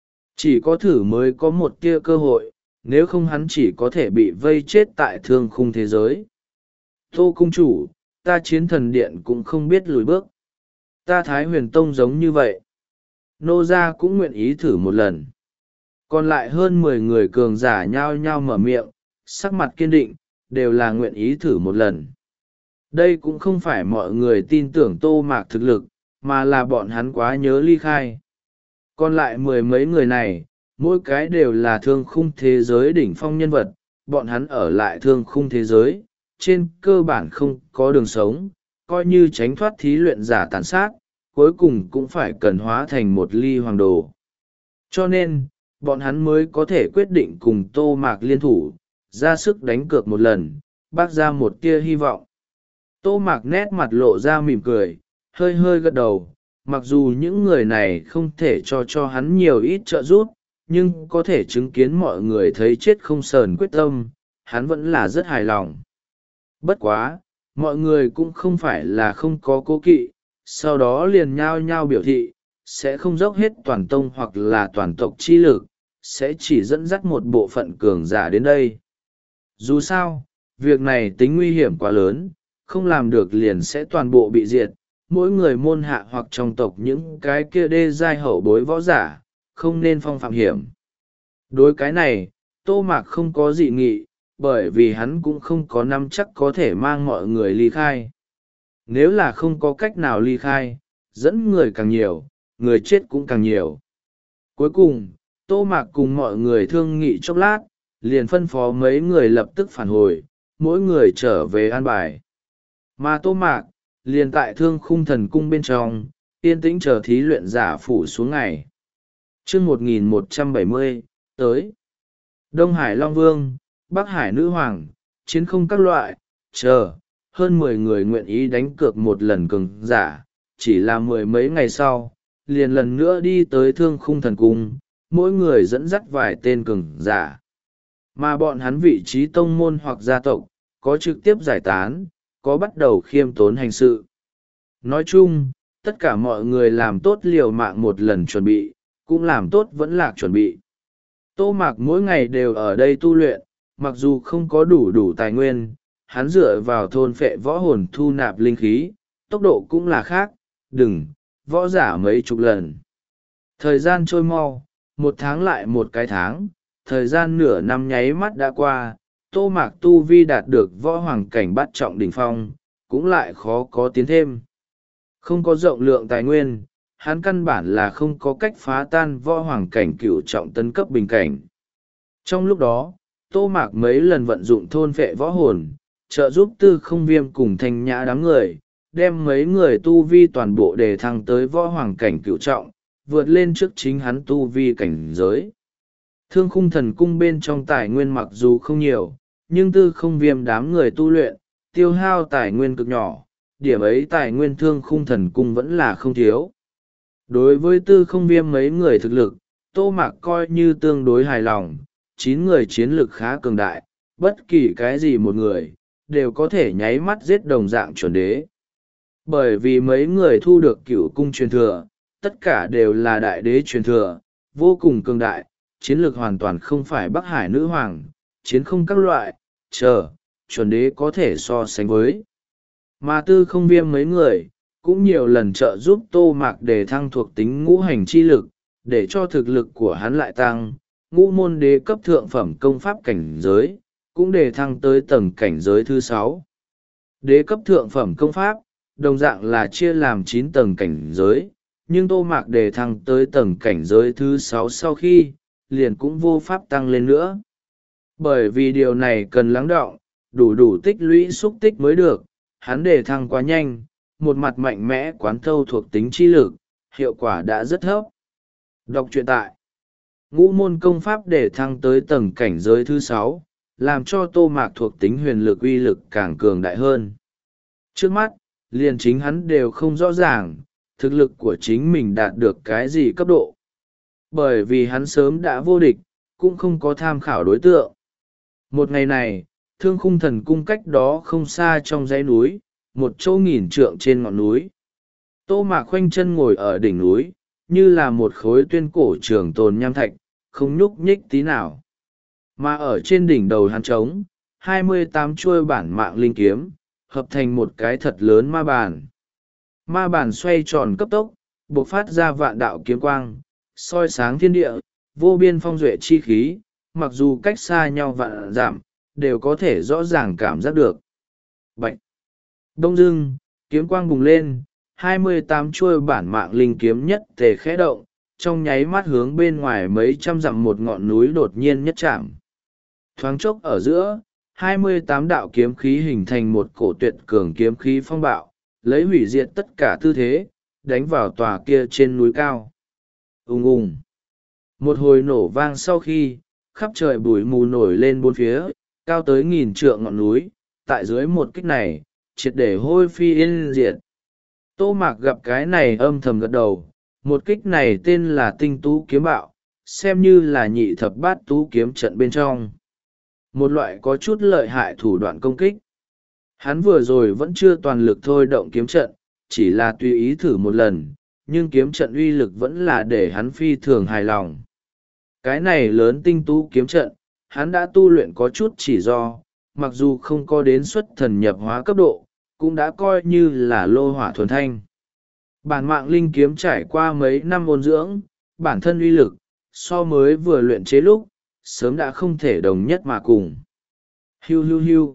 Chỉ có thử mới có một tia cơ hội, nếu không hắn chỉ có thể bị vây chết tại thương khung thế giới. Tô cung chủ, ta chiến thần điện cũng không biết lùi bước. Ta Thái Huyền Tông giống như vậy. Nô gia cũng nguyện ý thử một lần. Còn lại hơn mười người cường giả nhao nhao mở miệng, sắc mặt kiên định, đều là nguyện ý thử một lần. Đây cũng không phải mọi người tin tưởng Tô Mạc thực lực, mà là bọn hắn quá nhớ ly khai. Còn lại mười mấy người này, mỗi cái đều là thương khung thế giới đỉnh phong nhân vật, bọn hắn ở lại thương khung thế giới, trên cơ bản không có đường sống, coi như tránh thoát thí luyện giả tàn sát, cuối cùng cũng phải cần hóa thành một ly hoàng đồ. Cho nên, bọn hắn mới có thể quyết định cùng Tô Mạc liên thủ, ra sức đánh cược một lần, bác ra một tia hy vọng. Tô Mạc nét mặt lộ ra mỉm cười, hơi hơi gật đầu, mặc dù những người này không thể cho cho hắn nhiều ít trợ giúp, nhưng có thể chứng kiến mọi người thấy chết không sờn quyết tâm, hắn vẫn là rất hài lòng. Bất quá, mọi người cũng không phải là không có cố kỵ, sau đó liền nhao nhao biểu thị, sẽ không dốc hết toàn tông hoặc là toàn tộc chi lực, sẽ chỉ dẫn dắt một bộ phận cường giả đến đây. Dù sao, việc này tính nguy hiểm quá lớn, không làm được liền sẽ toàn bộ bị diệt, mỗi người môn hạ hoặc trong tộc những cái kia đê giai hậu bối võ giả, không nên phong phạm hiểm. Đối cái này, Tô Mạc không có dị nghị, bởi vì hắn cũng không có nắm chắc có thể mang mọi người ly khai. Nếu là không có cách nào ly khai, dẫn người càng nhiều, người chết cũng càng nhiều. Cuối cùng, Tô Mạc cùng mọi người thương nghị chốc lát, liền phân phó mấy người lập tức phản hồi, mỗi người trở về an bài. Mà Tô Mạc, liền tại thương khung thần cung bên trong, yên tĩnh chờ thí luyện giả phủ xuống ngày. chương một nghìn một trăm bảy mươi, tới. Đông Hải Long Vương, Bắc Hải Nữ Hoàng, chiến không các loại, chờ, hơn mười người nguyện ý đánh cược một lần cường giả, chỉ là mười mấy ngày sau, liền lần nữa đi tới thương khung thần cung, mỗi người dẫn dắt vài tên cường giả. Mà bọn hắn vị trí tông môn hoặc gia tộc, có trực tiếp giải tán, có bắt đầu khiêm tốn hành sự. Nói chung, tất cả mọi người làm tốt liều mạng một lần chuẩn bị, cũng làm tốt vẫn lạc chuẩn bị. Tô Mạc mỗi ngày đều ở đây tu luyện, mặc dù không có đủ đủ tài nguyên, hắn dựa vào thôn phệ võ hồn thu nạp linh khí, tốc độ cũng là khác, đừng, võ giả mấy chục lần. Thời gian trôi mau, một tháng lại một cái tháng, thời gian nửa năm nháy mắt đã qua, Tô Mạc tu vi đạt được võ hoàng cảnh bát trọng đỉnh phong, cũng lại khó có tiến thêm. Không có rộng lượng tài nguyên, hắn căn bản là không có cách phá tan võ hoàng cảnh cửu trọng tấn cấp bình cảnh. Trong lúc đó, Tô Mạc mấy lần vận dụng thôn vệ võ hồn, trợ giúp Tư Không Viêm cùng Thanh Nhã đám người, đem mấy người tu vi toàn bộ đề thăng tới võ hoàng cảnh cửu trọng, vượt lên trước chính hắn tu vi cảnh giới. Thương khung thần cung bên trong tài nguyên mặc dù không nhiều, nhưng Tư Không Viêm đám người tu luyện, tiêu hao tài nguyên cực nhỏ, điểm ấy tài nguyên thương khung thần cung vẫn là không thiếu. Đối với Tư Không Viêm mấy người thực lực, Tô Mạc coi như tương đối hài lòng, chín người chiến lực khá cường đại, bất kỳ cái gì một người, đều có thể nháy mắt giết đồng dạng chuẩn đế. Bởi vì mấy người thu được cửu cung truyền thừa, tất cả đều là đại đế truyền thừa, vô cùng cường đại, chiến lược hoàn toàn không phải Bắc Hải nữ hoàng, chiến không các loại, chờ, chuẩn đế có thể so sánh với. Mà tư không viêm mấy người, cũng nhiều lần trợ giúp Tô Mạc để thăng thuộc tính ngũ hành chi lực, để cho thực lực của hắn lại tăng, ngũ môn đế cấp thượng phẩm công pháp cảnh giới, cũng để thăng tới tầng cảnh giới thứ sáu. Đế cấp thượng phẩm công pháp, đồng dạng là chia làm chín tầng cảnh giới, nhưng Tô Mạc đề thăng tới tầng cảnh giới thứ sáu sau khi, liền cũng vô pháp tăng lên nữa. Bởi vì điều này cần lắng đọng, đủ đủ tích lũy xúc tích mới được, hắn đề thăng quá nhanh, một mặt mạnh mẽ quán thâu thuộc tính chi lực, hiệu quả đã rất thấp. Đọc truyện tại ngũ môn công pháp đề thăng tới tầng cảnh giới thứ sáu, làm cho Tô Mạc thuộc tính huyền lực uy lực càng cường đại hơn. Trước mắt, liền chính hắn đều không rõ ràng, thực lực của chính mình đạt được cái gì cấp độ. Bởi vì hắn sớm đã vô địch, cũng không có tham khảo đối tượng. Một ngày này, Thương Khung Thần Cung cách đó không xa trong dãy núi, một chỗ nghìn trượng trên ngọn núi. Tô Mạc khoanh chân ngồi ở đỉnh núi, như là một khối tuyên cổ trường tồn nham thạch, không nhúc nhích tí nào. Mà ở trên đỉnh đầu hắn trống, hai mươi tám chuôi bản mạng linh kiếm, hợp thành một cái thật lớn ma bàn. Ma bàn xoay tròn cấp tốc, bộc phát ra vạn đạo kiếm quang, soi sáng thiên địa, vô biên phong duệ chi khí, mặc dù cách xa nhau vạn dặm, đều có thể rõ ràng cảm giác được. Bạch! Đông dưng, kiếm quang bùng lên, hai mươi tám chuôi bản mạng linh kiếm nhất tề khẽ động, trong nháy mắt hướng bên ngoài mấy trăm dặm một ngọn núi đột nhiên nhất chạm. Thoáng chốc ở giữa, hai mươi tám đạo kiếm khí hình thành một cổ tuyệt cường kiếm khí phong bạo, lấy hủy diệt tất cả tư thế, đánh vào tòa kia trên núi cao. Ùng ùng! Một hồi nổ vang sau khi, khắp trời bụi mù nổi lên bốn phía, cao tới nghìn trượng ngọn núi, tại dưới một kích này, triệt để hôi phi yên diệt. Tô Mạc gặp cái này âm thầm gật đầu, một kích này tên là tinh tú kiếm bạo, xem như là nhị thập bát tú kiếm trận bên trong. Một loại có chút lợi hại thủ đoạn công kích. Hắn vừa rồi vẫn chưa toàn lực thôi động kiếm trận, chỉ là tùy ý thử một lần, nhưng kiếm trận uy lực vẫn là để hắn phi thường hài lòng. Cái này lớn tinh tú kiếm trận, hắn đã tu luyện có chút chỉ do, mặc dù không có đến xuất thần nhập hóa cấp độ, cũng đã coi như là lô hỏa thuần thanh. Bản mạng linh kiếm trải qua mấy năm ôn dưỡng, bản thân uy lực, so mới vừa luyện chế lúc, sớm đã không thể đồng nhất mà cùng. Hiu hiu hiu.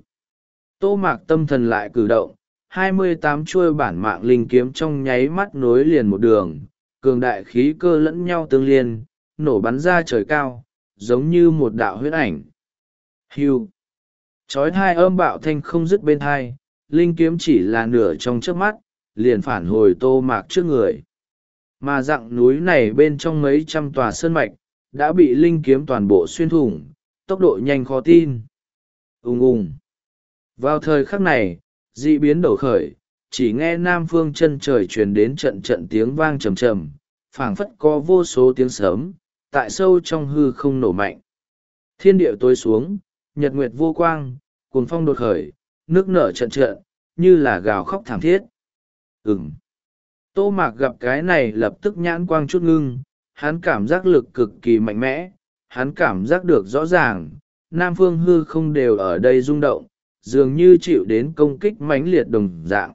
Tô Mạc tâm thần lại cử động, hai mươi tám chuôi bản mạng linh kiếm trong nháy mắt nối liền một đường, cường đại khí cơ lẫn nhau tương liên, nổ bắn ra trời cao, giống như một đạo huyết ảnh. Hiu. Chói hai âm bạo thanh không dứt bên hai, linh kiếm chỉ là nửa trong trước mắt, liền phản hồi Tô Mạc trước người. Mà dặng núi này bên trong mấy trăm tòa sơn mạch, đã bị linh kiếm toàn bộ xuyên thủng, tốc độ nhanh khó tin. Ùng ùng. Vào thời khắc này, dị biến đổ khởi, chỉ nghe nam phương chân trời truyền đến trận trận tiếng vang trầm trầm, phảng phất có vô số tiếng sớm, tại sâu trong hư không nổ mạnh. Thiên địa tối xuống, nhật nguyệt vô quang, cuồng phong đột khởi, nước nở trận trận, như là gào khóc thảm thiết. Ừm. Tô Mạc gặp cái này lập tức nhãn quang chút ngưng, hắn cảm giác lực cực kỳ mạnh mẽ, hắn cảm giác được rõ ràng, nam phương hư không đều ở đây rung động, dường như chịu đến công kích mãnh liệt đồng dạng.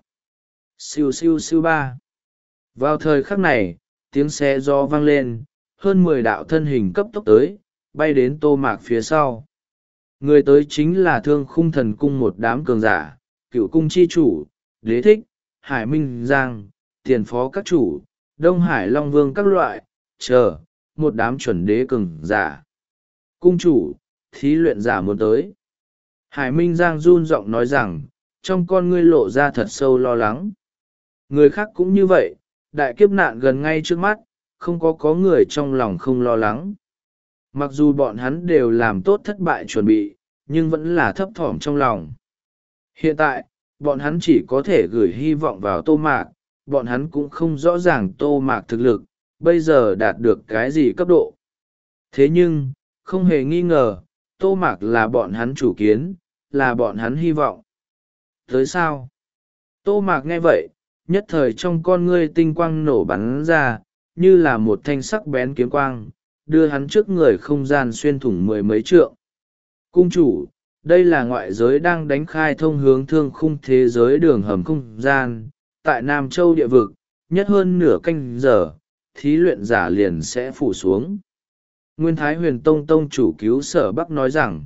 Siêu siêu siêu ba. Vào thời khắc này, tiếng xe gió vang lên, hơn mười đạo thân hình cấp tốc tới, bay đến Tô Mạc phía sau. Người tới chính là Thương Khung Thần Cung một đám cường giả, cựu cung chi chủ, Đế Thích, Hải Minh Giang, tiền phó các chủ, Đông Hải Long Vương các loại, chờ, một đám chuẩn đế cường giả. Cung chủ, thí luyện giả muốn tới. Hải Minh Giang run giọng nói rằng, trong con ngươi lộ ra thật sâu lo lắng. Người khác cũng như vậy, đại kiếp nạn gần ngay trước mắt, không có có người trong lòng không lo lắng. Mặc dù bọn hắn đều làm tốt thất bại chuẩn bị, nhưng vẫn là thấp thỏm trong lòng. Hiện tại, bọn hắn chỉ có thể gửi hy vọng vào Tô Mạc, bọn hắn cũng không rõ ràng Tô Mạc thực lực, bây giờ đạt được cái gì cấp độ. Thế nhưng, Không hề nghi ngờ, Tô Mạc là bọn hắn chủ kiến, là bọn hắn hy vọng. Tới sao? Tô Mạc nghe vậy, nhất thời trong con ngươi tinh quang nổ bắn ra, như là một thanh sắc bén kiếm quang, đưa hắn trước người không gian xuyên thủng mười mấy trượng. Cung chủ, đây là ngoại giới đang đánh khai thông hướng thương khung thế giới đường hầm không gian, tại Nam Châu địa vực, nhất hơn nửa canh giờ, thí luyện giả liền sẽ phủ xuống. Nguyên Thái Huyền Tông Tông chủ cứu Sở Bắc nói rằng,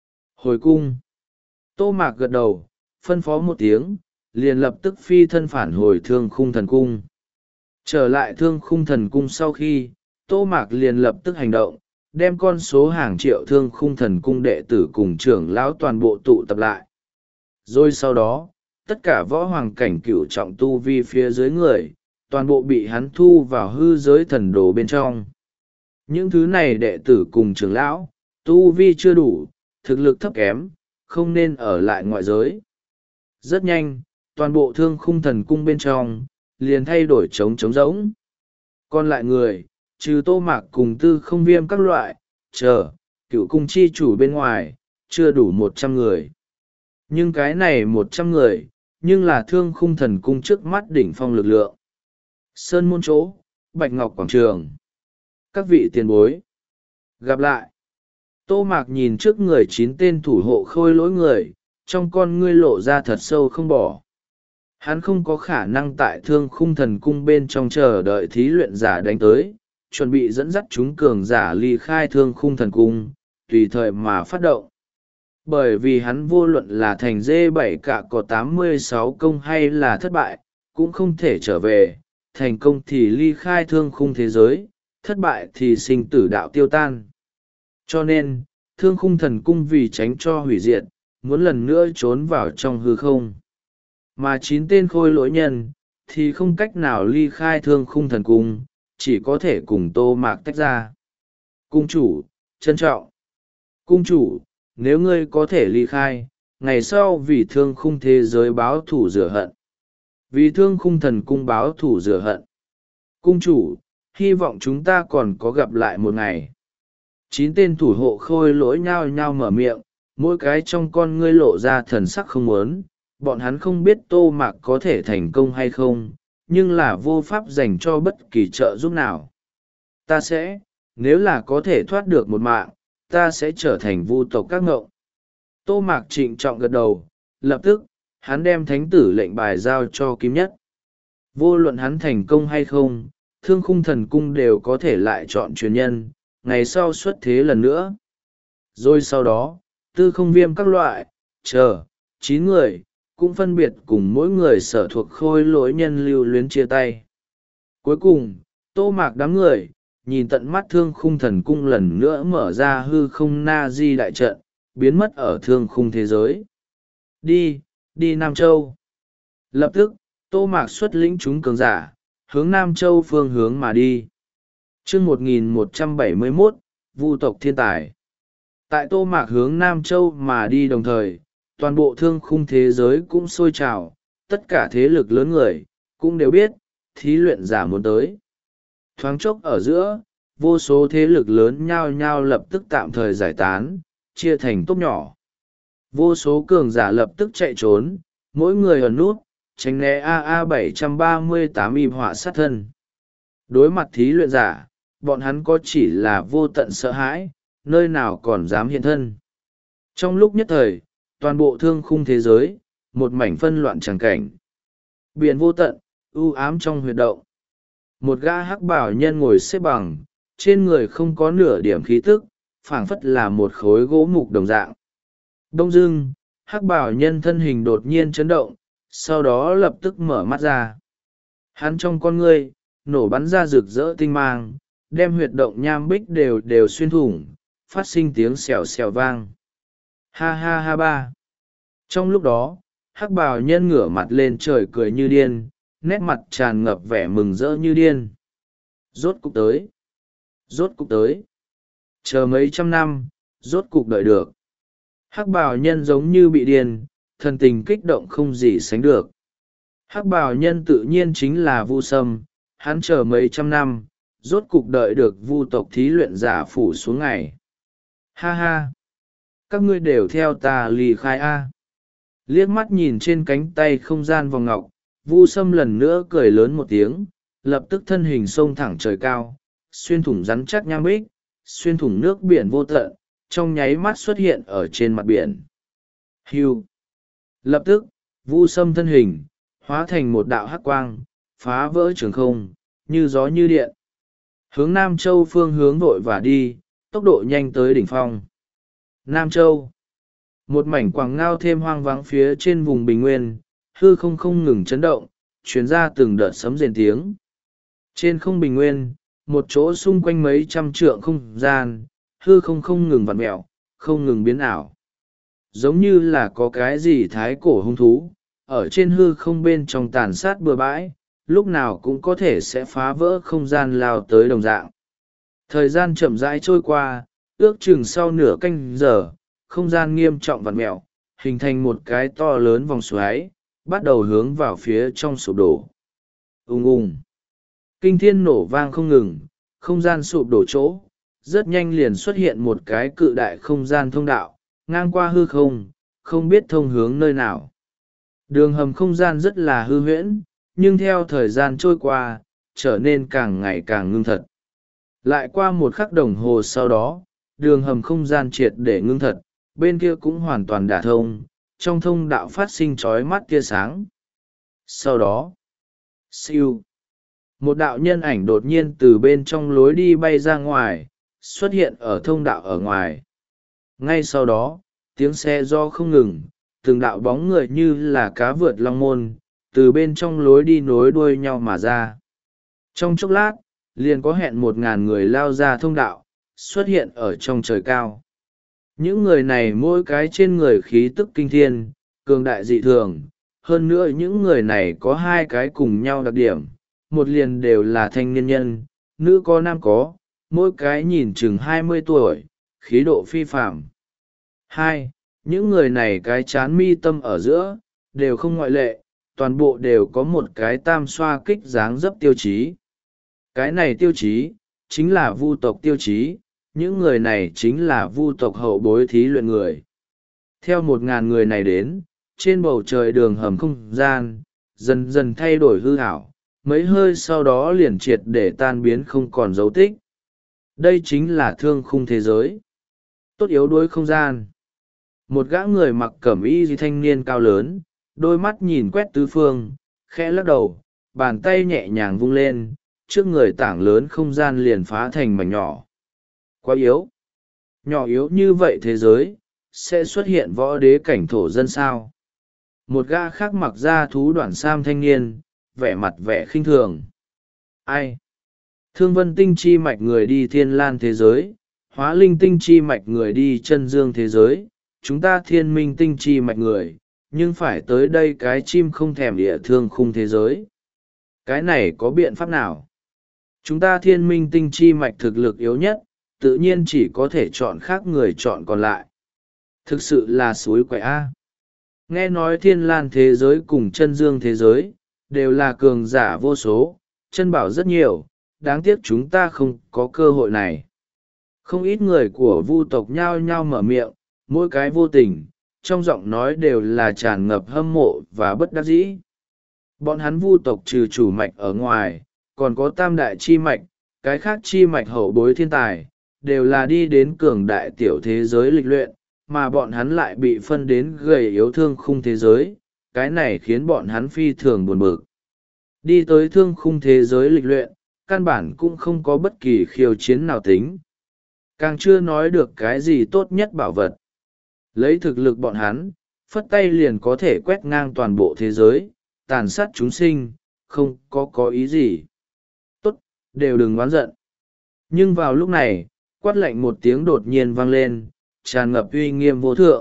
hồi cung. Tô Mạc gật đầu, phân phó một tiếng, liền lập tức phi thân phản hồi thương khung thần cung. Trở lại thương khung thần cung sau khi, Tô Mạc liền lập tức hành động, đem con số hàng triệu thương khung thần cung đệ tử cùng trưởng lão toàn bộ tụ tập lại. Rồi sau đó, tất cả võ hoàng cảnh cửu trọng tu vi phía dưới người, toàn bộ bị hắn thu vào hư giới thần đồ bên trong. Những thứ này đệ tử cùng trưởng lão, tu vi chưa đủ, thực lực thấp kém, không nên ở lại ngoại giới. Rất nhanh, toàn bộ thương khung thần cung bên trong, liền thay đổi trống trống rỗng. Còn lại người, trừ Tô Mạc cùng Tư Không Viêm các loại, chờ, cựu cung chi chủ bên ngoài, chưa đủ một trăm người. Nhưng cái này một trăm người, nhưng là thương khung thần cung trước mắt đỉnh phong lực lượng. Sơn môn chỗ, Bạch Ngọc Quảng Trường. Các vị tiền bối. Gặp lại. Tô Mạc nhìn trước người chín tên thủ hộ khôi lỗi người, trong con ngươi lộ ra thật sâu không bỏ. Hắn không có khả năng tại thương khung thần cung bên trong chờ đợi thí luyện giả đánh tới, chuẩn bị dẫn dắt chúng cường giả ly khai thương khung thần cung, tùy thời mà phát động. Bởi vì hắn vô luận là thành dê bảy cả có tám mươi sáu công hay là thất bại, cũng không thể trở về, thành công thì ly khai thương khung thế giới, thất bại thì sinh tử đạo tiêu tan. Cho nên, thương khung thần cung vì tránh cho hủy diệt, muốn lần nữa trốn vào trong hư không. Mà chín tên khôi lỗi nhân, thì không cách nào ly khai thương khung thần cung, chỉ có thể cùng Tô Mạc tách ra. Cung chủ, trân trọng. Cung chủ, nếu ngươi có thể ly khai, ngày sau vì thương khung thế giới báo thủ rửa hận. Vì thương khung thần cung báo thủ rửa hận. Cung chủ, hy vọng chúng ta còn có gặp lại một ngày. Chín tên thủ hộ khôi lỗi nhao nhao mở miệng, mỗi cái trong con ngươi lộ ra thần sắc không muốn. Bọn hắn không biết Tô Mạc có thể thành công hay không, nhưng là vô pháp dành cho bất kỳ trợ giúp nào. Ta sẽ, nếu là có thể thoát được một mạng, ta sẽ trở thành vu tộc các ngộng. Tô Mạc trịnh trọng gật đầu, lập tức, hắn đem thánh tử lệnh bài giao cho Kim Nhất. Vô luận hắn thành công hay không, thương khung thần cung đều có thể lại chọn truyền nhân, ngày sau xuất thế lần nữa. Rồi sau đó, Tư Không Viêm các loại, chờ, chín người, cũng phân biệt cùng mỗi người sở thuộc khôi lỗi nhân lưu luyến chia tay. Cuối cùng, Tô Mạc đám người, nhìn tận mắt thương khung thần cung lần nữa mở ra hư không na di đại trận, biến mất ở thương khung thế giới. Đi, đi Nam Châu. Lập tức, Tô Mạc xuất lĩnh chúng cường giả, hướng Nam Châu phương hướng mà đi. Chương một nghìn một trăm bảy mươi mốt, Vu tộc thiên tài. Tại Tô Mạc hướng Nam Châu mà đi đồng thời, toàn bộ thương khung thế giới cũng sôi trào, tất cả thế lực lớn người, cũng đều biết, thí luyện giả muốn tới. Thoáng chốc ở giữa, vô số thế lực lớn nhao nhao lập tức tạm thời giải tán, chia thành tốp nhỏ. Vô số cường giả lập tức chạy trốn, mỗi người ẩn nút, tránh né a a bảy ba tám im họa sát thân. Đối mặt thí luyện giả, bọn hắn có chỉ là vô tận sợ hãi, nơi nào còn dám hiện thân. Trong lúc nhất thời, toàn bộ thương khung thế giới, một mảnh phân loạn tràng cảnh. Biển vô tận, u ám trong huyệt động. Một gã hắc bảo nhân ngồi xếp bằng, trên người không có nửa điểm khí tức, phảng phất là một khối gỗ mục đồng dạng. Đông dưng, hắc bảo nhân thân hình đột nhiên chấn động, sau đó lập tức mở mắt ra. Hắn trong con ngươi, nổ bắn ra rực rỡ tinh mang, đem huyệt động nham bích đều đều xuyên thủng, phát sinh tiếng xèo xèo vang. Ha ha ha ba. Trong lúc đó, hắc bào nhân ngửa mặt lên trời cười như điên, nét mặt tràn ngập vẻ mừng rỡ như điên. Rốt cục tới. Rốt cục tới. Chờ mấy trăm năm, rốt cục đợi được. Hắc bào nhân giống như bị điên, thần tình kích động không gì sánh được. Hắc bào nhân tự nhiên chính là Vu Sâm, hắn chờ mấy trăm năm, rốt cục đợi được Vu tộc thí luyện giả phủ xuống ngày. Ha ha, các ngươi đều theo ta lì khai a. Liếc mắt nhìn trên cánh tay không gian vòng ngọc, Vu Sâm lần nữa cười lớn một tiếng, lập tức thân hình xông thẳng trời cao, xuyên thủng rắn chắc nham bích, xuyên thủng nước biển vô tận, trong nháy mắt xuất hiện ở trên mặt biển. Hưu. Lập tức, Vu Sâm thân hình hóa thành một đạo hắc quang, phá vỡ trường không, như gió như điện. Hướng Nam Châu phương hướng vội và đi, tốc độ nhanh tới đỉnh phong. Nam Châu. Một mảnh quảng ngao thêm hoang vắng phía trên vùng bình nguyên, hư không không ngừng chấn động, chuyến ra từng đợt sấm rền tiếng. Trên không bình nguyên, một chỗ xung quanh mấy trăm trượng không gian, hư không không ngừng vặn mẹo, không ngừng biến ảo. Giống như là có cái gì thái cổ hung thú, ở trên hư không bên trong tàn sát bừa bãi, lúc nào cũng có thể sẽ phá vỡ không gian lao tới đồng dạng. Thời gian chậm rãi trôi qua, ước chừng sau nửa canh giờ, không gian nghiêm trọng vặn mẹo, hình thành một cái to lớn vòng xoáy, bắt đầu hướng vào phía trong sụp đổ. Ùng ùng. Kinh thiên nổ vang không ngừng, không gian sụp đổ chỗ, rất nhanh liền xuất hiện một cái cự đại không gian thông đạo, ngang qua hư không, không biết thông hướng nơi nào. Đường hầm không gian rất là hư huyễn, nhưng theo thời gian trôi qua, trở nên càng ngày càng ngưng thật. Lại qua một khắc đồng hồ sau đó, đường hầm không gian triệt để ngưng thật, bên kia cũng hoàn toàn đả thông, trong thông đạo phát sinh chói mắt tia sáng. Sau đó, siêu, một đạo nhân ảnh đột nhiên từ bên trong lối đi bay ra ngoài, xuất hiện ở thông đạo ở ngoài. Ngay sau đó, tiếng xe do không ngừng, từng đạo bóng người như là cá vượt long môn, từ bên trong lối đi nối đuôi nhau mà ra. Trong chốc lát, liền có hẹn một ngàn người lao ra thông đạo, xuất hiện ở trong trời cao. Những người này mỗi cái trên người khí tức kinh thiên, cường đại dị thường. Hơn nữa những người này có hai cái cùng nhau đặc điểm, một liền đều là thanh niên nhân, nữ có nam có, mỗi cái nhìn chừng hai mươi tuổi, khí độ phi phạm. Hai, những người này cái chán mi tâm ở giữa, đều không ngoại lệ, toàn bộ đều có một cái tam xoa kích dáng dấp tiêu chí. Cái này tiêu chí, chính là vu tộc tiêu chí, những người này chính là vu tộc hậu bối thí luyện người. Theo một ngàn người này đến, trên bầu trời đường hầm không gian, dần dần thay đổi hư ảo, mấy hơi sau đó liền triệt để tan biến không còn dấu tích. Đây chính là thương khung thế giới. Tốt yếu đuối không gian. Một gã người mặc cẩm y thanh niên cao lớn, đôi mắt nhìn quét tứ phương, khẽ lắc đầu, bàn tay nhẹ nhàng vung lên, trước người tảng lớn không gian liền phá thành mảnh nhỏ. Quá yếu. Nhỏ yếu như vậy thế giới, sẽ xuất hiện võ đế cảnh thổ dân sao? Một gã khác mặc da thú đoạn sam thanh niên, vẻ mặt vẻ khinh thường. Ai? Thương vân tinh chi mạch người đi thiên lan thế giới, hóa linh tinh chi mạch người đi chân dương thế giới, chúng ta thiên minh tinh chi mạch người, nhưng phải tới đây cái chim không thèm địa thương khung thế giới. Cái này có biện pháp nào? Chúng ta thiên minh tinh chi mạch thực lực yếu nhất, tự nhiên chỉ có thể chọn khác người chọn còn lại. Thực sự là suối quậy A. Nghe nói thiên lan thế giới cùng chân dương thế giới, đều là cường giả vô số, chân bảo rất nhiều, đáng tiếc chúng ta không có cơ hội này. Không ít người của vu tộc nhao nhao mở miệng, mỗi cái vô tình, trong giọng nói đều là tràn ngập hâm mộ và bất đắc dĩ. Bọn hắn vu tộc trừ chủ mạch ở ngoài, còn có tam đại chi mạch, cái khác chi mạch hậu bối thiên tài, đều là đi đến cường đại tiểu thế giới lịch luyện, mà bọn hắn lại bị phân đến gầy yếu thương khung thế giới, cái này khiến bọn hắn phi thường buồn bực. Đi tới thương khung thế giới lịch luyện, căn bản cũng không có bất kỳ khiêu chiến nào tính. Càng chưa nói được cái gì tốt nhất bảo vật. Lấy thực lực bọn hắn, phất tay liền có thể quét ngang toàn bộ thế giới, tàn sát chúng sinh, không có có ý gì. Tốt, đều đừng oán giận. Nhưng vào lúc này, quát lạnh một tiếng đột nhiên vang lên, tràn ngập uy nghiêm vô thượng.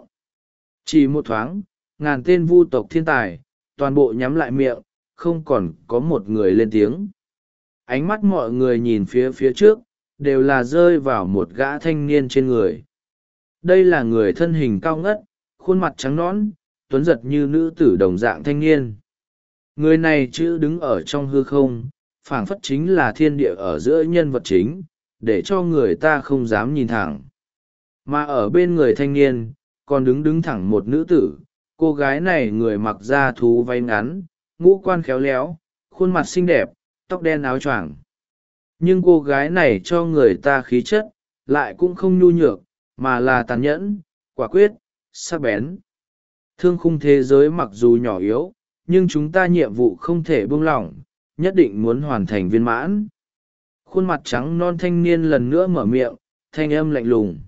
Chỉ một thoáng, ngàn tên vu tộc thiên tài, toàn bộ nhắm lại miệng, không còn có một người lên tiếng. Ánh mắt mọi người nhìn phía phía trước, đều là rơi vào một gã thanh niên trên người. Đây là người thân hình cao ngất, khuôn mặt trắng nõn, tuấn giật như nữ tử đồng dạng thanh niên. Người này chữ đứng ở trong hư không, phảng phất chính là thiên địa ở giữa nhân vật chính, để cho người ta không dám nhìn thẳng. Mà ở bên người thanh niên còn đứng đứng thẳng một nữ tử. Cô gái này người mặc da thú váy ngắn, ngũ quan khéo léo, khuôn mặt xinh đẹp, tóc đen áo choàng. Nhưng cô gái này cho người ta khí chất lại cũng không nhu nhược, mà là tàn nhẫn, quả quyết, sắc bén. Thương khung thế giới mặc dù nhỏ yếu, nhưng chúng ta nhiệm vụ không thể buông lỏng, nhất định muốn hoàn thành viên mãn. Khuôn mặt trắng non thanh niên lần nữa mở miệng, thanh âm lạnh lùng.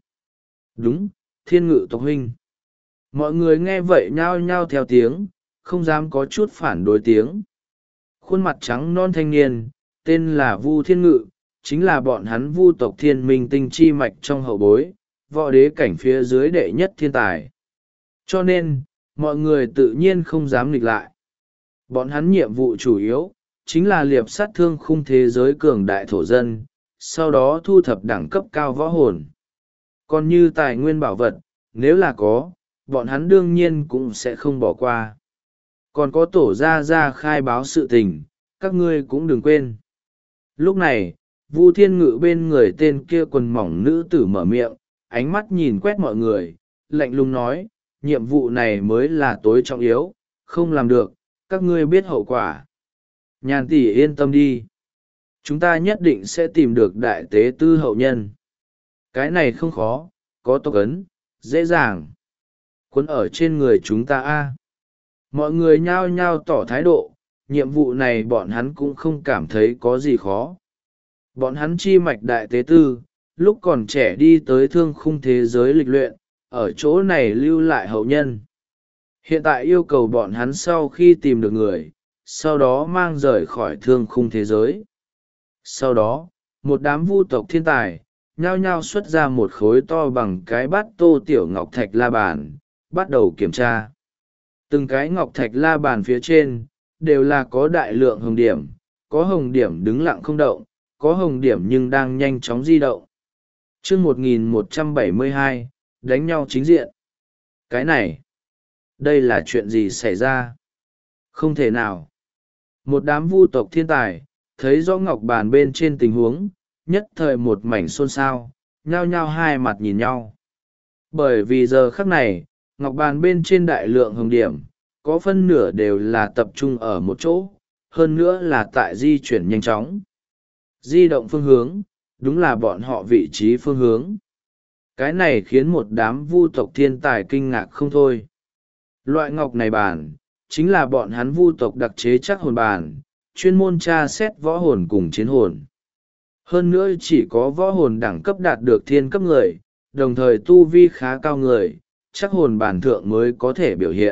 Đúng, Thiên Ngự tộc huynh. Mọi người nghe vậy nhao nhao theo tiếng, không dám có chút phản đối tiếng. Khuôn mặt trắng non thanh niên, tên là Vu Thiên Ngự, chính là bọn hắn Vu tộc Thiên Minh tinh chi mạch trong hậu bối, võ đế cảnh phía dưới đệ nhất thiên tài. Cho nên, mọi người tự nhiên không dám nghịch lại. Bọn hắn nhiệm vụ chủ yếu, chính là liệp sát thương khung thế giới cường đại thổ dân, sau đó thu thập đẳng cấp cao võ hồn. Còn như tài nguyên bảo vật, nếu là có, bọn hắn đương nhiên cũng sẽ không bỏ qua. Còn có tổ gia gia khai báo sự tình, các ngươi cũng đừng quên. Lúc này, Vu Thiên Ngự bên người tên kia quần mỏng nữ tử mở miệng, ánh mắt nhìn quét mọi người, lạnh lùng nói, nhiệm vụ này mới là tối trọng yếu, không làm được, các ngươi biết hậu quả. Nhàn tỷ yên tâm đi. Chúng ta nhất định sẽ tìm được đại tế tư hậu nhân. Cái này không khó, có tộc ấn, dễ dàng. Quấn ở trên người chúng ta a. Mọi người nhao nhao tỏ thái độ, nhiệm vụ này bọn hắn cũng không cảm thấy có gì khó. Bọn hắn chi mạch đại tế tư, lúc còn trẻ đi tới thương khung thế giới lịch luyện, ở chỗ này lưu lại hậu nhân. Hiện tại yêu cầu bọn hắn sau khi tìm được người, sau đó mang rời khỏi thương khung thế giới. Sau đó, một đám vu tộc thiên tài, nhao nhao xuất ra một khối to bằng cái bát tô tiểu ngọc thạch la bàn, bắt đầu kiểm tra. Từng cái ngọc thạch la bàn phía trên, đều là có đại lượng hồng điểm, có hồng điểm đứng lặng không động, có hồng điểm nhưng đang nhanh chóng di động. chương một nghìn một trăm bảy mươi hai, đánh nhau chính diện. Cái này, đây là chuyện gì xảy ra? Không thể nào. Một đám vu tộc thiên tài, thấy rõ ngọc bàn bên trên tình huống, nhất thời một mảnh xôn xao, nhao nhao hai mặt nhìn nhau. Bởi vì giờ khắc này, ngọc bàn bên trên đại lượng hồng điểm, có phân nửa đều là tập trung ở một chỗ, hơn nữa là tại di chuyển nhanh chóng. Di động phương hướng, đúng là bọn họ vị trí phương hướng. Cái này khiến một đám vu tộc thiên tài kinh ngạc không thôi. Loại ngọc này bàn, chính là bọn hắn vu tộc đặc chế chắc hồn bàn, chuyên môn tra xét võ hồn cùng chiến hồn. Hơn nữa chỉ có võ hồn đẳng cấp đạt được thiên cấp người, đồng thời tu vi khá cao người, chắc hồn bản thượng mới có thể biểu hiện.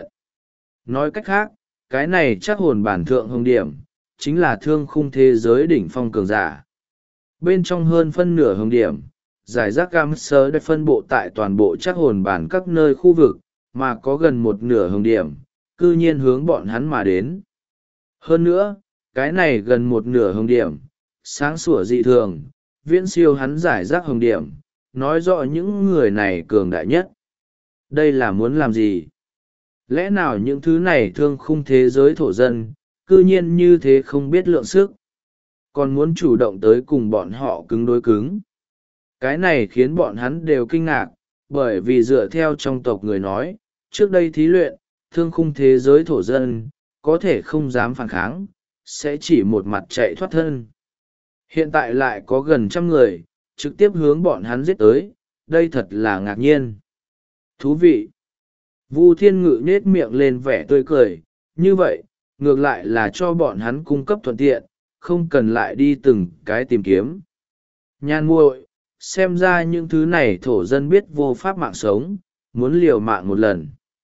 Nói cách khác, cái này chắc hồn bản thượng hồng điểm, chính là thương khung thế giới đỉnh phong cường giả. Bên trong hơn phân nửa hồng điểm, giải rác gam sơ đã phân bộ tại toàn bộ chắc hồn bản các nơi khu vực, mà có gần một nửa hồng điểm, cư nhiên hướng bọn hắn mà đến. Hơn nữa, cái này gần một nửa hồng điểm, sáng sủa dị thường, viễn siêu hắn giải rác hồng điểm, nói rõ những người này cường đại nhất. Đây là muốn làm gì? Lẽ nào những thứ này thương khung thế giới thổ dân, cư nhiên như thế không biết lượng sức, còn muốn chủ động tới cùng bọn họ cứng đối cứng. Cái này khiến bọn hắn đều kinh ngạc, bởi vì dựa theo trong tộc người nói, trước đây thí luyện, thương khung thế giới thổ dân, có thể không dám phản kháng, sẽ chỉ một mặt chạy thoát thân. Hiện tại lại có gần trăm người, trực tiếp hướng bọn hắn giết tới, đây thật là ngạc nhiên. Thú vị! Vu Thiên Ngự nết miệng lên vẻ tươi cười, như vậy, ngược lại là cho bọn hắn cung cấp thuận tiện, không cần lại đi từng cái tìm kiếm. Nhan muội, xem ra những thứ này thổ dân biết vô pháp mạng sống, muốn liều mạng một lần.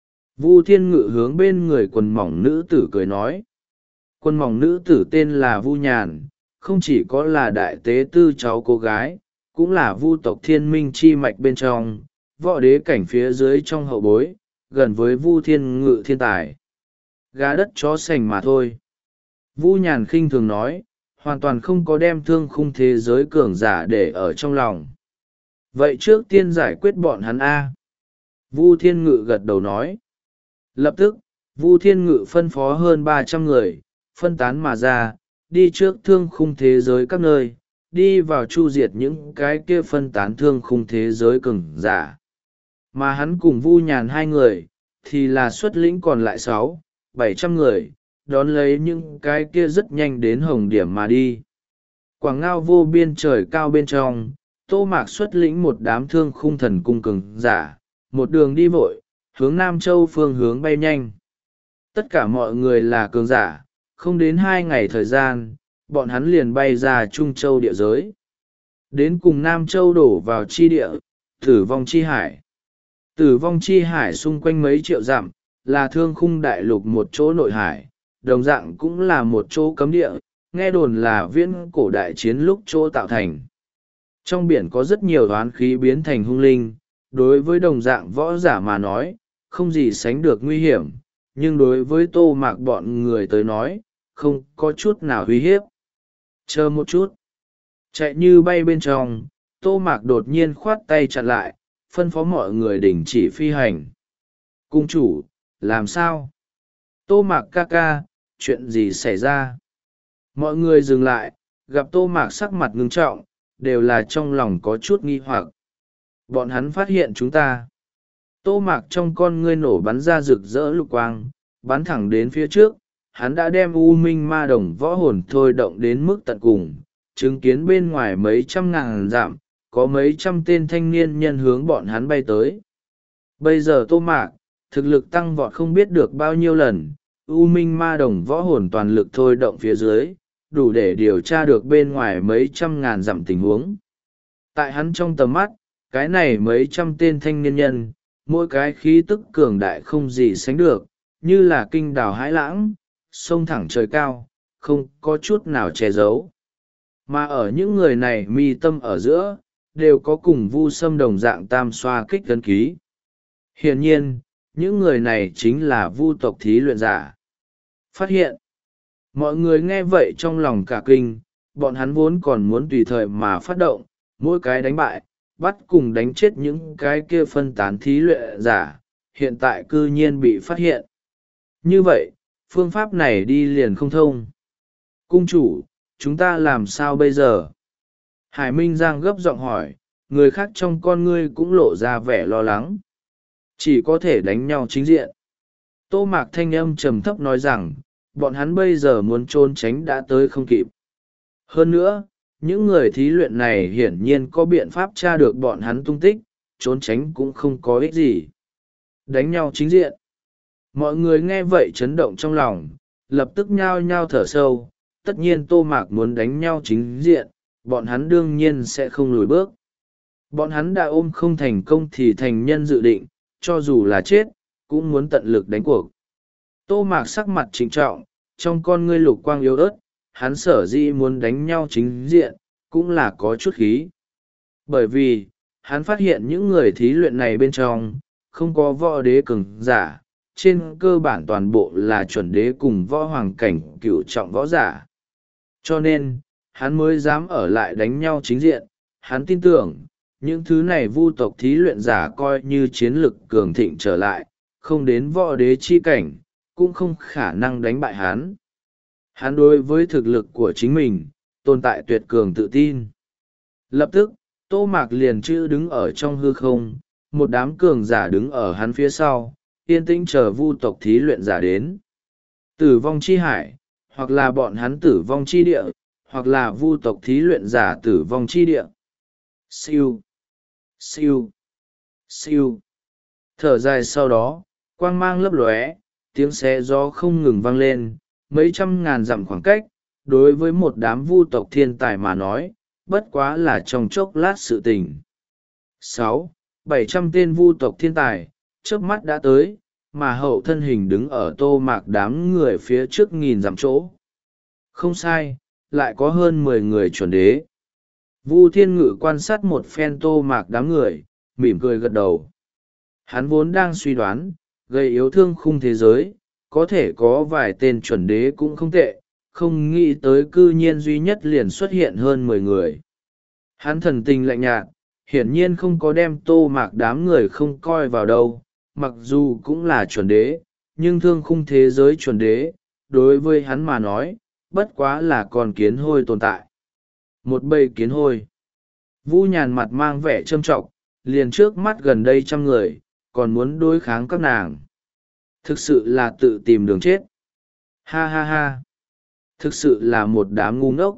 Vu Thiên Ngự hướng bên người quần mỏng nữ tử cười nói. Quần mỏng nữ tử tên là Vu Nhàn, không chỉ có là đại tế tư cháu cô gái, cũng là vu tộc thiên minh chi mạch bên trong, võ đế cảnh phía dưới trong hậu bối, gần với Vu Thiên Ngự thiên tài. Gà đất chó sành mà thôi. Vu Nhàn khinh thường nói, hoàn toàn không có đem thương khung thế giới cường giả để ở trong lòng. Vậy trước tiên giải quyết bọn hắn A. Vu Thiên Ngự gật đầu nói. Lập tức, Vu Thiên Ngự phân phó hơn ba trăm người, phân tán mà ra, đi trước thương khung thế giới các nơi, đi vào chu diệt những cái kia phân tán thương khung thế giới cường giả. mà hắn cùng Vu Nhàn hai người thì là xuất lĩnh còn lại sáu bảy trăm người, đón lấy những cái kia rất nhanh đến hồng điểm mà đi. Quảng ngao vô biên trời cao bên trong, Tô Mạc xuất lĩnh một đám thương khung thần cung cường giả, một đường đi vội, hướng Nam Châu phương hướng bay nhanh. Tất cả mọi người là cường giả, không đến hai ngày thời gian, bọn hắn liền bay ra Trung Châu địa giới. Đến cùng Nam Châu đổ vào chi địa, tử vong chi hải. Tử vong chi hải xung quanh mấy triệu dặm, là thương khung đại lục một chỗ nội hải, đồng dạng cũng là một chỗ cấm địa, nghe đồn là viễn cổ đại chiến lúc chỗ tạo thành. Trong biển có rất nhiều oán khí biến thành hung linh, đối với đồng dạng võ giả mà nói, không gì sánh được nguy hiểm, nhưng đối với Tô Mạc bọn người tới nói, không có chút nào uy hiếp. Chờ một chút. Chạy như bay bên trong, Tô Mạc đột nhiên khoát tay chặn lại, phân phó mọi người đình chỉ phi hành. Cung chủ, làm sao? Tô Mạc ca ca, chuyện gì xảy ra? Mọi người dừng lại, gặp Tô Mạc sắc mặt ngưng trọng, đều là trong lòng có chút nghi hoặc. Bọn hắn phát hiện chúng ta. Tô Mạc trong con ngươi nổ bắn ra rực rỡ lục quang, bắn thẳng đến phía trước, hắn đã đem U Minh Ma Đồng võ hồn thôi động đến mức tận cùng, chứng kiến bên ngoài mấy trăm ngàn dặm, có mấy trăm tên thanh niên nhân hướng bọn hắn bay tới. Bây giờ Tô Mạc, thực lực tăng vọt không biết được bao nhiêu lần, U Minh Ma Đồng võ hồn toàn lực thôi động phía dưới, đủ để điều tra được bên ngoài mấy trăm ngàn dặm tình huống. Tại hắn trong tầm mắt, cái này mấy trăm tên thanh niên nhân, mỗi cái khí tức cường đại không gì sánh được, như là kinh đào hãi lãng, sông thẳng trời cao, không có chút nào che giấu. Mà ở những người này mi tâm ở giữa, đều có cùng Vu Sâm đồng dạng tam xoa kích ấn ký. Hiển nhiên, những người này chính là Vu tộc thí luyện giả. Phát hiện. Mọi người nghe vậy trong lòng cả kinh, bọn hắn vốn còn muốn tùy thời mà phát động, mỗi cái đánh bại, bắt cùng đánh chết những cái kia phân tán thí luyện giả, hiện tại cư nhiên bị phát hiện. Như vậy, phương pháp này đi liền không thông. Cung chủ, chúng ta làm sao bây giờ? Hải Minh Giang gấp giọng hỏi, người khác trong con ngươi cũng lộ ra vẻ lo lắng. Chỉ có thể đánh nhau chính diện. Tô Mạc thanh âm trầm thấp nói rằng, bọn hắn bây giờ muốn trốn tránh đã tới không kịp. Hơn nữa, những người thí luyện này hiển nhiên có biện pháp tra được bọn hắn tung tích, trốn tránh cũng không có ích gì. Đánh nhau chính diện. Mọi người nghe vậy chấn động trong lòng, lập tức nhao nhao thở sâu. Tất nhiên Tô Mạc muốn đánh nhau chính diện, bọn hắn đương nhiên sẽ không lùi bước. Bọn hắn đã ôm không thành công thì thành nhân dự định, cho dù là chết, cũng muốn tận lực đánh cuộc. Tô Mạc sắc mặt trịnh trọng, trong con ngươi lục quang yếu ớt, hắn sở dĩ muốn đánh nhau chính diện, cũng là có chút khí. Bởi vì, hắn phát hiện những người thí luyện này bên trong, không có võ đế cường giả, trên cơ bản toàn bộ là chuẩn đế cùng võ hoàng cảnh cửu trọng võ giả. Cho nên, hắn mới dám ở lại đánh nhau chính diện, hắn tin tưởng, những thứ này Vu tộc thí luyện giả coi như chiến lực cường thịnh trở lại, không đến võ đế chi cảnh, cũng không khả năng đánh bại hắn. Hắn đối với thực lực của chính mình, tồn tại tuyệt cường tự tin. Lập tức, Tô Mạc liền chữ đứng ở trong hư không, một đám cường giả đứng ở hắn phía sau, yên tĩnh chờ Vu tộc thí luyện giả đến. Tử vong chi hải, hoặc là bọn hắn tử vong chi địa, hoặc là Vu tộc thí luyện giả tử vong chi địa. Siêu, siêu, siêu. Thở dài sau đó, quang mang lấp lóe, tiếng xé gió không ngừng vang lên, mấy trăm ngàn dặm khoảng cách, đối với một đám Vu tộc thiên tài mà nói, bất quá là trong chốc lát sự tình. Sáu, bảy trăm tên Vu tộc thiên tài, chớp mắt đã tới, mà hậu thân hình đứng ở Tô Mạc đám người phía trước nghìn dặm chỗ. Không sai, lại có hơn mười người chuẩn đế. Vu Thiên Ngự quan sát một phen Tô Mạc đám người, mỉm cười gật đầu. Hắn vốn đang suy đoán, gây yếu thương khung thế giới, có thể có vài tên chuẩn đế cũng không tệ, không nghĩ tới cư nhiên duy nhất liền xuất hiện hơn mười người. Hắn thần tình lạnh nhạt, hiển nhiên không có đem Tô Mạc đám người không coi vào đâu, mặc dù cũng là chuẩn đế, nhưng thương khung thế giới chuẩn đế, đối với hắn mà nói, bất quá là con kiến hôi tồn tại. Một bầy kiến hôi. Vu Nhàn mặt mang vẻ trâm trọng, liền trước mắt gần đây trăm người còn muốn đối kháng các nàng. Thực sự là tự tìm đường chết. Ha ha ha, thực sự là một đám ngu ngốc.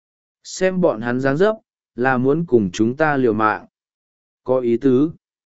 Xem bọn hắn dáng dấp là muốn cùng chúng ta liều mạng. Có ý tứ.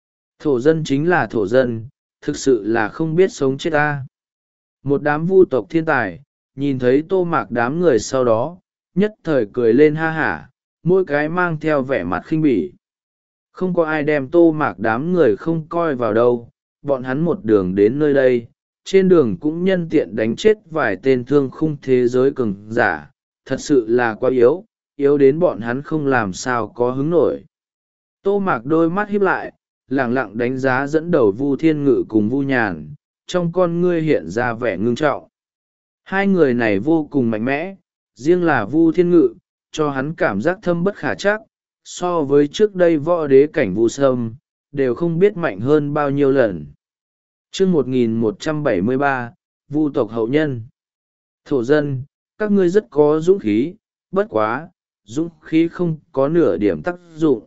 Thổ dân chính là thổ dân, thực sự là không biết sống chết ta. Một đám vu tộc thiên tài nhìn thấy Tô Mạc đám người sau đó nhất thời cười lên ha hả, mỗi cái mang theo vẻ mặt khinh bỉ. Không có ai đem Tô Mạc đám người không coi vào đâu. Bọn hắn một đường đến nơi đây, trên đường cũng nhân tiện đánh chết vài tên thương khung thế giới cường giả. Thật sự là quá yếu, yếu đến bọn hắn không làm sao có hứng nổi. Tô Mạc đôi mắt híp lại, lẳng lặng đánh giá dẫn đầu Vu Thiên Ngự cùng Vu Nhàn, trong con ngươi hiện ra vẻ ngưng trọng. Hai người này vô cùng mạnh mẽ, riêng là Vu Thiên Ngự cho hắn cảm giác thâm bất khả trắc, so với trước đây võ đế cảnh Vu Sâm đều không biết mạnh hơn bao nhiêu lần. Chương một nghìn một trăm bảy mươi ba, Vu tộc hậu nhân. Thổ dân, các ngươi rất có dũng khí, bất quá dũng khí không có nửa điểm tác dụng.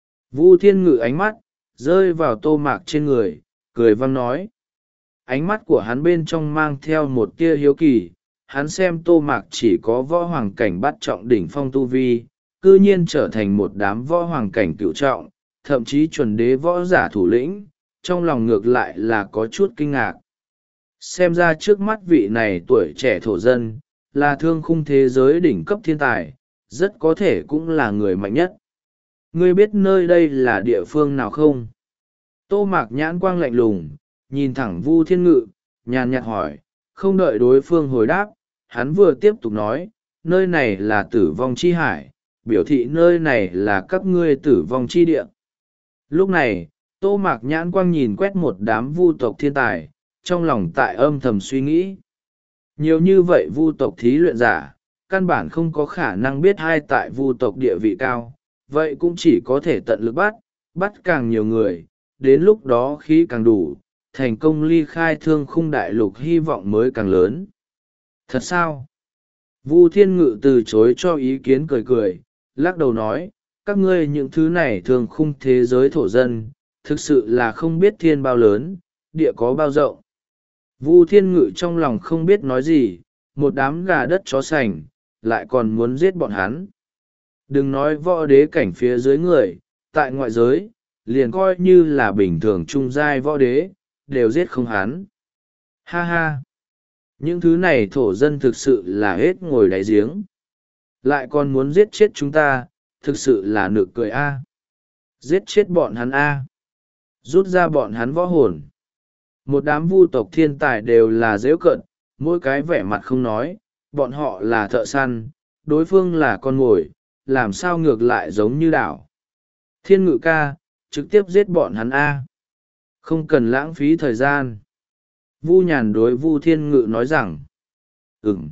Vu Thiên Ngự ánh mắt rơi vào Tô Mạc trên người, cười vang nói. Ánh mắt của hắn bên trong mang theo một tia hiếu kỳ. Hắn xem Tô Mạc chỉ có võ hoàng cảnh bắt trọng đỉnh phong tu vi, cư nhiên trở thành một đám võ hoàng cảnh cựu trọng, thậm chí chuẩn đế võ giả thủ lĩnh, trong lòng ngược lại là có chút kinh ngạc. Xem ra trước mắt vị này tuổi trẻ thổ dân, là thương khung thế giới đỉnh cấp thiên tài, rất có thể cũng là người mạnh nhất. Ngươi biết nơi đây là địa phương nào không? Tô Mạc nhãn quang lạnh lùng, nhìn thẳng Vu Thiên Ngự, nhàn nhạt hỏi, không đợi đối phương hồi đáp, hắn vừa tiếp tục nói, nơi này là tử vong chi hải, biểu thị nơi này là các ngươi tử vong chi địa. Lúc này, Tô Mạc nhãn quang nhìn quét một đám vu tộc thiên tài, trong lòng tại âm thầm suy nghĩ. Nhiều như vậy vu tộc thí luyện giả, căn bản không có khả năng biết hai tại vu tộc địa vị cao, vậy cũng chỉ có thể tận lực bắt, bắt càng nhiều người, đến lúc đó khí càng đủ, thành công ly khai thương khung đại lục hy vọng mới càng lớn. Thật sao? Vu Thiên Ngự từ chối cho ý kiến cười cười, lắc đầu nói, các ngươi những thứ này thường khung thế giới thổ dân, thực sự là không biết thiên bao lớn, địa có bao rộng. Vu Thiên Ngự trong lòng không biết nói gì, một đám gà đất chó sành, lại còn muốn giết bọn hắn. Đừng nói võ đế cảnh phía dưới người, tại ngoại giới, liền coi như là bình thường trung giai võ đế, đều giết không hắn. Ha ha! Những thứ này thổ dân thực sự là hết ngồi đáy giếng. Lại còn muốn giết chết chúng ta, thực sự là nực cười a. Giết chết bọn hắn a. Rút ra bọn hắn võ hồn. Một đám vu tộc thiên tài đều là dễ cận, mỗi cái vẻ mặt không nói, bọn họ là thợ săn, đối phương là con mồi, làm sao ngược lại giống như đảo. Thiên Ngự ca, trực tiếp giết bọn hắn a. Không cần lãng phí thời gian. Vu Nhàn đối Vu Thiên Ngự nói rằng, ừm.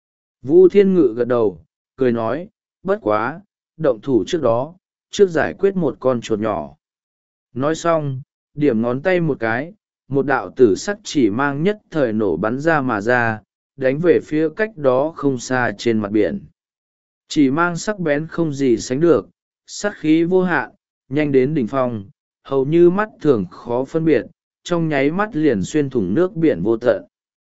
Vu Thiên Ngự gật đầu, cười nói, bất quá, động thủ trước đó, trước giải quyết một con chuột nhỏ. Nói xong, điểm ngón tay một cái, một đạo tử sắc chỉ mang nhất thời nổ bắn ra mà ra, đánh về phía cách đó không xa trên mặt biển. Chỉ mang sắc bén không gì sánh được, sắc khí vô hạn, nhanh đến đỉnh phong, hầu như mắt thường khó phân biệt, trong nháy mắt liền xuyên thủng nước biển vô tận.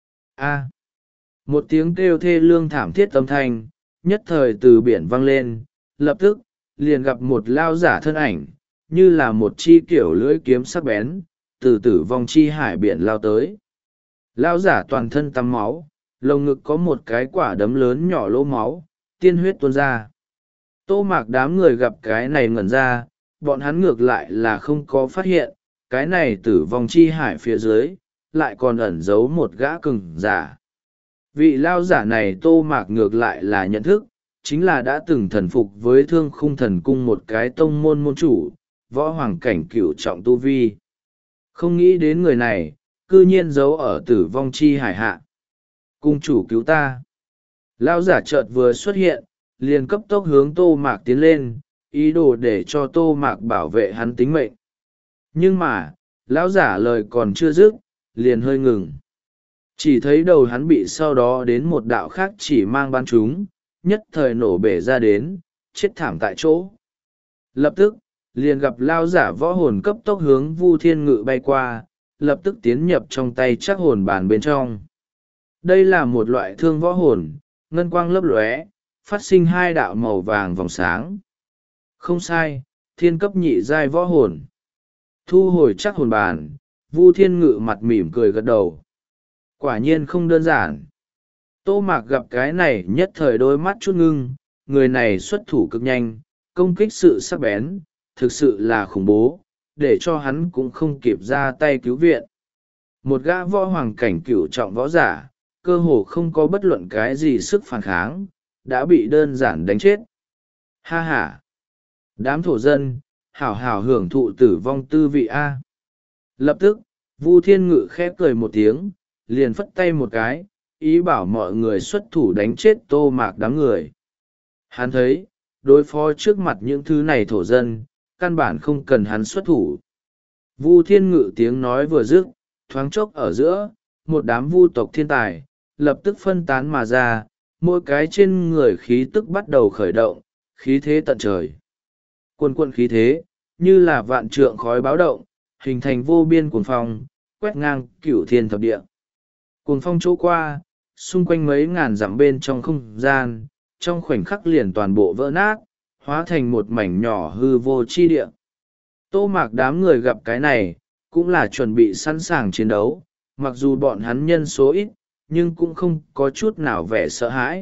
A. Một tiếng kêu thê lương thảm thiết âm thanh, nhất thời từ biển vang lên, lập tức, liền gặp một lao giả thân ảnh, như là một chi kiểu lưỡi kiếm sắc bén, từ tử vong chi hải biển lao tới. Lao giả toàn thân tắm máu, lồng ngực có một cái quả đấm lớn nhỏ lỗ máu, tiên huyết tuôn ra. Tô Mạc đám người gặp cái này ngẩn ra, bọn hắn ngược lại là không có phát hiện, cái này tử vong chi hải phía dưới, lại còn ẩn giấu một gã cừng giả. Vị lao giả này Tô Mạc ngược lại là nhận thức, chính là đã từng thần phục với Thương Khung Thần Cung một cái tông môn môn chủ, võ hoàng cảnh cửu trọng tu vi. Không nghĩ đến người này, cư nhiên giấu ở tử vong chi hải hạ. Cung chủ cứu ta. Lao giả chợt vừa xuất hiện, liền cấp tốc hướng Tô Mạc tiến lên, ý đồ để cho Tô Mạc bảo vệ hắn tính mệnh. Nhưng mà, lão giả lời còn chưa dứt, liền hơi ngừng. Chỉ thấy đầu hắn bị sau đó đến một đạo khác chỉ mang bắn chúng, nhất thời nổ bể ra đến, chết thảm tại chỗ. Lập tức, liền gặp lao giả võ hồn cấp tốc hướng Vu Thiên Ngự bay qua, lập tức tiến nhập trong tay chắc hồn bàn bên trong. Đây là một loại thương võ hồn, ngân quang lấp lóe, phát sinh hai đạo màu vàng vòng sáng. Không sai, thiên cấp nhị giai võ hồn. Thu hồi chắc hồn bàn, Vu Thiên Ngự mặt mỉm cười gật đầu. Quả nhiên không đơn giản. Tô Mạc gặp cái này nhất thời đôi mắt chút ngưng, người này xuất thủ cực nhanh, công kích sự sắc bén, thực sự là khủng bố, để cho hắn cũng không kịp ra tay cứu viện. Một gã võ hoàng cảnh cửu trọng võ giả, cơ hồ không có bất luận cái gì sức phản kháng, đã bị đơn giản đánh chết. Ha ha! Đám thổ dân, hảo hảo hưởng thụ tử vong tư vị A. Lập tức, Vu Thiên Ngự khẽ cười một tiếng, liền phất tay một cái, ý bảo mọi người xuất thủ đánh chết Tô Mạc đám người. Hắn thấy, đối phó trước mặt những thứ này thổ dân, căn bản không cần hắn xuất thủ. Vu Thiên Ngự tiếng nói vừa dứt, thoáng chốc ở giữa, một đám vu tộc thiên tài, lập tức phân tán mà ra, mỗi cái trên người khí tức bắt đầu khởi động, khí thế tận trời. Quần quận khí thế, như là vạn trượng khói báo động, hình thành vô biên cuồng phong, quét ngang cửu thiên thập địa. Cuồng phong chỗ qua, xung quanh mấy ngàn dặm bên trong không gian, trong khoảnh khắc liền toàn bộ vỡ nát, hóa thành một mảnh nhỏ hư vô chi địa. Tô Mạc đám người gặp cái này, cũng là chuẩn bị sẵn sàng chiến đấu, mặc dù bọn hắn nhân số ít, nhưng cũng không có chút nào vẻ sợ hãi.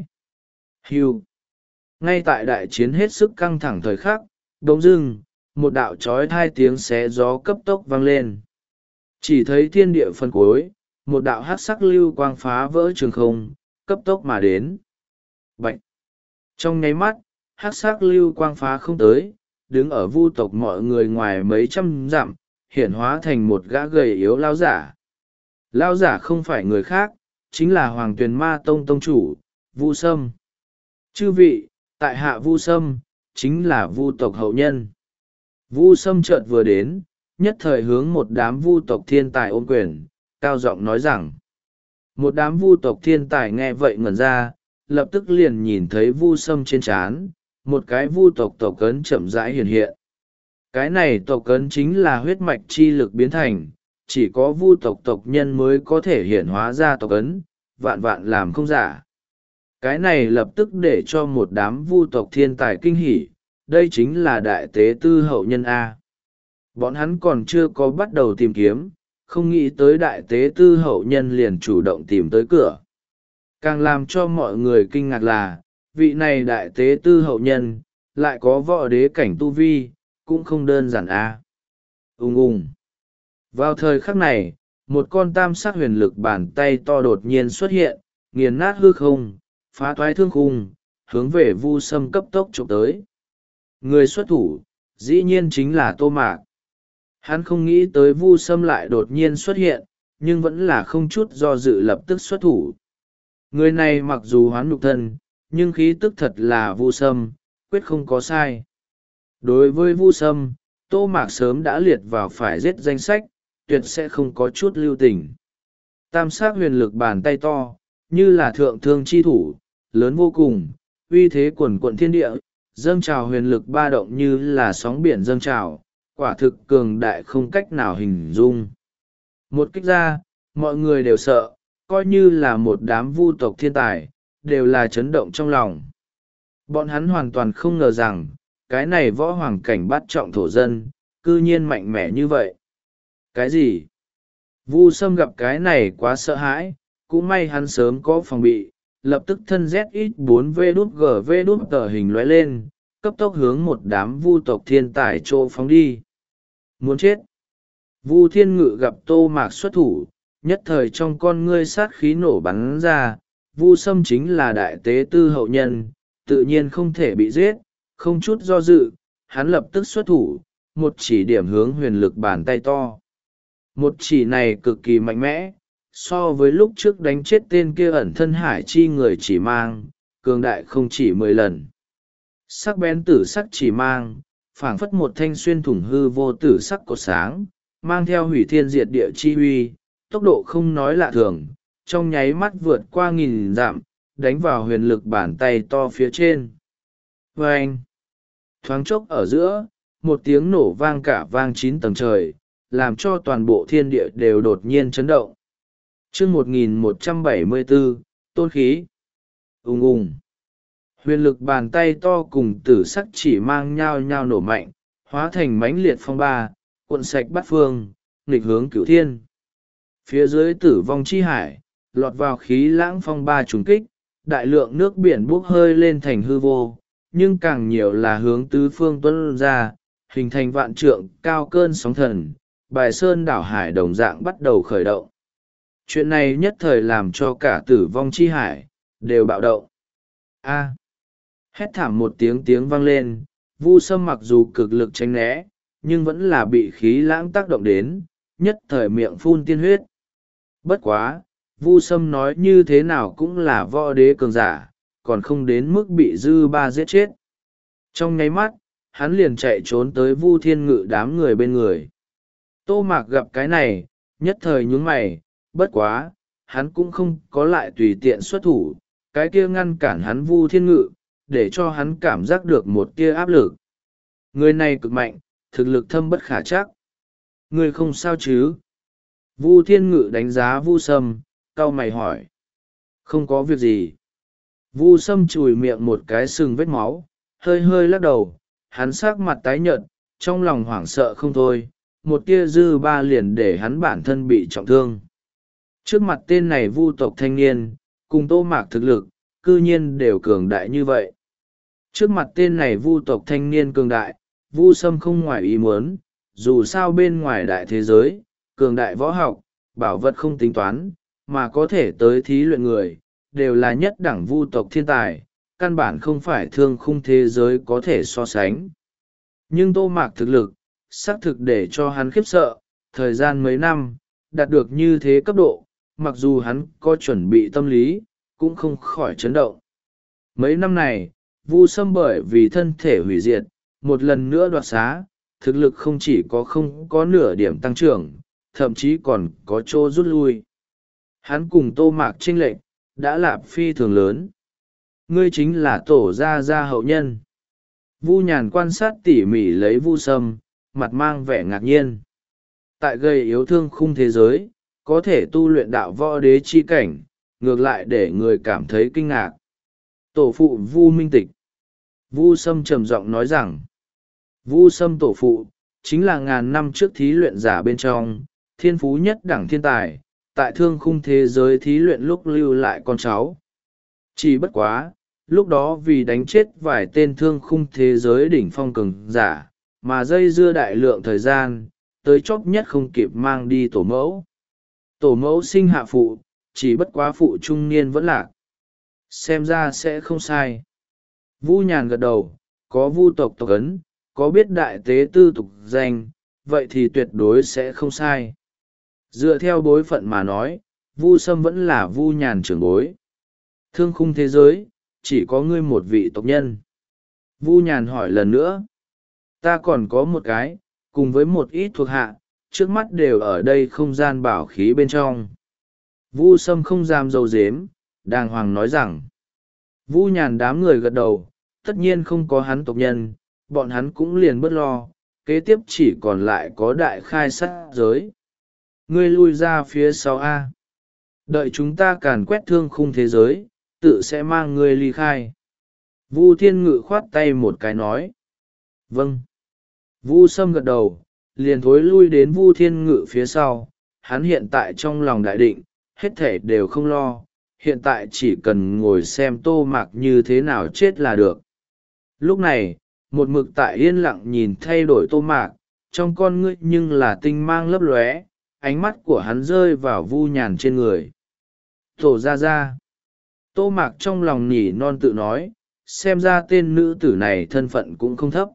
Hưu! Ngay tại đại chiến hết sức căng thẳng thời khắc, đống dưng, một đạo trói thai tiếng xé gió cấp tốc vang lên. Chỉ thấy thiên địa phân cuối, một đạo hát sắc lưu quang phá vỡ trường không, cấp tốc mà đến. Bạch! Trong nháy mắt, hát sắc lưu quang phá không tới, đứng ở vu tộc mọi người ngoài mấy trăm dặm, hiển hóa thành một gã gầy yếu lao giả. Lao giả không phải người khác, chính là Hoàng Tuyền Ma Tông Tông chủ, Vu Sâm. Chư vị, tại hạ Vu Sâm, chính là vu tộc hậu nhân. Vu Sâm chợt vừa đến, nhất thời hướng một đám vu tộc thiên tài ôm quyền, cao giọng nói rằng. Một đám vu tộc thiên tài nghe vậy ngẩn ra, lập tức liền nhìn thấy Vu Sâm trên trán, một cái vu tộc tộc ấn chậm rãi hiện hiện. Cái này tộc ấn chính là huyết mạch chi lực biến thành, chỉ có vu tộc tộc nhân mới có thể hiện hóa ra tộc ấn, vạn vạn làm không giả. Cái này lập tức để cho một đám vu tộc thiên tài kinh hỉ, đây chính là đại tế tư hậu nhân A. Bọn hắn còn chưa có bắt đầu tìm kiếm, không nghĩ tới đại tế tư hậu nhân liền chủ động tìm tới cửa. Càng làm cho mọi người kinh ngạc là, vị này đại tế tư hậu nhân, lại có võ đế cảnh tu vi, cũng không đơn giản A. Ung ung. Vào thời khắc này, một con tam sắc huyền lực bàn tay to đột nhiên xuất hiện, nghiền nát hư không, phá toái thương khung, hướng về Vu Sâm cấp tốc chụp tới. Người xuất thủ, dĩ nhiên chính là Tô Mạc. Hắn không nghĩ tới Vu Sâm lại đột nhiên xuất hiện, nhưng vẫn là không chút do dự lập tức xuất thủ. Người này mặc dù hoán nhục thân, nhưng khí tức thật là Vu Sâm, quyết không có sai. Đối với Vu Sâm, Tô Mạc sớm đã liệt vào phải giết danh sách, tuyệt sẽ không có chút lưu tình. Tam sắc huyền lực bàn tay to, như là thượng thương chi thủ, lớn vô cùng, uy thế quần quận thiên địa, dâng trào huyền lực ba động như là sóng biển dâng trào, quả thực cường đại không cách nào hình dung. Một kích ra, mọi người đều sợ, coi như là một đám vu tộc thiên tài, đều là chấn động trong lòng. Bọn hắn hoàn toàn không ngờ rằng, cái này võ hoàng cảnh bắt trọng thổ dân, cư nhiên mạnh mẽ như vậy. Cái gì? Vu Sâm gặp cái này quá sợ hãi, cũng may hắn sớm có phòng bị, lập tức thân Z X bốn V đút G V đút tờ hình lóe lên, cấp tốc hướng một đám vu tộc thiên tài trô phóng đi. Muốn chết! Vu Thiên Ngự gặp Tô Mạc xuất thủ, nhất thời trong con ngươi sát khí nổ bắn ra, Vu Sâm chính là đại tế tư hậu nhân, tự nhiên không thể bị giết, không chút do dự, hắn lập tức xuất thủ, một chỉ điểm hướng huyền lực bàn tay to. Một chỉ này cực kỳ mạnh mẽ, so với lúc trước đánh chết tên kia ẩn thân hải chi người chỉ mang, cường đại không chỉ mười lần. Sắc bén tử sắc chỉ mang, phảng phất một thanh xuyên thủng hư vô tử sắc cột sáng, mang theo hủy thiên diệt địa chi huy, tốc độ không nói lạ thường, trong nháy mắt vượt qua nghìn dặm, đánh vào huyền lực bàn tay to phía trên. Vâng! Thoáng chốc ở giữa, một tiếng nổ vang cả vang chín tầng trời, làm cho toàn bộ thiên địa đều đột nhiên chấn động. Chương một nghìn một trăm bảy mươi bốn, tôn khí. Ùng ùng. Huyền lực bàn tay to cùng tử sắc chỉ mang nhao nhao nổ mạnh, hóa thành mãnh liệt phong ba, cuộn sạch bát phương, nghịch hướng cửu thiên. Phía dưới tử vong chi hải, lọt vào khí lãng phong ba trùng kích, đại lượng nước biển bốc hơi lên thành hư vô, nhưng càng nhiều là hướng tứ phương tuôn ra, hình thành vạn trượng cao cơn sóng thần, bài sơn đảo hải đồng dạng bắt đầu khởi động. Chuyện này nhất thời làm cho cả tử vong chi hải đều bạo động. A! Hét thảm một tiếng tiếng vang lên, Vu Sâm mặc dù cực lực tránh né, nhưng vẫn là bị khí lãng tác động đến, nhất thời miệng phun tiên huyết. Bất quá, Vu Sâm nói như thế nào cũng là võ đế cường giả, còn không đến mức bị dư ba giết chết. Trong nháy mắt, hắn liền chạy trốn tới Vu Thiên Ngự đám người bên người. Tô Mạc gặp cái này, nhất thời nhún mày, bất quá, hắn cũng không có lại tùy tiện xuất thủ, cái kia ngăn cản hắn Vu Thiên Ngự, để cho hắn cảm giác được một tia áp lực. Người này cực mạnh, thực lực thâm bất khả trắc. Người không sao chứ? Vu Thiên Ngự đánh giá Vu Sâm, cau mày hỏi. Không có việc gì. Vu Sâm chùi miệng một cái sừng vết máu, hơi hơi lắc đầu, hắn sắc mặt tái nhợt, trong lòng hoảng sợ không thôi, một tia dư ba liền để hắn bản thân bị trọng thương. Trước mặt tên này Vu tộc thanh niên, cùng Tô Mạc thực lực, cư nhiên đều cường đại như vậy. Trước mặt tên này Vu tộc thanh niên cường đại, Vu Sâm không ngoài ý muốn, dù sao bên ngoài đại thế giới, cường đại võ học, bảo vật không tính toán, mà có thể tới thí luyện người, đều là nhất đẳng Vu tộc thiên tài, căn bản không phải thương khung thế giới có thể so sánh. Nhưng Tô Mạc thực lực, xác thực để cho hắn khiếp sợ, thời gian mấy năm, đạt được như thế cấp độ, mặc dù hắn có chuẩn bị tâm lý, cũng không khỏi chấn động. Mấy năm này, Vu Sâm bởi vì thân thể hủy diệt, một lần nữa đoạt xá, thực lực không chỉ có không có nửa điểm tăng trưởng, thậm chí còn có chỗ rút lui. Hắn cùng Tô Mạc chênh lệch, đã lạp phi thường lớn. Ngươi chính là Tổ gia gia hậu nhân. Vu Nhàn quan sát tỉ mỉ lấy Vu Sâm, mặt mang vẻ ngạc nhiên. Tại gây yếu thương khung thế giới, có thể tu luyện đạo võ đế chi cảnh, ngược lại để người cảm thấy kinh ngạc. Tổ phụ Vu Minh Tịch. Vu Sâm trầm giọng nói rằng, Vu Sâm tổ phụ, chính là ngàn năm trước thí luyện giả bên trong, thiên phú nhất đẳng thiên tài, tại thương khung thế giới thí luyện lúc lưu lại con cháu. Chỉ bất quá, lúc đó vì đánh chết vài tên thương khung thế giới đỉnh phong cường giả, mà dây dưa đại lượng thời gian, tới chóp nhất không kịp mang đi tổ mẫu. Tổ mẫu sinh hạ phụ, chỉ bất quá phụ trung niên vẫn lạc. Xem ra sẽ không sai. Vu Nhàn gật đầu, có Vu tộc tộc ấn, có biết đại tế tư tục danh, vậy thì tuyệt đối sẽ không sai. Dựa theo bối phận mà nói, Vu Sâm vẫn là Vu Nhàn trưởng bối. Thương khung thế giới, chỉ có ngươi một vị tộc nhân. Vu Nhàn hỏi lần nữa. Ta còn có một cái, cùng với một ít thuộc hạ, trước mắt đều ở đây không gian bảo khí bên trong. Vu Sâm không dám dâu dếm, đàng hoàng nói rằng. Vu Nhàn đám người gật đầu, tất nhiên không có hắn tộc nhân, bọn hắn cũng liền bớt lo, kế tiếp chỉ còn lại có đại khai sát giới. Ngươi lui ra phía sau A. Đợi chúng ta càn quét thương khung thế giới, tự sẽ mang ngươi ly khai. Vu Thiên Ngự khoát tay một cái nói. Vâng. Vu Sâm gật đầu, liền thối lui đến Vu Thiên Ngự phía sau, hắn hiện tại trong lòng đại định, hết thể đều không lo, hiện tại chỉ cần ngồi xem Tô Mạc như thế nào chết là được. Lúc này, một mực tại yên lặng nhìn thay đổi Tô Mạc, trong con ngươi nhưng là tinh mang lấp lóe, ánh mắt của hắn rơi vào Vu Nhàn trên người. Tổ ra ra. Tô Mạc trong lòng nhỉ non tự nói, xem ra tên nữ tử này thân phận cũng không thấp.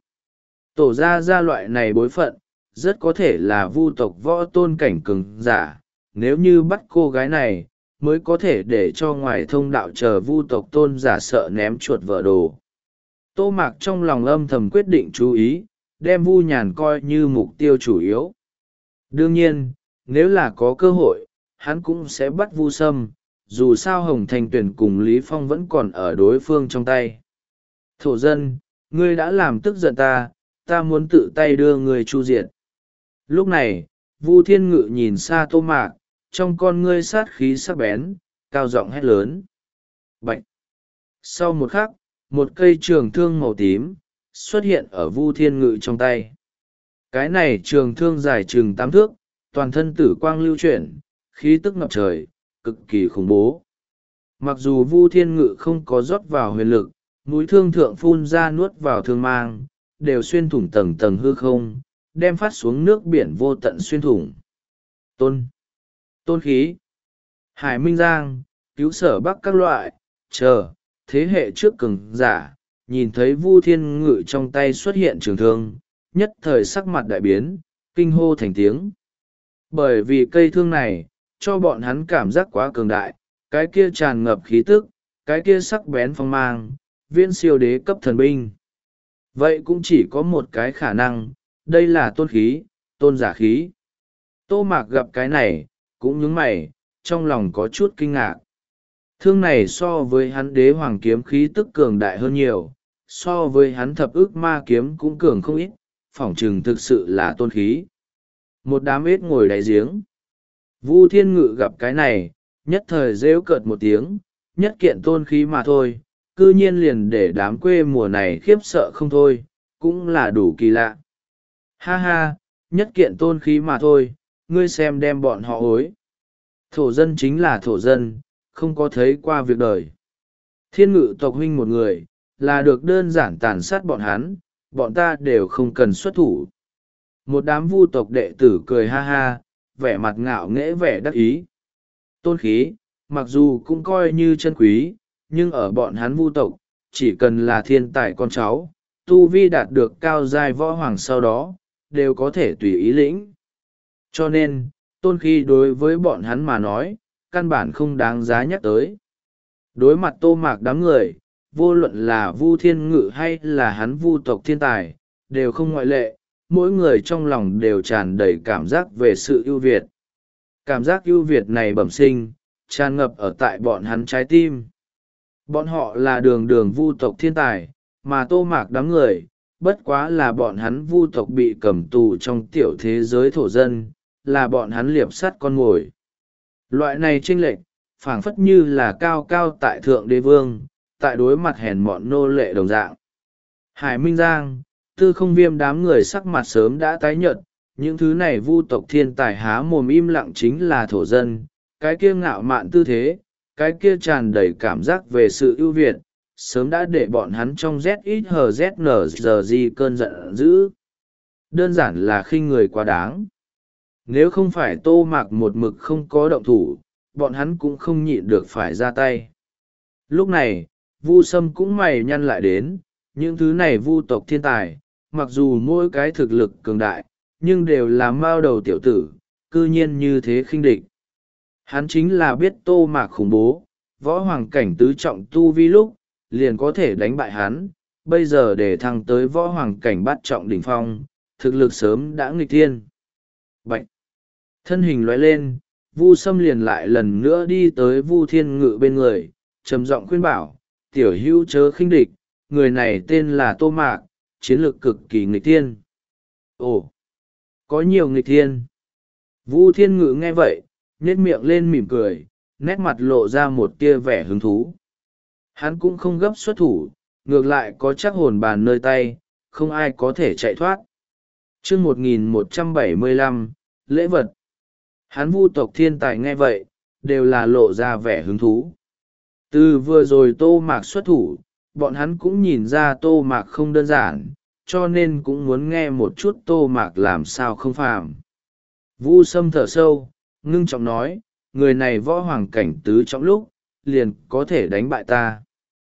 Tổ ra ra loại này bối phận, rất có thể là Vu tộc võ tôn cảnh cường giả, nếu như bắt cô gái này, mới có thể để cho ngoài thông đạo chờ Vu tộc tôn giả sợ ném chuột vợ đồ. Tô Mạc trong lòng âm thầm quyết định chú ý, đem Vu Nhàn coi như mục tiêu chủ yếu. Đương nhiên, nếu là có cơ hội, hắn cũng sẽ bắt Vu Sâm, dù sao Hồng Thành Tuyển cùng Lý Phong vẫn còn ở đối phương trong tay. Thổ dân, ngươi đã làm tức giận ta, ta muốn tự tay đưa người chu diệt. Lúc này Vu Thiên Ngự nhìn xa Tô Mạc, trong con ngươi sát khí sắc bén, cao giọng hét lớn. Bạch! Sau một khắc, một cây trường thương màu tím xuất hiện ở Vu Thiên Ngự trong tay. Cái này trường thương dài chừng tám thước, toàn thân tử quang lưu chuyển, khí tức ngập trời, cực kỳ khủng bố. Mặc dù Vu Thiên Ngự không có rót vào huyền lực, mũi thương thượng phun ra nuốt vào thương mang, đều xuyên thủng tầng tầng hư không, đem phát xuống nước biển vô tận xuyên thủng. Tôn! Tôn khí! Hải Minh Giang, cứu sở bắc các loại, chờ, thế hệ trước cường giả, nhìn thấy Vu Thiên Ngự trong tay xuất hiện trường thương, nhất thời sắc mặt đại biến, kinh hô thành tiếng. Bởi vì cây thương này, cho bọn hắn cảm giác quá cường đại, cái kia tràn ngập khí tức, cái kia sắc bén phong mang, viễn siêu đế cấp thần binh. Vậy cũng chỉ có một cái khả năng, đây là tôn khí, tôn giả khí. Tô Mạc gặp cái này, cũng nhướng mày, trong lòng có chút kinh ngạc. Thương này so với hắn đế hoàng kiếm khí tức cường đại hơn nhiều, so với hắn thập ức ma kiếm cũng cường không ít, phỏng chừng thực sự là tôn khí. Một đám ếch ngồi đáy giếng. Vu Thiên Ngự gặp cái này, nhất thời rêu cợt một tiếng, nhất kiện tôn khí mà thôi, cư nhiên liền để đám quê mùa này khiếp sợ không thôi, cũng là đủ kỳ lạ. Ha ha, nhất kiện tôn khí mà thôi, ngươi xem đem bọn họ ối. Thổ dân chính là thổ dân, không có thấy qua việc đời. Thiên Ngự tộc huynh một người, là được đơn giản tàn sát bọn hắn, bọn ta đều không cần xuất thủ. Một đám vu tộc đệ tử cười ha ha, vẻ mặt ngạo nghễ vẻ đắc ý. Tôn khí, mặc dù cũng coi như chân quý, nhưng ở bọn hắn vu tộc, chỉ cần là thiên tài con cháu, tu vi đạt được cao giai võ hoàng sau đó, đều có thể tùy ý lĩnh. Cho nên, tôn khí đối với bọn hắn mà nói, căn bản không đáng giá nhắc tới. Đối mặt Tô Mạc đám người, vô luận là Vu Thiên Ngự hay là hắn vu tộc thiên tài, đều không ngoại lệ, mỗi người trong lòng đều tràn đầy cảm giác về sự ưu việt. Cảm giác ưu việt này bẩm sinh, tràn ngập ở tại bọn hắn trái tim. Bọn họ là đường đường vu tộc thiên tài, mà Tô Mạc đám người, bất quá là bọn hắn vu tộc bị cầm tù trong tiểu thế giới thổ dân, là bọn hắn liệp sắt con mồi. Loại này chênh lệch, phảng phất như là cao cao tại thượng đế vương, tại đối mặt hèn mọn nô lệ đồng dạng. Hải Minh Giang, Tư Không Viêm đám người sắc mặt sớm đã tái nhợt, những thứ này vu tộc thiên tài há mồm im lặng chính là thổ dân, cái kia ngạo mạn tư thế, cái kia tràn đầy cảm giác về sự ưu việt, sớm đã để bọn hắn trong z ít hờ z nờ giờ gì cơn giận dữ. Đơn giản là khinh người quá đáng. Nếu không phải Tô Mạc một mực không có động thủ, bọn hắn cũng không nhịn được phải ra tay. Lúc này, Vu Sâm cũng mày nhăn lại đến, những thứ này vu tộc thiên tài, mặc dù mỗi cái thực lực cường đại, nhưng đều là mao đầu tiểu tử, cư nhiên như thế khinh địch. Hắn chính là biết Tô Mạc khủng bố, võ hoàng cảnh tứ trọng tu vi lúc, liền có thể đánh bại hắn, bây giờ để thăng tới võ hoàng cảnh bát trọng đỉnh phong, thực lực sớm đã nghịch thiên. Bạch! Thân hình lóe lên, Vu Sâm liền lại lần nữa đi tới Vu Thiên Ngự bên người, trầm giọng khuyên bảo, tiểu hữu chớ khinh địch, người này tên là Tô Mạc, chiến lược cực kỳ nghịch thiên. Ồ! Có nhiều nghịch thiên. Vu Thiên Ngự nghe vậy, nhếch miệng lên mỉm cười, nét mặt lộ ra một tia vẻ hứng thú. Hắn cũng không gấp xuất thủ, ngược lại có chắc hồn bàn nơi tay, không ai có thể chạy thoát. Chương một nghìn một trăm bảy mươi lăm, lễ vật. Hắn vu tộc thiên tài nghe vậy, đều là lộ ra vẻ hứng thú. Từ vừa rồi Tô Mạc xuất thủ, bọn hắn cũng nhìn ra Tô Mạc không đơn giản, cho nên cũng muốn nghe một chút Tô Mạc làm sao không phàm. Vu Sâm thở sâu, ngưng trọng nói, người này võ hoàng cảnh tứ trọng lúc, liền có thể đánh bại ta.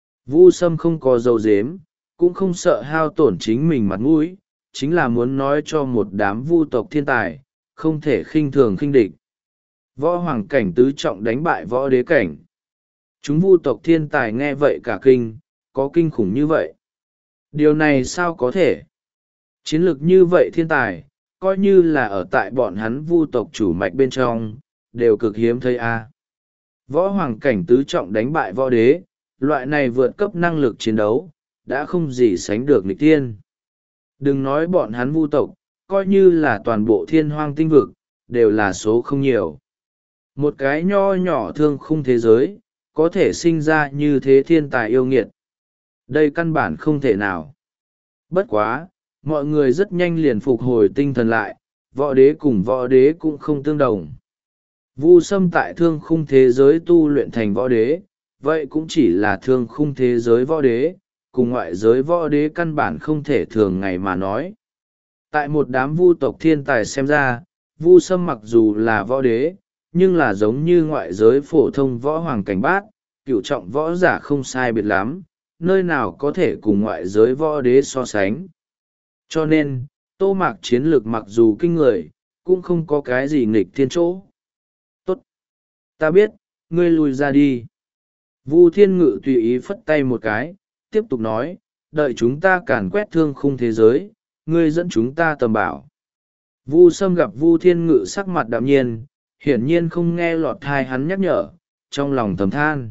Vu Sâm không có dấu dếm, cũng không sợ hao tổn chính mình mặt mũi, chính là muốn nói cho một đám vu tộc thiên tài, không thể khinh thường khinh địch. Võ hoàng cảnh tứ trọng đánh bại võ đế cảnh. Chúng vu tộc thiên tài nghe vậy cả kinh, có kinh khủng như vậy. Điều này sao có thể? Chiến lược như vậy thiên tài, coi như là ở tại bọn hắn vu tộc chủ mạch bên trong, đều cực hiếm thấy a. Võ hoàng cảnh tứ trọng đánh bại võ đế, loại này vượt cấp năng lực chiến đấu, đã không gì sánh được nghịch tiên. Đừng nói bọn hắn vu tộc, coi như là toàn bộ thiên hoang tinh vực, đều là số không nhiều. Một cái nho nhỏ thương khung thế giới, có thể sinh ra như thế thiên tài yêu nghiệt. Đây căn bản không thể nào. Bất quá, mọi người rất nhanh liền phục hồi tinh thần lại, võ đế cùng võ đế cũng không tương đồng. Vu Sâm tại thương khung thế giới tu luyện thành võ đế, vậy cũng chỉ là thương khung thế giới võ đế, cùng ngoại giới võ đế căn bản không thể thường ngày mà nói. Tại một đám vu tộc thiên tài xem ra, Vu Sâm mặc dù là võ đế, nhưng là giống như ngoại giới phổ thông võ hoàng cảnh bát, cựu trọng võ giả không sai biệt lắm, nơi nào có thể cùng ngoại giới võ đế so sánh. Cho nên, Tô Mạc chiến lược mặc dù kinh người, cũng không có cái gì nghịch thiên chỗ. Tốt! Ta biết, ngươi lùi ra đi. Vu Thiên Ngự tùy ý phất tay một cái, tiếp tục nói, đợi chúng ta càn quét thương khung thế giới, ngươi dẫn chúng ta tầm bảo. Vu Sâm gặp Vu Thiên Ngự sắc mặt đạm nhiên, hiển nhiên không nghe lọt thai hắn nhắc nhở, trong lòng thầm than.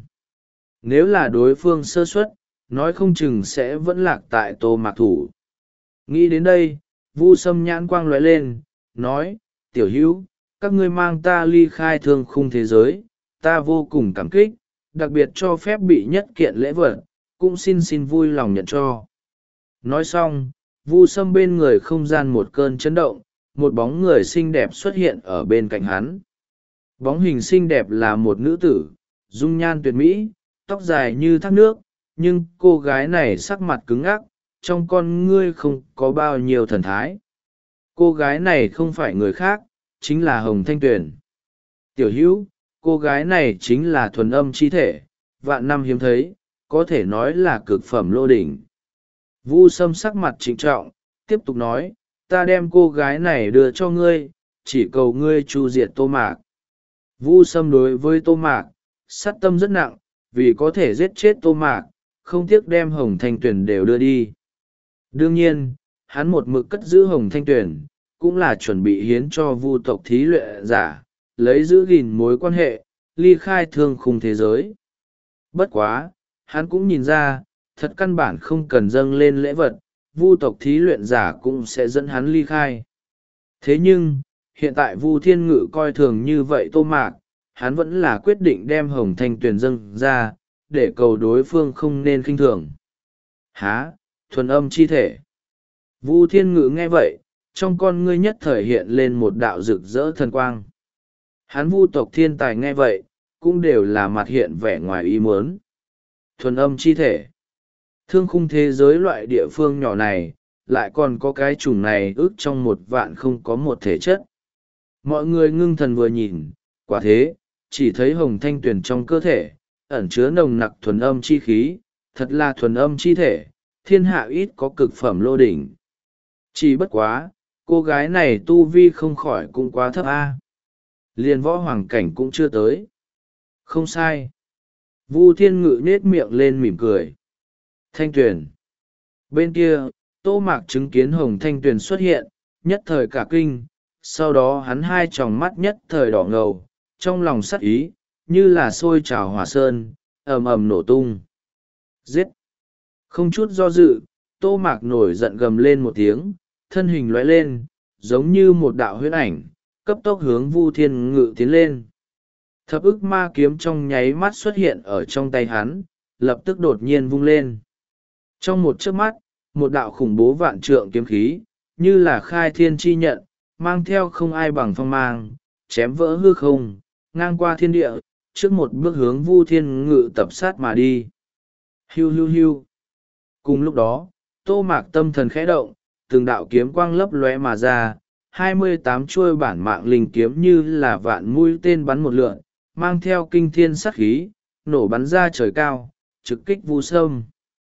Nếu là đối phương sơ suất, nói không chừng sẽ vẫn lạc tại Tô Mạc thủ. Nghĩ đến đây, Vu Sâm nhãn quang lóe lên, nói, tiểu hữu, các ngươi mang ta ly khai thương khung thế giới, ta vô cùng cảm kích, đặc biệt cho phép bị nhất kiện lễ vật, cũng xin xin vui lòng nhận cho. Nói xong, Vu Sâm bên người không gian một cơn chấn động, một bóng người xinh đẹp xuất hiện ở bên cạnh hắn. Bóng hình xinh đẹp là một nữ tử, dung nhan tuyệt mỹ, tóc dài như thác nước, nhưng cô gái này sắc mặt cứng ngắc, trong con ngươi không có bao nhiêu thần thái. Cô gái này không phải người khác, chính là Hồng Thanh Tuyền. Tiểu hữu, cô gái này chính là thuần âm chi thể, vạn năm hiếm thấy, có thể nói là cực phẩm lô đỉnh. Vu Sâm sắc mặt trịnh trọng, tiếp tục nói, ta đem cô gái này đưa cho ngươi, chỉ cầu ngươi chu diệt Tô Mạc. Vu Sâm đối với Tô Mạc, sát tâm rất nặng, vì có thể giết chết Tô Mạc, không tiếc đem Hồng Thanh Tuyền đều đưa đi. Đương nhiên, hắn một mực cất giữ Hồng Thanh Tuyền, cũng là chuẩn bị hiến cho vu tộc thí luyện giả, lấy giữ gìn mối quan hệ, ly khai thương khung thế giới. Bất quá, hắn cũng nhìn ra, thật căn bản không cần dâng lên lễ vật, vu tộc thí luyện giả cũng sẽ dẫn hắn ly khai. Thế nhưng, hiện tại Vu Thiên Ngự coi thường như vậy Tô Mạc, hắn vẫn là quyết định đem Hồng Thanh Tuyền dâng ra, để cầu đối phương không nên khinh thường. Há, thuần âm chi thể. Vu Thiên Ngự nghe vậy, trong con ngươi nhất thời hiện lên một đạo rực rỡ thần quang. Hắn vu tộc thiên tài nghe vậy, cũng đều là mặt hiện vẻ ngoài ý muốn. Thuần âm chi thể. Thương khung thế giới loại địa phương nhỏ này, lại còn có cái chủng này ước trong một vạn không có một thể chất. Mọi người ngưng thần vừa nhìn, quả thế, chỉ thấy Hồng Thanh Tuyền trong cơ thể, ẩn chứa nồng nặc thuần âm chi khí, thật là thuần âm chi thể, thiên hạ ít có cực phẩm lô đỉnh. Chỉ bất quá, cô gái này tu vi không khỏi cũng quá thấp a. Liền võ hoàng cảnh cũng chưa tới. Không sai. Vu Thiên Ngự nết miệng lên mỉm cười. Thanh Tuyền. Bên kia, Tô Mạc chứng kiến Hồng Thanh Tuyền xuất hiện, nhất thời cả kinh, sau đó hắn hai tròng mắt nhất thời đỏ ngầu, trong lòng sắc ý, như là sôi trào hỏa sơn, ầm ầm nổ tung. Giết! Không chút do dự, Tô Mạc nổi giận gầm lên một tiếng, thân hình lóe lên, giống như một đạo huyễn ảnh, cấp tốc hướng Vu Thiên Ngự tiến lên. Thập ức ma kiếm trong nháy mắt xuất hiện ở trong tay hắn, lập tức đột nhiên vung lên. Trong một chớp mắt, một đạo khủng bố vạn trượng kiếm khí, như là khai thiên chi nhận, mang theo không ai bằng phong mang, chém vỡ hư không, ngang qua thiên địa, trước một bước hướng Vu Thiên Ngự tập sát mà đi. Hiu hiu hiu. Cùng lúc đó, Tô Mạc tâm thần khẽ động, từng đạo kiếm quang lấp lóe mà ra, hai mươi tám chuôi bản mạng linh kiếm như là vạn mũi tên bắn một lượn, mang theo kinh thiên sát khí, nổ bắn ra trời cao, trực kích Vu Sâm.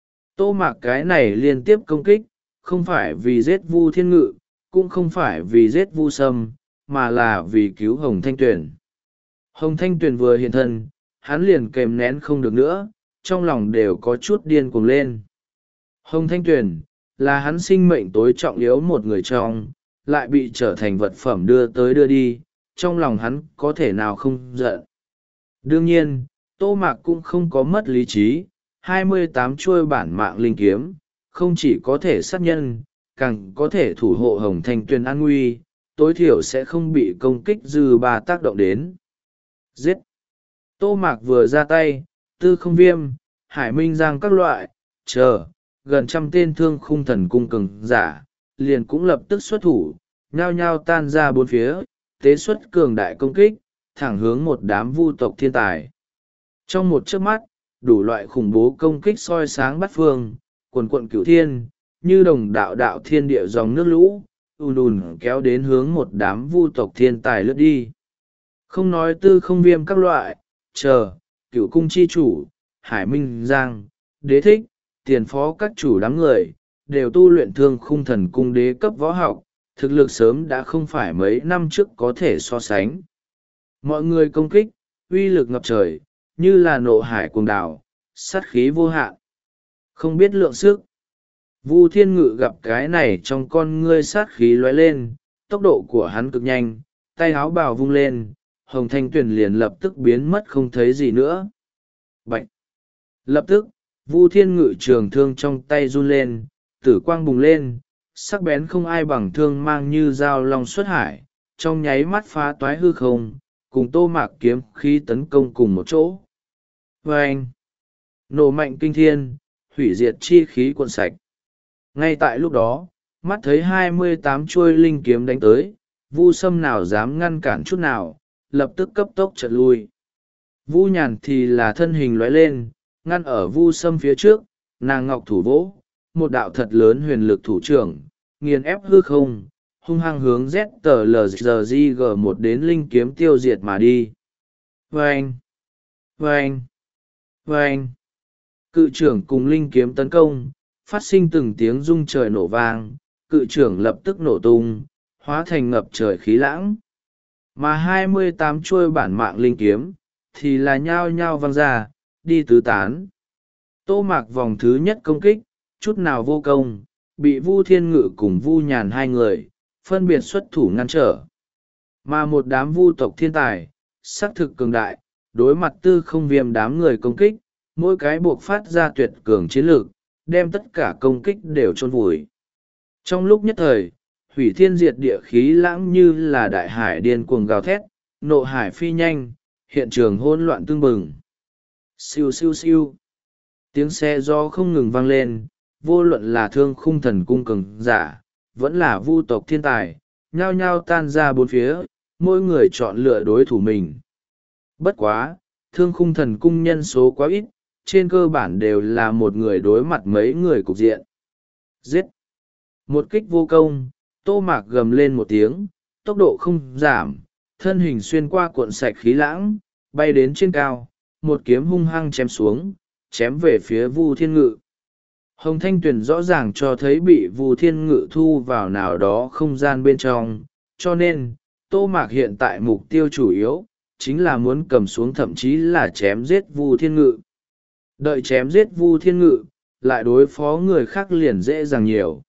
Tô Mạc cái này liên tiếp công kích, không phải vì giết Vu Thiên Ngự, cũng không phải vì giết Vu Sâm, mà là vì cứu Hồng Thanh Tuyền. Hồng Thanh Tuyền vừa hiện thân, hắn liền kềm nén không được nữa, trong lòng đều có chút điên cuồng lên. Hồng Thanh Tuyền, là hắn sinh mệnh tối trọng yếu một người trong, lại bị trở thành vật phẩm đưa tới đưa đi, trong lòng hắn có thể nào không giận. Đương nhiên, Tô Mạc cũng không có mất lý trí, hai mươi tám chuôi bản mạng linh kiếm, không chỉ có thể sát nhân, càng có thể thủ hộ hồng thanh tuyền an nguy, tối thiểu sẽ không bị công kích dư ba tác động đến. Giết! Tô Mạc vừa ra tay, Tư Không Viêm, Hải Minh Giang các loại, chờ, gần trăm tên thương khung thần cung cường giả, liền cũng lập tức xuất thủ, nhao nhao tan ra bốn phía, tế xuất cường đại công kích, thẳng hướng một đám vu tộc thiên tài. Trong một chớp mắt, đủ loại khủng bố công kích soi sáng bát phương, quần quận cửu thiên, như đồng đạo đạo thiên địa dòng nước lũ, ùn ùn kéo đến hướng một đám vu tộc thiên tài lướt đi. Không nói Tư Không Viêm các loại, chờ, cửu cung chi chủ, Hải Minh Giang, Đế Thích, tiền phó các chủ đám người, đều tu luyện thương khung thần cung đế cấp võ học, thực lực sớm đã không phải mấy năm trước có thể so sánh. Mọi người công kích, uy lực ngập trời, như là nộ hải cuồng đảo, sát khí vô hạn. Không biết lượng sức. Vu Thiên Ngự gặp cái này trong con ngươi sát khí lóe lên, tốc độ của hắn cực nhanh, tay áo bào vung lên, hồng thanh tuyền liền lập tức biến mất không thấy gì nữa. Bạch! Lập tức, Vu Thiên Ngự trường thương trong tay run lên, tử quang bùng lên, sắc bén không ai bằng thương mang như dao long xuất hải, trong nháy mắt phá toái hư không, cùng Tô Mạc kiếm khí tấn công cùng một chỗ. Vâng! Nổ mạnh kinh thiên, hủy diệt chi khí cuộn sạch. Ngay tại lúc đó, mắt thấy hai mươi tám chuôi linh kiếm đánh tới, Vu Sâm nào dám ngăn cản chút nào, lập tức cấp tốc chợt lui. Vu Nhàn thì là thân hình lóe lên, ngăn ở Vu Sâm phía trước, nàng ngọc thủ vỗ, một đạo thật lớn huyền lực thủ trưởng, nghiền ép hư không, hung hăng hướng Z T L G một đến linh kiếm tiêu diệt mà đi. Vâng! Vâng! Vâng! Cự trưởng cùng linh kiếm tấn công, phát sinh từng tiếng rung trời nổ vang, cự trưởng lập tức nổ tung, hóa thành ngập trời khí lãng. Mà hai mươi tám chuôi bản mạng linh kiếm, thì là nhao nhao văng ra, đi tứ tán. Tô Mạc vòng thứ nhất công kích, chút nào vô công, bị Vu Thiên Ngự cùng Vu Nhàn hai người, phân biệt xuất thủ ngăn trở. Mà một đám vu tộc thiên tài, sắc thực cường đại, đối mặt Tư Không Viêm đám người công kích, mỗi cái buộc phát ra tuyệt cường chiến lược, đem tất cả công kích đều chôn vùi. Trong lúc nhất thời, hủy thiên diệt địa khí lãng như là đại hải điên cuồng gào thét, nộ hải phi nhanh, hiện trường hỗn loạn tương bừng. Siêu siêu siêu. Tiếng xe gió không ngừng vang lên, vô luận là thương khung thần cung cường giả, vẫn là vu tộc thiên tài, nhao nhao tan ra bốn phía, mỗi người chọn lựa đối thủ mình. Bất quá, thương khung thần cung nhân số quá ít, trên cơ bản đều là một người đối mặt mấy người cục diện. Giết! Một kích vô công, Tô Mạc gầm lên một tiếng, tốc độ không giảm, thân hình xuyên qua cuộn sạch khí lãng, bay đến trên cao, một kiếm hung hăng chém xuống, chém về phía Vu Thiên Ngự. Hồng Thanh Tuyền rõ ràng cho thấy bị Vu Thiên Ngự thu vào nào đó không gian bên trong, cho nên, Tô Mạc hiện tại mục tiêu chủ yếu, chính là muốn cầm xuống thậm chí là chém giết Vu Thiên Ngự. Đợi chém giết Vu Thiên Ngự, lại đối phó người khác liền dễ dàng nhiều.